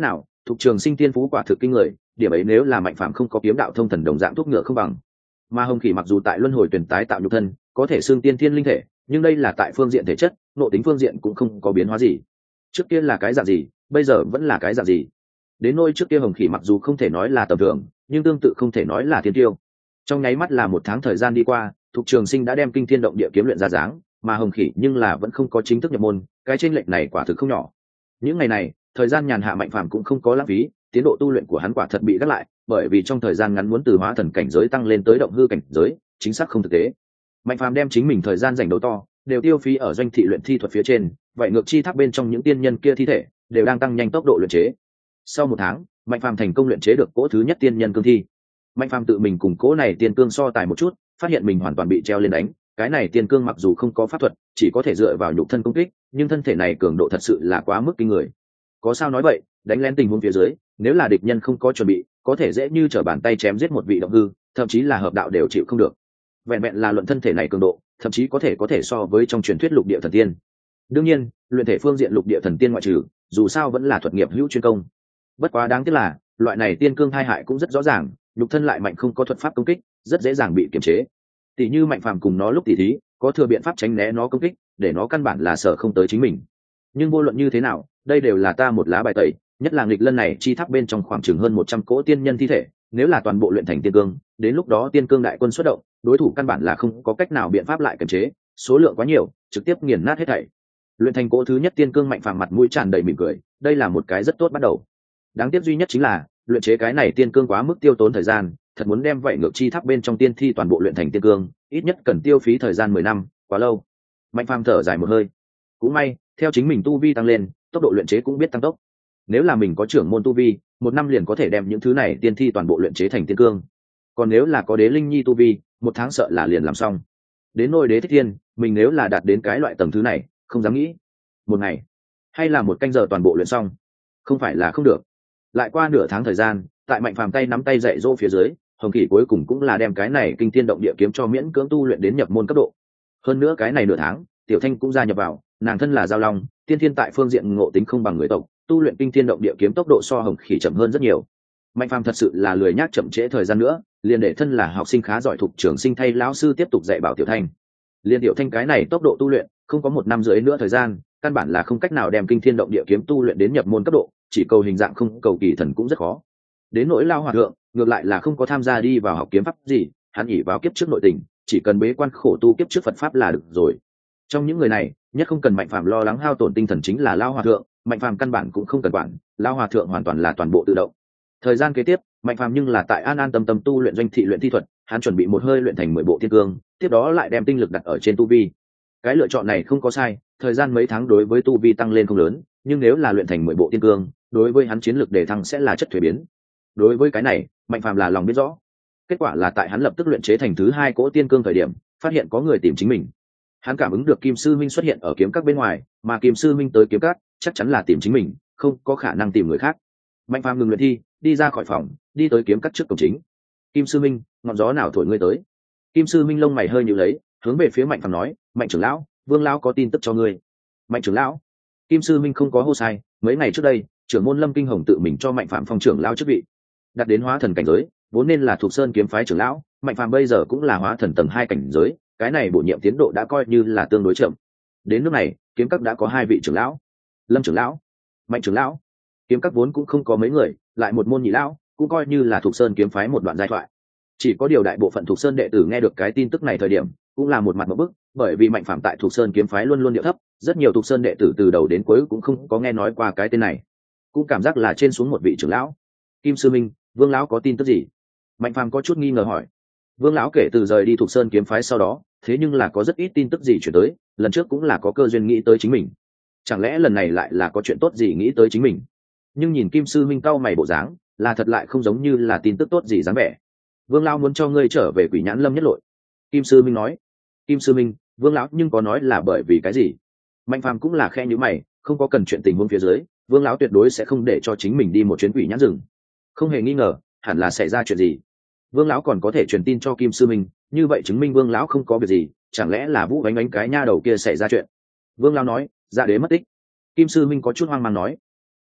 Thục Trường Sinh tiên phú quả thực kinh người, điểm ấy nếu là Mạnh Phàm không có kiếm đạo thông thần đồng dạng thuốc ngựa không bằng. Mà Hồng Khỉ mặc dù tại luân hồi tuyển tái tạo nhục thân, có thể xương tiên thiên linh thể, nhưng đây là tại phương diện thể chất, nội tính phương diện cũng không có biến hóa gì. Trước kia là cái dạng gì, bây giờ vẫn là cái dạng gì. Đến nôi trước kia Hồng Khỉ mặc dù không thể nói là tầm thường, nhưng tương tự không thể nói là thiên tiêu. Trong nháy mắt là một tháng thời gian đi qua, Thục Trường Sinh đã đem kinh thiên động địa kiếm luyện ra dáng, mà Hồng Khỉ nhưng là vẫn không có chính thức nhập môn, cái chênh lệch này quả thực không nhỏ. Những ngày này, thời gian nhàn hạ Mạnh Phàm cũng không có lãng phí, tiến độ tu luyện của hắn quả thật bị gác lại, bởi vì trong thời gian ngắn muốn từ hóa thần cảnh giới tăng lên tới động hư cảnh giới, chính xác không thực tế. Mạnh Phàm đem chính mình thời gian dành đầu to, đều tiêu phí ở doanh thị luyện thi thuật phía trên, vậy ngược chi tháp bên trong những tiên nhân kia thi thể, đều đang tăng nhanh tốc độ luyện chế. Sau một tháng, Mạnh Phàm thành công luyện chế được cỗ thứ nhất tiên nhân cương thi. Mạnh Phàm tự mình cùng cỗ này tiên cương so tài một chút, phát hiện mình hoàn toàn bị treo lên đánh. Cái này tiên cương mặc dù không có pháp thuật, chỉ có thể dựa vào nhục thân công kích, nhưng thân thể này cường độ thật sự là quá mức kinh người. Có sao nói vậy, đánh lén tình huống phía dưới, nếu là địch nhân không có chuẩn bị, có thể dễ như trở bàn tay chém giết một vị động hư, thậm chí là hợp đạo đều chịu không được. Vẹn vẹn là luận thân thể này cường độ, thậm chí có thể có thể so với trong truyền thuyết lục địa thần tiên. Đương nhiên, luyện thể phương diện lục địa thần tiên ngoại trừ, dù sao vẫn là thuật nghiệp hữu chuyên công. Bất quá đáng tiếc là, loại này tiên cương hai hại cũng rất rõ ràng, nhục thân lại mạnh không có thuật pháp công kích, rất dễ dàng bị kiềm chế. Tỷ như Mạnh Phàm cùng nó lúc tỉ thí, có thừa biện pháp tránh né nó công kích, để nó căn bản là sợ không tới chính mình. Nhưng vô luận như thế nào, đây đều là ta một lá bài tẩy, nhất là nghịch lân này chi tháp bên trong khoảng chừng hơn một trăm cỗ tiên nhân thi thể, nếu là toàn bộ luyện thành tiên cương, đến lúc đó tiên cương đại quân xuất động, đối thủ căn bản là không có cách nào biện pháp lại kiềm chế, số lượng quá nhiều, trực tiếp nghiền nát hết thảy. Luyện thành cỗ thứ nhất tiên cương, Mạnh Phàm mặt mũi tràn đầy mỉm cười, đây là một cái rất tốt bắt đầu. Đáng tiếc duy nhất chính là, luyện chế cái này tiên cương quá mức tiêu tốn thời gian, thật muốn đem vậy ngược chi tháp bên trong tiên thi toàn bộ luyện thành tiên cương, ít nhất cần tiêu phí thời gian mười năm, quá lâu. Mạnh Phàm thở dài một hơi. Cũng may, theo chính mình tu vi tăng lên, tốc độ luyện chế cũng biết tăng tốc. Nếu là mình có trưởng môn tu vi, một năm liền có thể đem những thứ này tiên thi toàn bộ luyện chế thành tiên cương. Còn nếu là có đế linh nhi tu vi, một tháng sợ là liền làm xong. Đến nôi đế thích thiên, mình nếu là đạt đến cái loại tầng thứ này, không dám nghĩ. Một ngày, hay là một canh giờ toàn bộ luyện xong, không phải là không được. Lại qua nửa tháng thời gian, tại Mạnh Phàm tay nắm tay dạy dỗ phía dưới, Hồng Khỉ cuối cùng cũng là đem cái này kinh thiên động địa kiếm cho miễn cưỡng tu luyện đến nhập môn cấp độ. Hơn nữa cái này nửa tháng, Tiểu Thanh cũng gia nhập vào, nàng thân là giao long, tiên thiên tại phương diện ngộ tính không bằng người tộc, tu luyện kinh thiên động địa kiếm tốc độ so Hồng Khỉ chậm hơn rất nhiều. Mạnh Phàm thật sự là lười nhác chậm trễ thời gian nữa, liền để thân là học sinh khá giỏi Thục Trường Sinh thay lão sư tiếp tục dạy bảo Tiểu Thanh. Liên Tiểu Thanh cái này tốc độ tu luyện, không có một năm rưỡi nữa thời gian, căn bản là không cách nào đem kinh thiên động địa kiếm tu luyện đến nhập môn cấp độ, chỉ cầu hình dạng không cầu kỳ thần cũng rất khó. Đến nỗi Lao Hòa Thượng, ngược lại là không có tham gia đi vào học kiếm pháp gì, hắn ỷ vào kiếp trước nội tình, chỉ cần bế quan khổ tu kiếp trước Phật pháp là được rồi. Trong những người này, nhất không cần Mạnh Phàm lo lắng hao tổn tinh thần chính là Lao Hòa Thượng, Mạnh Phàm căn bản cũng không cần quản, Lao Hòa Thượng hoàn toàn là toàn bộ tự động. Thời gian kế tiếp, Mạnh Phàm nhưng là tại an an tâm tâm tu luyện doanh thị luyện thi thuật, hắn chuẩn bị một hơi luyện thành mười bộ thiên cương, tiếp đó lại đem tinh lực đặt ở trên tu vi. Cái lựa chọn này không có sai, thời gian mấy tháng đối với tu vi tăng lên không lớn, nhưng nếu là luyện thành mười bộ thiên cương, đối với hắn chiến lược đề thăng sẽ là chất thuế biến. Đối với cái này, Mạnh Phàm là lòng biết rõ. Kết quả là tại hắn lập tức luyện chế thành thứ hai cỗ tiên cương thời điểm, phát hiện có người tìm chính mình. Hắn cảm ứng được Kim Sư Minh xuất hiện ở kiếm các bên ngoài, mà Kim Sư Minh tới kiếm các, chắc chắn là tìm chính mình, không có khả năng tìm người khác. Mạnh Phàm ngừng luyện thi, đi ra khỏi phòng, đi tới kiếm các trước cổng chính. Kim Sư Minh, ngọn gió nào thổi ngươi tới? Kim Sư Minh lông mày hơi nhíu lấy, hướng về phía Mạnh Phàm nói, Mạnh trưởng lão, Vương lão có tin tức cho ngươi. Mạnh trưởng lão? Kim Sư Minh không có hô sai, mấy ngày trước đây, trưởng môn Lâm Kinh Hồng tự mình cho Mạnh Phàm phong trưởng lão chức vị, đặt đến hóa thần cảnh giới, vốn nên là thuộc Sơn kiếm phái trưởng lão, Mạnh Phàm bây giờ cũng là hóa thần tầng hai cảnh giới, cái này bổ nhiệm tiến độ đã coi như là tương đối chậm. Đến nước này, kiếm các đã có hai vị trưởng lão, Lâm trưởng lão, Mạnh trưởng lão. Kiếm các vốn cũng không có mấy người, lại một môn nhị lão, cũng coi như là thuộc Sơn kiếm phái một đoạn giai thoại. Chỉ có điều đại bộ phận thuộc Sơn đệ tử nghe được cái tin tức này thời điểm, cũng là một mặt một bức, bởi vì Mạnh Phàm tại thuộc Sơn kiếm phái luôn luôn điệu thấp, rất nhiều thuộc Sơn đệ tử từ đầu đến cuối cũng không có nghe nói qua cái tên này, cũng cảm giác là trên xuống một vị trưởng lão. Kim Sư Minh, Vương lão có tin tức gì? Mạnh Phàm có chút nghi ngờ hỏi. Vương lão kể từ rời đi thuộc Sơn kiếm phái sau đó, thế nhưng là có rất ít tin tức gì chuyển tới, lần trước cũng là có cơ duyên nghĩ tới chính mình, chẳng lẽ lần này lại là có chuyện tốt gì nghĩ tới chính mình? Nhưng nhìn Kim Sư Minh cau mày bộ dáng, là thật lại không giống như là tin tức tốt gì dáng vẻ. Vương lão muốn cho ngươi trở về Quỷ Nhãn Lâm nhất lội. Kim Sư Minh nói. Kim Sư Minh, Vương lão nhưng có nói là bởi vì cái gì? Mạnh Phàm cũng là khe nhíu mày, không có cần chuyện tình huống phía dưới, Vương lão tuyệt đối sẽ không để cho chính mình đi một chuyến Quỷ Nhãn rừng. Không hề nghi ngờ, hẳn là xảy ra chuyện gì. Vương lão còn có thể truyền tin cho Kim Sư Minh, như vậy chứng minh Vương lão không có việc gì, chẳng lẽ là Vũ Ánh Ánh cái nha đầu kia xảy ra chuyện? Vương lão nói, Dạ Đế mất tích. Kim Sư Minh có chút hoang mang nói,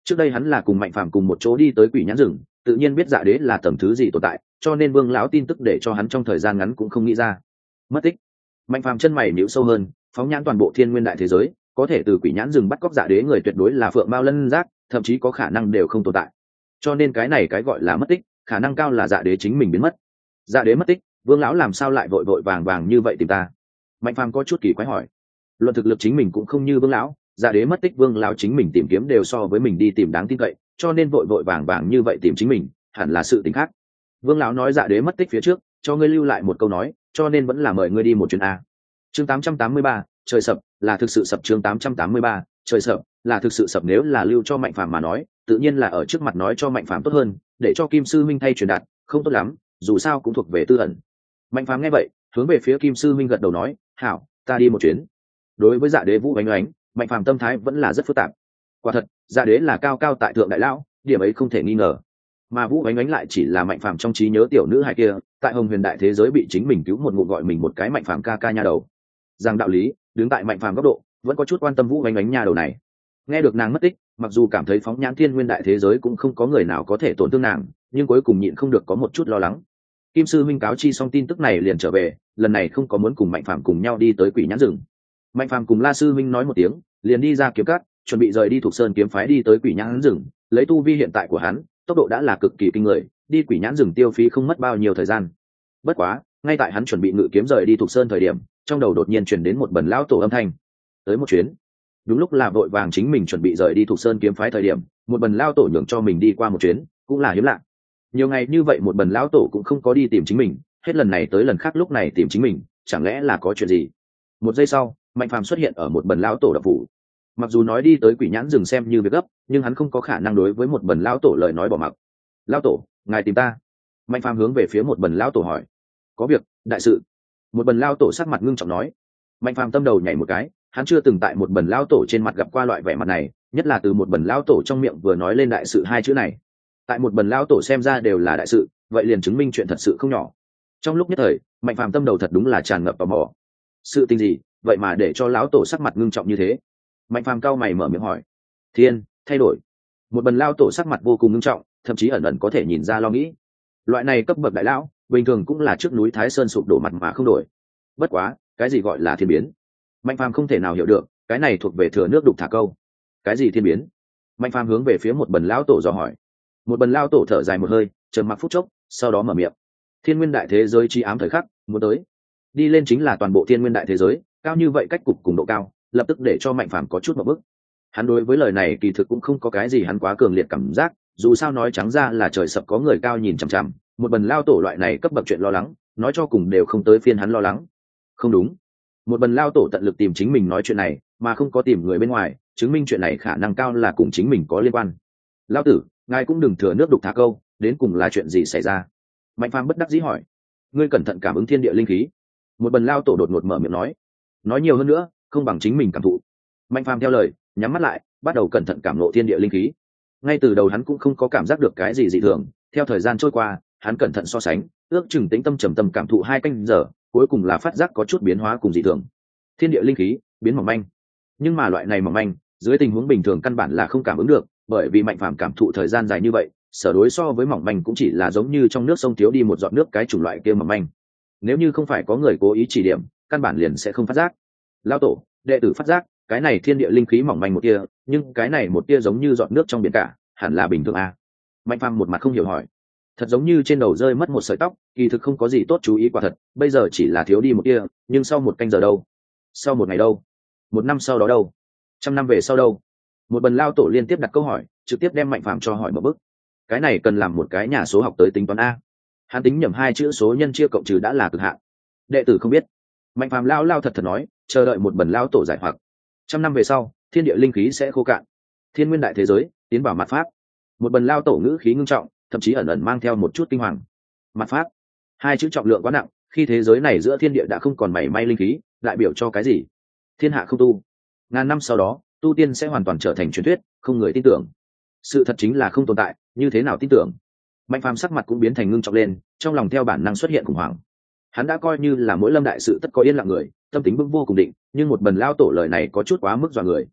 Trước đây hắn là cùng Mạnh Phàm cùng một chỗ đi tới Quỷ Nhãn rừng, tự nhiên biết Dạ Đế là tầng thứ gì tồn tại, cho nên Vương lão tin tức để cho hắn trong thời gian ngắn cũng không nghĩ ra. Mất tích. Mạnh Phàm chân mày nhíu sâu hơn, phóng nhãn toàn bộ Thiên Nguyên đại thế giới, có thể từ Quỷ Nhãn rừng bắt cóc Dạ Đế người tuyệt đối là Phượng Mao Lân Giác, thậm chí có khả năng đều không tồn tại. Cho nên cái này cái gọi là mất tích, khả năng cao là Dạ Đế chính mình biến mất. Dạ Đế mất tích, Vương lão làm sao lại vội vội vàng vàng như vậy tìm ta? Mạnh Phàm có chút kỳ quái hỏi. Luận thực lực chính mình cũng không như Vương lão, Dạ Đế mất tích Vương lão chính mình tìm kiếm đều so với mình đi tìm đáng tin cậy, cho nên vội vội vàng vàng như vậy tìm chính mình, hẳn là sự tình khác. Vương lão nói Dạ Đế mất tích phía trước, cho ngươi lưu lại một câu nói, cho nên vẫn là mời ngươi đi một chuyến a. Chương tám trăm tám mươi ba, trời sập, là thực sự sập. Chương tám trăm tám mươi ba, trời sập, là thực sự sập. Nếu là lưu cho Mạnh Phàm mà nói, tự nhiên là ở trước mặt nói cho Mạnh Phàm tốt hơn, để cho Kim sư minh thay truyền đạt, không tốt lắm, dù sao cũng thuộc về tư ẩn. Mạnh Phàm nghe vậy, hướng về phía Kim sư minh gật đầu nói, hảo, ta đi một chuyến. Đối với Dạ Đế Vũ Oánh Oánh, Mạnh Phàm tâm thái vẫn là rất phức tạp. Quả thật, Dạ Đế là cao cao tại thượng đại lão, điểm ấy không thể nghi ngờ. Mà Vũ Oánh Oánh lại chỉ là Mạnh Phàm trong trí nhớ tiểu nữ hài kia, tại Hồng Huyền đại thế giới bị chính mình cứu một ngụm gọi mình một cái Mạnh Phàm ca ca nha đầu. Rằng đạo lý, đứng tại Mạnh Phàm góc độ, vẫn có chút quan tâm Vũ Oánh Oánh nha đầu này. Nghe được nàng mất tích, mặc dù cảm thấy phóng nhãn Thiên Nguyên đại thế giới cũng không có người nào có thể tổn thương nàng, nhưng cuối cùng nhịn không được có một chút lo lắng. Kim sư minh cáo chi xong tin tức này liền trở về, lần này không có muốn cùng Mạnh Phàm cùng nhau đi tới Quỷ Nhãn rừng. Mạnh Phàm cùng La sư minh nói một tiếng, liền đi ra kiếm cát, chuẩn bị rời đi thuộc sơn kiếm phái đi tới Quỷ Nhãn rừng. Lấy tu vi hiện tại của hắn, tốc độ đã là cực kỳ kinh người, đi Quỷ Nhãn rừng tiêu phí không mất bao nhiêu thời gian. Bất quá, ngay tại hắn chuẩn bị ngự kiếm rời đi thuộc sơn thời điểm, trong đầu đột nhiên truyền đến một bần lão tổ âm thanh. Tới một chuyến. Đúng lúc là vội vàng chính mình chuẩn bị rời đi thuộc sơn kiếm phái thời điểm, một bần lão tổ nhường cho mình đi qua một chuyến, cũng là hiếm lạ. Nhiều ngày như vậy một bần lão tổ cũng không có đi tìm chính mình, hết lần này tới lần khác lúc này tìm chính mình, chẳng lẽ là có chuyện gì? Một giây sau, Mạnh Phàm xuất hiện ở một bần lão tổ đập phủ. Mặc dù nói đi tới Quỷ Nhãn rừng xem như việc gấp, nhưng hắn không có khả năng đối với một bần lão tổ lời nói bỏ mặc. Lão tổ, ngài tìm ta? Mạnh Phàm hướng về phía một bần lão tổ hỏi. Có việc, đại sự. Một bần lão tổ sắc mặt ngưng trọng nói. Mạnh Phàm tâm đầu nhảy một cái, hắn chưa từng tại một bần lão tổ trên mặt gặp qua loại vẻ mặt này, nhất là từ một bần lão tổ trong miệng vừa nói lên đại sự hai chữ này. Tại một bần lão tổ xem ra đều là đại sự, vậy liền chứng minh chuyện thật sự không nhỏ. Trong lúc nhất thời, Mạnh Phàm tâm đầu thật đúng là tràn ngập tò mò. Sự tình gì, vậy mà để cho lão tổ sắc mặt ngưng trọng như thế? Mạnh Phàm cau mày mở miệng hỏi. Thiên, thay đổi. Một bần lão tổ sắc mặt vô cùng ngưng trọng, thậm chí ẩn ẩn có thể nhìn ra lo nghĩ. Loại này cấp bậc đại lão, bình thường cũng là trước núi Thái Sơn sụp đổ mặt mà không đổi. Bất quá, cái gì gọi là thiên biến? Mạnh Phàm không thể nào hiểu được, cái này thuộc về thừa nước đục thả câu. Cái gì thiên biến? Mạnh Phàm hướng về phía một bần lão tổ dò hỏi. Một bần lão tổ thở dài một hơi, trầm mặc phút chốc, sau đó mở miệng. Thiên Nguyên đại thế giới chi ám thời khắc, muốn tới. Đi lên chính là toàn bộ Thiên Nguyên đại thế giới, cao như vậy cách cục cùng độ cao, lập tức để cho Mạnh Phàm có chút một bước. Hắn đối với lời này kỳ thực cũng không có cái gì hắn quá cường liệt cảm giác, dù sao nói trắng ra là trời sập có người cao nhìn chằm chằm, một bần lao tổ loại này cấp bậc chuyện lo lắng, nói cho cùng đều không tới phiên hắn lo lắng. Không đúng, một bần lao tổ tận lực tìm chính mình nói chuyện này, mà không có tìm người bên ngoài, chứng minh chuyện này khả năng cao là cùng chính mình có liên quan. Lao tử, ngài cũng đừng thừa nước đục thả câu, đến cùng là chuyện gì xảy ra? Mạnh Phàm bất đắc dĩ hỏi. Ngươi cẩn thận cảm ứng thiên địa linh khí. Một bần lao tổ đột ngột mở miệng nói. Nói nhiều hơn nữa, không bằng chính mình cảm thụ. Mạnh Phàm theo lời, nhắm mắt lại, bắt đầu cẩn thận cảm ngộ thiên địa linh khí. Ngay từ đầu hắn cũng không có cảm giác được cái gì dị thường, theo thời gian trôi qua, hắn cẩn thận so sánh, ước chừng tĩnh tâm trầm tâm cảm thụ hai canh giờ, cuối cùng là phát giác có chút biến hóa cùng dị thường. Thiên địa linh khí biến mỏng manh, nhưng mà loại này mỏng manh, dưới tình huống bình thường căn bản là không cảm ứng được, bởi vì Mạnh Phàm cảm thụ thời gian dài như vậy, sở đối so với mỏng manh cũng chỉ là giống như trong nước sông thiếu đi một giọt nước cái chủng loại kia mỏng manh. Nếu như không phải có người cố ý chỉ điểm, căn bản liền sẽ không phát giác. Lão tổ, đệ tử phát giác, cái này thiên địa linh khí mỏng manh một tia, nhưng cái này một tia giống như giọt nước trong biển cả, hẳn là bình thường à? Mạnh Phàm một mặt không hiểu hỏi. Thật giống như trên đầu rơi mất một sợi tóc, kỳ thực không có gì tốt chú ý quả thật, bây giờ chỉ là thiếu đi một tia, nhưng sau một canh giờ đâu? Sau một ngày đâu? Một năm sau đó đâu? Trăm năm về sau đâu? Một bần lao tổ liên tiếp đặt câu hỏi, trực tiếp đem Mạnh Phàm cho hỏi một bức. Cái này cần làm một cái nhà số học tới tính toán a. Hắn tính nhầm hai chữ số nhân chia cộng trừ đã là cực hạn. Đệ tử không biết. Mạnh Phàm lao lao thật thật nói, chờ đợi một bần lao tổ giải hoặc. Trăm năm về sau, thiên địa linh khí sẽ khô cạn, thiên nguyên đại thế giới tiến vào mặt pháp. Một bần lao tổ ngữ khí ngưng trọng, thậm chí ẩn ẩn mang theo một chút kinh hoàng. Mặt pháp, hai chữ trọng lượng quá nặng, khi thế giới này giữa thiên địa đã không còn mảy may linh khí, đại biểu cho cái gì? Thiên hạ không tu. Ngàn năm sau đó, tu tiên sẽ hoàn toàn trở thành truyền thuyết, không người tin tưởng. Sự thật chính là không tồn tại, như thế nào tin tưởng? Mạnh Phàm sắc mặt cũng biến thành ngưng trọng lên, trong lòng theo bản năng xuất hiện khủng hoảng. Hắn đã coi như là mỗi lâm đại sự tất có yên lặng người, tâm tính vững vô cùng định, nhưng một bần lao tổ lời này có chút quá mức dọa người.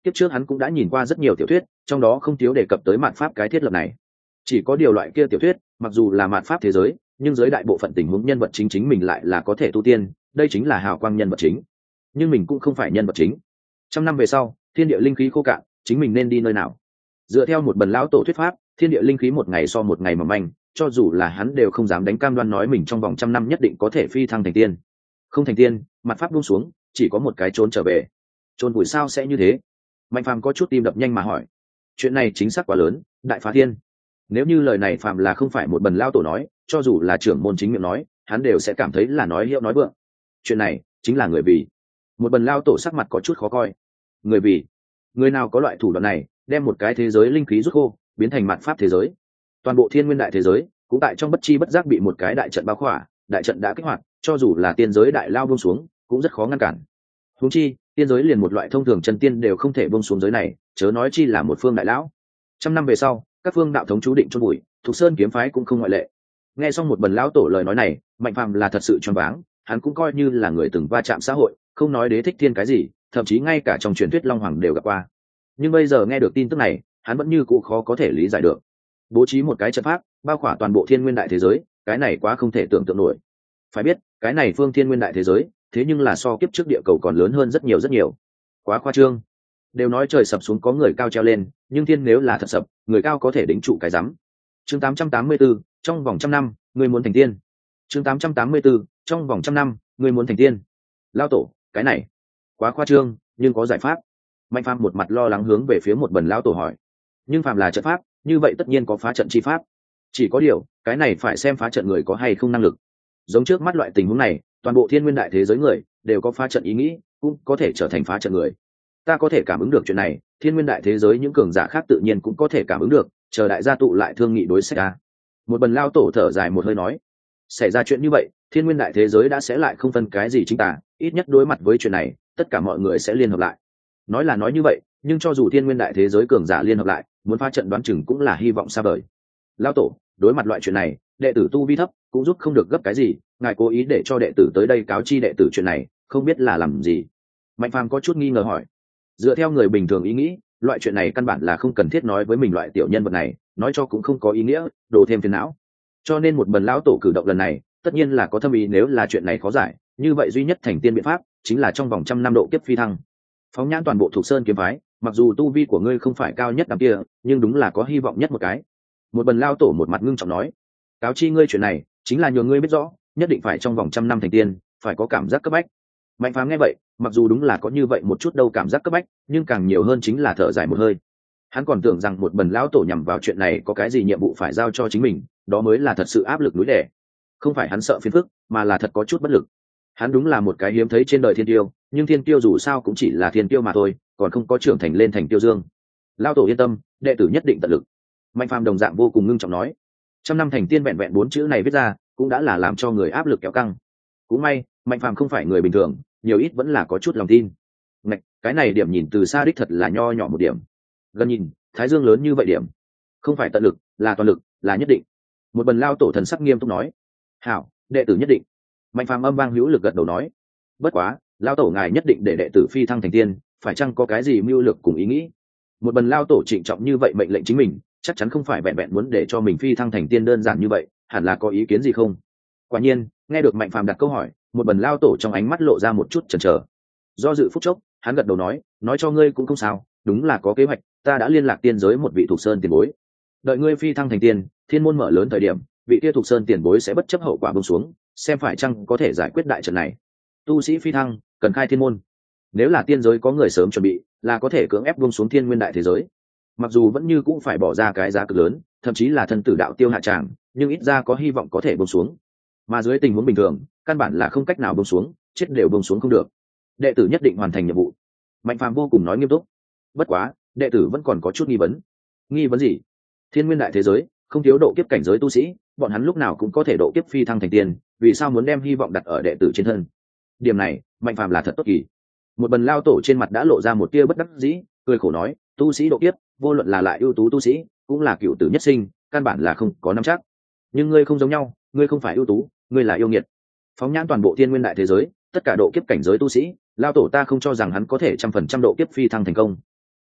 kiếp trước hắn cũng đã nhìn qua rất nhiều tiểu thuyết, trong đó không thiếu đề cập tới mạt pháp cái thiết lập này. Chỉ có điều loại kia tiểu thuyết mặc dù là mạt pháp thế giới, nhưng dưới đại bộ phận tình huống nhân vật chính chính mình lại là có thể tu tiên, đây chính là hào quang nhân vật chính, nhưng mình cũng không phải nhân vật chính. Trăm năm về sau, thiên địa linh khí khô cạn, chính mình nên đi nơi nào? Dựa theo một bần lão tổ thuyết pháp, thiên địa linh khí một ngày so một ngày mỏng manh, cho dù là hắn đều không dám đánh cam đoan nói mình trong vòng trăm năm nhất định có thể phi thăng thành tiên. Không thành tiên, mặt pháp buông xuống, chỉ có một cái trốn trở về. Trốn vùi sao sẽ như thế? Mạnh Phàm có chút tim đập nhanh mà hỏi. Chuyện này chính xác quá lớn, đại phá thiên. Nếu như lời này Phàm là không phải một bần lão tổ nói, cho dù là trưởng môn chính miệng nói, hắn đều sẽ cảm thấy là nói hiệu nói vượng. Chuyện này chính là người vì. Một bần lão tổ sắc mặt có chút khó coi. Người vì? Người nào có loại thủ đoạn này, đem một cái thế giới linh khí rút khô, biến thành mạt pháp thế giới? Toàn bộ thiên nguyên đại thế giới cũng tại trong bất chi bất giác bị một cái đại trận bao khỏa, đại trận đã kích hoạt, cho dù là tiên giới đại lao buông xuống cũng rất khó ngăn cản. Huống chi tiên giới liền một loại thông thường chân tiên đều không thể buông xuống giới này, chớ nói chi là một phương đại lão. Trăm năm về sau, các phương đạo thống chú định chôn bụi, Thục Sơn kiếm phái cũng không ngoại lệ. Nghe xong một bần lão tổ lời nói này, Mạnh Phàm là thật sự choáng váng, hắn cũng coi như là người từng va chạm xã hội, không nói đế thích thiên cái gì, thậm chí ngay cả trong truyền thuyết long hoàng đều gặp qua. Nhưng bây giờ nghe được tin tức này, hắn vẫn như cũ khó có thể lý giải được. Bố trí một cái trận pháp bao khỏa toàn bộ thiên nguyên đại thế giới, cái này quá không thể tưởng tượng nổi. Phải biết cái này phương thiên nguyên đại thế giới thế nhưng là so kiếp trước địa cầu còn lớn hơn rất nhiều rất nhiều. Quá khoa trương. Đều nói trời sập xuống có người cao treo lên, nhưng thiên nếu là thật sập, người cao có thể đính trụ cái rắm. Chương tám trăm tám mươi tư, trong vòng trăm năm người muốn thành tiên. Chương tám trăm tám mươi tư, trong vòng trăm năm người muốn thành tiên. Lao tổ, cái này quá khoa trương, nhưng có giải pháp. Mạnh Phàm một mặt lo lắng hướng về phía một bần lão tổ hỏi. Nhưng phàm là trận pháp, như vậy tất nhiên có phá trận chi pháp. Chỉ có điều cái này phải xem phá trận người có hay không năng lực. Giống trước mắt loại tình huống này, toàn bộ thiên nguyên đại thế giới người đều có phá trận ý nghĩ, cũng có thể trở thành phá trận người. Ta có thể cảm ứng được chuyện này, thiên nguyên đại thế giới những cường giả khác tự nhiên cũng có thể cảm ứng được, chờ đại gia tụ lại thương nghị đối sách ra. Một bần lao tổ thở dài một hơi nói, xảy ra chuyện như vậy, thiên nguyên đại thế giới đã sẽ lại không phân cái gì chính tà, ít nhất đối mặt với chuyện này, tất cả mọi người sẽ liên hợp lại. Nói là nói như vậy, nhưng cho dù thiên nguyên đại thế giới cường giả liên hợp lại, muốn phá trận đoán chừng cũng là hy vọng xa vời. Lao tổ, đối mặt loại chuyện này, đệ tử tu vi thấp cũng giúp không được gấp cái gì, ngài cố ý để cho đệ tử tới đây cáo chi đệ tử chuyện này, không biết là làm gì? Mạnh Phàm có chút nghi ngờ hỏi. Dựa theo người bình thường ý nghĩ, loại chuyện này căn bản là không cần thiết nói với mình loại tiểu nhân vật này, nói cho cũng không có ý nghĩa, đổ thêm phiền não. Cho nên một bần lão tổ cử động lần này, tất nhiên là có thâm ý, nếu là chuyện này khó giải, như vậy duy nhất thành tiên biện pháp chính là trong vòng trăm năm độ kiếp phi thăng. Phóng nhãn toàn bộ Thục Sơn kiếm phái, mặc dù tu vi của ngươi không phải cao nhất đám kia, nhưng đúng là có hy vọng nhất một cái. Một bần lao tổ một mặt ngưng trọng nói, cáo chi ngươi chuyện này chính là nhờ ngươi biết rõ, nhất định phải trong vòng trăm năm thành tiên, phải có cảm giác cấp bách. Mạnh Phàm nghe vậy, mặc dù đúng là có như vậy một chút đâu cảm giác cấp bách, nhưng càng nhiều hơn chính là thở dài một hơi. Hắn còn tưởng rằng một bần lão tổ nhằm vào chuyện này có cái gì nhiệm vụ phải giao cho chính mình, đó mới là thật sự áp lực núi đè. Không phải hắn sợ phiền phức, mà là thật có chút bất lực. Hắn đúng là một cái hiếm thấy trên đời thiên tiêu, nhưng thiên tiêu dù sao cũng chỉ là thiên tiêu mà thôi, còn không có trưởng thành lên thành tiêu dương. Lão tổ yên tâm, đệ tử nhất định tận lực. Mạnh Phàm đồng dạng vô cùng ngưng trọng nói. Trăm năm thành tiên vẹn vẹn bốn chữ này viết ra, cũng đã là làm cho người áp lực kéo căng. Cũng may, Mạnh Phàm không phải người bình thường, nhiều ít vẫn là có chút lòng tin. Ngạch, cái này điểm nhìn từ xa đích thật là nho nhỏ một điểm. Gần nhìn, thái dương lớn như vậy điểm. Không phải tận lực, là toàn lực, là nhất định. Một bần lao tổ thần sắc nghiêm túc nói. Hảo, đệ tử nhất định. Mạnh Phàm âm vang hữu lực gật đầu nói. Bất quá, lao tổ ngài nhất định để đệ tử phi thăng thành tiên, phải chăng có cái gì mưu lược cùng ý nghĩ? Một bần lao tổ trịnh trọng như vậy mệnh lệnh chính mình, chắc chắn không phải vẹn vẹn muốn để cho mình phi thăng thành tiên đơn giản như vậy, hẳn là có ý kiến gì không? Quả nhiên, nghe được Mạnh Phàm đặt câu hỏi, một bần lao tổ trong ánh mắt lộ ra một chút chần chờ. Do dự phút chốc, hắn gật đầu nói, nói cho ngươi cũng không sao, đúng là có kế hoạch, ta đã liên lạc tiên giới một vị Thục Sơn tiền bối. Đợi ngươi phi thăng thành tiên, thiên môn mở lớn thời điểm, vị kia Thục Sơn tiền bối sẽ bất chấp hậu quả buông xuống, xem phải chăng có thể giải quyết đại trận này. Tu sĩ phi thăng, cần khai thiên môn. Nếu là tiên giới có người sớm chuẩn bị, là có thể cưỡng ép buông xuống thiên nguyên đại thế giới. Mặc dù vẫn như cũng phải bỏ ra cái giá cực lớn, thậm chí là thân tử đạo tiêu hạ tràng, nhưng ít ra có hy vọng có thể buông xuống. Mà dưới tình huống bình thường, căn bản là không cách nào buông xuống, chết đều buông xuống không được. Đệ tử nhất định hoàn thành nhiệm vụ. Mạnh Phàm vô cùng nói nghiêm túc. Bất quá, đệ tử vẫn còn có chút nghi vấn. Nghi vấn gì? Thiên nguyên đại thế giới, không thiếu độ kiếp cảnh giới tu sĩ, bọn hắn lúc nào cũng có thể độ kiếp phi thăng thành tiên, vì sao muốn đem hy vọng đặt ở đệ tử trên thân? Điểm này, Mạnh Phàm là thật tốt kỳ. Một bần lao tổ trên mặt đã lộ ra một tia bất đắc dĩ, cười khổ nói, tu sĩ độ kiếp, vô luận là lại ưu tú tu sĩ, cũng là cựu tử nhất sinh, căn bản là không có nắm chắc. Nhưng ngươi không giống nhau, ngươi không phải ưu tú, ngươi là yêu nghiệt. Phóng nhãn toàn bộ thiên nguyên đại thế giới, tất cả độ kiếp cảnh giới tu sĩ, lao tổ ta không cho rằng hắn có thể trăm phần trăm độ kiếp phi thăng thành công.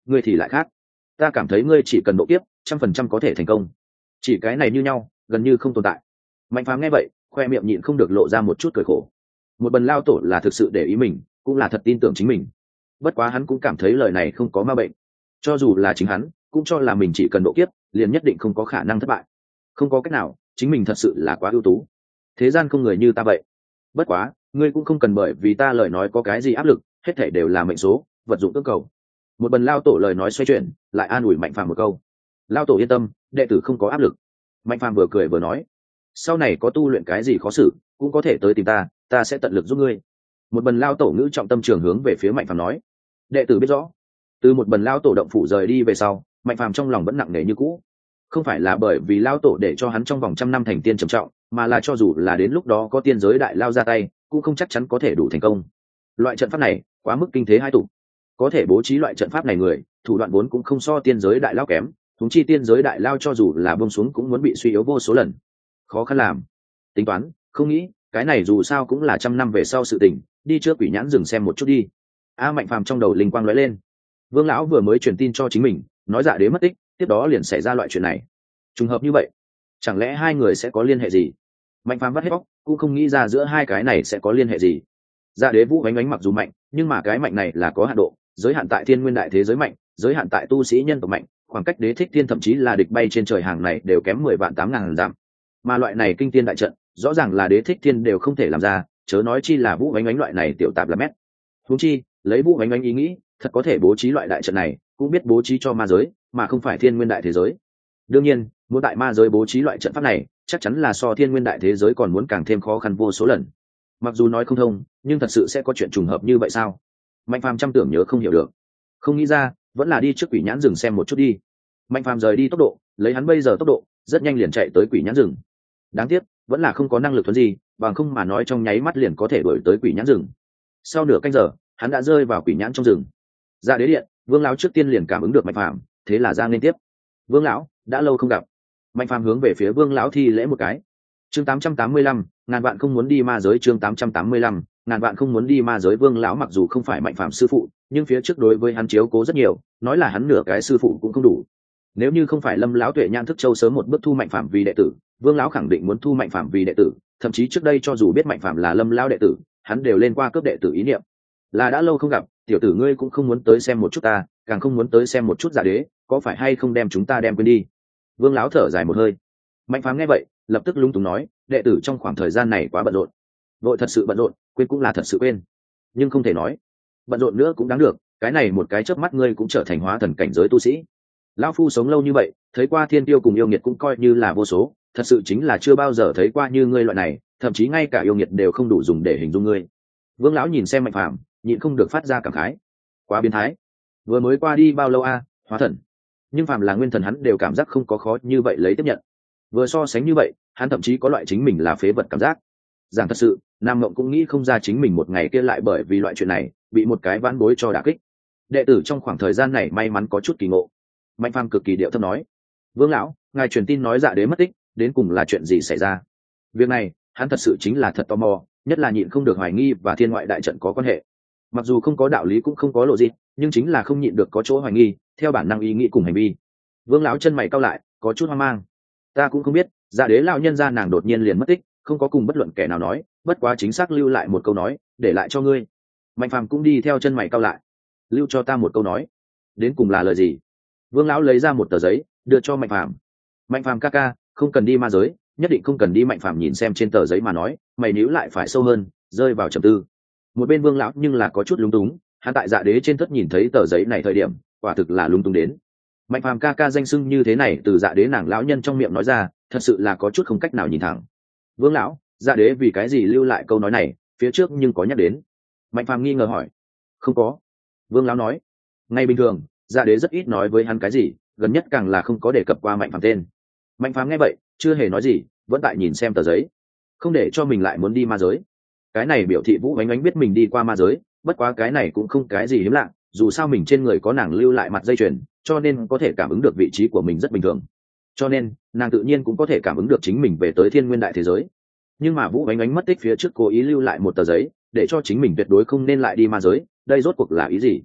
ngươi thì lại khác. Ta cảm thấy ngươi chỉ cần độ kiếp trăm phần trăm có thể thành công, chỉ cái này như nhau gần như không tồn tại. Mạnh Phàm nghe vậy khoe miệng nhịn không được lộ ra một chút cười khổ. Một bần lao tổ là thực sự để ý mình, cũng là thật tin tưởng chính mình. Bất quá hắn cũng cảm thấy lời này không có ma bệnh, cho dù là chính hắn cũng cho là mình chỉ cần độ kiếp liền nhất định không có khả năng thất bại. Không có cách nào, chính mình thật sự là quá ưu tú, thế gian không người như ta vậy. Bất quá ngươi cũng không cần bởi vì ta lời nói có cái gì áp lực, hết thể đều là mệnh số, vật dụng tương cầu. Một bần lao tổ lời nói xoay chuyển, lại an ủi Mạnh Phàm một câu. Lao tổ yên tâm, đệ tử không có áp lực. Mạnh Phàm vừa cười vừa nói, sau này có tu luyện cái gì khó xử cũng có thể tới tìm ta, ta sẽ tận lực giúp ngươi. Một bần lao tổ ngữ trọng tâm trường hướng về phía Mạnh Phàm nói. Đệ tử biết rõ. Từ một bần lao tổ động phủ rời đi về sau, Mạnh Phàm trong lòng vẫn nặng nề như cũ. Không phải là bởi vì lao tổ để cho hắn trong vòng trăm năm thành tiên trầm trọng, mà là cho dù là đến lúc đó có tiên giới đại lao ra tay cũng không chắc chắn có thể đủ thành công. Loại trận pháp này quá mức kinh thế hai tục, có thể bố trí loại trận pháp này người thủ đoạn vốn cũng không so tiên giới đại lao kém, thúng chi tiên giới đại lao cho dù là bông xuống cũng muốn bị suy yếu vô số lần, khó khăn làm. Tính toán không nghĩ cái này dù sao cũng là trăm năm về sau sự tình, đi trước quỷ nhãn rừng xem một chút đi. A Mạnh Phàm trong đầu linh quang lóe lên, Vương lão vừa mới truyền tin cho chính mình nói Dạ Đế mất tích, tiếp đó liền xảy ra loại chuyện này. Trùng hợp như vậy, chẳng lẽ hai người sẽ có liên hệ gì? Mạnh Phàm vắt hết bóc cũng không nghĩ ra giữa hai cái này sẽ có liên hệ gì. Dạ Đế Vũ ánh ánh mặc dù mạnh, nhưng mà cái mạnh này là có hạn độ, giới hạn tại thiên nguyên đại thế giới mạnh, giới hạn tại tu sĩ nhân tộc mạnh, khoảng cách đế thích thiên thậm chí là địch bay trên trời hàng này đều kém mười vạn tám ngàn dặm. Mà loại này kinh tiên đại trận rõ ràng là đế thích thiên đều không thể làm ra, chớ nói chi là Vũ ánh ánh loại này tiểu tạp là mét. Huống chi lấy Vũ ánh ánh ý nghĩ thật có thể bố trí loại đại trận này, cũng biết bố trí cho ma giới mà không phải thiên nguyên đại thế giới. Đương nhiên muốn tại ma giới bố trí loại trận pháp này chắc chắn là so thiên nguyên đại thế giới còn muốn càng thêm khó khăn vô số lần. Mặc dù nói không thông, nhưng thật sự sẽ có chuyện trùng hợp như vậy sao? Mạnh Phàm trăm tưởng nhớ không hiểu được, không nghĩ ra, vẫn là đi trước quỷ nhãn rừng xem một chút đi. Mạnh Phàm rời đi tốc độ, lấy hắn bây giờ tốc độ rất nhanh liền chạy tới quỷ nhãn rừng. Đáng tiếc vẫn là không có năng lực thuần gì, bằng không mà nói trong nháy mắt liền có thể đuổi tới quỷ nhãn rừng. Sau nửa canh giờ hắn đã rơi vào quỷ nhãn trong rừng. Ra đế điện, Vương lão trước tiên liền cảm ứng được Mạnh Phàm, thế là ra liên tiếp. Vương lão đã lâu không gặp. Mạnh Phàm hướng về phía Vương lão thi lễ một cái. Chương tám trăm tám mươi lăm, ngàn vạn không muốn đi ma giới. Chương tám trăm tám mươi lăm, ngàn vạn không muốn đi ma giới. Vương lão mặc dù không phải Mạnh Phàm sư phụ, nhưng phía trước đối với hắn chiếu cố rất nhiều, nói là hắn nửa cái sư phụ cũng không đủ. Nếu như không phải Lâm lão tuệ nhãn thức châu sớm một bước thu Mạnh Phàm vì đệ tử, Vương lão khẳng định muốn thu Mạnh Phàm vì đệ tử, thậm chí trước đây cho dù biết Mạnh Phàm là Lâm lão đệ tử, hắn đều lên qua cướp đệ tử ý niệm. Là đã lâu không gặp, tiểu tử ngươi cũng không muốn tới xem một chút ta, càng không muốn tới xem một chút Dạ Đế, có phải hay không đem chúng ta đem quên đi? Vương lão thở dài một hơi. Mạnh Phàm nghe vậy lập tức lúng túng nói, đệ tử trong khoảng thời gian này quá bận rộn. Vội thật sự bận rộn, quên cũng là thật sự quên, nhưng không thể nói bận rộn nữa cũng đáng được, cái này một cái chớp mắt ngươi cũng trở thành hóa thần cảnh giới tu sĩ. Lão phu sống lâu như vậy, thấy qua thiên tiêu cùng yêu nghiệt cũng coi như là vô số, thật sự chính là chưa bao giờ thấy qua như ngươi loại này, thậm chí ngay cả yêu nghiệt đều không đủ dùng để hình dung ngươi. Vương lão nhìn xem Mạnh Phàm, nhịn không được phát ra cảm khái, quá biến thái. Vừa mới qua đi bao lâu a, hóa thần? Nhưng phàm là nguyên thần hắn đều cảm giác không có khó như vậy lấy tiếp nhận. Vừa so sánh như vậy, hắn thậm chí có loại chính mình là phế vật cảm giác. Giảng thật sự, Nam Mộng cũng nghĩ không ra chính mình một ngày kia lại bởi vì loại chuyện này bị một cái vãn bối cho đả kích. Đệ tử trong khoảng thời gian này may mắn có chút kỳ ngộ. Mạnh Phàm cực kỳ điệu thấp nói, Vương lão, ngài truyền tin nói Dạ Đế mất tích, đến cùng là chuyện gì xảy ra? Việc này hắn thật sự chính là thật tò mò, nhất là nhịn không được hoài nghi và thiên ngoại đại trận có quan hệ. Mặc dù không có đạo lý cũng không có lộ gì, nhưng chính là không nhịn được có chỗ hoài nghi, theo bản năng ý nghĩ cùng hành vi. Vương lão chân mày cau lại, có chút hoang mang. Ta cũng không biết, Dạ Đế lão nhân gia nàng đột nhiên liền mất tích, không có cùng bất luận kẻ nào nói, bất quá chính xác lưu lại một câu nói, để lại cho ngươi. Mạnh Phàm cũng đi theo chân mày cau lại, lưu cho ta một câu nói, đến cùng là lời gì? Vương lão lấy ra một tờ giấy, đưa cho Mạnh Phàm. Mạnh Phàm ca ca, không cần đi ma giới, nhất định không cần đi. Mạnh Phàm nhìn xem trên tờ giấy mà nói, mày níu lại phải sâu hơn, rơi vào trầm tư. Một bên Vương lão nhưng là có chút lúng túng, hắn tại Dạ Đế trên thất nhìn thấy tờ giấy này thời điểm, quả thực là lúng túng đến. Mạnh Phàm ca ca danh xưng như thế này từ Dạ Đế nàng lão nhân trong miệng nói ra, thật sự là có chút không cách nào nhìn thẳng. Vương lão, Dạ Đế vì cái gì lưu lại câu nói này, phía trước nhưng có nhắc đến. Mạnh Phàm nghi ngờ hỏi. Không có. Vương lão nói, ngay bình thường Dạ Đế rất ít nói với hắn cái gì, gần nhất càng là không có đề cập qua Mạnh Phàm tên. Mạnh Phàm nghe vậy chưa hề nói gì, vẫn tại nhìn xem tờ giấy, không để cho mình lại muốn đi ma giới. Cái này biểu thị Vũ Ánh Ánh biết mình đi qua ma giới, bất quá cái này cũng không cái gì hiếm lạ, dù sao mình trên người có nàng lưu lại mặt dây chuyền, cho nên có thể cảm ứng được vị trí của mình rất bình thường, cho nên nàng tự nhiên cũng có thể cảm ứng được chính mình về tới thiên nguyên đại thế giới. Nhưng mà Vũ Ánh Ánh mất tích phía trước cố ý lưu lại một tờ giấy, để cho chính mình tuyệt đối không nên lại đi ma giới, đây rốt cuộc là ý gì?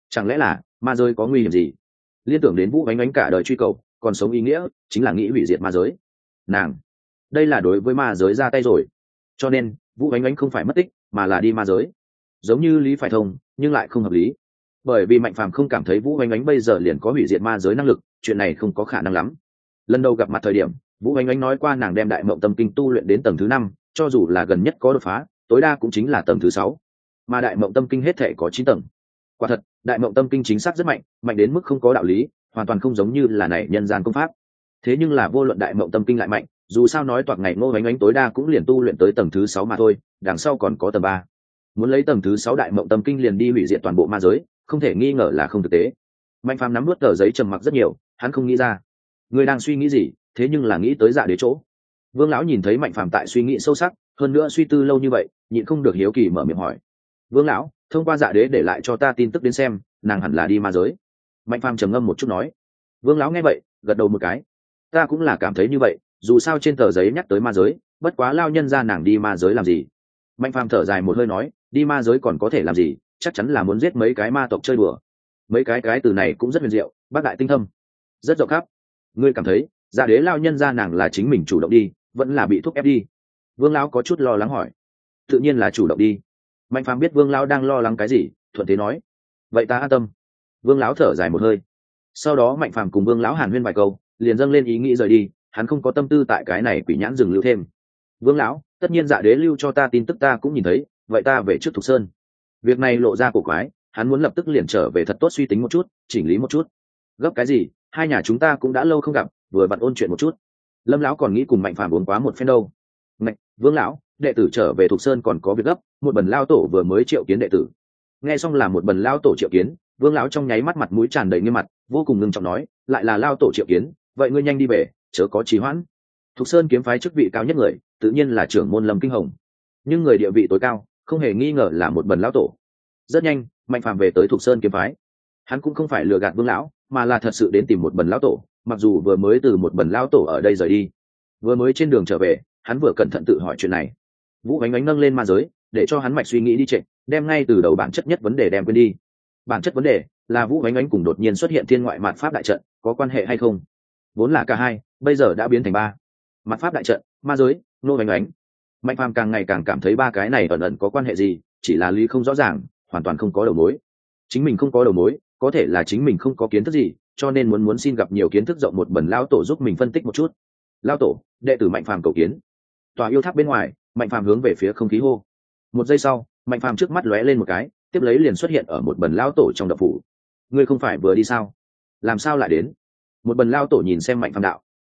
chẳng lẽ là ma giới có nguy hiểm gì? Liên tưởng đến Vũ Ánh Ánh cả đời truy cầu còn sống ý nghĩa chính là nghĩ hủy diệt ma giới. Nàng đây là đối với ma giới ra tay rồi, cho nên Vũ Ánh Ánh không phải mất tích mà là đi ma giới. Giống như lý phải thông nhưng lại không hợp lý, bởi vì Mạnh Phàm không cảm thấy Vũ Ánh Ánh bây giờ liền có hủy diệt ma giới năng lực, chuyện này không có khả năng lắm. Lần đầu gặp mặt thời điểm, Vũ Ánh Ánh nói qua nàng đem Đại Mộng Tâm Kinh tu luyện đến tầng thứ năm, cho dù là gần nhất có đột phá, tối đa cũng chính là tầng thứ sáu. Mà Đại Mộng Tâm Kinh hết thể có chín tầng. Quả thật, Đại Mộng Tâm Kinh chính xác rất mạnh, mạnh đến mức không có đạo lý, hoàn toàn không giống như là này nhân gian công pháp. Thế nhưng là vô luận Đại Mộng Tâm Kinh lại mạnh, dù sao nói toạc ngày Ngô Ánh Ánh tối đa cũng liền tu luyện tới tầng thứ sáu mà thôi, đằng sau còn có tầng ba. Muốn lấy tầng thứ sáu Đại Mộng Tâm Kinh liền đi hủy diệt toàn bộ ma giới, không thể nghi ngờ là không thực tế. Mạnh Phàm nắm nuốt tờ giấy trầm mặc rất nhiều, hắn không nghĩ ra người đang suy nghĩ gì, thế nhưng là nghĩ tới Dạ Đế chỗ. Vương lão nhìn thấy Mạnh Phàm tại suy nghĩ sâu sắc, hơn nữa suy tư lâu như vậy, nhịn không được hiếu kỳ mở miệng hỏi: Vương lão, thông qua Dạ Đế để lại cho ta tin tức đến xem, nàng hẳn là đi ma giới. Mạnh Phàm trầm ngâm một chút nói. Vương lão nghe vậy gật đầu một cái. Ta cũng là cảm thấy như vậy, dù sao trên tờ giấy nhắc tới ma giới, bất quá lao nhân ra nàng đi ma giới làm gì. Mạnh Phàm thở dài một hơi nói, đi ma giới còn có thể làm gì, chắc chắn là muốn giết mấy cái ma tộc chơi đùa. Mấy cái cái từ này cũng rất huyền diệu, bác đại tinh thâm, rất rộng khắp. Ngươi cảm thấy Dạ Đế lao nhân ra nàng là chính mình chủ động đi, vẫn là bị thúc ép đi? Vương lão có chút lo lắng hỏi. Tự nhiên là chủ động đi. Mạnh Phàm biết Vương lão đang lo lắng cái gì, thuận thế nói, vậy ta an tâm. Vương lão thở dài một hơi. Sau đó Mạnh Phàm cùng Vương lão hàn huyên vài câu, liền dâng lên ý nghĩ rời đi, hắn không có tâm tư tại cái này quỷ nhãn dừng lưu thêm. Vương lão, tất nhiên Dạ Đế lưu cho ta tin tức ta cũng nhìn thấy, vậy ta về trước Thục Sơn. Việc này lộ ra cổ quái, hắn muốn lập tức liền trở về thật tốt suy tính một chút, chỉnh lý một chút. Gấp cái gì, hai nhà chúng ta cũng đã lâu không gặp, vừa vặn ôn chuyện một chút. Lâm lão còn nghĩ cùng Mạnh Phàm uống quá một phen đâu. Mạnh, Vương lão, đệ tử trở về Thục Sơn còn có việc gấp, một bần lao tổ vừa mới triệu kiến đệ tử. Nghe xong là một bần lao tổ triệu kiến, Vương lão trong nháy mắt mặt mũi tràn đầy nghiêm mặt, vô cùng ngưng trọng nói, lại là lao tổ triệu kiến, vậy ngươi nhanh đi về, chớ có trì hoãn. Thục Sơn kiếm phái chức vị cao nhất người, tự nhiên là trưởng môn Lâm Kinh Hồng, nhưng người địa vị tối cao, không hề nghi ngờ là một bần lao tổ. Rất nhanh, Mạnh Phàm về tới Thục Sơn kiếm phái. Hắn cũng không phải lừa gạt Vương lão, mà là thật sự đến tìm một bần lão tổ, mặc dù vừa mới từ một bần lão tổ ở đây rời đi. Vừa mới trên đường trở về, hắn vừa cẩn thận tự hỏi chuyện này. Vũ Ánh Ánh nâng lên ma giới, để cho hắn mạch suy nghĩ đi trệ, đem ngay từ đầu bản chất nhất vấn đề đem quên đi. Bản chất vấn đề là Vũ Ánh Ánh cùng đột nhiên xuất hiện thiên ngoại mạt pháp đại trận, có quan hệ hay không? Vốn là cả hai, bây giờ đã biến thành ba. Mạt pháp đại trận, ma giới, Ngô Ánh Ánh. Mạnh Phàm càng ngày càng cảm thấy ba cái này ẩn ẩn có quan hệ gì, chỉ là lý không rõ ràng, hoàn toàn không có đầu mối. Chính mình không có đầu mối, có thể là chính mình không có kiến thức gì, cho nên muốn muốn xin gặp nhiều kiến thức rộng một bần lão tổ giúp mình phân tích một chút. Lão tổ, đệ tử Mạnh Phàm cầu kiến. Tòa yêu tháp bên ngoài, Mạnh Phàm hướng về phía không khí hô. Một giây sau, Mạnh Phàm trước mắt lóe lên một cái, tiếp lấy liền xuất hiện ở một bần lão tổ trong động phủ. Ngươi không phải vừa đi sao? Làm sao lại đến? Một bần lão tổ nhìn xem Mạnh Phàm đạo,